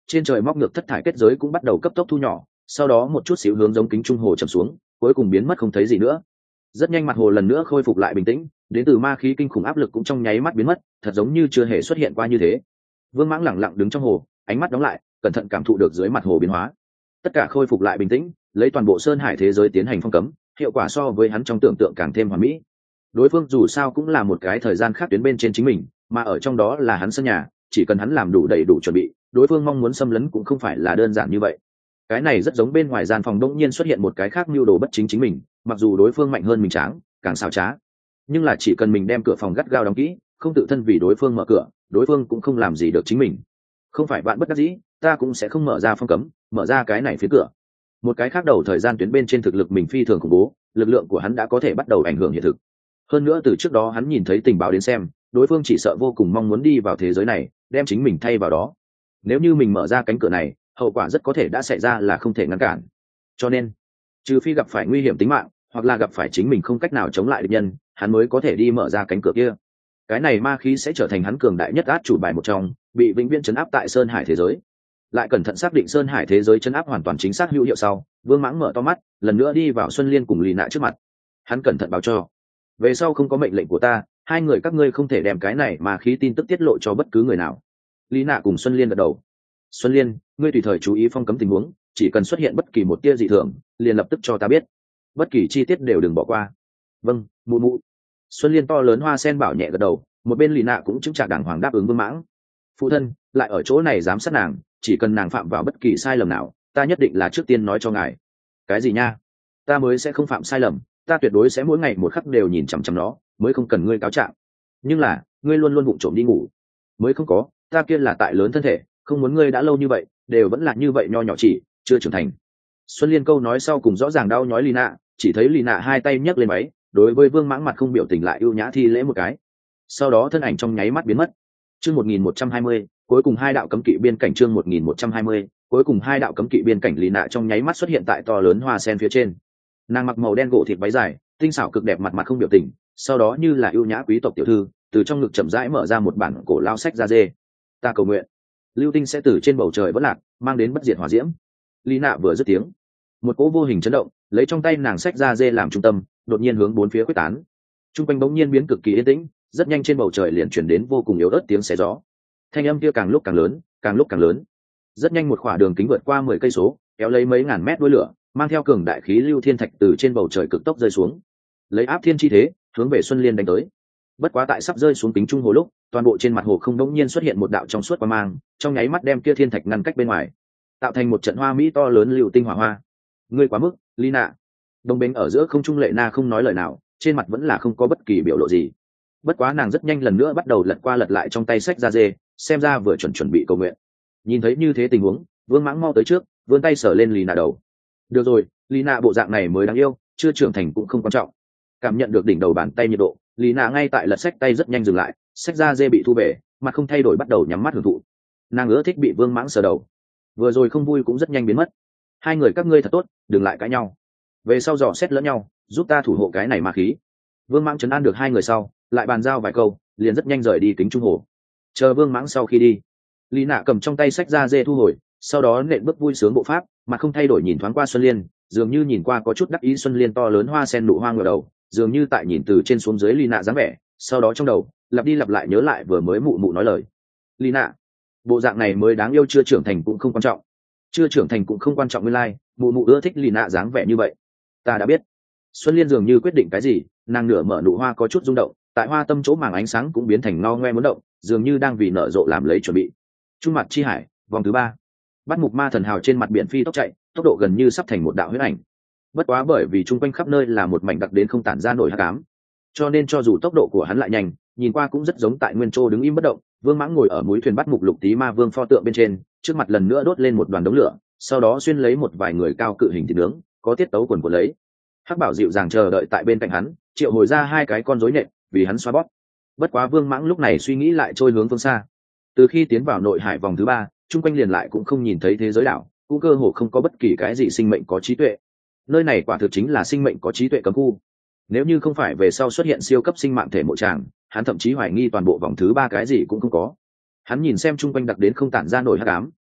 trên trời móc ngược thất thải kết giới cũng bắt đầu cấp tốc thu nhỏ, sau đó một chút xíu hướng giống kính trung hồ chầm xuống, cuối cùng biến mất không thấy gì nữa. Rất nhanh mặt hồ lần nữa khôi phục lại bình tĩnh, đến từ ma khí kinh khủng áp lực cũng trong nháy mắt biến mất, thật giống như chưa hề xuất hiện qua như thế. Vương Mãng lẳng lặng đứng trong hồ, ánh mắt đóng lại, cẩn thận cảm thụ được dưới mặt hồ biến hóa. Tất cả khôi phục lại bình tĩnh, lấy toàn bộ sơn hải thế giới tiến hành phong cấm, hiệu quả so với hắn trong tưởng tượng càng thêm hoàn mỹ. Đối phương dù sao cũng là một cái thời gian khác tuyến bên trên chính mình, mà ở trong đó là hắn sân nhà, chỉ cần hắn làm đủ đầy đủ chuẩn bị, đối phương mong muốn xâm lấn cũng không phải là đơn giản như vậy. Cái này rất giống bên ngoài gian phòng đột nhiên xuất hiện một cái khác mưu đồ bất chính chính mình, mặc dù đối phương mạnh hơn mình tráng, càng xảo trá, nhưng là chỉ cần mình đem cửa phòng gắt gao đóng kỹ, không tự thân vì đối phương mở cửa, đối phương cũng không làm gì được chính mình. Không phải bạn bất đắc dĩ, ta cũng sẽ không mở ra phong cấm, mở ra cái này phía cửa. Một cái khác đầu thời gian tuyến bên trên thực lực mình phi thường khủng bố, lực lượng của hắn đã có thể bắt đầu ảnh hưởng hiện thực. Hơn nữa từ trước đó hắn nhìn thấy tình báo đến xem, đối phương chỉ sợ vô cùng mong muốn đi vào thế giới này, đem chính mình thay vào đó. Nếu như mình mở ra cánh cửa này, hậu quả rất có thể đã xảy ra là không thể ngăn cản. Cho nên, trừ phi gặp phải nguy hiểm tính mạng, hoặc là gặp phải chính mình không cách nào chống lại địch nhân, hắn mới có thể đi mở ra cánh cửa kia. Cái này ma khí sẽ trở thành hắn cường đại nhất át chủ bài một trong, bị vĩnh viễn trấn áp tại sơn hải thế giới. Lại cẩn thận xác định sơn hải thế giới trấn áp hoàn toàn chính xác hữu hiệu sau, Vương Mãng mở to mắt, lần nữa đi vào Xuân Liên cùng Lý Nạ trước mặt. Hắn cẩn thận báo cho, về sau không có mệnh lệnh của ta, hai người các ngươi không thể đem cái này ma khí tin tức tiết lộ cho bất cứ người nào. Lý Nạ cùng Xuân Liên gật đầu. Xuân Liên, ngươi tùy thời chú ý phong cấm tình huống, chỉ cần xuất hiện bất kỳ một tia dị thường, liền lập tức cho ta biết, bất kỳ chi tiết đều đừng bỏ qua. Vâng, mụ mụ. Xuân Liên to lớn hoa sen bảo nhẹ gật đầu, một bên Lý Nạ cũng chứng trả đàng hoàng đáp ứng Vương Mãng. Phụ thân lại ở chỗ này giám sát nàng, chỉ cần nàng phạm vào bất kỳ sai lầm nào, ta nhất định là trước tiên nói cho ngài. Cái gì nha? Ta mới sẽ không phạm sai lầm, ta tuyệt đối sẽ mỗi ngày một khắc đều nhìn chằm chằm nó, mới không cần ngươi cáo trạng. Nhưng là ngươi luôn luôn vụng trộm đi ngủ. Mới không có, ta kia là tại lớn thân thể, không muốn ngươi đã lâu như vậy đều vẫn là như vậy nho nhỏ chỉ chưa trưởng thành. Xuân Liên câu nói sau cùng rõ ràng đau nhói Lina, chỉ thấy Lina hai tay nhấc lên máy, đối với Vương Mãng mặt không biểu tình lại ưu nhã thi lễ một cái, sau đó thân ảnh trong nháy mắt biến mất. Chương 1120, cuối cùng hai đạo cấm kỵ biên cảnh. Chương 1120, cuối cùng hai đạo cấm kỵ biên cảnh. Lina trong nháy mắt xuất hiện tại to lớn hoa sen phía trên. Nàng mặc màu đen gỗ thịt váy dài, tinh xảo cực đẹp, mặt không biểu tình, sau đó như là ưu nhã quý tộc tiểu thư, từ trong ngực chậm rãi mở ra một bản cổ lao sách da dê. Ta cầu nguyện lưu tinh sẽ từ trên bầu trời vỡ lạc, mang đến bất diệt hỏa diễm. Lina vừa dứt tiếng, một cỗ vô hình chấn động lấy trong tay nàng sách da dê làm trung tâm, đột nhiên hướng bốn phía quyết tán. Trung quanh bỗng nhiên biến cực kỳ yên tĩnh, rất nhanh trên bầu trời liền chuyển đến vô cùng yếu ớt tiếng xé gió. Thanh âm kia càng lúc càng lớn, càng lúc càng lớn. Rất nhanh một khoảng đường kính vượt qua 10 cây số, kéo lấy mấy ngàn mét đuôi lửa, mang theo cường đại khí lưu thiên thạch từ trên bầu trời cực tốc rơi xuống, lấy áp thiên chi thế hướng về Xuân Liên đánh tới. Bất quá tại sắp rơi xuống kính trung hồ lúc, toàn bộ trên mặt hồ không đống nhiên xuất hiện một đạo trong suốt quang mang, trong nháy mắt đem kia thiên thạch ngăn cách bên ngoài, tạo thành một trận hoa mỹ to lớn lưu tinh hỏa hoa. Ngươi quá mức, Lina. Đồng bến ở giữa không trung Lệ Na không nói lời nào, trên mặt vẫn là không có bất kỳ biểu lộ gì. Bất quá nàng rất nhanh lần nữa bắt đầu lật qua lật lại trong tay sách da dê, xem ra vừa chuẩn bị cầu nguyện. Nhìn thấy như thế tình huống, Vương Mãng mau tới trước, vươn tay sờ lên Lina đầu. Được rồi, Lina bộ dạng này mới đáng yêu, chưa trưởng thành cũng không quan trọng. Cảm nhận được đỉnh đầu bàn tay nhiệt độ, Lina ngay tại lật sách tay rất nhanh dừng lại, sách da dê bị thu về, mặt không thay đổi bắt đầu nhắm mắt hưởng thụ. Nàng ưa thích bị Vương Mãng sờ đầu, vừa rồi không vui cũng rất nhanh biến mất. Hai người các ngươi thật tốt, đừng lại cãi nhau, về sau dò xét lẫn nhau, giúp ta thủ hộ cái này ma khí. Vương Mãng trấn an được hai người sau, lại bàn giao vài câu, liền rất nhanh rời đi kính trung hồ. Chờ Vương Mãng sau khi đi, Lina cầm trong tay sách da dê thu hồi, sau đó nện bước vui sướng bộ pháp, mặt không thay đổi nhìn thoáng qua Xuân Liên, dường như nhìn qua có chút đắc ý. Xuân Liên to lớn hoa sen nụ hoa ngửa đầu, dường như tại nhìn từ trên xuống dưới Lina dáng vẻ, sau đó trong đầu lặp đi lặp lại nhớ lại vừa mới mụ mụ nói lời. Lina, bộ dạng này mới đáng yêu, chưa trưởng thành cũng không quan trọng. Chưa trưởng thành cũng không quan trọng, nguyên lai mụ mụ ưa thích Lina dáng vẻ như vậy. Ta đã biết. Xuân Liên dường như quyết định cái gì, nàng nửa mở nụ hoa có chút rung động, tại hoa tâm chỗ màng ánh sáng cũng biến thành no ngoe muốn động, dường như đang vì nở rộ làm lấy chuẩn bị. Trung mặt chi hải, vòng thứ 3. Bắt mục ma thần hào trên mặt biển phi tốc chạy, tốc độ gần như sắp thành một đạo huyết ảnh. Bất quá bởi vì chung quanh khắp nơi là một mảnh đặc đến không tản ra nổi hắc ám, cho nên cho dù tốc độ của hắn lại nhanh, nhìn qua cũng rất giống tại nguyên châu đứng im bất động. Vương Mãng ngồi ở mũi thuyền bắt mục lục tí ma vương pho tượng bên trên, trước mặt lần nữa đốt lên một đoàn đống lửa, sau đó xuyên lấy một vài người cao cự hình thịt nướng, có tiết tấu quần của lấy. Hắc Bảo dịu dàng chờ đợi tại bên cạnh hắn, triệu hồi ra hai cái con rối nện vì hắn xoa bóp. Bất quá Vương Mãng lúc này suy nghĩ lại trôi hướng phương xa. Từ khi tiến vào nội hải vòng thứ 3, chung quanh liền lại cũng không nhìn thấy thế giới đảo, cũng cơ hồ không có bất kỳ cái gì sinh mệnh có trí tuệ. Nơi này quả thực chính là sinh mệnh có trí tuệ cấm khu. Nếu như không phải về sau xuất hiện siêu cấp sinh mạng thể mộ tràng, hắn thậm chí hoài nghi toàn bộ vòng thứ 3 cái gì cũng không có. Hắn nhìn xem chung quanh đặc đến không tản ra nổi hắc ám,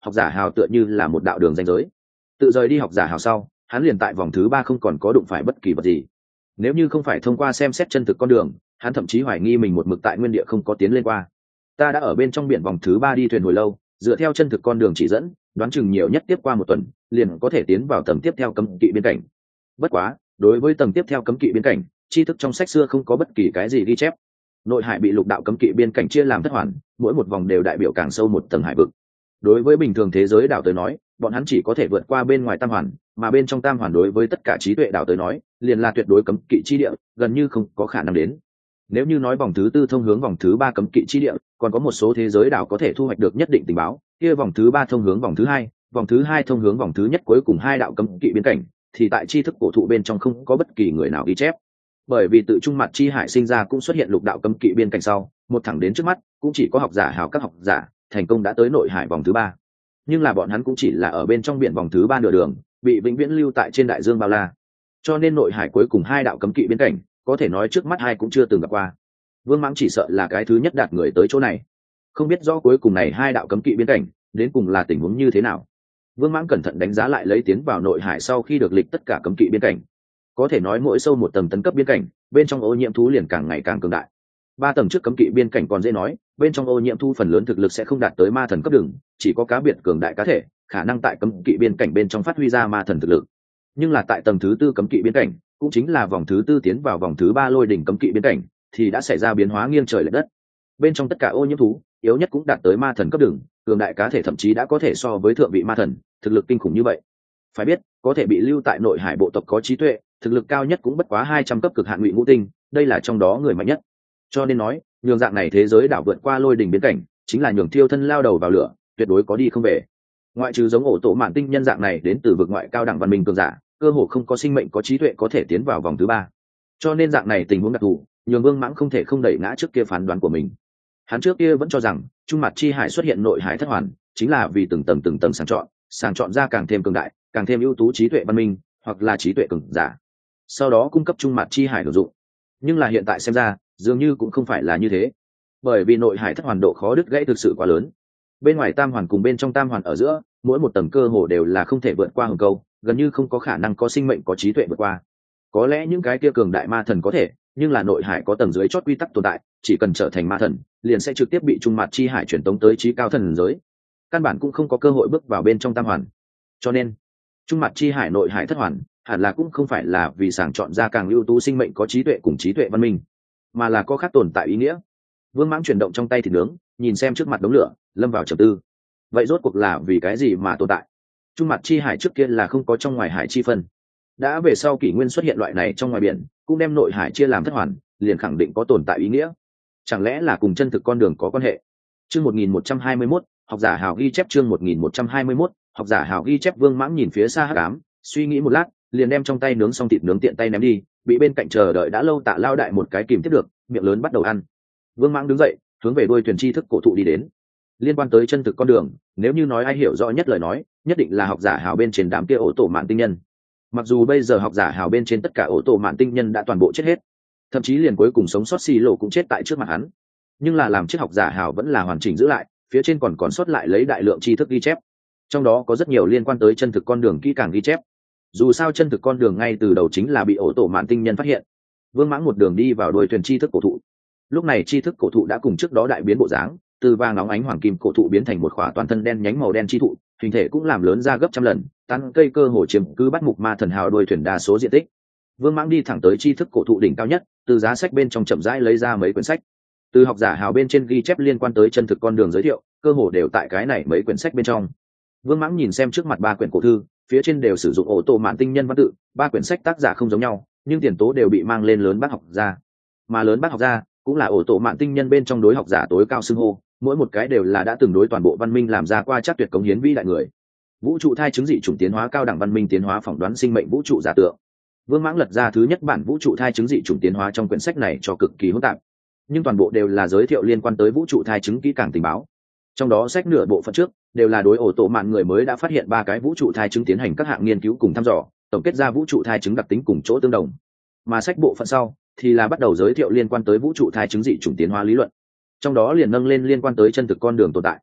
học giả hào tựa như là một đạo đường ranh giới. Tự rời đi học giả hào sau, hắn liền tại vòng thứ 3 không còn có đụng phải bất kỳ vật gì. Nếu như không phải thông qua xem xét chân thực con đường, hắn thậm chí hoài nghi mình một mực tại nguyên địa không có tiến lên qua. Ta đã ở bên trong biển vòng thứ 3 đi thuyền hồi lâu, dựa theo chân thực con đường chỉ dẫn, đoán chừng nhiều nhất tiếp qua một tuần, liền có thể tiến vào tầng tiếp theo cấm kỵ biên cảnh. Bất quá, đối với tầng tiếp theo cấm kỵ biên cảnh, tri thức trong sách xưa không có bất kỳ cái gì ghi chép. Nội hải bị lục đạo cấm kỵ biên cảnh chia làm thất hoàn, mỗi một vòng đều đại biểu càng sâu một tầng hải vực. Đối với bình thường thế giới đảo tới nói, bọn hắn chỉ có thể vượt qua bên ngoài tam hoàn, mà bên trong tam hoàn đối với tất cả trí tuệ đảo tới nói, liền là tuyệt đối cấm kỵ chi địa, gần như không có khả năng đến. Nếu như nói vòng thứ 4 thông hướng vòng thứ 3 cấm kỵ chi địa, còn có một số thế giới đảo có thể thu hoạch được nhất định tình báo, kia vòng thứ 3 thông hướng vòng thứ 2, vòng thứ 2 thông hướng vòng thứ nhất cuối cùng hai đạo cấm kỵ biên cảnh, thì tại tri thức cổ thụ bên trong không có bất kỳ người nào ghi chép. Bởi vì tự trung mặt chi hải sinh ra cũng xuất hiện lục đạo cấm kỵ biên cảnh sau, một thẳng đến trước mắt, cũng chỉ có học giả hào các học giả thành công đã tới nội hải vòng thứ 3. Nhưng là bọn hắn cũng chỉ là ở bên trong biển vòng thứ 3 nửa đường, bị vĩnh viễn lưu tại trên đại dương bao la. Cho nên nội hải cuối cùng hai đạo cấm kỵ biên cảnh, có thể nói trước mắt hai cũng chưa từng gặp qua. Vương Mãng chỉ sợ là cái thứ nhất đạt người tới chỗ này. Không biết rõ cuối cùng này hai đạo cấm kỵ biên cảnh, đến cùng là tình huống như thế nào. Vương Mãng cẩn thận đánh giá lại lấy tiến vào nội hải sau khi được lịch tất cả cấm kỵ biên cảnh. Có thể nói mỗi sâu một tầng tấn cấp biên cảnh, bên trong ô nhiễm thú liền càng ngày càng cường đại. 3 tầng trước cấm kỵ biên cảnh còn dễ nói, bên trong ô nhiễm thú phần lớn thực lực sẽ không đạt tới ma thần cấp đường, chỉ có cá biệt cường đại cá thể, khả năng tại cấm kỵ biên cảnh bên trong phát huy ra ma thần thực lực. Nhưng là tại tầng thứ 4 cấm kỵ biên cảnh, cũng chính là vòng thứ 4 tiến vào vòng thứ 3 lôi đỉnh cấm kỵ biên cảnh, thì đã xảy ra biến hóa nghiêng trời lệch đất. Bên trong tất cả ô nhiễm thú, yếu nhất cũng đạt tới ma thần cấp đường, cường đại cá thể thậm chí đã có thể so với thượng vị ma thần, thực lực kinh khủng như vậy. Phải biết, có thể bị lưu tại nội hải bộ tộc có trí tuệ, thực lực cao nhất cũng bất quá 200 cấp cực hạn ngụy ngũ tinh, đây là trong đó người mạnh nhất. Cho nên nói, nhường dạng này thế giới đảo vượt qua lôi đỉnh biến cảnh, chính là nhường thiêu thân lao đầu vào lửa, tuyệt đối có đi không về. Ngoại trừ giống ổ tổ mạn tinh nhân dạng này đến từ vực ngoại cao đẳng văn minh cường giả, cơ hồ không có sinh mệnh có trí tuệ có thể tiến vào vòng thứ 3. Cho nên dạng này tình huống đặc thù, nhường Vương Mãng không thể không đẩy ngã trước kia phán đoán của mình. Hắn trước kia vẫn cho rằng trung mặt chi hải xuất hiện nội hải thất hoàn, chính là vì từng tầng sàng chọn ra càng thêm cường đại, càng thêm ưu tú trí tuệ văn minh, hoặc là trí tuệ cường giả, sau đó cung cấp trung mặt chi hải sử dụng. Nhưng là hiện tại xem ra, dường như cũng không phải là như thế, bởi vì nội hải thất hoàn độ khó đứt gãy thực sự quá lớn. Bên ngoài tam hoàn cùng bên trong tam hoàn ở giữa, mỗi một tầng cơ hồ đều là không thể vượt qua hừng câu, gần như không có khả năng có sinh mệnh có trí tuệ vượt qua. Có lẽ những cái kia cường đại ma thần có thể, nhưng là nội hải có tầng dưới chót quy tắc tồn tại, chỉ cần trở thành ma thần, liền sẽ trực tiếp bị trung mặt chi hải truyền tống tới trí cao thần giới, căn bản cũng không có cơ hội bước vào bên trong tam hoàn. Cho nên trung mặt chi hải nội hải thất hoàn hẳn là cũng không phải là vì sàng chọn ra càng ưu tú sinh mệnh có trí tuệ cùng trí tuệ văn minh, mà là có khác tồn tại ý nghĩa. Vương Mãng chuyển động trong tay thịt nướng, nhìn xem trước mặt đống lửa, lâm vào trầm tư. Vậy rốt cuộc là vì cái gì mà tồn tại? Trung mặt chi hải trước kia là không có trong ngoài hải chi phân, đã về sau kỷ nguyên xuất hiện loại này trong ngoài biển, cũng đem nội hải chia làm thất hoàn, liền khẳng định có tồn tại ý nghĩa. Chẳng lẽ là cùng chân thực con đường có quan hệ? Chương 1121, học giả hào ghi chép. Chương 1121, học giả hào ghi chép. Vương Mãng nhìn phía xa hắc ám, suy nghĩ một lát, liền đem trong tay nướng xong thịt nướng tiện tay ném đi, bị bên cạnh chờ đợi đã lâu Tạ Lao đại một cái kìm tiếp được, miệng lớn bắt đầu ăn. Vương Mãng đứng dậy, hướng về đuôi thuyền tri thức cổ thụ đi đến. Liên quan tới chân thực con đường, nếu như nói ai hiểu rõ nhất lời nói, nhất định là học giả hào bên trên đám kia ổ tổ mạn tinh nhân. Mặc dù bây giờ học giả hào bên trên tất cả ổ tổ mạn tinh nhân đã toàn bộ chết hết, thậm chí liền cuối cùng sống sót xì lộ cũng chết tại trước mặt hắn, nhưng là làm chiếc học giả hào vẫn là hoàn chỉnh giữ lại, phía trên còn sót lại lấy đại lượng tri thức ghi chép, trong đó có rất nhiều liên quan tới chân thực con đường kỹ càng ghi chép. Dù sao chân thực con đường ngay từ đầu chính là bị ổ tổ mạn tinh nhân phát hiện. Vương Mãng một đường đi vào đuôi thuyền tri thức cổ thụ. Lúc này tri thức cổ thụ đã cùng trước đó đại biến bộ dáng, từ vàng óng ánh hoàng kim cổ thụ biến thành một khỏa toàn thân đen nhánh màu đen chi thụ, hình thể cũng làm lớn ra gấp trăm lần, tán cây cơ hồ chiếm cứ bắt mục ma thần hào đuôi thuyền đa số diện tích. Vương Mãng đi thẳng tới tri thức cổ thụ đỉnh cao nhất, từ giá sách bên trong chậm rãi lấy ra mấy quyển sách. Từ học giả hào bên trên ghi chép liên quan tới chân thực con đường giới thiệu, cơ hồ đều tại cái này mấy quyển sách bên trong. Vương Mãng nhìn xem trước mặt 3 quyển cổ thư, phía trên đều sử dụng ổ tổ mạn tinh nhân văn tự, 3 quyển sách tác giả không giống nhau, nhưng tiền tố đều bị mang lên lớn bác học gia. Mà lớn bác học gia cũng là ổ tổ mạn tinh nhân bên trong đối học giả tối cao xưng hô, mỗi một cái đều là đã từng đối toàn bộ văn minh làm ra qua chắc tuyệt cống hiến vĩ đại người. Vũ trụ thai chứng dị chủng tiến hóa cao đẳng văn minh tiến hóa phỏng đoán sinh mệnh vũ trụ giả tượng. Vương Mãng lật ra thứ nhất bản vũ trụ thai chứng dị chủng tiến hóa trong quyển sách này cho cực kỳ hỗn tạp, nhưng toàn bộ đều là giới thiệu liên quan tới vũ trụ thai chứng kỹ càng tình báo. Trong đó sách nửa bộ phận trước đều là đối ổ tổ mạn người mới đã phát hiện 3 cái vũ trụ thai chứng tiến hành các hạng nghiên cứu cùng thăm dò, tổng kết ra vũ trụ thai chứng đặc tính cùng chỗ tương đồng. Mà sách bộ phận sau thì là bắt đầu giới thiệu liên quan tới vũ trụ thai chứng dị chủng tiến hóa lý luận, trong đó liền nâng lên liên quan tới chân thực con đường tồn tại.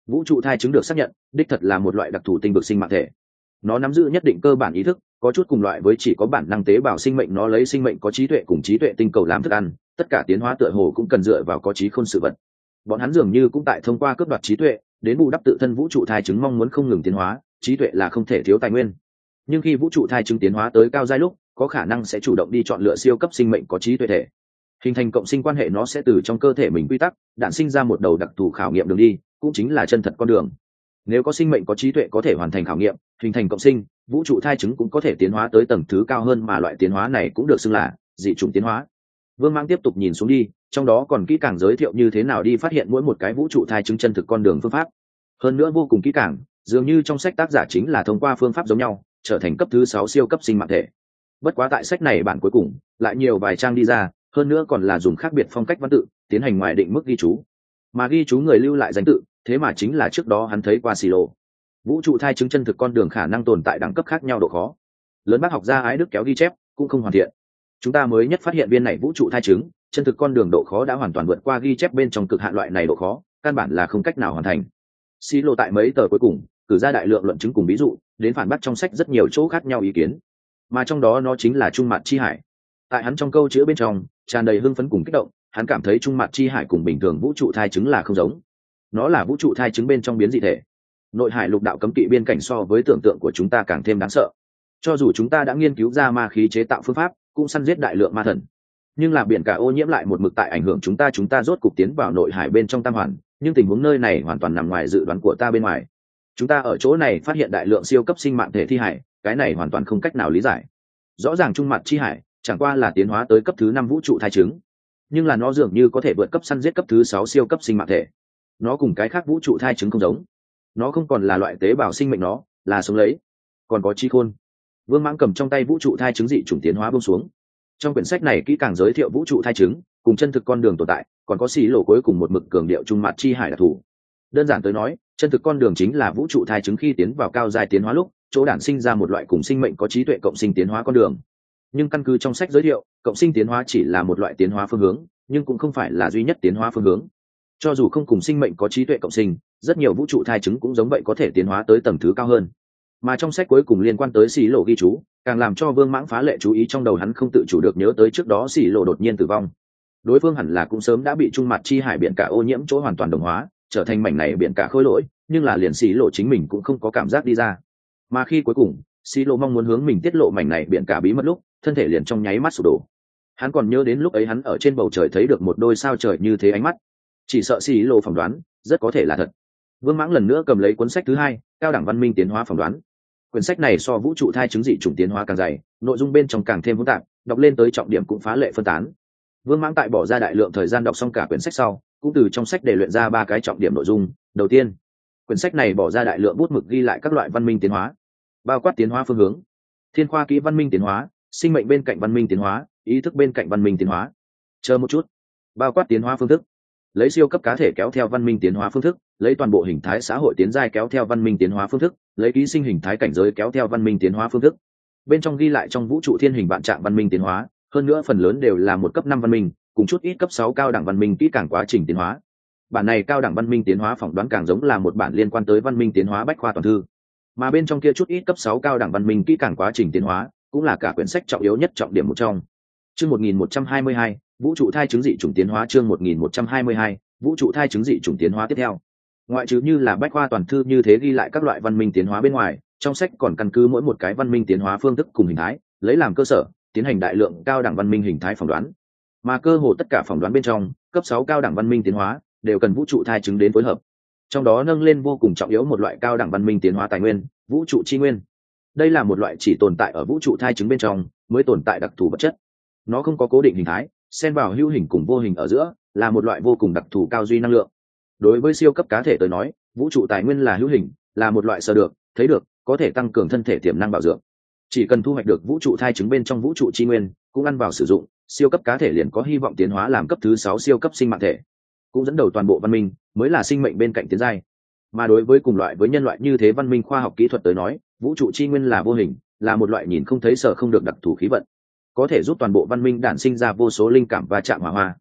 Vũ trụ thai chứng được xác nhận đích thật là một loại đặc thù tinh vực sinh mạng thể. Nó nắm giữ nhất định cơ bản ý thức, có chút cùng loại với chỉ có bản năng tế bào sinh mệnh. Nó lấy sinh mệnh có trí tuệ cùng trí tuệ tinh cầu làm thức ăn, tất cả tiến hóa tựa hồ cũng cần dựa vào có trí khôn sự vật. Bọn hắn dường như cũng tại thông qua cướp đoạt trí tuệ đến bù đắp tự thân vũ trụ thai chứng mong muốn không ngừng tiến hóa. Trí tuệ là không thể thiếu tài nguyên, nhưng khi vũ trụ thai chứng tiến hóa tới cao giai lúc, có khả năng sẽ chủ động đi chọn lựa siêu cấp sinh mệnh có trí tuệ thể, hình thành cộng sinh quan hệ. Nó sẽ từ trong cơ thể mình quy tắc đạn sinh ra một đầu đặc thù khảo nghiệm đường đi, cũng chính là chân thật con đường. Nếu có sinh mệnh có trí tuệ có thể hoàn thành khảo nghiệm, hình thành cộng sinh, vũ trụ thai chứng cũng có thể tiến hóa tới tầng thứ cao hơn, mà loại tiến hóa này cũng được xưng là dị chủng tiến hóa. Vương Mãng tiếp tục nhìn xuống đi, trong đó còn kỹ càng giới thiệu như thế nào đi phát hiện mỗi một cái vũ trụ thai chứng chân thực con đường phương pháp. Hơn nữa vô cùng kỹ càng, dường như trong sách tác giả chính là thông qua phương pháp giống nhau trở thành cấp thứ 6 siêu cấp sinh mạng thể. Bất quá tại sách này bản cuối cùng lại nhiều vài trang đi ra, hơn nữa còn là dùng khác biệt phong cách văn tự tiến hành ngoài định mức ghi chú, mà ghi chú người lưu lại danh tự thế mà chính là trước đó hắn thấy qua xì lộ. Vũ trụ thai chứng chân thực con đường khả năng tồn tại đẳng cấp khác nhau độ khó lớn. Bác học gia Ái Đức kéo ghi chép cũng không hoàn thiện. Chúng ta mới nhất phát hiện viên này vũ trụ thai chứng chân thực con đường độ khó đã hoàn toàn vượt qua ghi chép bên trong cực hạn, loại này độ khó căn bản là không cách nào hoàn thành. Xì lộ tại mấy tờ cuối cùng cử ra đại lượng luận chứng cùng ví dụ đến phản bác trong sách rất nhiều chỗ khác nhau ý kiến, mà trong đó nó chính là Trung Mạt Chi Hải. Tại hắn trong câu chữ bên trong tràn đầy hưng phấn cùng kích động, hắn cảm thấy Trung Mạt Chi Hải cùng bình thường vũ trụ thai chứng là không giống. Nó là vũ trụ thai chứng bên trong biến dị thể. Nội hải lục đạo cấm kỵ biên cảnh so với tưởng tượng của chúng ta càng thêm đáng sợ. Cho dù chúng ta đã nghiên cứu ra ma khí chế tạo phương pháp, cũng săn giết đại lượng ma thần, nhưng là biển cả ô nhiễm lại một mực tại ảnh hưởng chúng ta. Chúng ta rốt cục tiến vào nội hải bên trong tam hoàn, nhưng tình huống nơi này hoàn toàn nằm ngoài dự đoán của ta. Bên ngoài chúng ta ở chỗ này phát hiện đại lượng siêu cấp sinh mạng thể thi hải, cái này hoàn toàn không cách nào lý giải. Rõ ràng Trung Mặt Chi Hải chẳng qua là tiến hóa tới cấp thứ 5 vũ trụ thai chứng, nhưng là nó dường như có thể vượt cấp săn giết cấp thứ 6 siêu cấp sinh mạng thể. Nó cùng cái khác vũ trụ thai chứng không giống, nó không còn là loại tế bào sinh mệnh, nó là sống lấy, còn có trí khôn. Vương Mãng cầm trong tay vũ trụ thai chứng dị chủng tiến hóa buông xuống. Trong quyển sách này kỹ càng giới thiệu vũ trụ thai chứng cùng chân thực con đường tồn tại, còn có xì lộ cuối cùng một mực cường điệu Trung Mặt Chi Hải đặc thù. Đơn giản tới nói, chân thực con đường chính là vũ trụ thai chứng khi tiến vào cao giai tiến hóa lúc chỗ đản sinh ra một loại cùng sinh mệnh có trí tuệ cộng sinh tiến hóa con đường. Nhưng căn cứ trong sách giới thiệu, cộng sinh tiến hóa chỉ là một loại tiến hóa phương hướng, nhưng cũng không phải là duy nhất tiến hóa phương hướng. Cho dù không cùng sinh mệnh có trí tuệ cộng sinh, rất nhiều vũ trụ thai chứng cũng giống vậy có thể tiến hóa tới tầng thứ cao hơn. Mà trong sách cuối cùng liên quan tới xì lộ ghi chú càng làm cho Vương Mãng phá lệ chú ý. Trong đầu hắn không tự chủ được nhớ tới trước đó xì lộ đột nhiên tử vong, đối phương hẳn là cũng sớm đã bị Trung Mặt Chi Hải biển cả ô nhiễm chỗ hoàn toàn đồng hóa, trở thành mảnh này biển cả khôi lỗi, nhưng là liền xì lộ chính mình cũng không có cảm giác đi ra. Mà khi cuối cùng xì lộ mong muốn hướng mình tiết lộ mảnh này biển cả bí mật lúc, thân thể liền trong nháy mắt sụp đổ. Hắn còn nhớ đến lúc ấy hắn ở trên bầu trời thấy được một đôi sao trời như thế ánh mắt, chỉ sợ xì lộ phỏng đoán rất có thể là thật. Vương Mãng lần nữa cầm lấy cuốn sách thứ 2, cao đẳng văn minh tiến hóa phỏng đoán. Quyển sách này so vũ trụ thai chứng dị chủng tiến hóa càng dày, nội dung bên trong càng thêm hỗn tạp, đọc lên tới trọng điểm cũng phá lệ phân tán. Vương Mãng tại bỏ ra đại lượng thời gian đọc xong cả quyển sách sau, cũng từ trong sách để luyện ra 3 cái trọng điểm nội dung. Đầu tiên, quyển sách này bỏ ra đại lượng bút mực ghi lại các loại văn minh tiến hóa, bao quát tiến hóa phương hướng, thiên khoa kỹ văn minh tiến hóa, sinh mệnh bên cạnh văn minh tiến hóa, ý thức bên cạnh văn minh tiến hóa. Chờ một chút, bao quát tiến hóa phương thức, lấy siêu cấp cá thể kéo theo văn minh tiến hóa phương thức, lấy toàn bộ hình thái xã hội tiến giai kéo theo văn minh tiến hóa phương thức, lấy ký sinh hình thái cảnh giới kéo theo văn minh tiến hóa phương thức. Bên trong ghi lại trong vũ trụ thiên hình vạn trạng văn minh tiến hóa, hơn nữa phần lớn đều là một cấp 5 văn minh, cùng chút ít cấp 6 cao đẳng văn minh kỹ càng quá trình tiến hóa. Bản này cao đẳng văn minh tiến hóa phỏng đoán càng giống là một bản liên quan tới văn minh tiến hóa bách khoa toàn thư, mà bên trong kia chút ít cấp 6 cao đẳng văn minh kỹ càng quá trình tiến hóa cũng là cả quyển sách trọng yếu nhất trọng điểm một trong. Chương 1122, vũ trụ thai chứng dị chủng tiến hóa. Chương 1122, vũ trụ thai chứng dị chủng tiến hóa tiếp theo. Ngoại trừ như là bách khoa toàn thư như thế ghi lại các loại văn minh tiến hóa bên ngoài, trong sách còn căn cứ mỗi một cái văn minh tiến hóa phương thức cùng hình thái, lấy làm cơ sở tiến hành đại lượng cao đẳng văn minh hình thái phỏng đoán. Mà cơ hồ tất cả phỏng đoán bên trong, cấp 6 cao đẳng văn minh tiến hóa đều cần vũ trụ thai chứng đến phối hợp. Trong đó nâng lên vô cùng trọng yếu một loại cao đẳng văn minh tiến hóa tài nguyên, vũ trụ chi nguyên. Đây là một loại chỉ tồn tại ở vũ trụ thai chứng bên trong mới tồn tại đặc thù vật chất. Nó không có cố định hình thái, xen vào hữu hình cùng vô hình ở giữa, là một loại vô cùng đặc thù cao duy năng lượng. Đối với siêu cấp cá thể tới nói, vũ trụ tài nguyên là hữu hình, là một loại sờ được, thấy được, có thể tăng cường thân thể tiềm năng bảo dưỡng. Chỉ cần thu hoạch được vũ trụ thai chứng bên trong vũ trụ chi nguyên, cũng ăn vào sử dụng, siêu cấp cá thể liền có hy vọng tiến hóa làm cấp thứ 6 siêu cấp sinh mạng thể, cũng dẫn đầu toàn bộ văn minh, mới là sinh mệnh bên cạnh tiến giai. Mà đối với cùng loại với nhân loại như thế văn minh khoa học kỹ thuật tới nói, vũ trụ chi nguyên là vô hình, là một loại nhìn không thấy sở không được đặc thù khí vận, có thể giúp toàn bộ văn minh đản sinh ra vô số linh cảm và chạm hỏa hoa.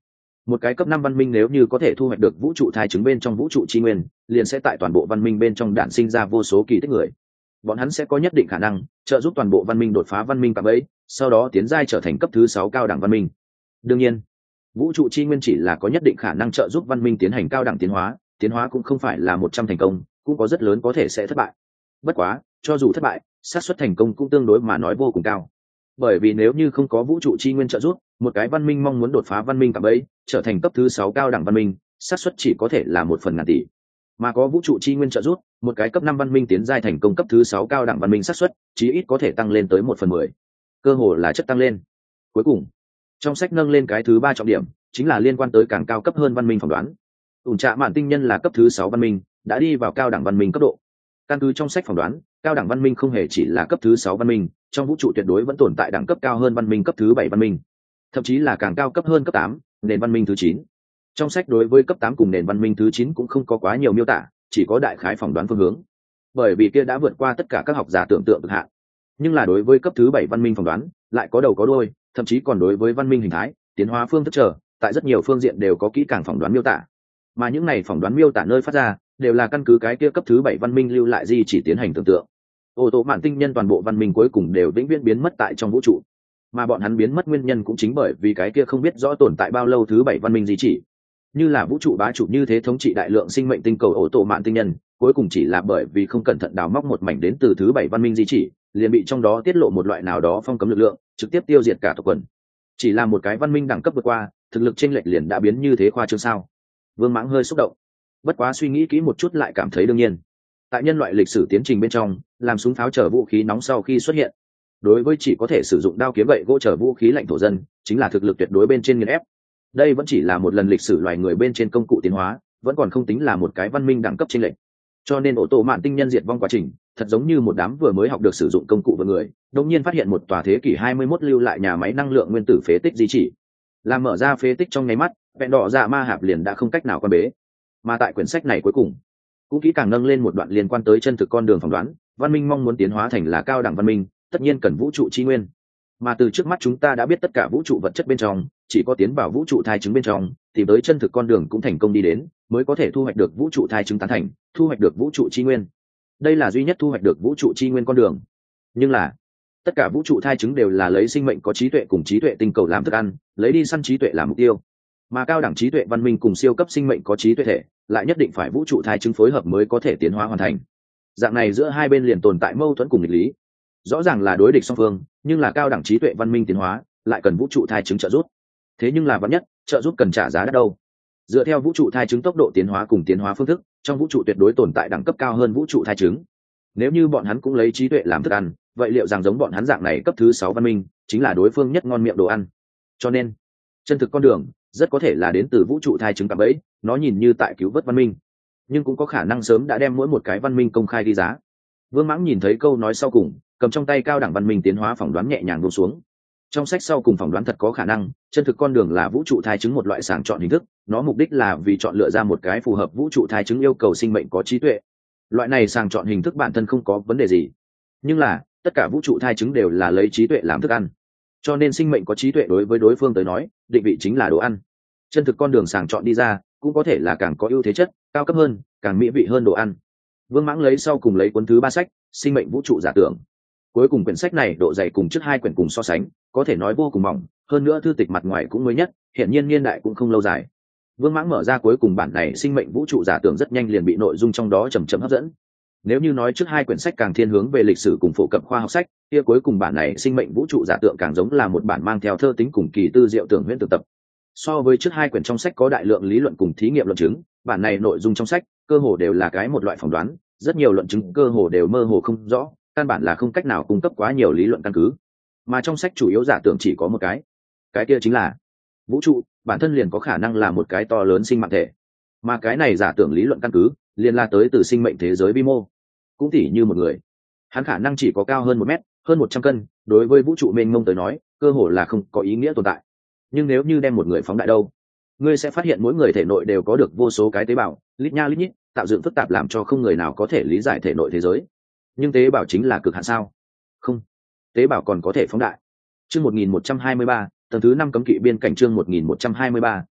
Một cái cấp 5 văn minh nếu như có thể thu hoạch được vũ trụ thai trứng bên trong vũ trụ chi nguyên, liền sẽ tại toàn bộ văn minh bên trong đản sinh ra vô số kỳ tích người. Bọn hắn sẽ có nhất định khả năng trợ giúp toàn bộ văn minh đột phá văn minh cạm bẫy, sau đó tiến giai trở thành cấp thứ 6 cao đẳng văn minh. Đương nhiên, vũ trụ chi nguyên chỉ là có nhất định khả năng trợ giúp văn minh tiến hành cao đẳng tiến hóa cũng không phải là 100 thành công, cũng có rất lớn có thể sẽ thất bại. Bất quá, cho dù thất bại, xác suất thành công cũng tương đối mà nói vô cùng cao. Bởi vì nếu như không có vũ trụ chi nguyên trợ giúp, một cái văn minh mong muốn đột phá văn minh cạm bẫy, trở thành cấp thứ 6 cao đẳng văn minh, xác suất chỉ có thể là 1/1000 tỷ. Mà có vũ trụ chi nguyên trợ giúp, một cái cấp 5 văn minh tiến giai thành công cấp thứ 6 cao đẳng văn minh xác suất chí ít có thể tăng lên tới 1/10. Cơ hội là chất tăng lên. Cuối cùng, trong sách nâng lên cái thứ 3 trọng điểm, chính là liên quan tới càng cao cấp hơn văn minh phỏng đoán. Ủn Trạ Mạn tinh nhân là cấp thứ 6 văn minh, đã đi vào cao đẳng văn minh cấp độ. Căn cứ trong sách phỏng đoán, cao đẳng văn minh không hề chỉ là cấp thứ 6 văn minh, trong vũ trụ tuyệt đối vẫn tồn tại đẳng cấp cao hơn văn minh cấp thứ 7 văn minh, thậm chí là càng cao cấp hơn cấp 8, nền văn minh thứ 9. Trong sách đối với cấp 8 cùng nền văn minh thứ 9 cũng không có quá nhiều miêu tả, chỉ có đại khái phỏng đoán phương hướng. Bởi vì kia đã vượt qua tất cả các học giả tưởng tượng cực hạn. Nhưng là đối với cấp thứ 7 văn minh phỏng đoán, lại có đầu có đuôi, thậm chí còn đối với văn minh hình thái, tiến hóa phương thức trở, tại rất nhiều phương diện đều có kỹ càng phỏng đoán miêu tả. Mà những này phỏng đoán miêu tả nơi phát ra, đều là căn cứ cái kia cấp thứ 7 văn minh lưu lại gì chỉ tiến hành tưởng tượng. Ô tô mạn tinh nhân toàn bộ văn minh cuối cùng đều vĩnh viễn biến mất tại trong vũ trụ, mà bọn hắn biến mất nguyên nhân cũng chính bởi vì cái kia không biết rõ tồn tại bao lâu thứ 7 văn minh gì chỉ. Như là vũ trụ bá chủ như thế thống trị đại lượng sinh mệnh tinh cầu ô tô mạn tinh nhân, cuối cùng chỉ là bởi vì không cẩn thận đào móc một mảnh đến từ thứ 7 văn minh di chỉ, liền bị trong đó tiết lộ một loại nào đó phong cấm lực lượng, trực tiếp tiêu diệt cả tộc quần. Chỉ là một cái văn minh đẳng cấp vượt qua, thực lực chênh lệch liền đã biến như thế khoa trương sao? Vương Mãng hơi xúc động. Bất quá suy nghĩ kỹ một chút lại cảm thấy đương nhiên. Tại nhân loại lịch sử tiến trình bên trong, làm súng pháo chở vũ khí nóng sau khi xuất hiện, đối với chỉ có thể sử dụng đao kiếm gậy gỗ chở vũ khí lạnh thổ dân, chính là thực lực tuyệt đối bên trên nghiền ép. Đây vẫn chỉ là một lần lịch sử loài người bên trên công cụ tiến hóa, vẫn còn không tính là một cái văn minh đẳng cấp chênh lệch. Cho nên ổ tổ mạn tinh nhân diệt vong quá trình, thật giống như một đám vừa mới học được sử dụng công cụ với người, đột nhiên phát hiện một tòa thế kỷ 21 lưu lại nhà máy năng lượng nguyên tử phế tích di chỉ. Làm mở ra phế tích trong nháy mắt, vẹn đỏ dạ ma hạp liền đã không cách nào quan bế. Mà tại quyển sách này cuối cùng, cũng kỹ càng nâng lên một đoạn liên quan tới chân thực con đường phỏng đoán, văn minh mong muốn tiến hóa thành là cao đẳng văn minh, tất nhiên cần vũ trụ chi nguyên. Mà từ trước mắt chúng ta đã biết tất cả vũ trụ vật chất bên trong, chỉ có tiến vào vũ trụ thai trứng bên trong, tìm tới chân thực con đường cũng thành công đi đến, mới có thể thu hoạch được vũ trụ thai trứng tán thành, thu hoạch được vũ trụ chi nguyên. Đây là duy nhất thu hoạch được vũ trụ chi nguyên con đường. Nhưng là, tất cả vũ trụ thai trứng đều là lấy sinh mệnh có trí tuệ cùng trí tuệ tinh cầu làm thức ăn, lấy đi săn trí tuệ làm mục tiêu. Mà cao đẳng trí tuệ văn minh cùng siêu cấp sinh mệnh có trí tuệ thể, lại nhất định phải vũ trụ thai trứng phối hợp mới có thể tiến hóa hoàn thành. Dạng này giữa hai bên liền tồn tại mâu thuẫn cùng nghịch lý. Rõ ràng là đối địch song phương, nhưng là cao đẳng trí tuệ văn minh tiến hóa lại cần vũ trụ thai trứng trợ giúp. Thế nhưng là vạn nhất trợ giúp cần trả giá đắt đâu? Dựa theo vũ trụ thai trứng tốc độ tiến hóa cùng tiến hóa phương thức, trong vũ trụ tuyệt đối tồn tại đẳng cấp cao hơn vũ trụ thai trứng. Nếu như bọn hắn cũng lấy trí tuệ làm thức ăn, vậy liệu rằng giống bọn hắn dạng này cấp thứ 6 văn minh chính là đối phương nhất ngon miệng đồ ăn. Cho nên chân thực con đường rất có thể là đến từ vũ trụ thai trứng cạm bẫy, nó nhìn như tại cứu vớt văn minh, nhưng cũng có khả năng sớm đã đem mỗi một cái văn minh công khai đi giá. Vương Mãng nhìn thấy câu nói sau cùng, cầm trong tay cao đẳng văn minh tiến hóa phỏng đoán nhẹ nhàng buông xuống. Trong sách sau cùng phỏng đoán thật có khả năng, chân thực con đường là vũ trụ thai trứng một loại sàng chọn hình thức, nó mục đích là vì chọn lựa ra một cái phù hợp vũ trụ thai trứng yêu cầu sinh mệnh có trí tuệ. Loại này sàng chọn hình thức bản thân không có vấn đề gì, nhưng là tất cả vũ trụ thai trứng đều là lấy trí tuệ làm thức ăn, cho nên sinh mệnh có trí tuệ đối với đối phương tới nói, định vị chính là đồ ăn. Chân thực con đường sàng chọn đi ra cũng có thể là càng có ưu thế chất, cao cấp hơn, càng mỹ vị hơn đồ ăn. Vương Mãng lấy sau cùng lấy cuốn thứ 3 sách, sinh mệnh vũ trụ giả tưởng. Cuối cùng quyển sách này độ dày cùng trước 2 quyển cùng so sánh, có thể nói vô cùng mỏng, hơn nữa thư tịch mặt ngoài cũng mới nhất, hiện nhiên niên đại cũng không lâu dài. Vương Mãng mở ra cuối cùng bản này sinh mệnh vũ trụ giả tưởng rất nhanh liền bị nội dung trong đó chậm chậm hấp dẫn. Nếu như nói trước 2 quyển sách càng thiên hướng về lịch sử cùng phổ cập khoa học sách, kia cuối cùng bản này sinh mệnh vũ trụ giả tưởng càng giống là một bản mang theo thơ tính cùng kỳ tư diệu tưởng huyễn tưởng tập. So với trước 2 quyển trong sách có đại lượng lý luận cùng thí nghiệm luận chứng, bản này nội dung trong sách cơ hồ đều là cái một loại phỏng đoán, rất nhiều luận chứng cơ hồ đều mơ hồ không rõ, căn bản là không cách nào cung cấp quá nhiều lý luận căn cứ. Mà trong sách chủ yếu giả tưởng chỉ có một cái kia chính là vũ trụ bản thân liền có khả năng là một cái to lớn sinh mạng thể, mà cái này giả tưởng lý luận căn cứ liền là tới từ sinh mệnh thế giới vi mô. Cũng tỉ như một người, hắn khả năng chỉ có cao hơn 1 mét, hơn 100 cân, đối với vũ trụ mênh mông tới nói cơ hồ là không có ý nghĩa tồn tại. Nhưng nếu như đem một người phóng đại đâu, ngươi sẽ phát hiện mỗi người thể nội đều có được vô số cái tế bào, lít nha lít nhít, tạo dựng phức tạp làm cho không người nào có thể lý giải thể nội thế giới. Nhưng tế bào chính là cực hạn sao? Không, tế bào còn có thể phóng đại. Chương 1123, tầng thứ 5 cấm kỵ biên cảnh. Chương 1123,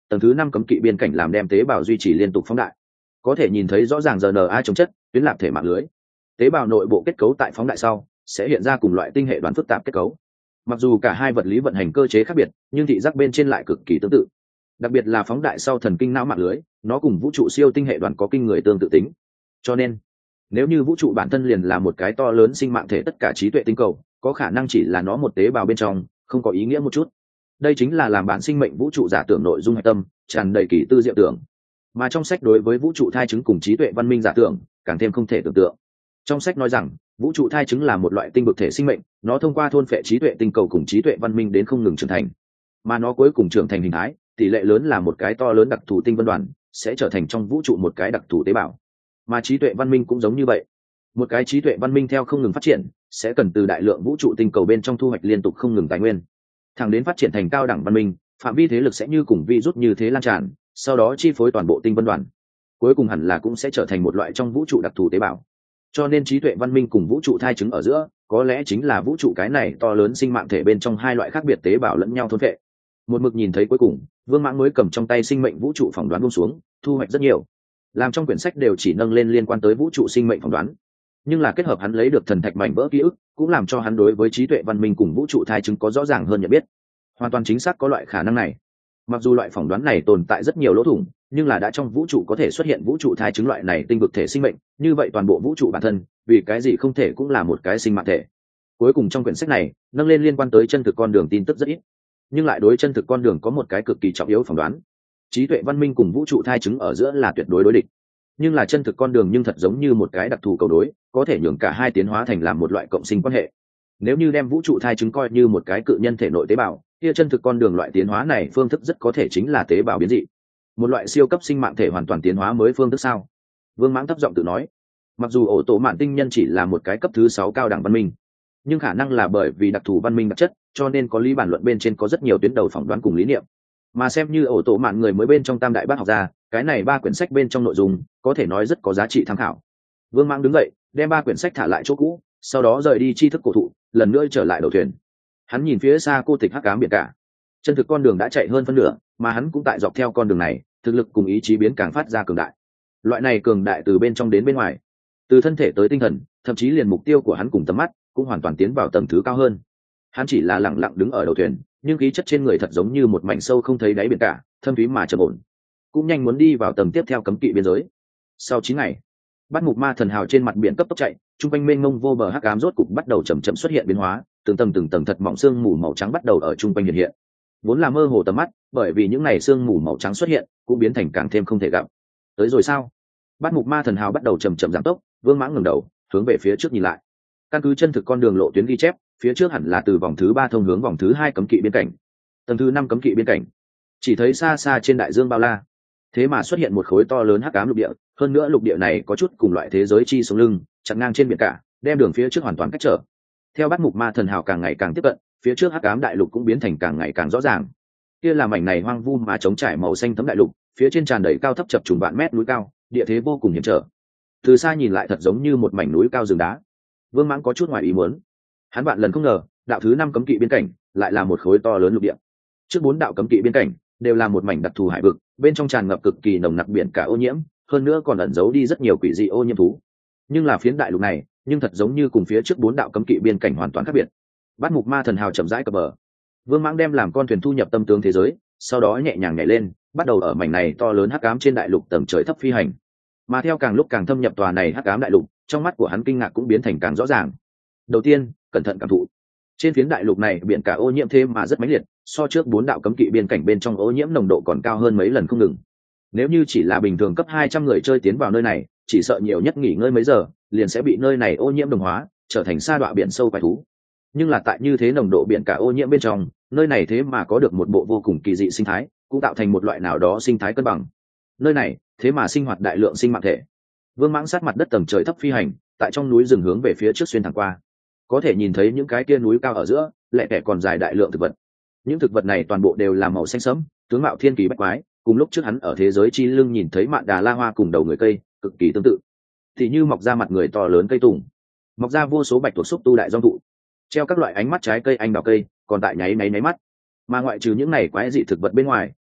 tầng thứ 5 cấm kỵ biên cảnh làm đem tế bào duy trì liên tục phóng đại, có thể nhìn thấy rõ ràng RNA chống chất tuyến lạp thể mạng lưới. Tế bào nội bộ kết cấu tại phóng đại sau sẽ hiện ra cùng loại tinh hệ đoán phức tạp kết cấu. Mặc dù cả hai vật lý vận hành cơ chế khác biệt, nhưng thị giác bên trên lại cực kỳ tương tự. Đặc biệt là phóng đại sau thần kinh não mạng lưới, nó cùng vũ trụ siêu tinh hệ đoàn có kinh người tương tự tính. Cho nên, nếu như vũ trụ bản thân liền là một cái to lớn sinh mạng thể tất cả trí tuệ tinh cầu, có khả năng chỉ là nó một tế bào bên trong, không có ý nghĩa một chút. Đây chính là làm bản sinh mệnh vũ trụ giả tưởng nội dung hạch tâm, tràn đầy kỳ tư diệu tưởng. Mà trong sách đối với vũ trụ thai chứng cùng trí tuệ văn minh giả tưởng, càng thêm không thể tưởng tượng. Trong sách nói rằng, vũ trụ thai chứng là một loại tinh vực thể sinh mệnh, nó thông qua thôn phệ trí tuệ tinh cầu cùng trí tuệ văn minh đến không ngừng trưởng thành. Mà nó cuối cùng trưởng thành hình thái, tỷ lệ lớn là một cái to lớn đặc thù tinh vân đoàn, sẽ trở thành trong vũ trụ một cái đặc thù tế bào. Mà trí tuệ văn minh cũng giống như vậy. Một cái trí tuệ văn minh theo không ngừng phát triển, sẽ cần từ đại lượng vũ trụ tinh cầu bên trong thu hoạch liên tục không ngừng tài nguyên. Thẳng đến phát triển thành cao đẳng văn minh, phạm vi thế lực sẽ như cùng virus như thế lan tràn, sau đó chi phối toàn bộ tinh vân đoàn. Cuối cùng hẳn là cũng sẽ trở thành một loại trong vũ trụ đặc thù tế bào. Cho nên trí tuệ văn minh cùng vũ trụ thai chứng ở giữa, có lẽ chính là vũ trụ cái này to lớn sinh mạng thể bên trong hai loại khác biệt tế bào lẫn nhau thôn phệ. Một mực nhìn thấy cuối cùng, Vương Mãng mới cầm trong tay sinh mệnh vũ trụ phỏng đoán buông xuống, thu hoạch rất nhiều. Làm trong quyển sách đều chỉ nâng lên liên quan tới vũ trụ sinh mệnh phỏng đoán, nhưng là kết hợp hắn lấy được thần thạch mảnh vỡ ký ức, cũng làm cho hắn đối với trí tuệ văn minh cùng vũ trụ thai chứng có rõ ràng hơn nhận biết. Hoàn toàn chính xác có loại khả năng này. Mặc dù loại phỏng đoán này tồn tại rất nhiều lỗ thủng, nhưng là đã trong vũ trụ có thể xuất hiện vũ trụ thai chứng loại này tinh vực thể sinh mệnh, như vậy toàn bộ vũ trụ bản thân, vì cái gì không thể cũng là một cái sinh mạng thể. Cuối cùng trong quyển sách này, nâng lên liên quan tới chân thực con đường tin tức rất ít, nhưng lại đối chân thực con đường có một cái cực kỳ trọng yếu phỏng đoán. Trí tuệ văn minh cùng vũ trụ thai chứng ở giữa là tuyệt đối đối địch, nhưng là chân thực con đường nhưng thật giống như một cái đặc thù cầu đối, có thể nhường cả hai tiến hóa thành làm một loại cộng sinh quan hệ. Nếu như đem vũ trụ thai chứng coi như một cái cự nhân thể nội tế bào, kia chân thực con đường loại tiến hóa này phương thức rất có thể chính là tế bào biến dị, một loại siêu cấp sinh mạng thể hoàn toàn tiến hóa mới phương thức sao? Vương Mãng thấp giọng tự nói. Mặc dù ổ tổ mạn tinh nhân chỉ là một cái cấp thứ 6 cao đẳng văn minh, nhưng khả năng là bởi vì đặc thù văn minh đặc chất, cho nên có lý bản luận bên trên có rất nhiều tuyến đầu phỏng đoán cùng lý niệm. Mà xem như ổ tổ mạn người mới bên trong tam đại bác học gia, cái này 3 quyển sách bên trong nội dung có thể nói rất có giá trị tham khảo. Vương Mãng đứng dậy, đem 3 quyển sách thả lại chỗ cũ, sau đó rời đi tri thức cổ thụ, lần nữa trở lại đầu thuyền. Hắn nhìn phía xa cô tịch hắc ám biển cả, chân thực con đường đã chạy hơn phân nửa, mà hắn cũng tại dọc theo con đường này, thực lực cùng ý chí biến càng phát ra cường đại. Loại này cường đại từ bên trong đến bên ngoài, từ thân thể tới tinh thần, thậm chí liền mục tiêu của hắn cùng tầm mắt cũng hoàn toàn tiến vào tầng thứ cao hơn. Hắn chỉ là lẳng lặng đứng ở đầu thuyền, nhưng khí chất trên người thật giống như một mảnh sâu không thấy đáy biển cả, thâm thúy mà trầm ổn. Cũng nhanh muốn đi vào tầng tiếp theo cấm kỵ biên giới. Sau 9 ngày, Bát Mục Ma Thần Hào trên mặt biển cấp tốc chạy, trung quanh mênh mông vô bờ hắc ám rốt cục bắt đầu chậm chậm xuất hiện biến hóa, từng tầng thật mỏng sương mù màu trắng bắt đầu ở trung quanh hiện hiện. Vốn là mơ hồ tầm mắt, bởi vì những ngày sương mù màu trắng xuất hiện, cũng biến thành càng thêm không thể gặp. Tới rồi sao? Bát Mục Ma Thần Hào bắt đầu chậm chậm giảm tốc, Vương Mãng ngẩng đầu, hướng về phía trước nhìn lại. Căn cứ chân thực con đường lộ tuyến ghi chép, phía trước hẳn là từ vòng thứ 3 thông hướng vòng thứ 2 cấm kỵ biên cảnh. Tầng thứ 5 cấm kỵ biên cảnh. Chỉ thấy xa xa trên đại dương bao la, thế mà xuất hiện một khối to lớn hắc ám lục địa, hơn nữa lục địa này có chút cùng loại thế giới chi sống lưng, chặn ngang trên biển cả, đem đường phía trước hoàn toàn cách trở. Theo Bát Mục Ma Thần Hào càng ngày càng tiếp cận, phía trước hắc ám đại lục cũng biến thành càng ngày càng rõ ràng. Kia là mảnh này hoang vu mà trống trải màu xanh thẫm đại lục, phía trên tràn đầy cao thấp chập trùng vạn mét núi cao, địa thế vô cùng hiểm trở. Từ xa nhìn lại thật giống như một mảnh núi cao rừng đá. Vương Mãng có chút ngoài ý muốn. Hắn vạn lần không ngờ, đạo thứ 5 cấm kỵ biên cảnh lại là một khối to lớn lục địa. Trước 4 đạo cấm kỵ biên cảnh đều là một mảnh đặc thù hải vực, bên trong tràn ngập cực kỳ nồng nặc biển cả ô nhiễm, hơn nữa còn ẩn giấu đi rất nhiều quỷ dị ô nhiễm thú. Nhưng là phiến đại lục này, nhưng thật giống như cùng phía trước 4 đạo cấm kỵ biên cảnh hoàn toàn khác biệt. Bát Mục Ma Thần Hào chậm rãi cập bờ. Vương Mãng đem làm con thuyền thu nhập tâm tướng thế giới, sau đó nhẹ nhàng nhảy lên, bắt đầu ở mảnh này to lớn hắc ám trên đại lục tầng trời thấp phi hành. Mà theo càng lúc càng thâm nhập tòa này hắc ám đại lục, trong mắt của hắn kinh ngạc cũng biến thành càng rõ ràng. Đầu tiên, cẩn thận cảm thụ. Trên phiến đại lục này biển cả ô nhiễm thêm mà rất mãnh liệt, so trước 4 đạo cấm kỵ biên cảnh bên trong ô nhiễm nồng độ còn cao hơn mấy lần không ngừng. Nếu như chỉ là bình thường cấp 200 người chơi tiến vào nơi này, chỉ sợ nhiều nhất nghỉ ngơi mấy giờ, liền sẽ bị nơi này ô nhiễm đồng hóa, trở thành sa đọa biển sâu quái thú. Nhưng là tại như thế nồng độ biển cả ô nhiễm bên trong, nơi này thế mà có được một bộ vô cùng kỳ dị sinh thái, cũng tạo thành một loại nào đó sinh thái cân bằng. Nơi này thế mà sinh hoạt đại lượng sinh mạng thể. Vương Mãng sát mặt đất tầng trời thấp phi hành, tại trong núi rừng hướng về phía trước xuyên thẳng qua. Có thể nhìn thấy những cái kia núi cao ở giữa, lẹ tẻ còn dài đại lượng thực vật. Những thực vật này toàn bộ đều là màu xanh sẫm, tướng mạo thiên kỳ bách quái, cùng lúc trước hắn ở thế giới chi lưng nhìn thấy mạn đà la hoa cùng đầu người cây, cực kỳ tương tự. Thì như mọc ra mặt người to lớn cây tùng, mọc ra vô số bạch tuộc xúc tu đại dong thụ, treo các loại ánh mắt trái cây anh đào cây, còn tại nháy mắt. Mà ngoại trừ những này quái dị thực vật bên ngoài,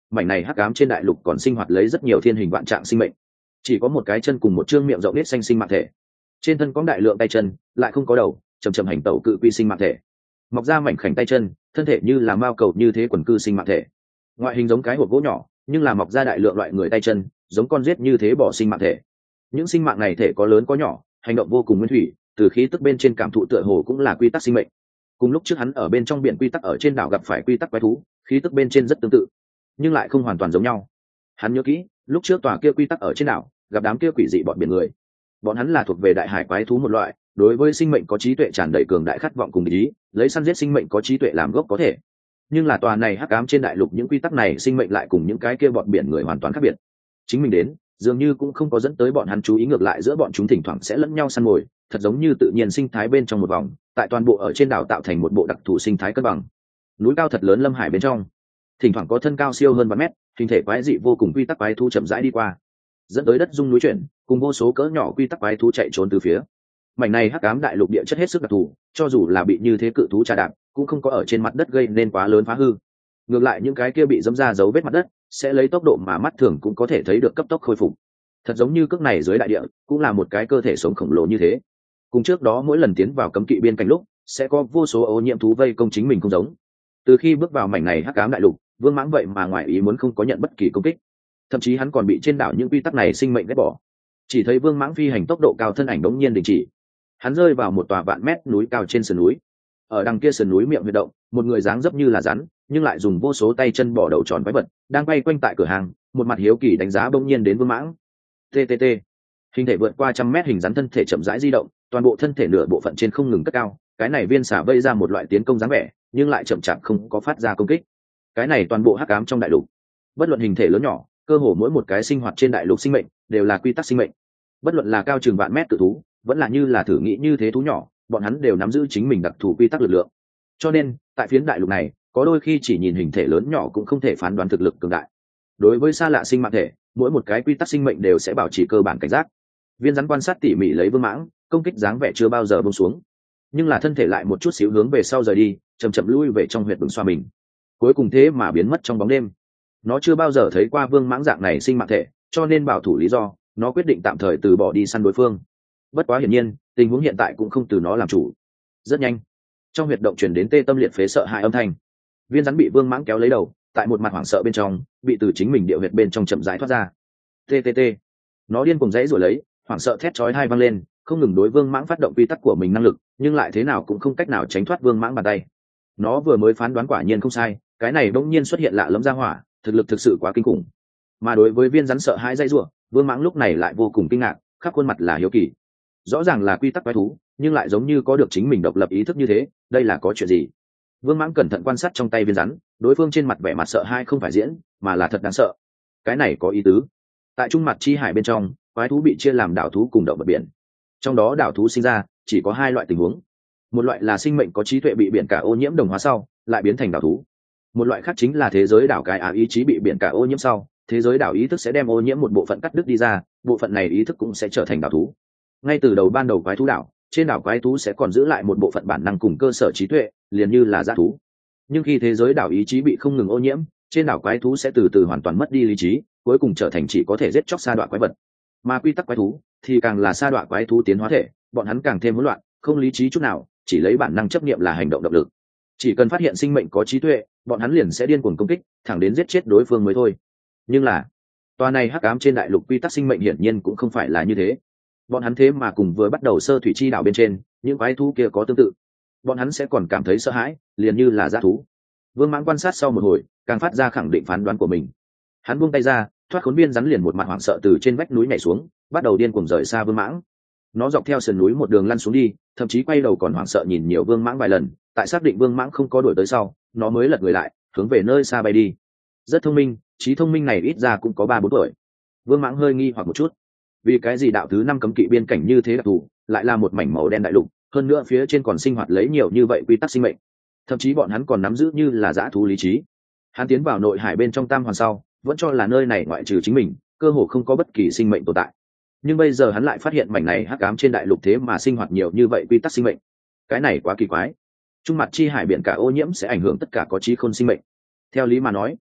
mảnh này hắc ám trên đại lục còn sinh hoạt lấy rất nhiều thiên hình vạn trạng sinh mệnh, chỉ có một cái chân cùng một trương miệng rộng nết xanh sinh mạng thể, trên thân có đại lượng tay chân lại không có đầu, chầm chầm hành tẩu cự quy sinh mạng thể, mọc ra mảnh khảnh tay chân, thân thể như là mao cầu như thế quần cư sinh mạng thể, ngoại hình giống cái hộp gỗ nhỏ nhưng là mọc ra đại lượng loại người tay chân, giống con rết như thế bỏ sinh mạng thể. Những sinh mạng này thể có lớn có nhỏ, hành động vô cùng nguyên thủy, từ khí tức bên trên cảm thụ tựa hồ cũng là quy tắc sinh mệnh. Cùng lúc trước hắn ở bên trong biển quy tắc ở trên đảo gặp phải quy tắc quái thú, khí tức bên trên rất tương tự nhưng lại không hoàn toàn giống nhau. Hắn nhớ kỹ lúc trước tòa kia quy tắc ở trên đảo gặp đám kia quỷ dị bọn biển người, bọn hắn là thuộc về đại hải quái thú một loại, đối với sinh mệnh có trí tuệ tràn đầy cường đại khát vọng cùng ý, lấy săn giết sinh mệnh có trí tuệ làm gốc có thể. Nhưng là tòa này hắc ám trên đại lục những quy tắc này sinh mệnh lại cùng những cái kia bọn biển người hoàn toàn khác biệt. Chính mình đến dường như cũng không có dẫn tới bọn hắn chú ý, ngược lại giữa bọn chúng thỉnh thoảng sẽ lẫn nhau săn mồi, thật giống như tự nhiên sinh thái bên trong một vòng, tại toàn bộ ở trên đảo tạo thành một bộ đặc thù sinh thái cân bằng. Núi cao thật lớn lâm hải bên trong, thỉnh thoảng có thân cao siêu hơn 3 mét, hình thể quái dị vô cùng quy tắc quái thú chậm rãi đi qua, dẫn tới đất rung núi chuyển, cùng vô số cỡ nhỏ quy tắc quái thú chạy trốn từ phía. Mảnh này hắc ám đại lục địa chất hết sức đặc thù, cho dù là bị như thế cự thú trà đạp, cũng không có ở trên mặt đất gây nên quá lớn phá hư. Ngược lại những cái kia bị dẫm ra dấu vết mặt đất, sẽ lấy tốc độ mà mắt thường cũng có thể thấy được cấp tốc khôi phục. Thật giống như cước này dưới đại địa, cũng là một cái cơ thể sống khổng lồ như thế. Cùng trước đó mỗi lần tiến vào cấm kỵ biên cảnh lúc, sẽ có vô số ô nhiễm thú vây công chính mình không giống. Từ khi bước vào mảnh này hắc ám đại lục, Vương Mãng vậy mà ngoài ý muốn không có nhận bất kỳ công kích, thậm chí hắn còn bị trên đảo những quy tắc này sinh mệnh ghét bỏ. Chỉ thấy Vương Mãng phi hành tốc độ cao, thân ảnh đống nhiên đình chỉ. Hắn rơi vào một tòa vạn mét núi cao trên sườn núi. Ở đằng kia sườn núi miệng huy động, một người dáng dấp như là rắn, nhưng lại dùng vô số tay chân bỏ đầu tròn quái vật, đang bay quanh tại cửa hàng, một mặt hiếu kỳ đánh giá bỗng nhiên đến Vương Mãng. TTT. Hình thể vượt qua 100 mét hình rắn thân thể chậm rãi di động, toàn bộ thân thể nửa bộ phận trên không ngừng cất cao, cái này viên xả vây ra một loại tiến công dáng vẻ, nhưng lại chậm chạp không có phát ra công kích. Cái này toàn bộ hắc ám trong đại lục, bất luận hình thể lớn nhỏ, cơ hồ mỗi một cái sinh hoạt trên đại lục sinh mệnh đều là quy tắc sinh mệnh. Bất luận là cao chừng vạn mét cự thú, vẫn là như là thử nghĩ như thế thú nhỏ, bọn hắn đều nắm giữ chính mình đặc thù quy tắc lực lượng. Cho nên, tại phiến đại lục này, có đôi khi chỉ nhìn hình thể lớn nhỏ cũng không thể phán đoán thực lực cường đại. Đối với xa lạ sinh mạng thể, mỗi một cái quy tắc sinh mệnh đều sẽ bảo trì cơ bản cảnh giác. Viên rắn quan sát tỉ mỉ lấy Vương Mãng, công kích dáng vẻ chưa bao giờ buông xuống, nhưng là thân thể lại một chút xíu hướng về sau rời đi, chậm chậm lui về trong huyệt bừng xoa mình, cuối cùng thế mà biến mất trong bóng đêm. Nó chưa bao giờ thấy qua Vương Mãng dạng này sinh mạng thể, cho nên bảo thủ lý do, nó quyết định tạm thời từ bỏ đi săn đối phương. Bất quá hiển nhiên, tình huống hiện tại cũng không từ nó làm chủ. Rất nhanh, trong huyệt động truyền đến tê tâm liệt phế sợ hãi âm thanh. Viên rắn bị Vương Mãng kéo lấy đầu, tại một mặt hoảng sợ bên trong, bị từ chính mình địa huyệt bên trong chậm rãi thoát ra. TTT. Nó điên cuồng giãy giụa lấy, hoảng sợ thét chói tai vang lên, không ngừng đối Vương Mãng phát động quy tắc của mình năng lực, nhưng lại thế nào cũng không cách nào tránh thoát Vương Mãng bàn tay. Nó vừa mới phán đoán quả nhiên không sai, cái này bỗng nhiên xuất hiện lạ lẫm ra hỏa, thực lực thực sự quá kinh khủng. Mà đối với viên rắn sợ hãi dãy giụa, Vương Mãng lúc này lại vô cùng kinh ngạc, khắp khuôn mặt là hiếu kỳ. Rõ ràng là quy tắc quái thú, nhưng lại giống như có được chính mình độc lập ý thức như thế, đây là có chuyện gì? Vương Mãng cẩn thận quan sát trong tay viên rắn, đối phương trên mặt vẻ mặt sợ hãi không phải diễn, mà là thật đáng sợ. Cái này có ý tứ. Tại trung mặt chi hải bên trong, quái thú bị chia làm đảo thú cùng động vật biển. Trong đó đảo thú sinh ra chỉ có 2 loại tình huống. Một loại là sinh mệnh có trí tuệ bị biển cả ô nhiễm đồng hóa sau, lại biến thành đảo thú. Một loại khác chính là thế giới đảo cái ý chí bị biển cả ô nhiễm sau, thế giới đảo ý thức sẽ đem ô nhiễm một bộ phận cắt đứt đi ra, bộ phận này ý thức cũng sẽ trở thành đảo thú. Ngay từ đầu ban đầu quái thú đảo, trên đảo quái thú sẽ còn giữ lại một bộ phận bản năng cùng cơ sở trí tuệ, liền như là dã thú. Nhưng khi thế giới đảo ý chí bị không ngừng ô nhiễm, trên đảo quái thú sẽ từ từ hoàn toàn mất đi lý trí, cuối cùng trở thành chỉ có thể giết chóc sa đọa quái vật. Mà quy tắc quái thú thì càng là sa đọa quái thú tiến hóa thể, bọn hắn càng thêm hỗn loạn, không lý trí chút nào, chỉ lấy bản năng chấp niệm là hành động động lực. Chỉ cần phát hiện sinh mệnh có trí tuệ, bọn hắn liền sẽ điên cuồng công kích, thẳng đến giết chết đối phương mới thôi. Nhưng là, tòa này hắc ám trên đại lục quy tắc sinh mệnh hiển nhiên cũng không phải là như thế. Bọn hắn thế mà cùng vừa bắt đầu sơ thủy chi đảo bên trên, những quái thú kia có tương tự. Bọn hắn sẽ còn cảm thấy sợ hãi, liền như là dã thú. Vương Mãng quan sát sau một hồi, càng phát ra khẳng định phán đoán của mình. Hắn buông tay ra, thoát khốn viên rắn liền một mặt hoảng sợ từ trên vách núi nhảy xuống, bắt đầu điên cuồng rời xa Vương Mãng. Nó dọc theo sườn núi một đường lăn xuống đi, thậm chí quay đầu còn hoảng sợ nhìn nhiều Vương Mãng vài lần, tại xác định Vương Mãng không có đuổi tới sau, nó mới lật người lại, hướng về nơi xa bay đi. Rất thông minh, trí thông minh này ít ra cũng có 3-4 tuổi. Vương Mãng hơi nghi hoặc một chút, vì cái gì đạo thứ 5 cấm kỵ biên cảnh như thế đặc thù, lại là một mảnh màu đen đại lục, hơn nữa phía trên còn sinh hoạt lấy nhiều như vậy quy tắc sinh mệnh, thậm chí bọn hắn còn nắm giữ như là dã thú lý trí. Hắn tiến vào nội hải bên trong Tam Hoàn sau, vẫn cho là nơi này ngoại trừ chính mình, cơ hồ không có bất kỳ sinh mệnh tồn tại. Nhưng bây giờ hắn lại phát hiện mảnh này hắc ám trên đại lục thế mà sinh hoạt nhiều như vậy quy tắc sinh mệnh. Cái này quá kỳ quái. Trung mặt chi hải biển cả ô nhiễm sẽ ảnh hưởng tất cả có trí khôn sinh mệnh. Theo lý mà nói,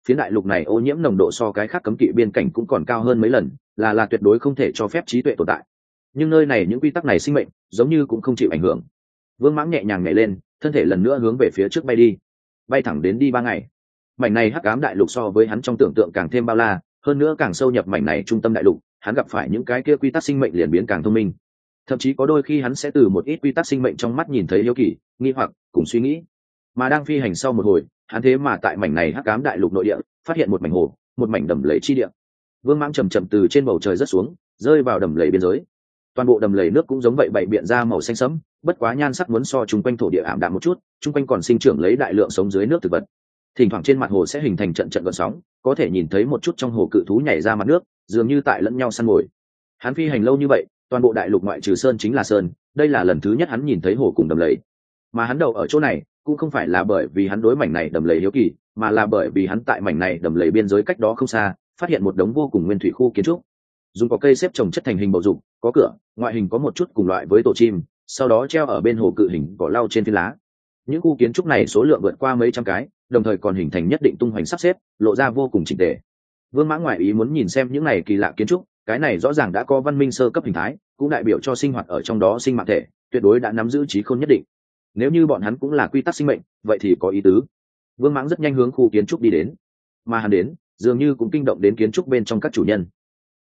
phiến đại lục này ô nhiễm nồng độ so cái khác cấm kỵ biên cảnh cũng còn cao hơn mấy lần, là tuyệt đối không thể cho phép trí tuệ tồn tại. Nhưng nơi này những quy tắc này sinh mệnh giống như cũng không chịu ảnh hưởng. Vương Mãng nhẹ nhàng nhảy lên, thân thể lần nữa hướng về phía trước bay đi, bay thẳng đến đi 3 ngày. Mảnh này hắc ám đại lục so với hắn trong tưởng tượng càng thêm bao la, hơn nữa càng sâu nhập mảnh này trung tâm đại lục, hắn gặp phải những cái kia quy tắc sinh mệnh liền biến càng thông minh. Thậm chí có đôi khi hắn sẽ từ một ít quy tắc sinh mệnh trong mắt nhìn thấy hiếu kỳ, nghi hoặc cùng suy nghĩ. Mà đang phi hành sau một hồi, hắn thế mà tại mảnh này hắc ám đại lục nội địa phát hiện một mảnh hồ, một mảnh đầm lầy chi địa. Vương Mãng chậm chậm từ trên bầu trời rớt xuống, rơi vào đầm lầy biên giới. Toàn bộ đầm lầy nước cũng giống vậy bảy biện ra màu xanh sẫm, bất quá nhan sắc muốn so chung quanh thổ địa ảm đạm một chút, chung quanh còn sinh trưởng lấy đại lượng sống dưới nước thực vật. Thỉnh thoảng trên mặt hồ sẽ hình thành trận trận gợn sóng, có thể nhìn thấy một chút trong hồ cự thú nhảy ra mặt nước, dường như tại lẫn nhau săn mồi. Hắn phi hành lâu như vậy, toàn bộ đại lục ngoại trừ sơn chính là sơn, đây là lần thứ nhất hắn nhìn thấy hồ cùng đầm lầy. Mà hắn đầu ở chỗ này, cũng không phải là bởi vì hắn đối mảnh này đầm lầy hiếu kỳ, mà là bởi vì hắn tại mảnh này đầm lầy biên giới cách đó không xa, phát hiện một đống vô cùng nguyên thủy khu kiến trúc. Dùng có cây xếp trồng chất thành hình bầu dục, có cửa, ngoại hình có một chút cùng loại với tổ chim, sau đó treo ở bên hồ cự hình cỏ lau trên phiến lá. Những khu kiến trúc này số lượng vượt qua mấy trăm cái, đồng thời còn hình thành nhất định tung hoành sắp xếp, lộ ra vô cùng chỉnh tề. Vương Mãng ngoại ý muốn nhìn xem những này kỳ lạ kiến trúc, cái này rõ ràng đã có văn minh sơ cấp hình thái, cũng đại biểu cho sinh hoạt ở trong đó sinh mạng thể, tuyệt đối đã nắm giữ trí khôn nhất định. Nếu như bọn hắn cũng là quy tắc sinh mệnh, vậy thì có ý tứ. Vương Mãng rất nhanh hướng khu kiến trúc đi đến, mà hắn đến, dường như cũng kinh động đến kiến trúc bên trong các chủ nhân.